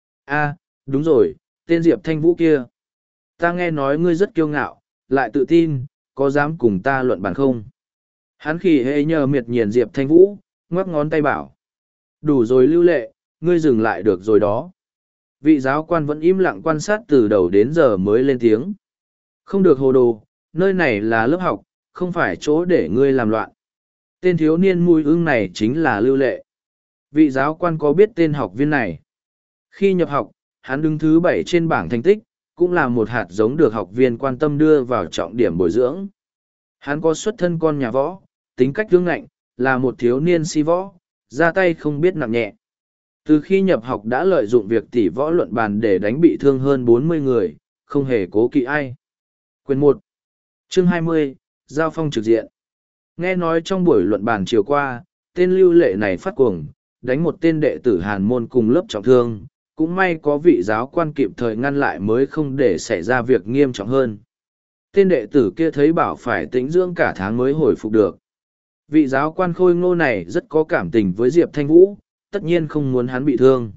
A, đúng rồi, tên Diệp Thanh Vũ kia. Ta nghe nói ngươi rất kiêu ngạo, lại tự tin, có dám cùng ta luận bàn không? Hắn khỉ hề nhờ miệt nhìn Diệp Thanh Vũ, ngoắc ngón tay bảo. Đủ rồi Lưu Lệ, ngươi dừng lại được rồi đó. Vị giáo quan vẫn im lặng quan sát từ đầu đến giờ mới lên tiếng. Không được hồ đồ, nơi này là lớp học, không phải chỗ để ngươi làm loạn. Tên thiếu niên mùi ưng này chính là Lưu Lệ. Vị giáo quan có biết tên học viên này? Khi nhập học, hắn đứng thứ bảy trên bảng thành tích, cũng là một hạt giống được học viên quan tâm đưa vào trọng điểm bồi dưỡng. Hắn có xuất thân con nhà võ, tính cách ương ngạnh, là một thiếu niên si võ, ra tay không biết nặng nhẹ. Từ khi nhập học đã lợi dụng việc tỉ võ luận bàn để đánh bị thương hơn bốn mươi người, không hề cố kỵ ai. Quyền một, chương hai mươi, Giao phong trực diện. Nghe nói trong buổi luận bàn chiều qua, tên Lưu Lệ này phát cuồng, đánh một tên đệ tử Hàn môn cùng lớp trọng thương, cũng may có vị giáo quan kịp thời ngăn lại mới không để xảy ra việc nghiêm trọng hơn. Tên đệ tử kia thấy bảo phải tĩnh dưỡng cả tháng mới hồi phục được. Vị giáo quan khôi ngô này rất có cảm tình với Diệp Thanh Vũ, tất nhiên không muốn hắn bị thương.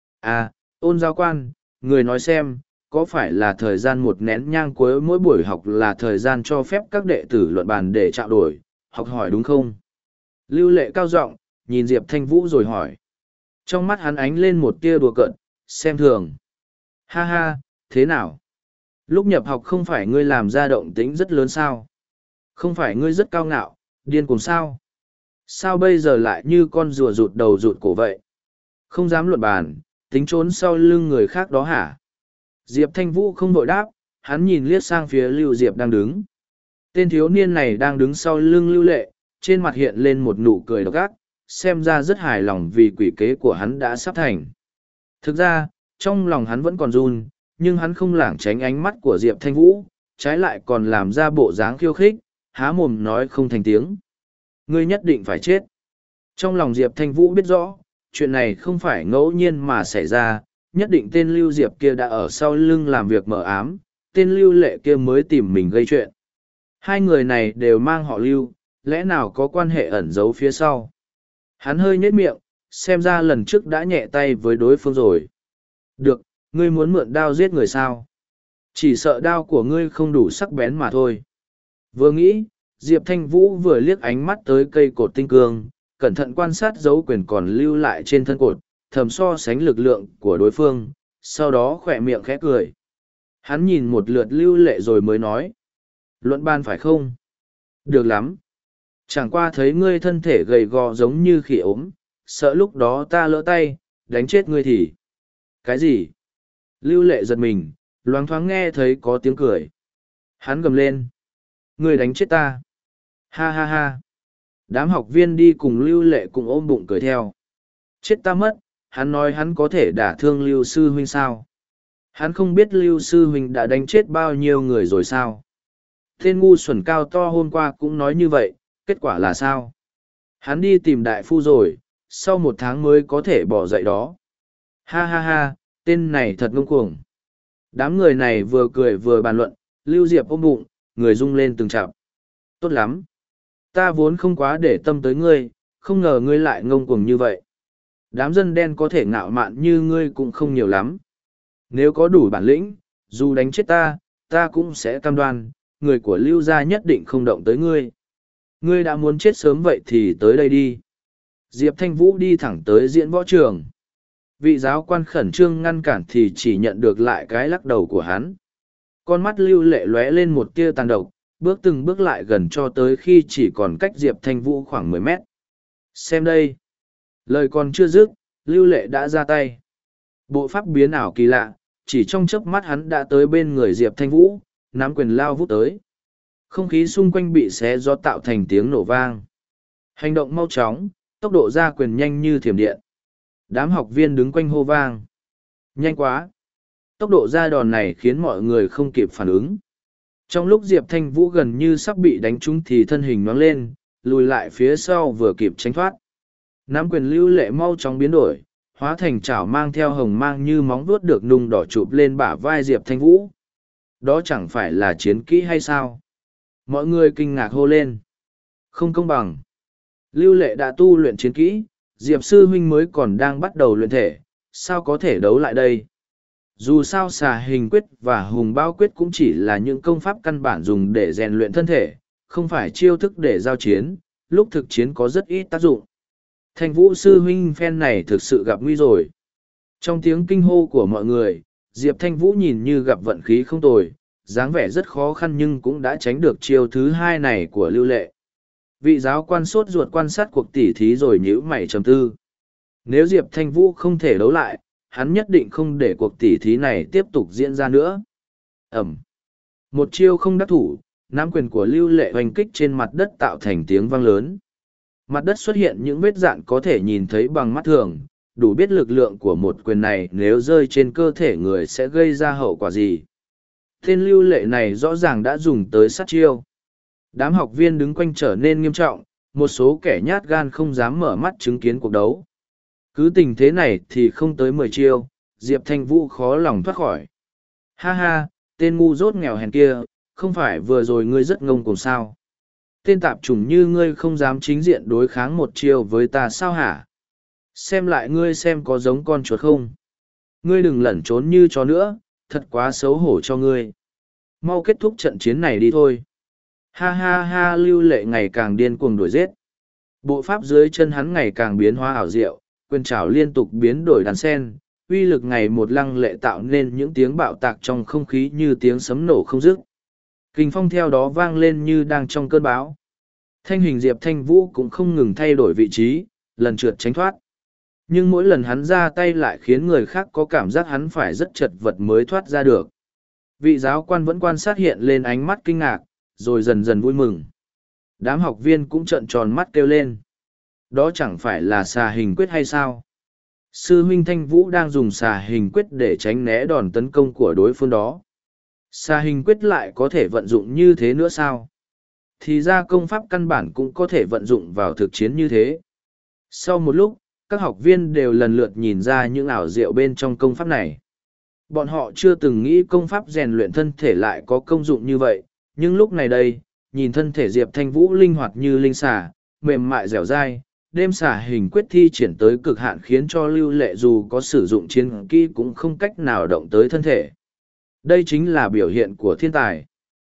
À, Ôn giáo quan, người nói xem, có phải là thời gian một nén nhang cuối mỗi buổi học là thời gian cho phép các đệ tử luận bàn để trao đổi, học hỏi đúng không? Lưu Lệ cao giọng nhìn Diệp Thanh Vũ rồi hỏi. Trong mắt hắn ánh lên một tia đùa cợt, xem thường. Ha ha, thế nào? Lúc nhập học không phải ngươi làm ra động tĩnh rất lớn sao? Không phải ngươi rất cao ngạo, điên cuồng sao? Sao bây giờ lại như con rùa rụt đầu rụt cổ vậy? Không dám luận bàn, tính trốn sau lưng người khác đó hả? Diệp Thanh Vũ không vội đáp, hắn nhìn liếc sang phía Lưu Diệp đang đứng. Tên thiếu niên này đang đứng sau lưng Lưu Lệ, trên mặt hiện lên một nụ cười độc ác, xem ra rất hài lòng vì quỷ kế của hắn đã sắp thành. Thực ra, trong lòng hắn vẫn còn run, nhưng hắn không lảng tránh ánh mắt của Diệp Thanh Vũ, trái lại còn làm ra bộ dáng khiêu khích, há mồm nói không thành tiếng. Ngươi nhất định phải chết. Trong lòng Diệp Thanh Vũ biết rõ, chuyện này không phải ngẫu nhiên mà xảy ra, nhất định tên Lưu Diệp kia đã ở sau lưng làm việc mờ ám, tên Lưu Lệ kia mới tìm mình gây chuyện. Hai người này đều mang họ Lưu, lẽ nào có quan hệ ẩn giấu phía sau. Hắn hơi nhếch miệng, xem ra lần trước đã nhẹ tay với đối phương rồi. Được, ngươi muốn mượn đao giết người sao? Chỉ sợ đao của ngươi không đủ sắc bén mà thôi. Vừa nghĩ, Diệp Thanh Vũ vừa liếc ánh mắt tới cây cột tinh cương, cẩn thận quan sát dấu quyền còn lưu lại trên thân cột, thầm so sánh lực lượng của đối phương, sau đó khỏe miệng khẽ cười. Hắn nhìn một lượt Lưu Lệ rồi mới nói. Luận ban phải không? Được lắm. Chẳng qua thấy ngươi thân thể gầy gò giống như khỉ ốm, sợ lúc đó ta lỡ tay, đánh chết ngươi thì. Cái gì? Lưu Lệ giật mình, loáng thoáng nghe thấy có tiếng cười. Hắn gầm lên. Ngươi đánh chết ta. Ha ha ha. Đám học viên đi cùng Lưu Lệ cùng ôm bụng cười theo. Chết ta mất, hắn nói hắn có thể đả thương Lưu Sư Huynh sao? Hắn không biết Lưu Sư Huynh đã đánh chết bao nhiêu người rồi sao? Tên ngu xuẩn cao to hôm qua cũng nói như vậy, kết quả là sao? Hắn đi tìm đại phu rồi, sau một tháng mới có thể bỏ dậy đó. Ha ha ha, tên này thật ngông cuồng. Đám người này vừa cười vừa bàn luận, Lưu Diệp ôm bụng, người rung lên từng chặp. Tốt lắm. Ta vốn không quá để tâm tới ngươi, không ngờ ngươi lại ngông cuồng như vậy. Đám dân đen có thể ngạo mạn như ngươi cũng không nhiều lắm. Nếu có đủ bản lĩnh, dù đánh chết ta, ta cũng sẽ cam đoan, người của Lưu gia nhất định không động tới ngươi. Ngươi đã muốn chết sớm vậy thì tới đây đi. Diệp Thanh Vũ đi thẳng tới diễn võ trường. Vị giáo quan khẩn trương ngăn cản thì chỉ nhận được lại cái lắc đầu của hắn. Con mắt Lưu Lệ lóe lên một tia tàn độc, bước từng bước lại gần cho tới khi chỉ còn cách Diệp Thanh Vũ khoảng mười mét. Xem đây. Lời còn chưa dứt, Lưu Lệ đã ra tay. Bộ pháp biến ảo kỳ lạ, chỉ trong chớp mắt hắn đã tới bên người Diệp Thanh Vũ, nắm quyền lao vút tới. Không khí xung quanh bị xé gió tạo thành tiếng nổ vang. Hành động mau chóng, tốc độ ra quyền nhanh như thiểm điện. Đám học viên đứng quanh hô vang. Nhanh quá! Tốc độ ra đòn này khiến mọi người không kịp phản ứng. Trong lúc Diệp Thanh Vũ gần như sắp bị đánh trúng thì thân hình nhoáng lên, lùi lại phía sau vừa kịp tránh thoát. Nắm quyền Lưu Lệ mau chóng biến đổi, hóa thành chảo mang theo hồng mang như móng vuốt được nung đỏ chụp lên bả vai Diệp Thanh Vũ. Đó chẳng phải là chiến kỹ hay sao? Mọi người kinh ngạc hô lên. Không công bằng. Lưu Lệ đã tu luyện chiến kỹ, Diệp Sư Huynh mới còn đang bắt đầu luyện thể, sao có thể đấu lại đây? Dù sao xà hình quyết và hùng bao quyết cũng chỉ là những công pháp căn bản dùng để rèn luyện thân thể, không phải chiêu thức để giao chiến, lúc thực chiến có rất ít tác dụng. Thanh Vũ Sư Huynh phen này thực sự gặp nguy rồi. Trong tiếng kinh hô của mọi người, Diệp Thanh Vũ nhìn như gặp vận khí không tồi, dáng vẻ rất khó khăn nhưng cũng đã tránh được chiêu thứ hai này của Lưu Lệ. Vị giáo quan sốt ruột quan sát cuộc tỉ thí rồi nhíu mày trầm tư. Nếu Diệp Thanh Vũ không thể đấu lại, hắn nhất định không để cuộc tỉ thí này tiếp tục diễn ra nữa. Ẩm. Một chiêu không đắc thủ, nắm quyền của Lưu Lệ hoành kích trên mặt đất tạo thành tiếng vang lớn. Mặt đất xuất hiện những vết dạn có thể nhìn thấy bằng mắt thường, đủ biết lực lượng của một quyền này nếu rơi trên cơ thể người sẽ gây ra hậu quả gì. Tên Lưu Lệ này rõ ràng đã dùng tới sát chiêu. Đám học viên đứng quanh trở nên nghiêm trọng, một số kẻ nhát gan không dám mở mắt chứng kiến cuộc đấu. Cứ tình thế này thì không tới mười chiêu, Diệp Thanh Vũ khó lòng thoát khỏi. Ha ha, tên ngu dốt nghèo hèn kia, không phải vừa rồi ngươi rất ngông cuồng sao? Tên tạp chủng như ngươi không dám chính diện đối kháng một chiêu với ta sao hả? Xem lại ngươi xem có giống con chuột không? Ngươi đừng lẩn trốn như chó nữa, thật quá xấu hổ cho ngươi. Mau kết thúc trận chiến này đi thôi. Ha ha ha, Lưu Lệ ngày càng điên cuồng đuổi giết. Bộ pháp dưới chân hắn ngày càng biến hóa ảo diệu, quyền trảo liên tục biến đổi đàn sen, uy lực ngày một lăng lệ tạo nên những tiếng bạo tạc trong không khí như tiếng sấm nổ không dứt. Kình phong theo đó vang lên như đang trong cơn bão. Thanh hình Diệp Thanh Vũ cũng không ngừng thay đổi vị trí, lần trượt tránh thoát. Nhưng mỗi lần hắn ra tay lại khiến người khác có cảm giác hắn phải rất chật vật mới thoát ra được. Vị giáo quan vẫn quan sát hiện lên ánh mắt kinh ngạc, rồi dần dần vui mừng. Đám học viên cũng trợn tròn mắt kêu lên. Đó chẳng phải là xà hình quyết hay sao? Sư huynh Thanh Vũ đang dùng xà hình quyết để tránh né đòn tấn công của đối phương đó. Xà hình quyết lại có thể vận dụng như thế nữa sao? Thì ra công pháp căn bản cũng có thể vận dụng vào thực chiến như thế. Sau một lúc, các học viên đều lần lượt nhìn ra những ảo diệu bên trong công pháp này. Bọn họ chưa từng nghĩ công pháp rèn luyện thân thể lại có công dụng như vậy, nhưng lúc này đây, nhìn thân thể Diệp Thanh Vũ linh hoạt như linh xà, mềm mại dẻo dai, đêm xà hình quyết thi triển tới cực hạn khiến cho Lưu Lệ dù có sử dụng chiến kỹ cũng không cách nào động tới thân thể. Đây chính là biểu hiện của thiên tài.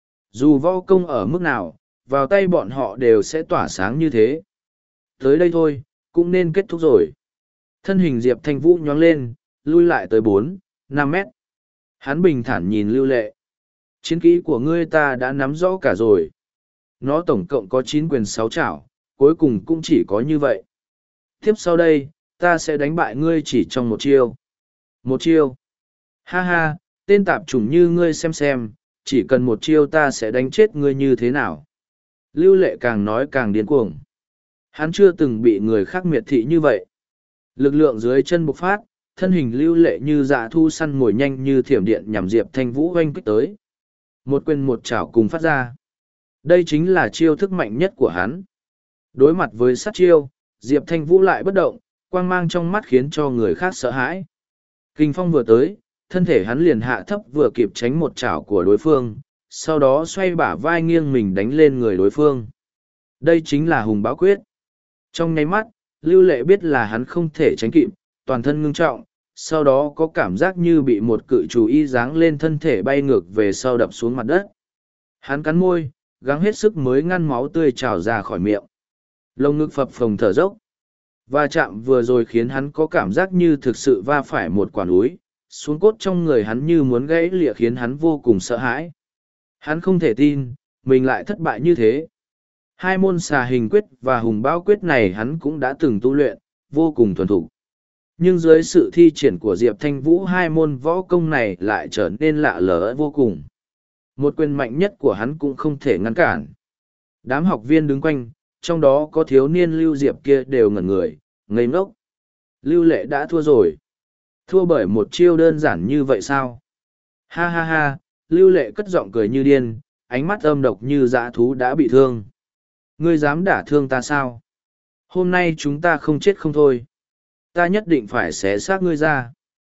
Dù võ công ở mức nào, vào tay bọn họ đều sẽ tỏa sáng như thế. Tới đây thôi, cũng nên kết thúc rồi. Thân hình Diệp Thanh Vũ nhoáng lên, lui lại tới bốn, năm mét. Hắn bình thản nhìn Lưu Lệ. Chiến kỹ của ngươi ta đã nắm rõ cả rồi. Nó tổng cộng có chín quyền sáu chảo, cuối cùng cũng chỉ có như vậy. Tiếp sau đây, ta sẽ đánh bại ngươi chỉ trong một chiêu. Một chiêu. Ha ha, tên tạp chủng như ngươi xem xem, chỉ cần một chiêu ta sẽ đánh chết ngươi như thế nào. Lưu Lệ càng nói càng điên cuồng. Hắn chưa từng bị người khác miệt thị như vậy. Lực lượng dưới chân bộc phát, thân hình Lưu Lệ như dạ thu săn mồi nhanh như thiểm điện nhằm Diệp Thanh Vũ oanh kích tới. Một quyền một chảo cùng phát ra. Đây chính là chiêu thức mạnh nhất của hắn. Đối mặt với sát chiêu, Diệp Thanh Vũ lại bất động, quang mang trong mắt khiến cho người khác sợ hãi. Kinh phong vừa tới, thân thể hắn liền hạ thấp vừa kịp tránh một chảo của đối phương, sau đó xoay bả vai nghiêng mình đánh lên người đối phương. Đây chính là hùng báo quyết. Trong nháy mắt, Lưu Lệ biết là hắn không thể tránh kịp, toàn thân ngưng trọng, sau đó có cảm giác như bị một cự chủ y giáng lên thân thể bay ngược về sau đập xuống mặt đất. Hắn cắn môi, gắng hết sức mới ngăn máu tươi trào ra khỏi miệng. Lông ngực phập phồng thở dốc. Va chạm vừa rồi khiến hắn có cảm giác như thực sự va phải một quả núi, xuống cốt trong người hắn như muốn gãy lịa khiến hắn vô cùng sợ hãi. Hắn không thể tin, mình lại thất bại như thế. Hai môn xà hình quyết và hùng bão quyết này hắn cũng đã từng tu luyện, vô cùng thuần thục. Nhưng dưới sự thi triển của Diệp Thanh Vũ hai môn võ công này lại trở nên lạ lẫm vô cùng. Một quyền mạnh nhất của hắn cũng không thể ngăn cản. Đám học viên đứng quanh, trong đó có thiếu niên Lưu Diệp kia đều ngẩn người, ngây ngốc. Lưu Lệ đã thua rồi. Thua bởi một chiêu đơn giản như vậy sao? Ha ha ha, Lưu Lệ cất giọng cười như điên, ánh mắt âm độc như dã thú đã bị thương. Ngươi dám đả thương ta sao? Hôm nay chúng ta không chết không thôi. Ta nhất định phải xé xác ngươi ra.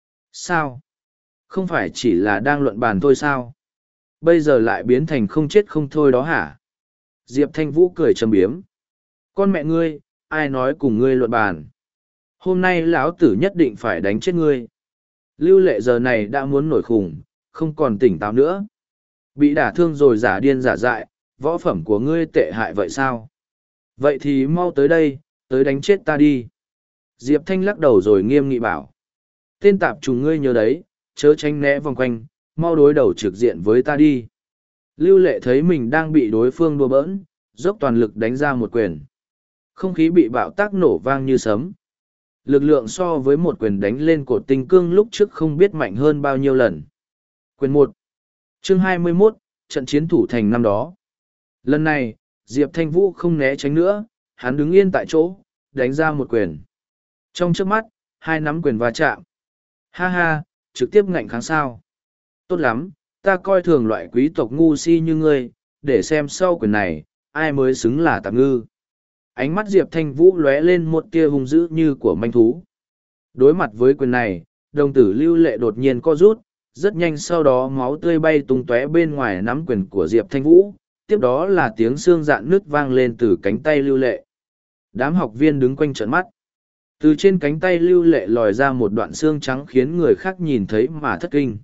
Sao? Không phải chỉ là đang luận bàn thôi sao? Bây giờ lại biến thành không chết không thôi đó hả? Diệp Thanh Vũ cười trầm biếm. Con mẹ ngươi, ai nói cùng ngươi luận bàn? Hôm nay lão tử nhất định phải đánh chết ngươi. Lưu Lệ giờ này đã muốn nổi khủng, không còn tỉnh táo nữa. Bị đả thương rồi giả điên giả dại, võ phẩm của ngươi tệ hại vậy sao? Vậy thì mau tới đây, tới đánh chết ta đi. Diệp Thanh lắc đầu rồi nghiêm nghị bảo. Tên tạp trùng ngươi nhớ đấy, chớ tránh né vòng quanh, mau đối đầu trực diện với ta đi. Lưu Lệ thấy mình đang bị đối phương đùa bỡn, dốc toàn lực đánh ra một quyền. Không khí bị bạo tác nổ vang như sấm. Lực lượng so với một quyền đánh lên cột tinh cương lúc trước không biết mạnh hơn bao nhiêu lần. Quyền một, chương hai mươi mốt, trận chiến thủ thành năm đó. Lần này, Diệp Thanh Vũ không né tránh nữa, hắn đứng yên tại chỗ, đánh ra một quyền. Trong chớp mắt, hai nắm quyền va chạm. Ha ha, trực tiếp ngạnh kháng sao. Tốt lắm, ta coi thường loại quý tộc ngu si như ngươi, để xem sau quyền này, ai mới xứng là tạp ngư. Ánh mắt Diệp Thanh Vũ lóe lên một tia hung dữ như của manh thú. Đối mặt với quyền này, đồng tử Lưu Lệ đột nhiên co rút, rất nhanh sau đó máu tươi bay tung tóe bên ngoài nắm quyền của Diệp Thanh Vũ, tiếp đó là tiếng xương rạn nứt vang lên từ cánh tay Lưu Lệ. Đám học viên đứng quanh trợn mắt. Từ trên cánh tay Lưu Lệ lòi ra một đoạn xương trắng khiến người khác nhìn thấy mà thất kinh.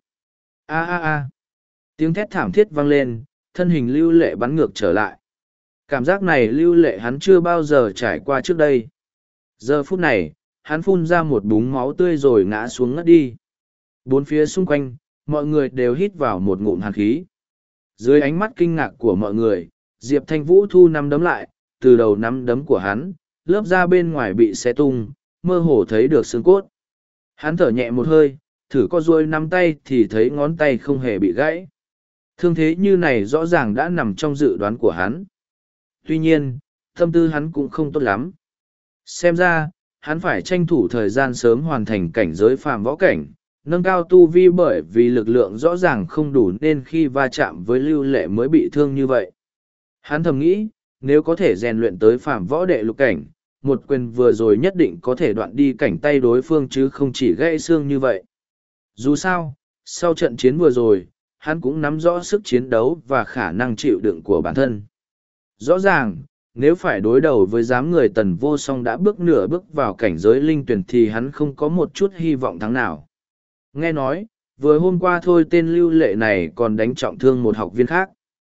A a a. Tiếng thét thảm thiết vang lên, thân hình Lưu Lệ bắn ngược trở lại. Cảm giác này Lưu Lệ hắn chưa bao giờ trải qua trước đây. Giờ phút này, hắn phun ra một búng máu tươi rồi ngã xuống ngất đi. Bốn phía xung quanh, mọi người đều hít vào một ngụm hàn khí. Dưới ánh mắt kinh ngạc của mọi người, Diệp Thanh Vũ thu nắm đấm lại, từ đầu nắm đấm của hắn, lớp da bên ngoài bị xé tung, mơ hồ thấy được xương cốt. Hắn thở nhẹ một hơi, thử co duỗi nắm tay thì thấy ngón tay không hề bị gãy. Thương thế như này rõ ràng đã nằm trong dự đoán của hắn. Tuy nhiên, tâm tư hắn cũng không tốt lắm. Xem ra, hắn phải tranh thủ thời gian sớm hoàn thành cảnh giới phàm võ cảnh, nâng cao tu vi bởi vì lực lượng rõ ràng không đủ nên khi va chạm với Lưu Lệ mới bị thương như vậy. Hắn thầm nghĩ, nếu có thể rèn luyện tới phàm võ đệ lục cảnh, một quyền vừa rồi nhất định có thể đoạn đi cảnh tay đối phương chứ không chỉ gãy xương như vậy. Dù sao, sau trận chiến vừa rồi, hắn cũng nắm rõ sức chiến đấu và khả năng chịu đựng của bản thân. Rõ ràng, nếu phải đối đầu với giám người Tần Vô Song đã bước nửa bước vào cảnh giới linh tuyển thì hắn không có một chút hy vọng thắng nào. Nghe nói, vừa hôm qua thôi tên Lưu Lệ này còn đánh trọng thương một học viên khác.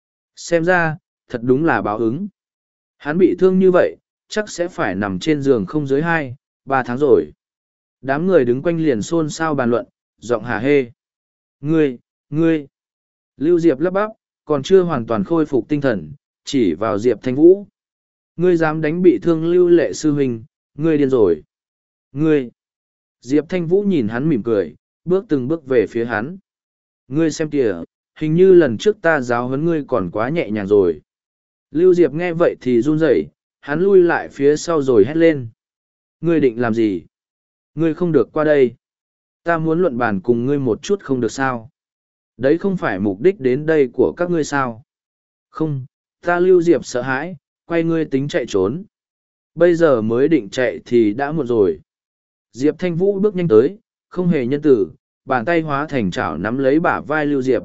Xem ra, thật đúng là báo ứng. Hắn bị thương như vậy, chắc sẽ phải nằm trên giường không dưới hai, ba tháng rồi. Đám người đứng quanh liền xôn xao bàn luận, giọng hả hê. Ngươi, ngươi. Lưu Diệp lắp bắp, còn chưa hoàn toàn khôi phục tinh thần, chỉ vào Diệp Thanh Vũ. Ngươi dám đánh bị thương Lưu Lệ sư huynh, ngươi điên rồi. Ngươi. Diệp Thanh Vũ nhìn hắn mỉm cười, bước từng bước về phía hắn. Ngươi xem kìa, hình như lần trước ta giáo huấn ngươi còn quá nhẹ nhàng rồi. Lưu Diệp nghe vậy thì run rẩy, hắn lui lại phía sau rồi hét lên. Ngươi định làm gì? Ngươi không được qua đây. Ta muốn luận bàn cùng ngươi một chút không được sao? Đấy không phải mục đích đến đây của các ngươi sao? Không, ta Lưu Diệp sợ hãi, quay ngươi tính chạy trốn. Bây giờ mới định chạy thì đã muộn rồi. Diệp Thanh Vũ bước nhanh tới, không hề nhân tử, bàn tay hóa thành chảo nắm lấy bả vai Lưu Diệp.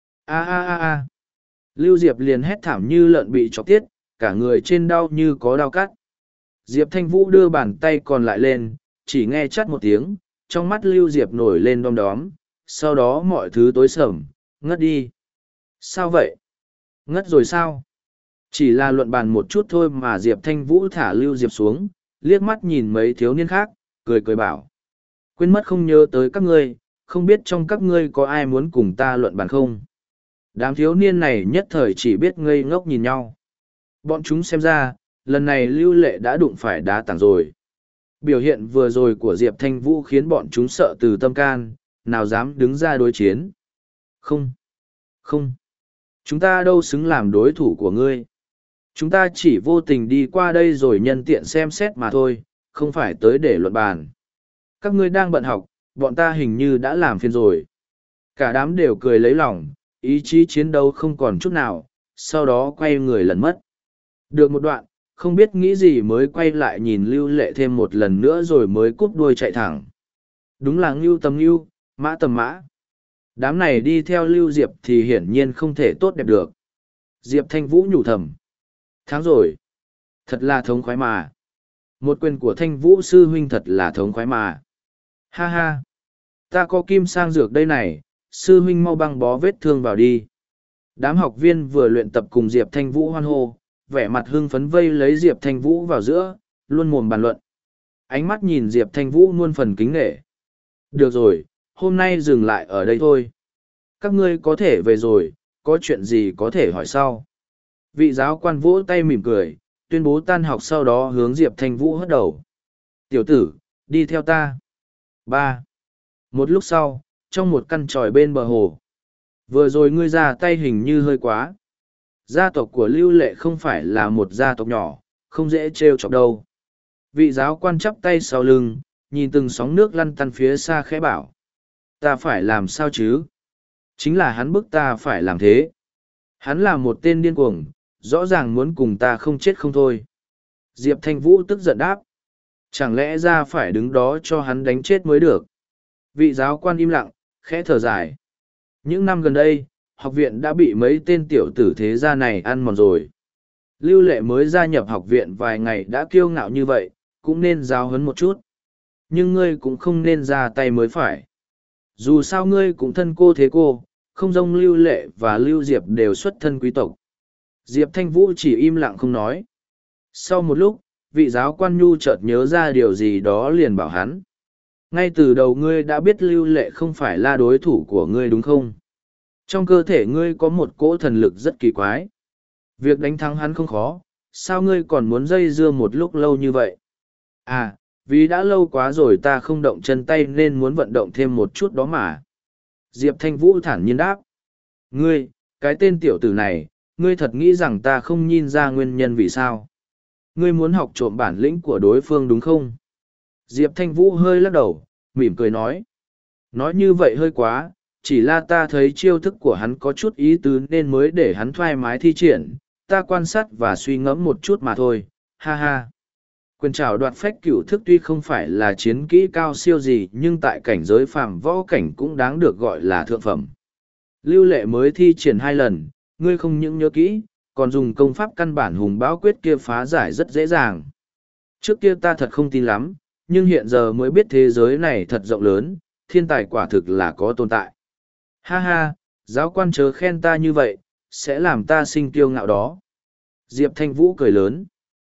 A a a a. Lưu Diệp liền hét thảm như lợn bị chọc tiết, cả người trên đau như có đau cắt. Diệp Thanh Vũ đưa bàn tay còn lại lên, chỉ nghe chắt một tiếng, trong mắt Lưu Diệp nổi lên đom đóm, sau đó mọi thứ tối sầm, ngất đi. Sao vậy? Ngất rồi sao? Chỉ là luận bàn một chút thôi mà Diệp Thanh Vũ thả Lưu Diệp xuống, liếc mắt nhìn mấy thiếu niên khác, cười cười bảo. Quên mất không nhớ tới các ngươi, không biết trong các ngươi có ai muốn cùng ta luận bàn không? Đám thiếu niên này nhất thời chỉ biết ngây ngốc nhìn nhau. Bọn chúng xem ra, lần này Lưu Lệ đã đụng phải đá tảng rồi. Biểu hiện vừa rồi của Diệp Thanh Vũ khiến bọn chúng sợ từ tâm can, nào dám đứng ra đối chiến. Không, không, chúng ta đâu xứng làm đối thủ của ngươi. Chúng ta chỉ vô tình đi qua đây rồi nhân tiện xem xét mà thôi, không phải tới để luận bàn. Các ngươi đang bận học, bọn ta hình như đã làm phiền rồi. Cả đám đều cười lấy lòng, ý chí chiến đấu không còn chút nào, sau đó quay người lẩn mất. Được một đoạn, không biết nghĩ gì mới quay lại nhìn Lưu Lệ thêm một lần nữa rồi mới cúp đuôi chạy thẳng. Đúng là ngưu tầm ngưu, mã tầm mã. Đám này đi theo Lưu Diệp thì hiển nhiên không thể tốt đẹp được. Diệp Thanh Vũ nhủ thầm. Tháng rồi. Thật là thống khoái mà. Một quyền của Thanh Vũ sư huynh thật là thống khoái mà. Ha ha. Ta có kim sang dược đây này, sư huynh mau băng bó vết thương vào đi. Đám học viên vừa luyện tập cùng Diệp Thanh Vũ hoan hô, vẻ mặt hưng phấn vây lấy Diệp Thanh Vũ vào giữa, luôn mồm bàn luận. Ánh mắt nhìn Diệp Thanh Vũ muôn phần kính nể. Được rồi, hôm nay dừng lại ở đây thôi. Các ngươi có thể về rồi, có chuyện gì có thể hỏi sau. Vị giáo quan vỗ tay mỉm cười, tuyên bố tan học sau đó hướng Diệp Thanh Vũ hất đầu. Tiểu tử, đi theo ta. Ba. Một lúc sau, trong một căn tròi bên bờ hồ. Vừa rồi ngươi ra tay hình như hơi quá. Gia tộc của Lưu Lệ không phải là một gia tộc nhỏ, không dễ trêu chọc đâu. Vị giáo quan chắp tay sau lưng, nhìn từng sóng nước lăn tăn phía xa khẽ bảo. Ta phải làm sao chứ? Chính là hắn bức ta phải làm thế. Hắn là một tên điên cuồng, rõ ràng muốn cùng ta không chết không thôi. Diệp Thanh Vũ tức giận đáp. Chẳng lẽ ra phải đứng đó cho hắn đánh chết mới được? Vị giáo quan im lặng, khẽ thở dài. Những năm gần đây, học viện đã bị mấy tên tiểu tử thế gia này ăn mòn rồi. Lưu Lệ mới gia nhập học viện vài ngày đã kiêu ngạo như vậy, cũng nên giáo huấn một chút. Nhưng ngươi cũng không nên ra tay mới phải. Dù sao ngươi cũng thân cô thế cô, không dông Lưu Lệ và Lưu Diệp đều xuất thân quý tộc. Diệp Thanh Vũ chỉ im lặng không nói. Sau một lúc, vị giáo quan nhu chợt nhớ ra điều gì đó liền bảo hắn. Ngay từ đầu ngươi đã biết Lưu Lệ không phải là đối thủ của ngươi đúng không? Trong cơ thể ngươi có một cỗ thần lực rất kỳ quái. Việc đánh thắng hắn không khó, sao ngươi còn muốn dây dưa một lúc lâu như vậy? À, vì đã lâu quá rồi ta không động chân tay nên muốn vận động thêm một chút đó mà. Diệp Thanh Vũ thản nhiên đáp. Ngươi, Cái tên tiểu tử này, ngươi thật nghĩ rằng ta không nhìn ra nguyên nhân vì sao? Ngươi muốn học trộm bản lĩnh của đối phương đúng không? Diệp Thanh Vũ hơi lắc đầu, mỉm cười nói. Nói như vậy hơi quá, chỉ là ta thấy chiêu thức của hắn có chút ý tứ nên mới để hắn thoải mái thi triển, ta quan sát và suy ngẫm một chút mà thôi, ha ha. Quyền trảo đoạt phách cửu thức tuy không phải là chiến kỹ cao siêu gì nhưng tại cảnh giới phàm võ cảnh cũng đáng được gọi là thượng phẩm. Lưu Lệ mới thi triển hai lần, ngươi không những nhớ kỹ, còn dùng công pháp căn bản hùng bão quyết kia phá giải rất dễ dàng. Trước kia ta thật không tin lắm, nhưng hiện giờ mới biết thế giới này thật rộng lớn, thiên tài quả thực là có tồn tại. Ha ha, giáo quan chớ khen ta như vậy, sẽ làm ta sinh kiêu ngạo đó. Diệp Thanh Vũ cười lớn.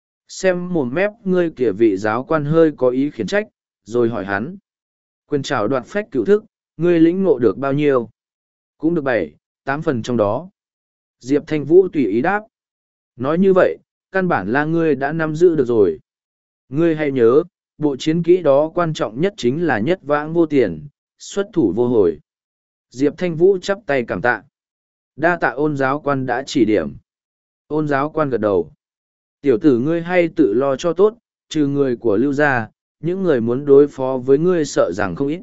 Xem mồm mép ngươi kìa, vị giáo quan hơi có ý khiển trách, rồi hỏi hắn. Quyền trảo đoạt phách cửu thức, ngươi lĩnh ngộ được bao nhiêu? Cũng được bảy, tám phần trong đó. Diệp Thanh Vũ tùy ý đáp. Nói như vậy, căn bản là ngươi đã nắm giữ được rồi. Ngươi hãy nhớ, bộ chiến kỹ đó quan trọng nhất chính là nhất vãng vô tiền, xuất thủ vô hồi. Diệp Thanh Vũ chắp tay cảm tạ. Đa tạ Ôn giáo quan đã chỉ điểm. Ôn giáo quan gật đầu. Tiểu tử ngươi hay tự lo cho tốt, trừ người của Lưu gia, những người muốn đối phó với ngươi sợ rằng không ít.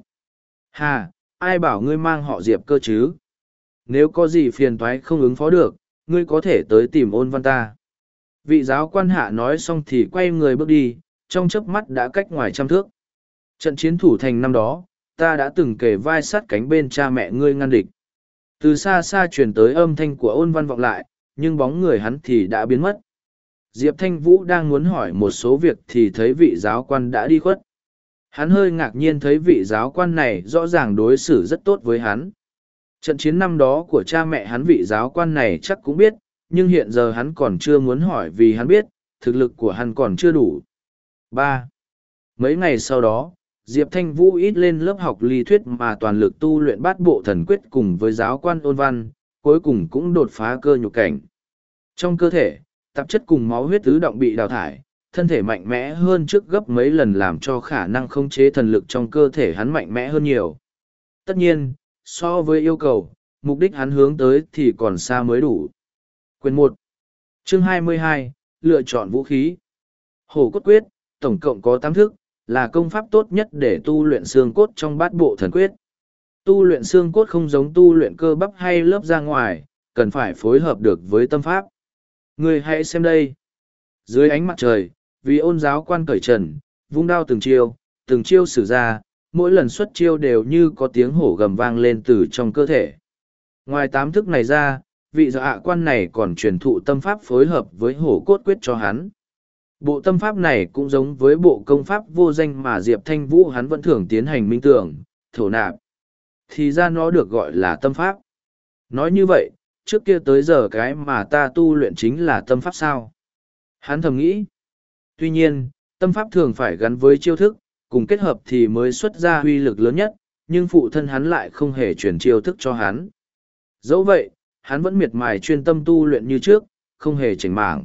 Hà, ai bảo ngươi mang họ Diệp cơ chứ? Nếu có gì phiền toái không ứng phó được, ngươi có thể tới tìm Ôn văn ta. Vị giáo quan hạ nói xong thì quay người bước đi, trong chớp mắt đã cách ngoài trăm thước. Trận chiến thủ thành năm đó, ta đã từng kề vai sát cánh bên cha mẹ ngươi ngăn địch. Từ xa xa truyền tới âm thanh của Ôn văn vọng lại, nhưng bóng người hắn thì đã biến mất. Diệp Thanh Vũ đang muốn hỏi một số việc thì thấy vị giáo quan đã đi khuất. Hắn hơi ngạc nhiên thấy vị giáo quan này rõ ràng đối xử rất tốt với hắn. Trận chiến năm đó của cha mẹ hắn vị giáo quan này chắc cũng biết, nhưng hiện giờ hắn còn chưa muốn hỏi vì hắn biết, thực lực của hắn còn chưa đủ. ba. Mấy ngày sau đó, Diệp Thanh Vũ ít lên lớp học lý thuyết mà toàn lực tu luyện bát bộ thần quyết cùng với giáo quan Ôn văn, cuối cùng cũng đột phá cơ nhục cảnh. Trong cơ thể, tạp chất cùng máu huyết tứ động bị đào thải, thân thể mạnh mẽ hơn trước gấp mấy lần làm cho khả năng khống chế thần lực trong cơ thể hắn mạnh mẽ hơn nhiều. Tất nhiên, so với yêu cầu, mục đích hắn hướng tới thì còn xa mới đủ. Quyền một, chương hai mươi hai, lựa chọn vũ khí. Hổ cốt quyết, tổng cộng có tám thức, là công pháp tốt nhất để tu luyện xương cốt trong bát bộ thần quyết. Tu luyện xương cốt không giống tu luyện cơ bắp hay lớp ra ngoài, cần phải phối hợp được với tâm pháp. Người hãy xem đây. Dưới ánh mặt trời, vì Ôn giáo quan cởi trần, vung đao từng chiêu, từng chiêu sử ra, mỗi lần xuất chiêu đều như có tiếng hổ gầm vang lên từ trong cơ thể. Ngoài tám thức này ra, vị dạ quan này còn truyền thụ tâm pháp phối hợp với hổ cốt quyết cho hắn. Bộ tâm pháp này cũng giống với bộ công pháp vô danh mà Diệp Thanh Vũ hắn vẫn thường tiến hành minh tưởng, thổ nạp. Thì ra nó được gọi là tâm pháp. Nói như vậy, trước kia tới giờ cái mà ta tu luyện chính là tâm pháp sao? Hắn thầm nghĩ. Tuy nhiên, tâm pháp thường phải gắn với chiêu thức, cùng kết hợp thì mới xuất ra huy lực lớn nhất, nhưng phụ thân hắn lại không hề truyền chiêu thức cho hắn. Dẫu vậy, hắn vẫn miệt mài chuyên tâm tu luyện như trước, không hề chảnh mảng.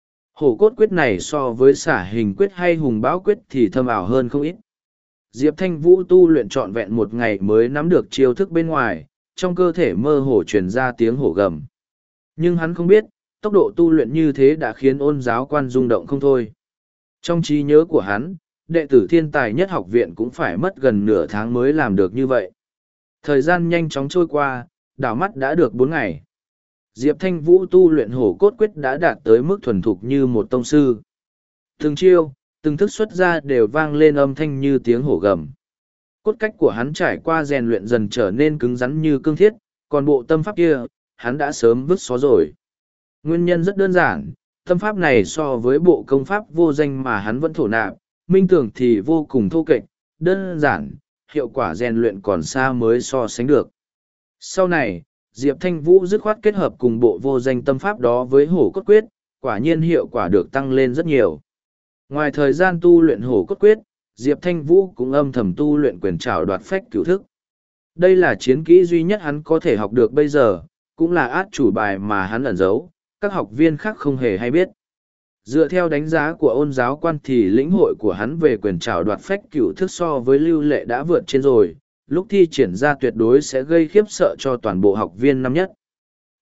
Hổ cốt quyết này so với xả hình quyết hay hùng bão quyết thì thâm ảo hơn không ít. Diệp Thanh Vũ tu luyện trọn vẹn một ngày mới nắm được chiêu thức bên ngoài, trong cơ thể mơ hồ truyền ra tiếng hổ gầm. Nhưng hắn không biết, tốc độ tu luyện như thế đã khiến Ôn giáo quan rung động không thôi. Trong trí nhớ của hắn, đệ tử thiên tài nhất học viện cũng phải mất gần nửa tháng mới làm được như vậy. Thời gian nhanh chóng trôi qua, đảo mắt đã được bốn ngày. Diệp Thanh Vũ tu luyện hổ cốt quyết đã đạt tới mức thuần thục như một tông sư. Từng chiêu, từng thức xuất ra đều vang lên âm thanh như tiếng hổ gầm. Cốt cách của hắn trải qua rèn luyện dần trở nên cứng rắn như cương thiết, còn bộ tâm pháp kia, hắn đã sớm vứt xó rồi. Nguyên nhân rất đơn giản, tâm pháp này so với bộ công pháp vô danh mà hắn vẫn thổ nạp, minh tưởng thì vô cùng thô kệch, đơn giản, hiệu quả rèn luyện còn xa mới so sánh được. Sau này, Diệp Thanh Vũ dứt khoát kết hợp cùng bộ vô danh tâm pháp đó với hổ cốt quyết, quả nhiên hiệu quả được tăng lên rất nhiều. Ngoài thời gian tu luyện hổ cốt quyết, Diệp Thanh Vũ cũng âm thầm tu luyện quyền trảo đoạt phách cửu thức. Đây là chiến kỹ duy nhất hắn có thể học được bây giờ, cũng là át chủ bài mà hắn ẩn giấu, các học viên khác không hề hay biết. Dựa theo đánh giá của Ôn giáo quan thì lĩnh hội của hắn về quyền trảo đoạt phách cửu thức so với Lưu Lệ đã vượt trên rồi, lúc thi triển ra tuyệt đối sẽ gây khiếp sợ cho toàn bộ học viên năm nhất.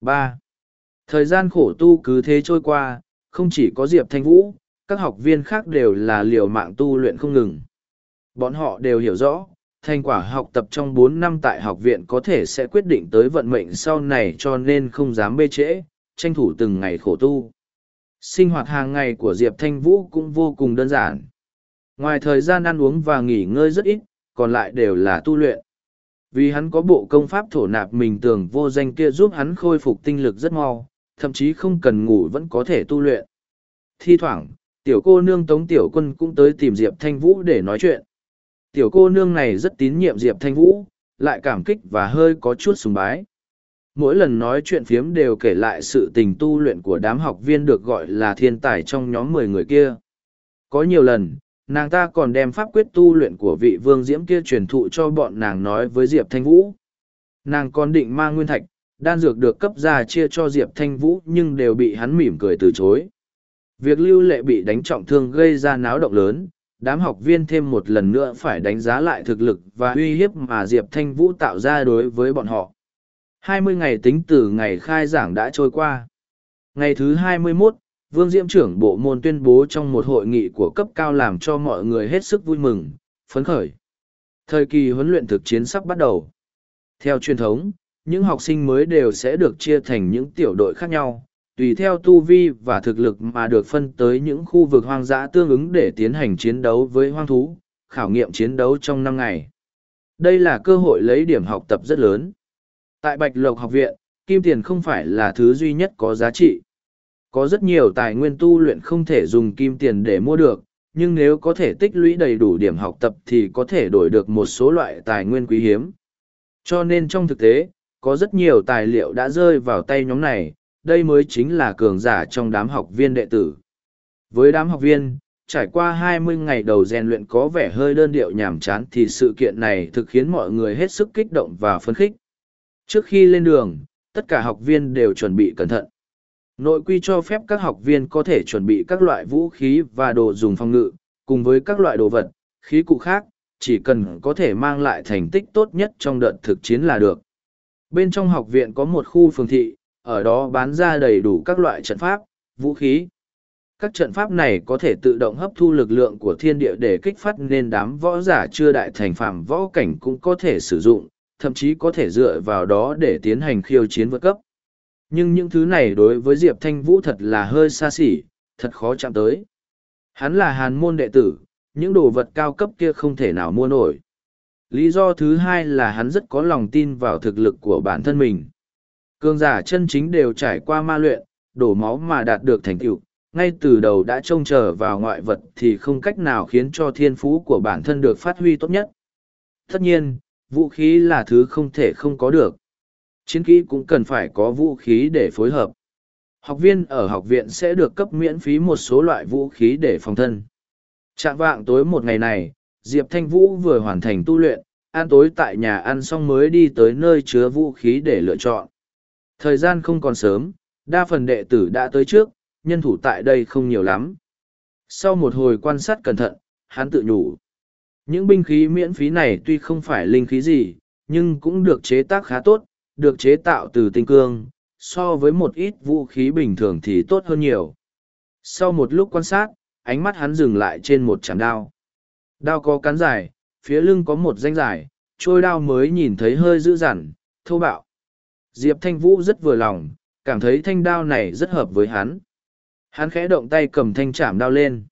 ba. Thời gian khổ tu cứ thế trôi qua, không chỉ có Diệp Thanh Vũ, các học viên khác đều là liều mạng tu luyện không ngừng. Bọn họ đều hiểu rõ, thành quả học tập trong bốn năm tại học viện có thể sẽ quyết định tới vận mệnh sau này, cho nên không dám bê trễ, tranh thủ từng ngày khổ tu. Sinh hoạt hàng ngày của Diệp Thanh Vũ cũng vô cùng đơn giản. Ngoài thời gian ăn uống và nghỉ ngơi rất ít, còn lại đều là tu luyện. Vì hắn có bộ công pháp thổ nạp mình tường vô danh kia giúp hắn khôi phục tinh lực rất mau, thậm chí không cần ngủ vẫn có thể tu luyện. Thi thoảng, tiểu cô nương Tống Tiểu Quân cũng tới tìm Diệp Thanh Vũ để nói chuyện. Tiểu cô nương này rất tín nhiệm Diệp Thanh Vũ, lại cảm kích và hơi có chút sùng bái. Mỗi lần nói chuyện phiếm đều kể lại sự tình tu luyện của đám học viên được gọi là thiên tài trong nhóm mười người kia. Có nhiều lần, nàng ta còn đem pháp quyết tu luyện của vị vương diễm kia truyền thụ cho bọn nàng nói với Diệp Thanh Vũ. Nàng còn định mang nguyên thạch, đan dược được cấp ra chia cho Diệp Thanh Vũ nhưng đều bị hắn mỉm cười từ chối. Việc Lưu Lệ bị đánh trọng thương gây ra náo động lớn, đám học viên thêm một lần nữa phải đánh giá lại thực lực và uy hiếp mà Diệp Thanh Vũ tạo ra đối với bọn họ. hai mươi ngày tính từ ngày khai giảng đã trôi qua. Ngày thứ hai mươi mốt, Vương Diễm trưởng bộ môn tuyên bố trong một hội nghị của cấp cao làm cho mọi người hết sức vui mừng, phấn khởi. Thời kỳ huấn luyện thực chiến sắp bắt đầu. Theo truyền thống, những học sinh mới đều sẽ được chia thành những tiểu đội khác nhau, tùy theo tu vi và thực lực mà được phân tới những khu vực hoang dã tương ứng để tiến hành chiến đấu với hoang thú, khảo nghiệm chiến đấu trong năm ngày. Đây là cơ hội lấy điểm học tập rất lớn. Tại Bạch Lộc học viện, kim tiền không phải là thứ duy nhất có giá trị. Có rất nhiều tài nguyên tu luyện không thể dùng kim tiền để mua được, nhưng nếu có thể tích lũy đầy đủ điểm học tập thì có thể đổi được một số loại tài nguyên quý hiếm. Cho nên trong thực tế, có rất nhiều tài liệu đã rơi vào tay nhóm này, đây mới chính là cường giả trong đám học viên đệ tử. Với đám học viên, trải qua hai mươi ngày đầu rèn luyện có vẻ hơi đơn điệu nhàm chán thì sự kiện này thực khiến mọi người hết sức kích động và phấn khích. Trước khi lên đường, tất cả học viên đều chuẩn bị cẩn thận. Nội quy cho phép các học viên có thể chuẩn bị các loại vũ khí và đồ dùng phòng ngự, cùng với các loại đồ vật, khí cụ khác, chỉ cần có thể mang lại thành tích tốt nhất trong đợt thực chiến là được. Bên trong học viện có một khu phường thị, ở đó bán ra đầy đủ các loại trận pháp, vũ khí. Các trận pháp này có thể tự động hấp thu lực lượng của thiên địa để kích phát nên đám võ giả chưa đại thành phàm võ cảnh cũng có thể sử dụng, thậm chí có thể dựa vào đó để tiến hành khiêu chiến vượt cấp. Nhưng những thứ này đối với Diệp Thanh Vũ thật là hơi xa xỉ, thật khó chạm tới. Hắn là hàn môn đệ tử, những đồ vật cao cấp kia không thể nào mua nổi. Lý do thứ hai là hắn rất có lòng tin vào thực lực của bản thân mình. Cường giả chân chính đều trải qua ma luyện, đổ máu mà đạt được thành tựu, ngay từ đầu đã trông chờ vào ngoại vật thì không cách nào khiến cho thiên phú của bản thân được phát huy tốt nhất. Tất nhiên, vũ khí là thứ không thể không có được. Chiến kỹ cũng cần phải có vũ khí để phối hợp. Học viên ở học viện sẽ được cấp miễn phí một số loại vũ khí để phòng thân. Trạng vạng tối một ngày này, Diệp Thanh Vũ vừa hoàn thành tu luyện, ăn tối tại nhà ăn xong mới đi tới nơi chứa vũ khí để lựa chọn. Thời gian không còn sớm, đa phần đệ tử đã tới trước, nhân thủ tại đây không nhiều lắm. Sau một hồi quan sát cẩn thận, hắn tự nhủ. Những binh khí miễn phí này tuy không phải linh khí gì, nhưng cũng được chế tác khá tốt, được chế tạo từ tinh cương, so với một ít vũ khí bình thường thì tốt hơn nhiều. Sau một lúc quan sát, ánh mắt hắn dừng lại trên một chảm đao. Đao có cán dài, phía lưng có một danh dài, trôi đao mới nhìn thấy hơi dữ dằn, thô bạo. Diệp Thanh Vũ rất vừa lòng, cảm thấy thanh đao này rất hợp với hắn. Hắn khẽ động tay cầm thanh chảm đao lên.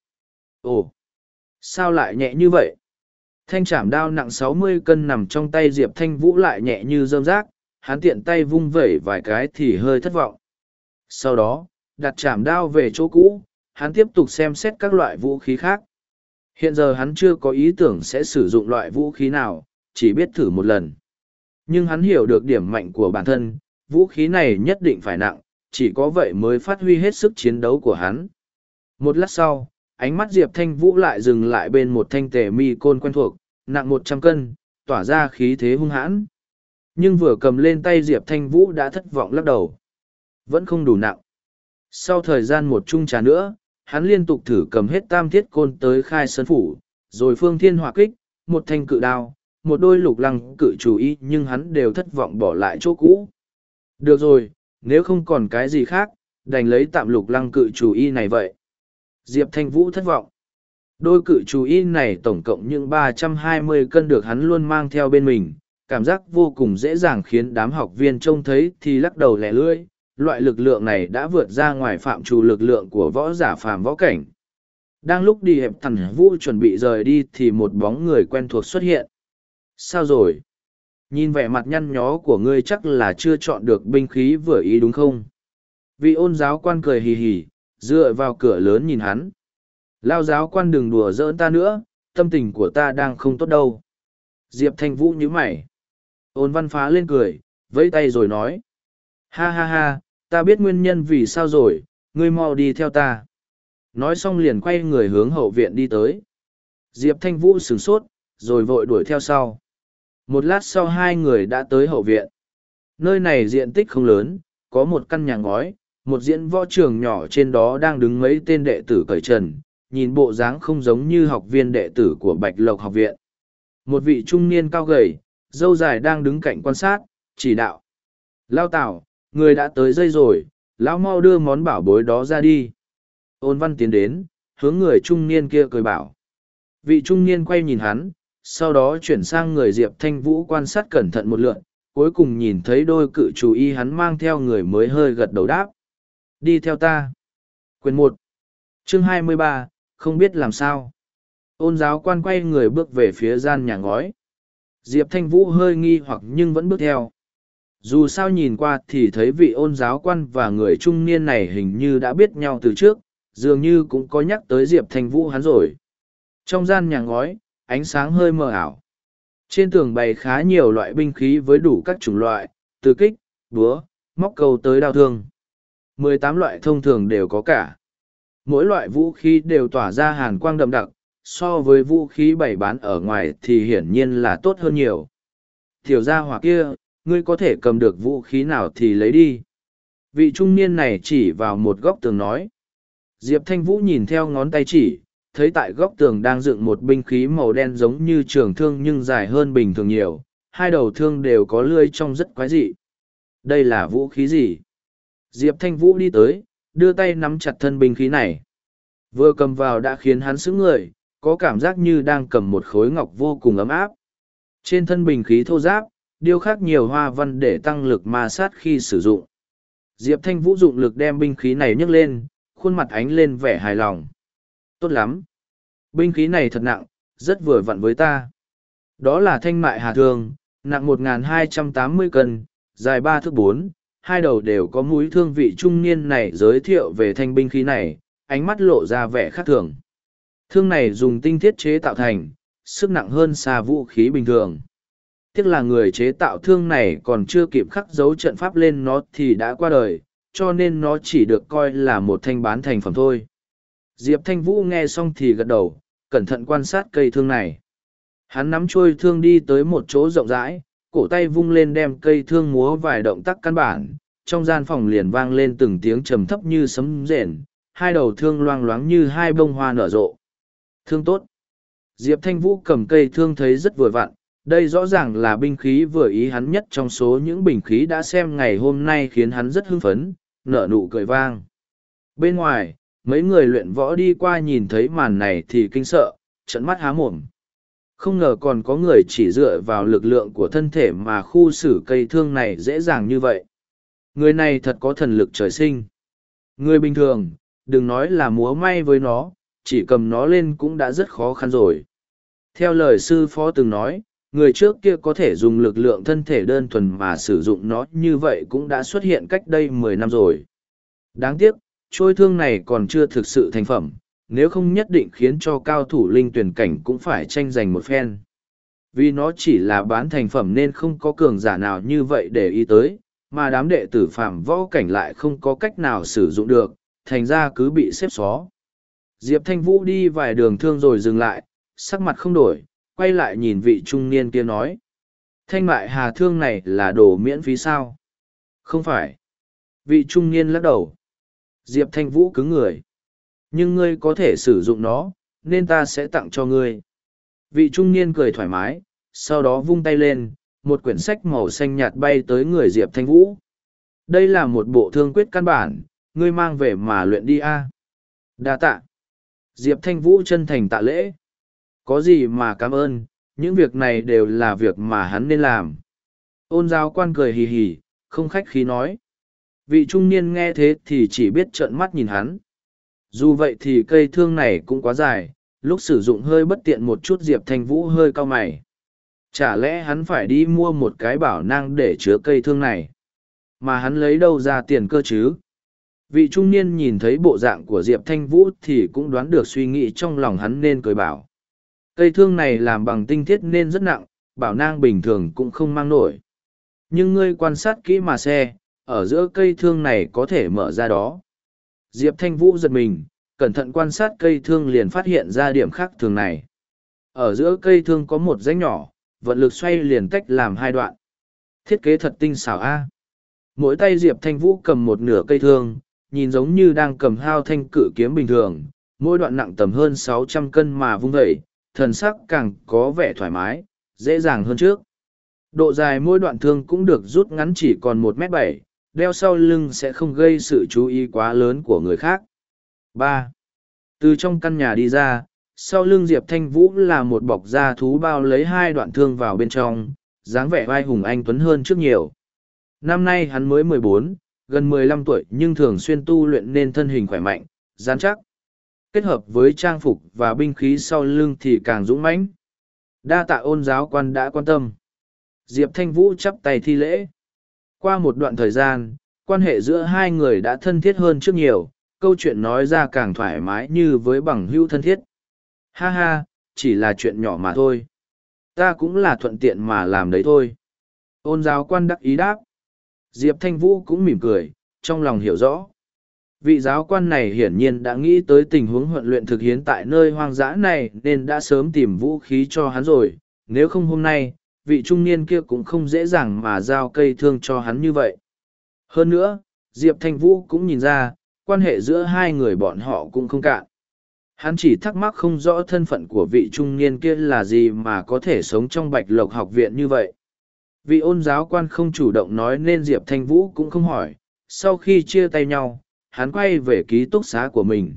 Ồ, sao lại nhẹ như vậy? Thanh chảm đao nặng sáu mươi cân nằm trong tay Diệp Thanh Vũ lại nhẹ như rơm rác, hắn tiện tay vung vẩy vài cái thì hơi thất vọng. Sau đó, đặt chảm đao về chỗ cũ, hắn tiếp tục xem xét các loại vũ khí khác. Hiện giờ hắn chưa có ý tưởng sẽ sử dụng loại vũ khí nào, chỉ biết thử một lần. Nhưng hắn hiểu được điểm mạnh của bản thân, vũ khí này nhất định phải nặng, chỉ có vậy mới phát huy hết sức chiến đấu của hắn. Một lát sau, ánh mắt Diệp Thanh Vũ lại dừng lại bên một thanh tề mi côn quen thuộc, nặng một trăm cân, tỏa ra khí thế hung hãn. Nhưng vừa cầm lên tay Diệp Thanh Vũ đã thất vọng lắc đầu. Vẫn không đủ nặng. Sau thời gian một chung trà nữa, hắn liên tục thử cầm hết tam thiết côn tới khai sơn phủ, rồi phương thiên hỏa kích, một thanh cự đao, một đôi lục lăng cự chủ y nhưng hắn đều thất vọng bỏ lại chỗ cũ. Được rồi, Nếu không còn cái gì khác, đành lấy tạm lục lăng cự chủ y này vậy. Diệp Thanh Vũ thất vọng. Đôi cự chủ y này tổng cộng những ba trăm hai mươi cân được hắn luôn mang theo bên mình, cảm giác vô cùng dễ dàng khiến đám học viên trông thấy thì lắc đầu lẻ lưỡi. Loại lực lượng này đã vượt ra ngoài phạm trù lực lượng của võ giả phàm võ cảnh. Đang lúc đi hẹp thằng Vũ chuẩn bị rời đi thì một bóng người quen thuộc xuất hiện. Sao rồi? Nhìn vẻ mặt nhăn nhó của ngươi chắc là chưa chọn được binh khí vừa ý đúng không? Vị ôn giáo quan cười hì hì, dựa vào cửa lớn nhìn hắn. Lao giáo quan đừng đùa giỡn ta nữa, tâm tình của ta đang không tốt đâu. Diệp Thanh Vũ nhíu mày. Ôn văn phá lên cười, vẫy tay rồi nói. Ha ha ha, ta biết nguyên nhân vì sao rồi, ngươi mau đi theo ta. Nói xong liền quay người hướng hậu viện đi tới. Diệp Thanh Vũ sửng sốt, rồi vội đuổi theo sau. Một lát sau hai người đã tới hậu viện. Nơi này diện tích không lớn, có một căn nhà ngói, một diễn võ trường nhỏ trên đó đang đứng mấy tên đệ tử cởi trần, nhìn bộ dáng không giống như học viên đệ tử của Bạch Lộc học viện. Một vị trung niên cao gầy, râu dài đang đứng cạnh quan sát, chỉ đạo. Lao Tảo, người đã tới dây rồi, lão mau đưa món bảo bối đó ra đi. Ôn văn tiến đến, hướng người trung niên kia cười bảo. Vị trung niên quay nhìn hắn, sau đó chuyển sang người Diệp Thanh Vũ quan sát cẩn thận một lượt, cuối cùng nhìn thấy đôi cự chủ y hắn mang theo người mới hơi gật đầu đáp. Đi theo ta. Quyền một. Chương hai mươi ba, không biết làm sao. Ôn giáo quan quay người bước về phía gian nhà ngói. Diệp Thanh Vũ hơi nghi hoặc nhưng vẫn bước theo. Dù sao nhìn qua thì thấy vị ôn giáo quan và người trung niên này hình như đã biết nhau từ trước, dường như cũng có nhắc tới Diệp Thanh Vũ hắn rồi. Trong gian nhà ngói, ánh sáng hơi mờ ảo. Trên tường bày khá nhiều loại binh khí với đủ các chủng loại, từ kích, búa, móc câu tới đao thương. mười tám loại thông thường đều có cả. Mỗi loại vũ khí đều tỏa ra hàn quang đậm đặc, so với vũ khí bày bán ở ngoài thì hiển nhiên là tốt hơn nhiều. Tiểu gia hỏa kia, ngươi có thể cầm được vũ khí nào thì lấy đi. Vị trung niên này chỉ vào một góc tường nói. Diệp Thanh Vũ nhìn theo ngón tay chỉ, thấy tại góc tường đang dựng một binh khí màu đen giống như trường thương nhưng dài hơn bình thường nhiều, hai đầu thương đều có lưỡi trông rất quái dị. Đây là vũ khí gì? Diệp Thanh Vũ đi tới, đưa tay nắm chặt thân binh khí này. Vừa cầm vào đã khiến hắn sững người, có cảm giác như đang cầm một khối ngọc vô cùng ấm áp. Trên thân binh khí thô ráp, điêu khắc nhiều hoa văn để tăng lực ma sát khi sử dụng. Diệp Thanh Vũ dụng lực đem binh khí này nhấc lên, khuôn mặt ánh lên vẻ hài lòng. Tốt lắm. Binh khí này thật nặng, rất vừa vặn với ta. Đó là thanh mại hà thương, nặng một nghìn hai trăm tám mươi cân, dài ba thước bốn, hai đầu đều có mũi thương. Vị trung niên này giới thiệu về thanh binh khí này, ánh mắt lộ ra vẻ khác thường. Thương này dùng tinh thiết chế tạo thành, sức nặng hơn xa vũ khí bình thường. Tiếc là người chế tạo thương này còn chưa kịp khắc dấu trận pháp lên nó thì đã qua đời, cho nên nó chỉ được coi là một thanh bán thành phẩm thôi. Diệp Thanh Vũ nghe xong thì gật đầu, cẩn thận quan sát cây thương này. Hắn nắm trôi thương đi tới một chỗ rộng rãi, cổ tay vung lên đem cây thương múa vài động tác căn bản, trong gian phòng liền vang lên từng tiếng trầm thấp như sấm rền, hai đầu thương loang loáng như hai bông hoa nở rộ. Thương tốt. Diệp Thanh Vũ cầm cây thương thấy rất vừa vặn, đây rõ ràng là binh khí vừa ý hắn nhất trong số những binh khí đã xem ngày hôm nay, khiến hắn rất hưng phấn, nở nụ cười vang. Bên ngoài, mấy người luyện võ đi qua nhìn thấy màn này thì kinh sợ, trợn mắt há mồm. Không ngờ còn có người chỉ dựa vào lực lượng của thân thể mà khu xử cây thương này dễ dàng như vậy. Người này thật có thần lực trời sinh. Người bình thường, đừng nói là múa may với nó, chỉ cầm nó lên cũng đã rất khó khăn rồi. Theo lời sư phó từng nói, người trước kia có thể dùng lực lượng thân thể đơn thuần mà sử dụng nó như vậy cũng đã xuất hiện cách đây mười năm rồi. Đáng tiếc, trôi thương này còn chưa thực sự thành phẩm, nếu không nhất định khiến cho cao thủ linh tuyển cảnh cũng phải tranh giành một phen. Vì nó chỉ là bán thành phẩm nên không có cường giả nào như vậy để ý tới, mà đám đệ tử phạm võ cảnh lại không có cách nào sử dụng được, thành ra cứ bị xếp xó. Diệp Thanh Vũ đi vài đường thương rồi dừng lại, sắc mặt không đổi, quay lại nhìn vị trung niên kia nói. Thanh mại hà thương này là đồ miễn phí sao? Không phải. Vị trung niên lắc đầu. Diệp Thanh Vũ cứng người. Nhưng ngươi có thể sử dụng nó, nên ta sẽ tặng cho ngươi. Vị trung niên cười thoải mái, sau đó vung tay lên, một quyển sách màu xanh nhạt bay tới người Diệp Thanh Vũ. Đây là một bộ thương quyết căn bản, ngươi mang về mà luyện đi a. Đa tạ. Diệp Thanh Vũ chân thành tạ lễ. Có gì mà cảm ơn, những việc này đều là việc mà hắn nên làm. Ôn giáo quan cười hì hì, không khách khí nói. Vị trung niên nghe thế thì chỉ biết trợn mắt nhìn hắn. Dù vậy thì cây thương này cũng quá dài, lúc sử dụng hơi bất tiện một chút. Diệp Thanh Vũ hơi cau mày. Chả lẽ hắn phải đi mua một cái bảo nang để chứa cây thương này? Mà hắn lấy đâu ra tiền cơ chứ? Vị trung niên nhìn thấy bộ dạng của Diệp Thanh Vũ thì cũng đoán được suy nghĩ trong lòng hắn nên cười bảo. Cây thương này làm bằng tinh thiết nên rất nặng, bảo nang bình thường cũng không mang nổi. Nhưng ngươi quan sát kỹ mà xe, ở giữa cây thương này có thể mở ra đó. Diệp Thanh Vũ giật mình, cẩn thận quan sát cây thương liền phát hiện ra điểm khác thường này. Ở giữa cây thương có một rãnh nhỏ, vận lực xoay liền tách làm hai đoạn. Thiết kế thật tinh xảo a. Mỗi tay Diệp Thanh Vũ cầm một nửa cây thương, nhìn giống như đang cầm hao thanh cự kiếm bình thường, mỗi đoạn nặng tầm hơn sáu trăm cân mà vung vẩy, thần sắc càng có vẻ thoải mái, dễ dàng hơn trước. Độ dài mỗi đoạn thương cũng được rút ngắn chỉ còn một mét bảy, đeo sau lưng sẽ không gây sự chú ý quá lớn của người khác. ba. Từ trong căn nhà đi ra, sau lưng Diệp Thanh Vũ là một bọc da thú bao lấy hai đoạn thương vào bên trong, dáng vẻ vai hùng anh tuấn hơn trước nhiều. Năm nay hắn mới mười bốn, gần mười lăm tuổi nhưng thường xuyên tu luyện nên thân hình khỏe mạnh, rắn chắc. Kết hợp với trang phục và binh khí sau lưng thì càng dũng mãnh. Đa tạ Ôn giáo quan đã quan tâm. Diệp Thanh Vũ chắp tay thi lễ. Qua một đoạn thời gian, quan hệ giữa hai người đã thân thiết hơn trước nhiều, câu chuyện nói ra càng thoải mái như với bằng hữu thân thiết. Ha ha, chỉ là chuyện nhỏ mà thôi. Ta cũng là thuận tiện mà làm đấy thôi. Ôn giáo quan đắc ý đáp. Diệp Thanh Vũ cũng mỉm cười, trong lòng hiểu rõ. Vị giáo quan này hiển nhiên đã nghĩ tới tình huống huấn luyện thực hiến tại nơi hoang dã này nên đã sớm tìm vũ khí cho hắn rồi. Nếu không hôm nay, vị trung niên kia cũng không dễ dàng mà giao cây thương cho hắn như vậy. Hơn nữa, Diệp Thanh Vũ cũng nhìn ra, quan hệ giữa hai người bọn họ cũng không cạn. Hắn chỉ thắc mắc không rõ thân phận của vị trung niên kia là gì mà có thể sống trong Bạch Lộc học viện như vậy. Vị ôn giáo quan không chủ động nói nên Diệp Thanh Vũ cũng không hỏi. Sau khi chia tay nhau, hắn quay về ký túc xá của mình.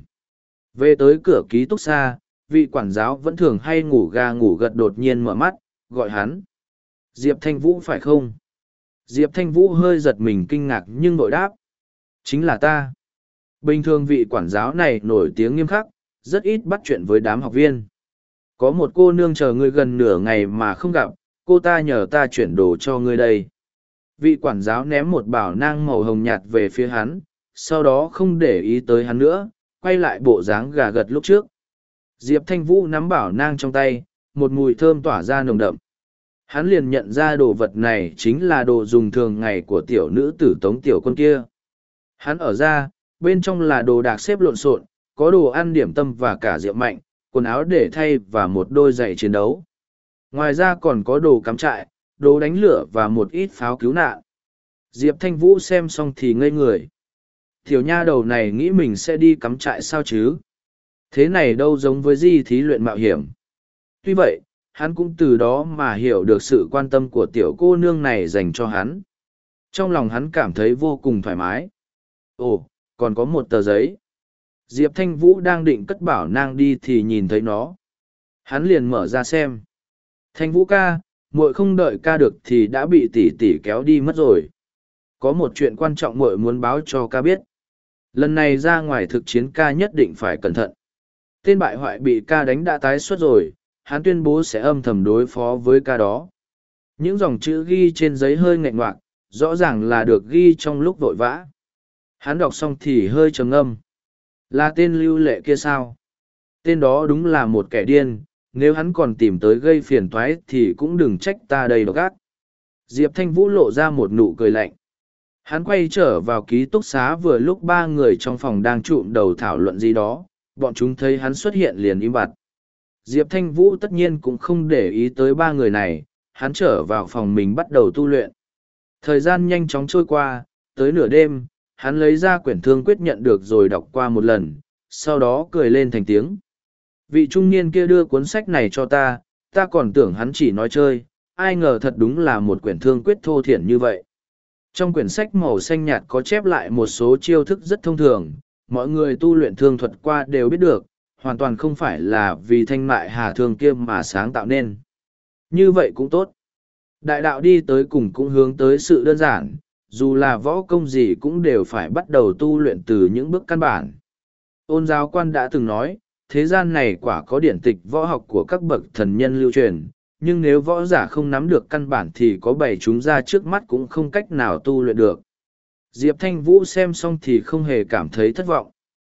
Về tới cửa ký túc xá, vị quản giáo vẫn thường hay ngủ gà ngủ gật đột nhiên mở mắt, gọi hắn. Diệp Thanh Vũ phải không? Diệp Thanh Vũ hơi giật mình kinh ngạc nhưng vội đáp. Chính là ta. Bình thường vị quản giáo này nổi tiếng nghiêm khắc, rất ít bắt chuyện với đám học viên. Có một cô nương chờ ngươi gần nửa ngày mà không gặp, cô ta nhờ ta chuyển đồ cho ngươi đây. Vị quản giáo ném một bảo nang màu hồng nhạt về phía hắn, sau đó không để ý tới hắn nữa, quay lại bộ dáng gà gật lúc trước. Diệp Thanh Vũ nắm bảo nang trong tay, một mùi thơm tỏa ra nồng đậm. Hắn liền nhận ra đồ vật này chính là đồ dùng thường ngày của tiểu nữ tử Tống Tiểu Quân kia. Hắn ở ra, bên trong là đồ đạc xếp lộn xộn, có đồ ăn điểm tâm và cả rượu mạnh, quần áo để thay và một đôi giày chiến đấu. Ngoài ra còn có đồ cắm trại, đồ đánh lửa và một ít pháo cứu nạn. Diệp Thanh Vũ xem xong thì ngây người. Tiểu nha đầu này nghĩ mình sẽ đi cắm trại sao chứ? Thế này đâu giống với di thí luyện mạo hiểm. Tuy vậy, hắn cũng từ đó mà hiểu được sự quan tâm của tiểu cô nương này dành cho hắn. Trong lòng hắn cảm thấy vô cùng thoải mái. Ồ, còn có một tờ giấy. Diệp Thanh Vũ đang định cất bảo nang đi thì nhìn thấy nó. Hắn liền mở ra xem. Thanh Vũ ca, muội không đợi ca được thì đã bị tỷ tỷ kéo đi mất rồi. Có một chuyện quan trọng muội muốn báo cho ca biết. Lần này ra ngoài thực chiến ca nhất định phải cẩn thận. Tên bại hoại bị ca đánh đã tái xuất rồi, hắn tuyên bố sẽ âm thầm đối phó với ca đó. Những dòng chữ ghi trên giấy hơi nghẹn ngoạc, rõ ràng là được ghi trong lúc vội vã. Hắn đọc xong thì hơi trầm ngâm. Là tên Lưu Lệ kia sao? Tên đó đúng là một kẻ điên, nếu hắn còn tìm tới gây phiền toái thì cũng đừng trách ta đây độc ác. Diệp Thanh Vũ lộ ra một nụ cười lạnh. Hắn quay trở vào ký túc xá vừa lúc ba người trong phòng đang trụm đầu thảo luận gì đó, bọn chúng thấy hắn xuất hiện liền im bặt. Diệp Thanh Vũ tất nhiên cũng không để ý tới ba người này, hắn trở vào phòng mình bắt đầu tu luyện. Thời gian nhanh chóng trôi qua, tới nửa đêm, hắn lấy ra quyển thương quyết nhận được rồi đọc qua một lần, sau đó cười lên thành tiếng. Vị trung niên kia đưa cuốn sách này cho ta, ta còn tưởng hắn chỉ nói chơi, ai ngờ thật đúng là một quyển thương quyết thô thiển như vậy. Trong quyển sách màu xanh nhạt có chép lại một số chiêu thức rất thông thường, mọi người tu luyện thương thuật qua đều biết được, hoàn toàn không phải là vì thanh mại hà thương kia mà sáng tạo nên. Như vậy cũng tốt. Đại đạo đi tới cùng cũng hướng tới sự đơn giản, dù là võ công gì cũng đều phải bắt đầu tu luyện từ những bước căn bản. Ôn giáo quan đã từng nói, thế gian này quả có điển tịch võ học của các bậc thần nhân lưu truyền, nhưng nếu võ giả không nắm được căn bản thì có bày chúng ra trước mắt cũng không cách nào tu luyện được. Diệp Thanh Vũ xem xong thì không hề cảm thấy thất vọng.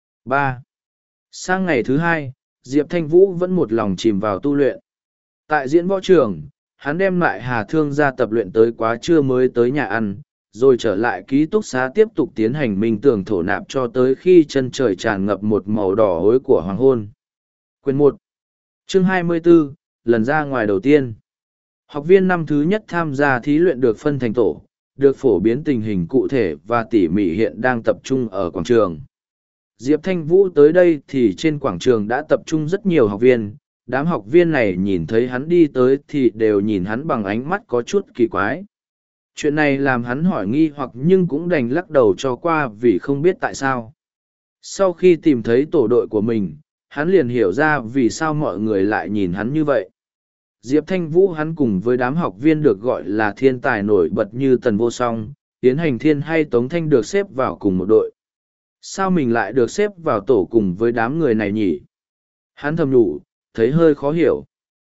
ba. Sang ngày thứ hai, Diệp Thanh Vũ vẫn một lòng chìm vào tu luyện. Tại diễn võ trường, hắn đem lại Hà Thương ra tập luyện tới quá trưa mới tới nhà ăn, rồi trở lại ký túc xá tiếp tục tiến hành minh tường thổ nạp cho tới khi chân trời tràn ngập một màu đỏ hối của hoàng hôn. Quyền một, chương hai mươi 24, lần ra ngoài đầu tiên. Học viên năm thứ nhất tham gia thí luyện được phân thành tổ, được phổ biến tình hình cụ thể và tỉ mỉ hiện đang tập trung ở quảng trường. Diệp Thanh Vũ tới đây thì trên quảng trường đã tập trung rất nhiều học viên, đám học viên này nhìn thấy hắn đi tới thì đều nhìn hắn bằng ánh mắt có chút kỳ quái. Chuyện này làm hắn hỏi nghi hoặc nhưng cũng đành lắc đầu cho qua vì không biết tại sao. Sau khi tìm thấy tổ đội của mình, hắn liền hiểu ra vì sao mọi người lại nhìn hắn như vậy. Diệp Thanh Vũ hắn cùng với đám học viên được gọi là thiên tài nổi bật như Tần Vô Song, Tiến Hành Thiên hay Tống Thanh được xếp vào cùng một đội. Sao mình lại được xếp vào tổ cùng với đám người này nhỉ? Hắn thầm nhủ, thấy hơi khó hiểu.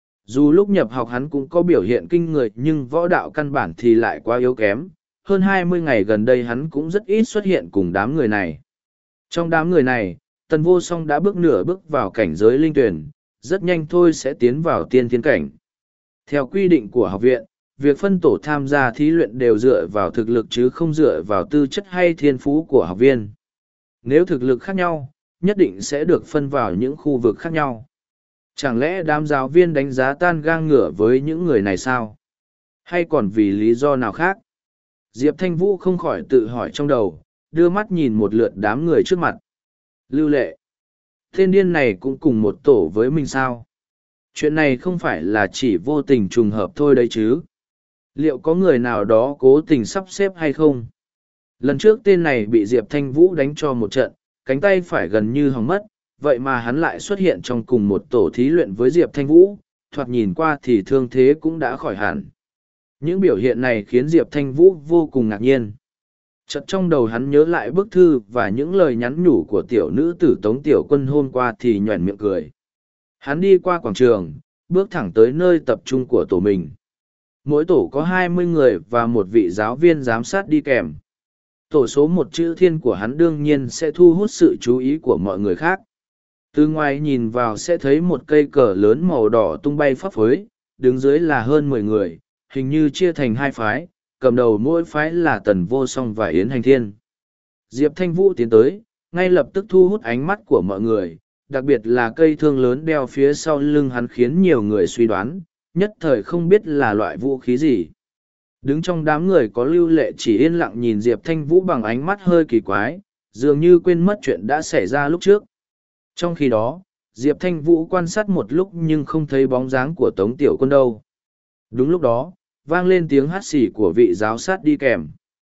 Dù lúc nhập học hắn cũng có biểu hiện kinh người nhưng võ đạo căn bản thì lại quá yếu kém. Hơn hai mươi ngày gần đây hắn cũng rất ít xuất hiện cùng đám người này. Trong đám người này, Tần Vô Song đã bước nửa bước vào cảnh giới linh tuyển, rất nhanh thôi sẽ tiến vào tiên thiên cảnh. Theo quy định của học viện, việc phân tổ tham gia thí luyện đều dựa vào thực lực chứ không dựa vào tư chất hay thiên phú của học viên. Nếu thực lực khác nhau, nhất định sẽ được phân vào những khu vực khác nhau. Chẳng lẽ đám giáo viên đánh giá tan gang ngửa với những người này sao? Hay còn vì lý do nào khác? Diệp Thanh Vũ không khỏi tự hỏi trong đầu, đưa mắt nhìn một lượt đám người trước mặt. Lưu Lệ. Tên điên này cũng cùng một tổ với mình sao? Chuyện này không phải là chỉ vô tình trùng hợp thôi đấy chứ? Liệu có người nào đó cố tình sắp xếp hay không? Lần trước tên này bị Diệp Thanh Vũ đánh cho một trận, cánh tay phải gần như hỏng mất, vậy mà hắn lại xuất hiện trong cùng một tổ thí luyện với Diệp Thanh Vũ, thoạt nhìn qua thì thương thế cũng đã khỏi hẳn. Những biểu hiện này khiến Diệp Thanh Vũ vô cùng ngạc nhiên. Chợt trong đầu hắn nhớ lại bức thư và những lời nhắn nhủ của tiểu nữ tử Tống Tiểu Quân hôm qua thì nhoẻn miệng cười. Hắn đi qua quảng trường, bước thẳng tới nơi tập trung của tổ mình. Mỗi tổ có hai mươi người và một vị giáo viên giám sát đi kèm. Tổ số một chữ thiên của hắn đương nhiên sẽ thu hút sự chú ý của mọi người khác. Từ ngoài nhìn vào sẽ thấy một cây cờ lớn màu đỏ tung bay phấp phới, đứng dưới là hơn mười người, hình như chia thành hai phái, cầm đầu mỗi phái là Tần Vô Song và Yến Hành Thiên. Diệp Thanh Vũ tiến tới, ngay lập tức thu hút ánh mắt của mọi người, đặc biệt là cây thương lớn đeo phía sau lưng hắn khiến nhiều người suy đoán, nhất thời không biết là loại vũ khí gì. Đứng trong đám người có Lưu Lệ chỉ yên lặng nhìn Diệp Thanh Vũ bằng ánh mắt hơi kỳ quái, dường như quên mất chuyện đã xảy ra lúc trước. Trong khi đó, Diệp Thanh Vũ quan sát một lúc nhưng không thấy bóng dáng của Tống Tiểu Quân đâu. Đúng lúc đó, vang lên tiếng hát xì của vị giáo sát đi kèm.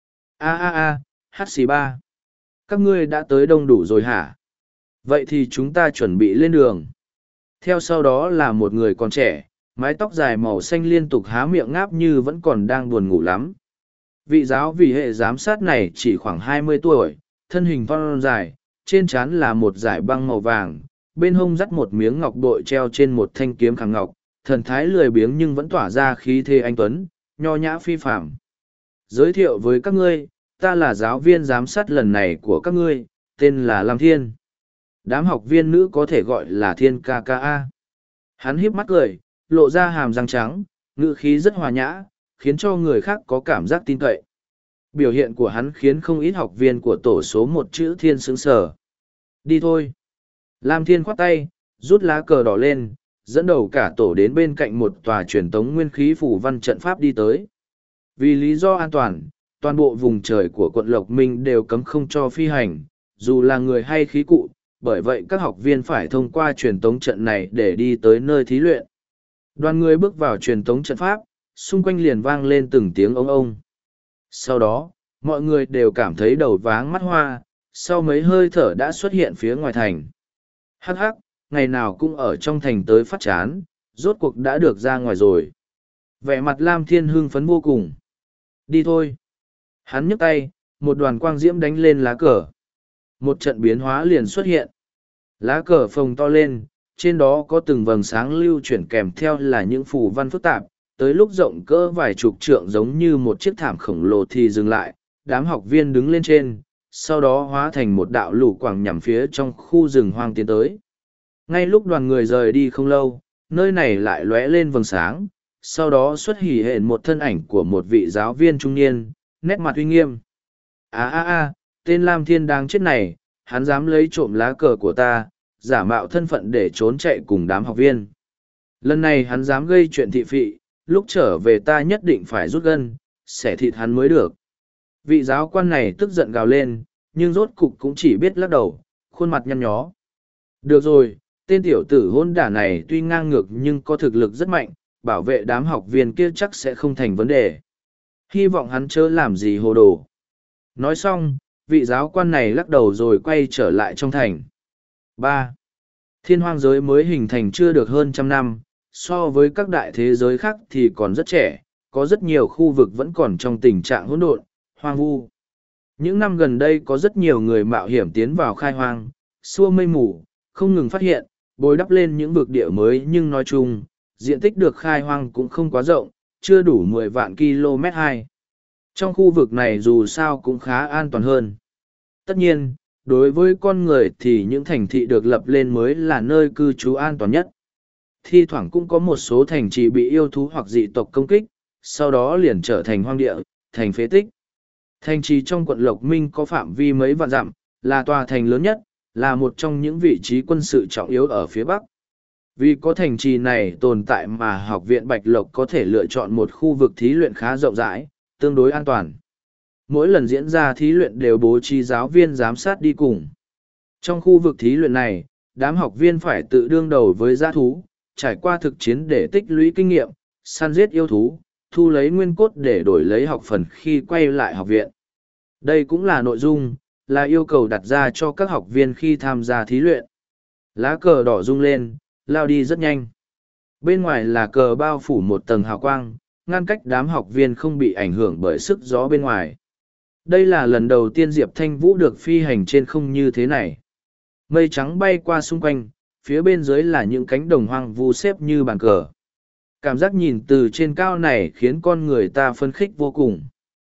A a a, hát xì ba. Các ngươi đã tới đông đủ rồi hả? Vậy thì chúng ta chuẩn bị lên đường. Theo sau đó là một người còn trẻ, mái tóc dài màu xanh liên tục há miệng ngáp như vẫn còn đang buồn ngủ lắm. Vị giáo vì hệ giám sát này chỉ khoảng hai mươi tuổi, thân hình thon dài, trên trán là một dải băng màu vàng, bên hông dắt một miếng ngọc bội treo trên một thanh kiếm khảm ngọc, thần thái lười biếng nhưng vẫn tỏa ra khí thế anh tuấn, nho nhã phi phạm. Giới thiệu với các ngươi, ta là giáo viên giám sát lần này của các ngươi, tên là Lam Thiên. Đám học viên nữ có thể gọi là Thiên ca ca a. Hắn híp mắt cười, lộ ra hàm răng trắng, ngữ khí rất hòa nhã, khiến cho người khác có cảm giác tin cậy. Biểu hiện của hắn khiến không ít học viên của tổ số một chữ Thiên sững sờ. Đi thôi. Lam Thiên khoát tay, rút lá cờ đỏ lên, dẫn đầu cả tổ đến bên cạnh một tòa truyền tống nguyên khí phủ văn trận pháp đi tới. Vì lý do an toàn, toàn bộ vùng trời của quận Lộc Minh đều cấm không cho phi hành, dù là người hay khí cụ, bởi vậy các học viên phải thông qua truyền tống trận này để đi tới nơi thí luyện. Đoàn người bước vào truyền tống trận pháp, xung quanh liền vang lên từng tiếng ông ông. Sau đó, Mọi người đều cảm thấy đầu váng mắt hoa, sau mấy hơi thở đã xuất hiện phía ngoài thành. Hắc hắc, ngày nào cũng ở trong thành tới phát chán, rốt cuộc đã được ra ngoài rồi. Vẻ mặt Lam Thiên hưng phấn vô cùng. Đi thôi. Hắn nhấc tay, một đoàn quang diễm đánh lên lá cờ. Một trận biến hóa liền xuất hiện. Lá cờ phồng to lên, trên đó có từng vầng sáng lưu chuyển kèm theo là những phù văn phức tạp, tới lúc rộng cỡ vài chục trượng giống như một chiếc thảm khổng lồ thì dừng lại, đám học viên đứng lên trên, sau đó hóa thành một đạo lũ quảng nhằm phía trong khu rừng hoang tiến tới. Ngay lúc đoàn người rời đi không lâu, nơi này lại lóe lên vầng sáng, sau đó xuất hỉ hiện một thân ảnh của một vị giáo viên trung niên, nét mặt uy nghiêm. À à à, tên Lam Thiên đáng chết này, hắn dám lấy trộm lá cờ của ta, giả mạo thân phận để trốn chạy cùng đám học viên. Lần này hắn dám gây chuyện thị phị, lúc trở về ta nhất định phải rút gân, xẻ thịt hắn mới được. Vị giáo quan này tức giận gào lên, nhưng rốt cục cũng chỉ biết lắc đầu, khuôn mặt nhăn nhó. Được rồi, tên tiểu tử hôn đả này tuy ngang ngược nhưng có thực lực rất mạnh, bảo vệ đám học viên kia chắc sẽ không thành vấn đề. Hy vọng hắn chớ làm gì hồ đồ. Nói xong, vị giáo quan này lắc đầu rồi quay trở lại trong thành. ba. Thiên hoang giới mới hình thành chưa được hơn trăm năm, so với các đại thế giới khác thì còn rất trẻ, có rất nhiều khu vực vẫn còn trong tình trạng hỗn độn, hoang vu. Những năm gần đây có rất nhiều người mạo hiểm tiến vào khai hoang, xua mây mù, không ngừng phát hiện, bồi đắp lên những vực địa mới nhưng nói chung, diện tích được khai hoang cũng không quá rộng, chưa đủ mười vạn km hai. Trong khu vực này dù sao cũng khá an toàn hơn. Tất nhiên, đối với con người thì những thành thị được lập lên mới là nơi cư trú an toàn nhất. Thi thoảng cũng có một số thành trì bị yêu thú hoặc dị tộc công kích, sau đó liền trở thành hoang địa, thành phế tích. Thành trì trong quận Lộc Minh có phạm vi mấy vạn dặm, là tòa thành lớn nhất, là một trong những vị trí quân sự trọng yếu ở phía Bắc. Vì có thành trì này tồn tại mà học viện Bạch Lộc có thể lựa chọn một khu vực thí luyện khá rộng rãi, tương đối an toàn. Mỗi lần diễn ra thí luyện đều bố trí giáo viên giám sát đi cùng. Trong khu vực thí luyện này, đám học viên phải tự đương đầu với dã thú, trải qua thực chiến để tích lũy kinh nghiệm, săn giết yêu thú, thu lấy nguyên cốt để đổi lấy học phần khi quay lại học viện. Đây cũng là nội dung, là yêu cầu đặt ra cho các học viên khi tham gia thí luyện. Lá cờ đỏ rung lên, lao đi rất nhanh. Bên ngoài là cờ bao phủ một tầng hào quang, ngăn cách đám học viên không bị ảnh hưởng bởi sức gió bên ngoài. Đây là lần đầu tiên Diệp Thanh Vũ được phi hành trên không như thế này. Mây trắng bay qua xung quanh, phía bên dưới là những cánh đồng hoang vu xếp như bàn cờ. Cảm giác nhìn từ trên cao này khiến con người ta phấn khích vô cùng.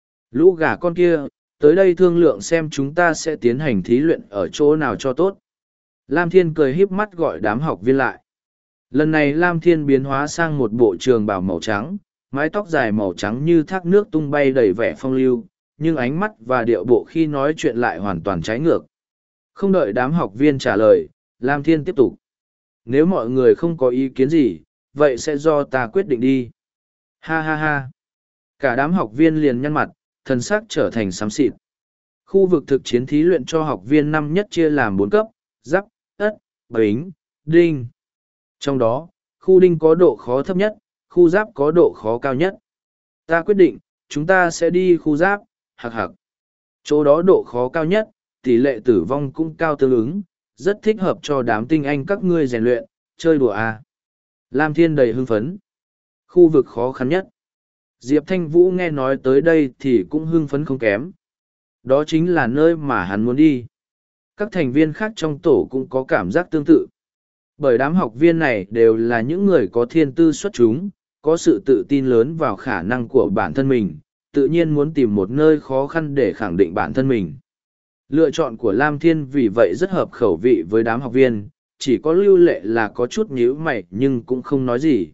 Lũ gà con kia, tới đây thương lượng xem chúng ta sẽ tiến hành thí luyện ở chỗ nào cho tốt. Lam Thiên cười híp mắt gọi đám học viên lại. Lần này Lam Thiên biến hóa sang một bộ trường bào màu trắng, mái tóc dài màu trắng như thác nước tung bay đầy vẻ phong lưu, nhưng ánh mắt và điệu bộ khi nói chuyện lại hoàn toàn trái ngược. Không đợi đám học viên trả lời, Lam Thiên tiếp tục. Nếu mọi người không có ý kiến gì, vậy sẽ do ta quyết định đi. Ha ha ha. Cả đám học viên liền nhăn mặt, thần sắc trở thành xám xịt. Khu vực thực chiến thí luyện cho học viên năm nhất chia làm bốn cấp, giáp, ất, bính, đinh. Trong đó, khu đinh có độ khó thấp nhất, khu giáp có độ khó cao nhất. Ta quyết định, chúng ta sẽ đi khu giáp, hạc hạc. Chỗ đó độ khó cao nhất, tỷ lệ tử vong cũng cao tương ứng, rất thích hợp cho đám tinh anh các ngươi rèn luyện, chơi đùa à. Lam Thiên đầy hưng phấn. Khu vực khó khăn nhất. Diệp Thanh Vũ nghe nói tới đây thì cũng hưng phấn không kém. Đó chính là nơi mà hắn muốn đi. Các thành viên khác trong tổ cũng có cảm giác tương tự. Bởi đám học viên này đều là những người có thiên tư xuất chúng, có sự tự tin lớn vào khả năng của bản thân mình, tự nhiên muốn tìm một nơi khó khăn để khẳng định bản thân mình. Lựa chọn của Lam Thiên vì vậy rất hợp khẩu vị với đám học viên, chỉ có Lưu Lệ là có chút nhíu mày nhưng cũng không nói gì.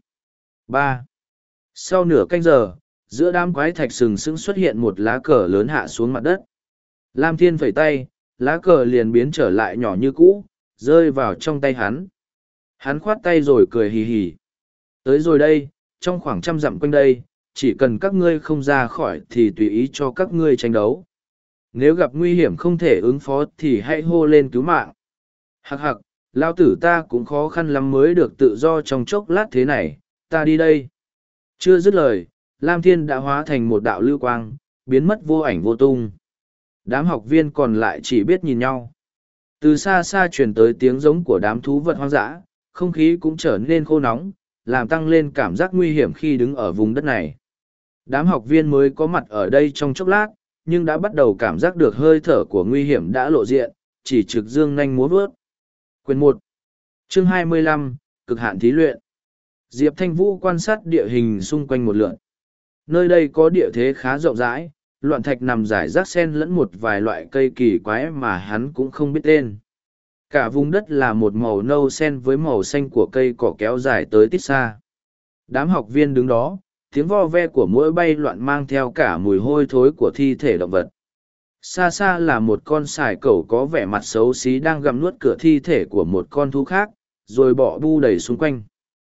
ba. Sau nửa canh giờ, giữa đám quái thạch sừng sững xuất hiện một lá cờ lớn hạ xuống mặt đất. Lam Thiên phẩy tay, lá cờ liền biến trở lại nhỏ như cũ, rơi vào trong tay hắn. Hắn khoát tay rồi cười hì hì. Tới rồi đây, trong khoảng trăm dặm quanh đây, chỉ cần các ngươi không ra khỏi thì tùy ý cho các ngươi tranh đấu. Nếu gặp nguy hiểm không thể ứng phó thì hãy hô lên cứu mạng. Hắc hắc, lao tử ta cũng khó khăn lắm mới được tự do trong chốc lát thế này, ta đi đây. Chưa dứt lời, Lam Thiên đã hóa thành một đạo lưu quang, biến mất vô ảnh vô tung. Đám học viên còn lại chỉ biết nhìn nhau. Từ xa xa truyền tới tiếng giống của đám thú vật hoang dã, không khí cũng trở nên khô nóng, làm tăng lên cảm giác nguy hiểm khi đứng ở vùng đất này. Đám học viên mới có mặt ở đây trong chốc lát, nhưng đã bắt đầu cảm giác được hơi thở của nguy hiểm đã lộ diện, chỉ trực dương nhanh múa vớt. Quyền một, chương hai mươi lăm, cực hạn thí luyện. Diệp Thanh Vũ quan sát địa hình xung quanh một lượt. Nơi đây có địa thế khá rộng rãi, loạn thạch nằm rải rác xen lẫn một vài loại cây kỳ quái mà hắn cũng không biết tên. Cả vùng đất là một màu nâu xen với màu xanh của cây cỏ kéo dài tới tít xa. Đám học viên đứng đó, tiếng vo ve của muỗi bay loạn mang theo cả mùi hôi thối của thi thể động vật. Xa xa là một con sải cẩu có vẻ mặt xấu xí đang gặm nuốt cửa thi thể của một con thú khác, rồi bọ bu đầy xung quanh.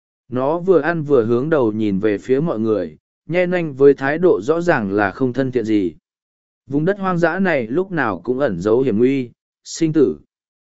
Nó vừa ăn vừa hướng đầu nhìn về phía mọi người, nhe nanh với thái độ rõ ràng là không thân thiện gì. Vùng đất hoang dã này lúc nào cũng ẩn giấu hiểm nguy, sinh tử.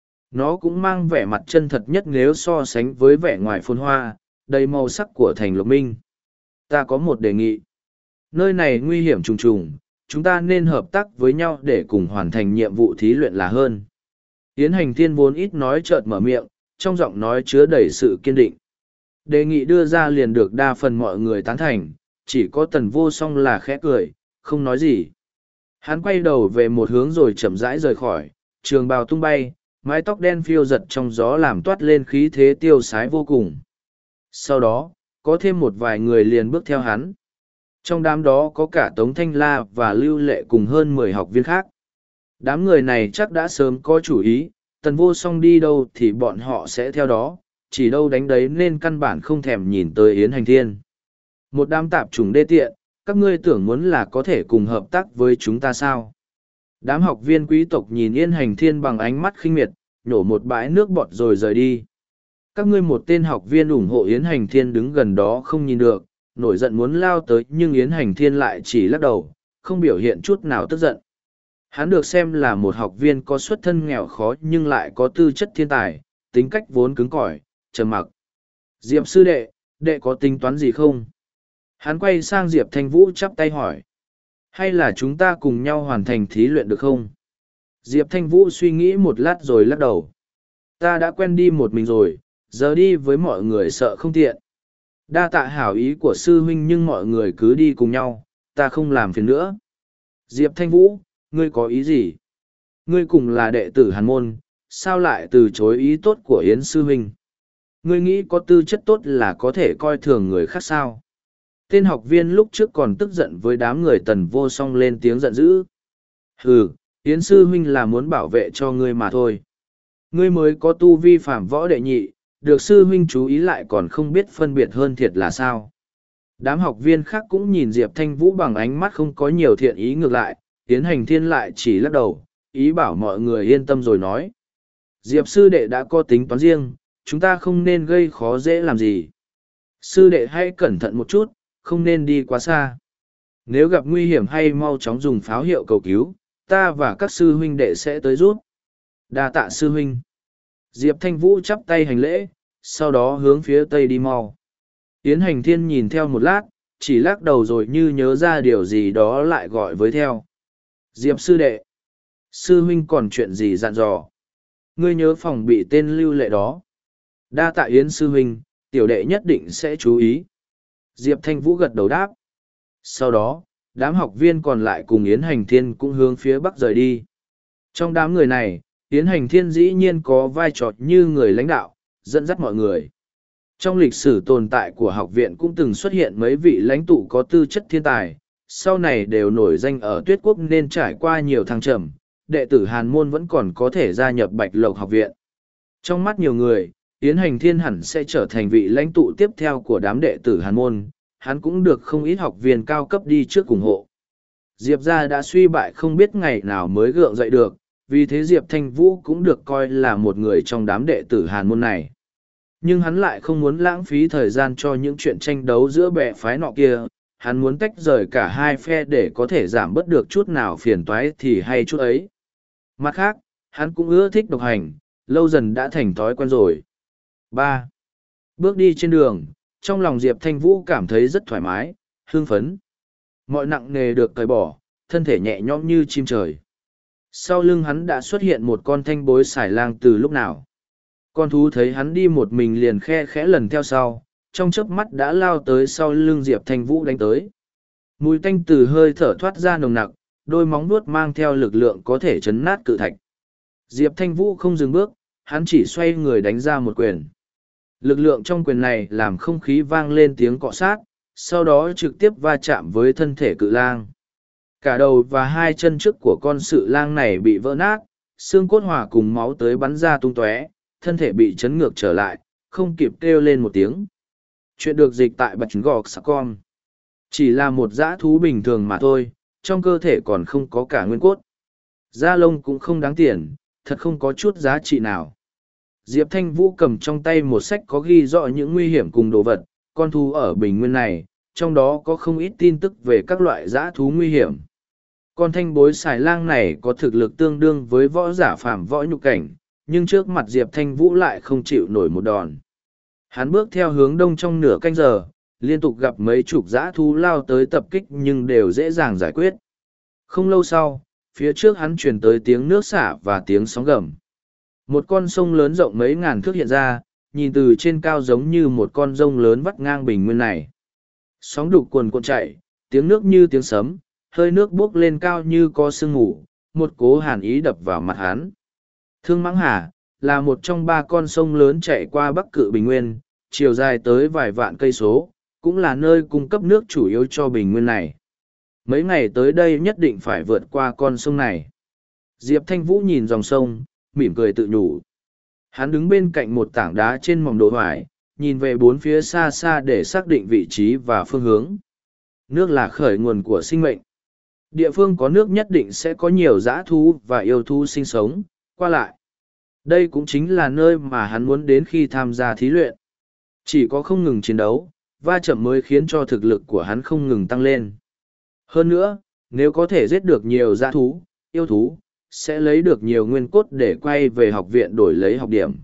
Nó cũng mang vẻ mặt chân thật nhất nếu so sánh với vẻ ngoài phồn hoa, đầy màu sắc của thành Lộc Minh. Ta có một đề nghị. Nơi này nguy hiểm trùng trùng, chúng ta nên hợp tác với nhau để cùng hoàn thành nhiệm vụ thí luyện là hơn. Yến Hành Thiên vốn ít nói chợt mở miệng, trong giọng nói chứa đầy sự kiên định. Đề nghị đưa ra liền được đa phần mọi người tán thành, chỉ có Tần Vô Song là khẽ cười, không nói gì. Hắn quay đầu về một hướng rồi chậm rãi rời khỏi, trường bào tung bay, mái tóc đen phiêu giật trong gió làm toát lên khí thế tiêu sái vô cùng. Sau đó, có thêm một vài người liền bước theo hắn. Trong đám đó có cả Tống Thanh La và Lưu Lệ cùng hơn mười học viên khác. Đám người này chắc đã sớm có chủ ý, Tần Vô Song đi đâu thì bọn họ sẽ theo đó, chỉ đâu đánh đấy nên căn bản không thèm nhìn tới Yến Hành Thiên. Một đám tạp chủng đê tiện, các ngươi tưởng muốn là có thể cùng hợp tác với chúng ta sao? Đám học viên quý tộc nhìn Yến Hành Thiên bằng ánh mắt khinh miệt, nhổ một bãi nước bọt rồi rời đi. Các ngươi một tên học viên ủng hộ Yến Hành Thiên đứng gần đó không nhìn được, nổi giận muốn lao tới nhưng Yến Hành Thiên lại chỉ lắc đầu, không biểu hiện chút nào tức giận. Hắn được xem là một học viên có xuất thân nghèo khó nhưng lại có tư chất thiên tài, tính cách vốn cứng cỏi, trầm mặc. Diệp sư đệ, đệ có tính toán gì không? Hắn quay sang Diệp Thanh Vũ chắp tay hỏi. Hay là chúng ta cùng nhau hoàn thành thí luyện được không? Diệp Thanh Vũ suy nghĩ một lát rồi lắc đầu. Ta đã quen đi một mình rồi, giờ đi với mọi người sợ không tiện. Đa tạ hảo ý của sư huynh nhưng mọi người cứ đi cùng nhau, ta không làm phiền nữa. Diệp Thanh Vũ, ngươi có ý gì? Ngươi cùng là đệ tử Hàn Môn, sao lại từ chối ý tốt của Yến sư huynh? Ngươi nghĩ có tư chất tốt là có thể coi thường người khác sao? Tên học viên lúc trước còn tức giận với đám người Tần Vô Song lên tiếng giận dữ. Hừ, Yến sư huynh là muốn bảo vệ cho ngươi mà thôi. Ngươi mới có tu vi phạm võ đệ nhị, được sư huynh chú ý lại còn không biết phân biệt hơn thiệt là sao. Đám học viên khác cũng nhìn Diệp Thanh Vũ bằng ánh mắt không có nhiều thiện ý ngược lại, Yến Hành Thiên lại chỉ lắc đầu, ý bảo mọi người yên tâm rồi nói. Diệp sư đệ đã có tính toán riêng, chúng ta không nên gây khó dễ làm gì. Sư đệ hãy cẩn thận một chút, không nên đi quá xa. Nếu gặp nguy hiểm hay mau chóng dùng pháo hiệu cầu cứu, ta và các sư huynh đệ sẽ tới giúp. Đa tạ sư huynh. Diệp Thanh Vũ chắp tay hành lễ, sau đó hướng phía tây đi mau. Yến Hành Thiên nhìn theo một lát, chỉ lắc đầu rồi như nhớ ra điều gì đó lại gọi với theo. Diệp sư đệ. Sư huynh còn chuyện gì dặn dò? Ngươi nhớ phòng bị tên Lưu Lệ đó. Đa tạ Yến sư huynh, tiểu đệ nhất định sẽ chú ý. Diệp Thanh Vũ gật đầu đáp. Sau đó, đám học viên còn lại cùng Yến Hành Thiên cũng hướng phía bắc rời đi. Trong đám người này, Yến Hành Thiên dĩ nhiên có vai trò như người lãnh đạo, dẫn dắt mọi người. Trong lịch sử tồn tại của học viện cũng từng xuất hiện mấy vị lãnh tụ có tư chất thiên tài, sau này đều nổi danh ở Tuyết Quốc nên trải qua nhiều thăng trầm, đệ tử Hàn Môn vẫn còn có thể gia nhập Bạch Lộc học viện. Trong mắt nhiều người, Yến Hành Thiên hẳn sẽ trở thành vị lãnh tụ tiếp theo của đám đệ tử Hàn Môn, hắn cũng được không ít học viên cao cấp đi trước ủng hộ. Diệp gia đã suy bại không biết ngày nào mới gượng dậy được, vì thế Diệp Thanh Vũ cũng được coi là một người trong đám đệ tử Hàn Môn này. Nhưng hắn lại không muốn lãng phí thời gian cho những chuyện tranh đấu giữa bè phái nọ kia, hắn muốn tách rời cả hai phe để có thể giảm bớt được chút nào phiền toái thì hay chút ấy. Mặt khác, hắn cũng ưa thích độc hành, lâu dần đã thành thói quen rồi. ba. Bước đi trên đường, trong lòng Diệp Thanh Vũ cảm thấy rất thoải mái, hưng phấn. Mọi nặng nề được cởi bỏ, thân thể nhẹ nhõm như chim trời. Sau lưng hắn đã xuất hiện một con thanh bối xài lang từ lúc nào. Con thú thấy hắn đi một mình liền khe khẽ lần theo sau, trong chớp mắt đã lao tới sau lưng Diệp Thanh Vũ đánh tới. Mùi tanh từ hơi thở thoát ra nồng nặc, đôi móng vuốt mang theo lực lượng có thể chấn nát cự thạch. Diệp Thanh Vũ không dừng bước, hắn chỉ xoay người đánh ra một quyền. Lực lượng trong quyền này làm không khí vang lên tiếng cọ sát, sau đó trực tiếp va chạm với thân thể cự lang. Cả đầu và hai chân trước của con sự lang này bị vỡ nát, xương cốt hòa cùng máu tới bắn ra tung tóe, thân thể bị chấn ngược trở lại, không kịp kêu lên một tiếng. Chuyện được dịch tại bạch gọc sắc com. Chỉ là một dã thú bình thường mà thôi, trong cơ thể còn không có cả nguyên cốt. Da lông cũng không đáng tiền, thật không có chút giá trị nào. Diệp Thanh Vũ cầm trong tay một sách có ghi rõ những nguy hiểm cùng đồ vật, con thú ở bình nguyên này, trong đó có không ít tin tức về các loại dã thú nguy hiểm. Con thanh bối xài lang này có thực lực tương đương với võ giả phàm võ nhục cảnh, nhưng trước mặt Diệp Thanh Vũ lại không chịu nổi một đòn. Hắn bước theo hướng đông trong nửa canh giờ, liên tục gặp mấy chục dã thú lao tới tập kích nhưng đều dễ dàng giải quyết. Không lâu sau, phía trước hắn truyền tới tiếng nước xả và tiếng sóng gầm. Một con sông lớn rộng mấy ngàn thước hiện ra, nhìn từ trên cao giống như một con rông lớn vắt ngang bình nguyên này. Sóng đục cuồn cuộn chảy, tiếng nước như tiếng sấm, hơi nước buốc lên cao như có sương mù, một cố hàn ý đập vào mặt hắn. Thương Mãng Hà là một trong ba con sông lớn chạy qua Bắc Cự Bình Nguyên, chiều dài tới vài vạn cây số, cũng là nơi cung cấp nước chủ yếu cho bình nguyên này. Mấy ngày tới đây nhất định phải vượt qua con sông này. Diệp Thanh Vũ nhìn dòng sông, mỉm cười tự nhủ. Hắn đứng bên cạnh một tảng đá trên mỏm đổ hoài, nhìn về bốn phía xa xa để xác định vị trí và phương hướng. Nước là khởi nguồn của sinh mệnh. Địa phương có nước nhất định sẽ có nhiều dã thú và yêu thú sinh sống, qua lại. Đây cũng chính là nơi mà hắn muốn đến khi tham gia thí luyện. Chỉ có không ngừng chiến đấu, va chậm mới khiến cho thực lực của hắn không ngừng tăng lên. Hơn nữa, nếu có thể giết được nhiều dã thú, yêu thú, sẽ lấy được nhiều nguyên cốt để quay về học viện đổi lấy học điểm.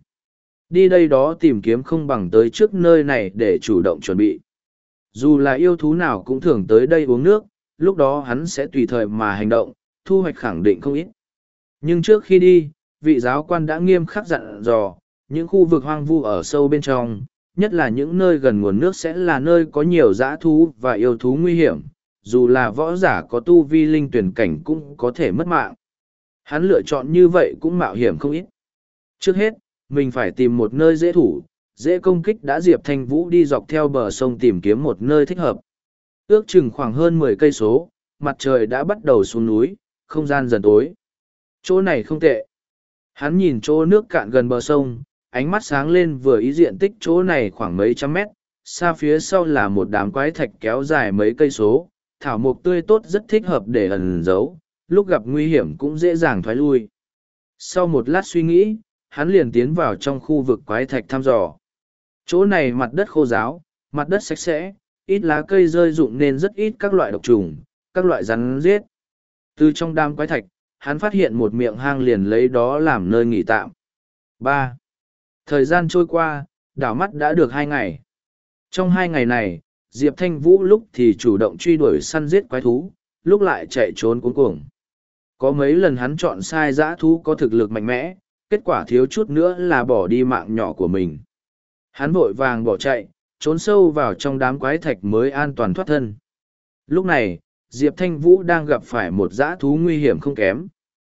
Đi đây đó tìm kiếm không bằng tới trước nơi này để chủ động chuẩn bị. Dù là yêu thú nào cũng thường tới đây uống nước, lúc đó hắn sẽ tùy thời mà hành động, thu hoạch khẳng định không ít. Nhưng trước khi đi, vị giáo quan đã nghiêm khắc dặn dò, những khu vực hoang vu ở sâu bên trong, nhất là những nơi gần nguồn nước sẽ là nơi có nhiều dã thú và yêu thú nguy hiểm, dù là võ giả có tu vi linh tuyển cảnh cũng có thể mất mạng. Hắn lựa chọn như vậy cũng mạo hiểm không ít. Trước hết, mình phải tìm một nơi dễ thủ, dễ công kích. Đã Diệp Thanh Vũ đi dọc theo bờ sông tìm kiếm một nơi thích hợp. Ước chừng khoảng hơn mười cây số, mặt trời đã bắt đầu xuống núi, không gian dần tối. Chỗ này không tệ. Hắn nhìn chỗ nước cạn gần bờ sông, ánh mắt sáng lên, vừa ý diện tích chỗ này khoảng mấy trăm mét, xa phía sau là một đám quái thạch kéo dài mấy cây số, thảo mộc tươi tốt rất thích hợp để ẩn giấu, lúc gặp nguy hiểm cũng dễ dàng thoái lui. Sau một lát suy nghĩ, hắn liền tiến vào trong khu vực quái thạch thăm dò. Chỗ này mặt đất khô ráo, mặt đất sạch sẽ, ít lá cây rơi rụng nên rất ít các loại độc trùng, các loại rắn giết. Từ trong đám quái thạch, hắn phát hiện một miệng hang liền lấy đó làm nơi nghỉ tạm. ba. Thời gian trôi qua, đảo mắt đã được hai ngày. Trong hai ngày này, Diệp Thanh Vũ lúc thì chủ động truy đuổi săn giết quái thú, lúc lại chạy trốn cuống cuồng. Có mấy lần hắn chọn sai dã thú có thực lực mạnh mẽ, kết quả thiếu chút nữa là bỏ đi mạng nhỏ của mình. Hắn vội vàng bỏ chạy, trốn sâu vào trong đám quái thạch mới an toàn thoát thân. Lúc này, Diệp Thanh Vũ đang gặp phải một dã thú nguy hiểm không kém.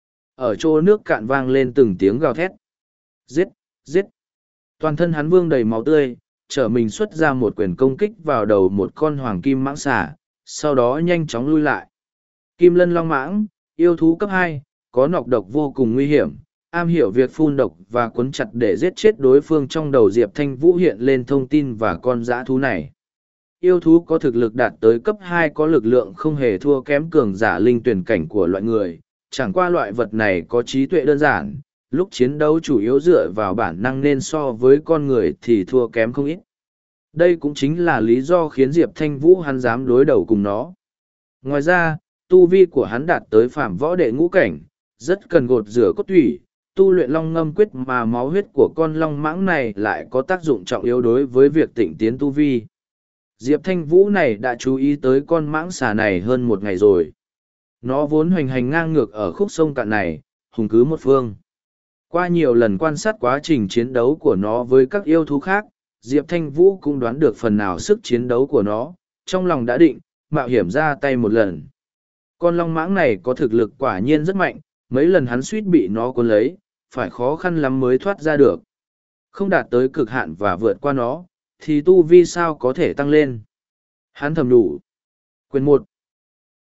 Ở chỗ nước cạn vang lên từng tiếng gào thét. Giết, giết. Toàn thân hắn vương đầy máu tươi, trở mình xuất ra một quyền công kích vào đầu một con hoàng kim mãng xà, sau đó nhanh chóng lui lại. Kim lân long mãng, yêu thú cấp hai, có nọc độc vô cùng nguy hiểm, am hiểu việc phun độc và cuốn chặt để giết chết đối phương. Trong đầu Diệp Thanh Vũ hiện lên thông tin và con dã thú này. Yêu thú có thực lực đạt tới cấp hai, có lực lượng không hề thua kém cường giả linh tuyển cảnh của loại người, chẳng qua loại vật này có trí tuệ đơn giản, lúc chiến đấu chủ yếu dựa vào bản năng nên so với con người thì thua kém không ít. Đây cũng chính là lý do khiến Diệp Thanh Vũ hắn dám đối đầu cùng nó. Ngoài ra, tu vi của hắn đạt tới phàm võ đệ ngũ cảnh, rất cần gột rửa cốt thủy, tu luyện long ngâm quyết, mà máu huyết của con long mãng này lại có tác dụng trọng yếu đối với việc tịnh tiến tu vi. Diệp Thanh Vũ này đã chú ý tới con mãng xà này hơn một ngày rồi. Nó vốn hoành hành ngang ngược ở khúc sông cạn này, hùng cứ một phương. Qua nhiều lần quan sát quá trình chiến đấu của nó với các yêu thú khác, Diệp Thanh Vũ cũng đoán được phần nào sức chiến đấu của nó, trong lòng đã định, mạo hiểm ra tay một lần. Con long mãng này có thực lực quả nhiên rất mạnh, mấy lần hắn suýt bị nó cuốn lấy, phải khó khăn lắm mới thoát ra được. Không đạt tới cực hạn và vượt qua nó, thì tu vi sao có thể tăng lên. Hắn thầm đủ. Quyền một,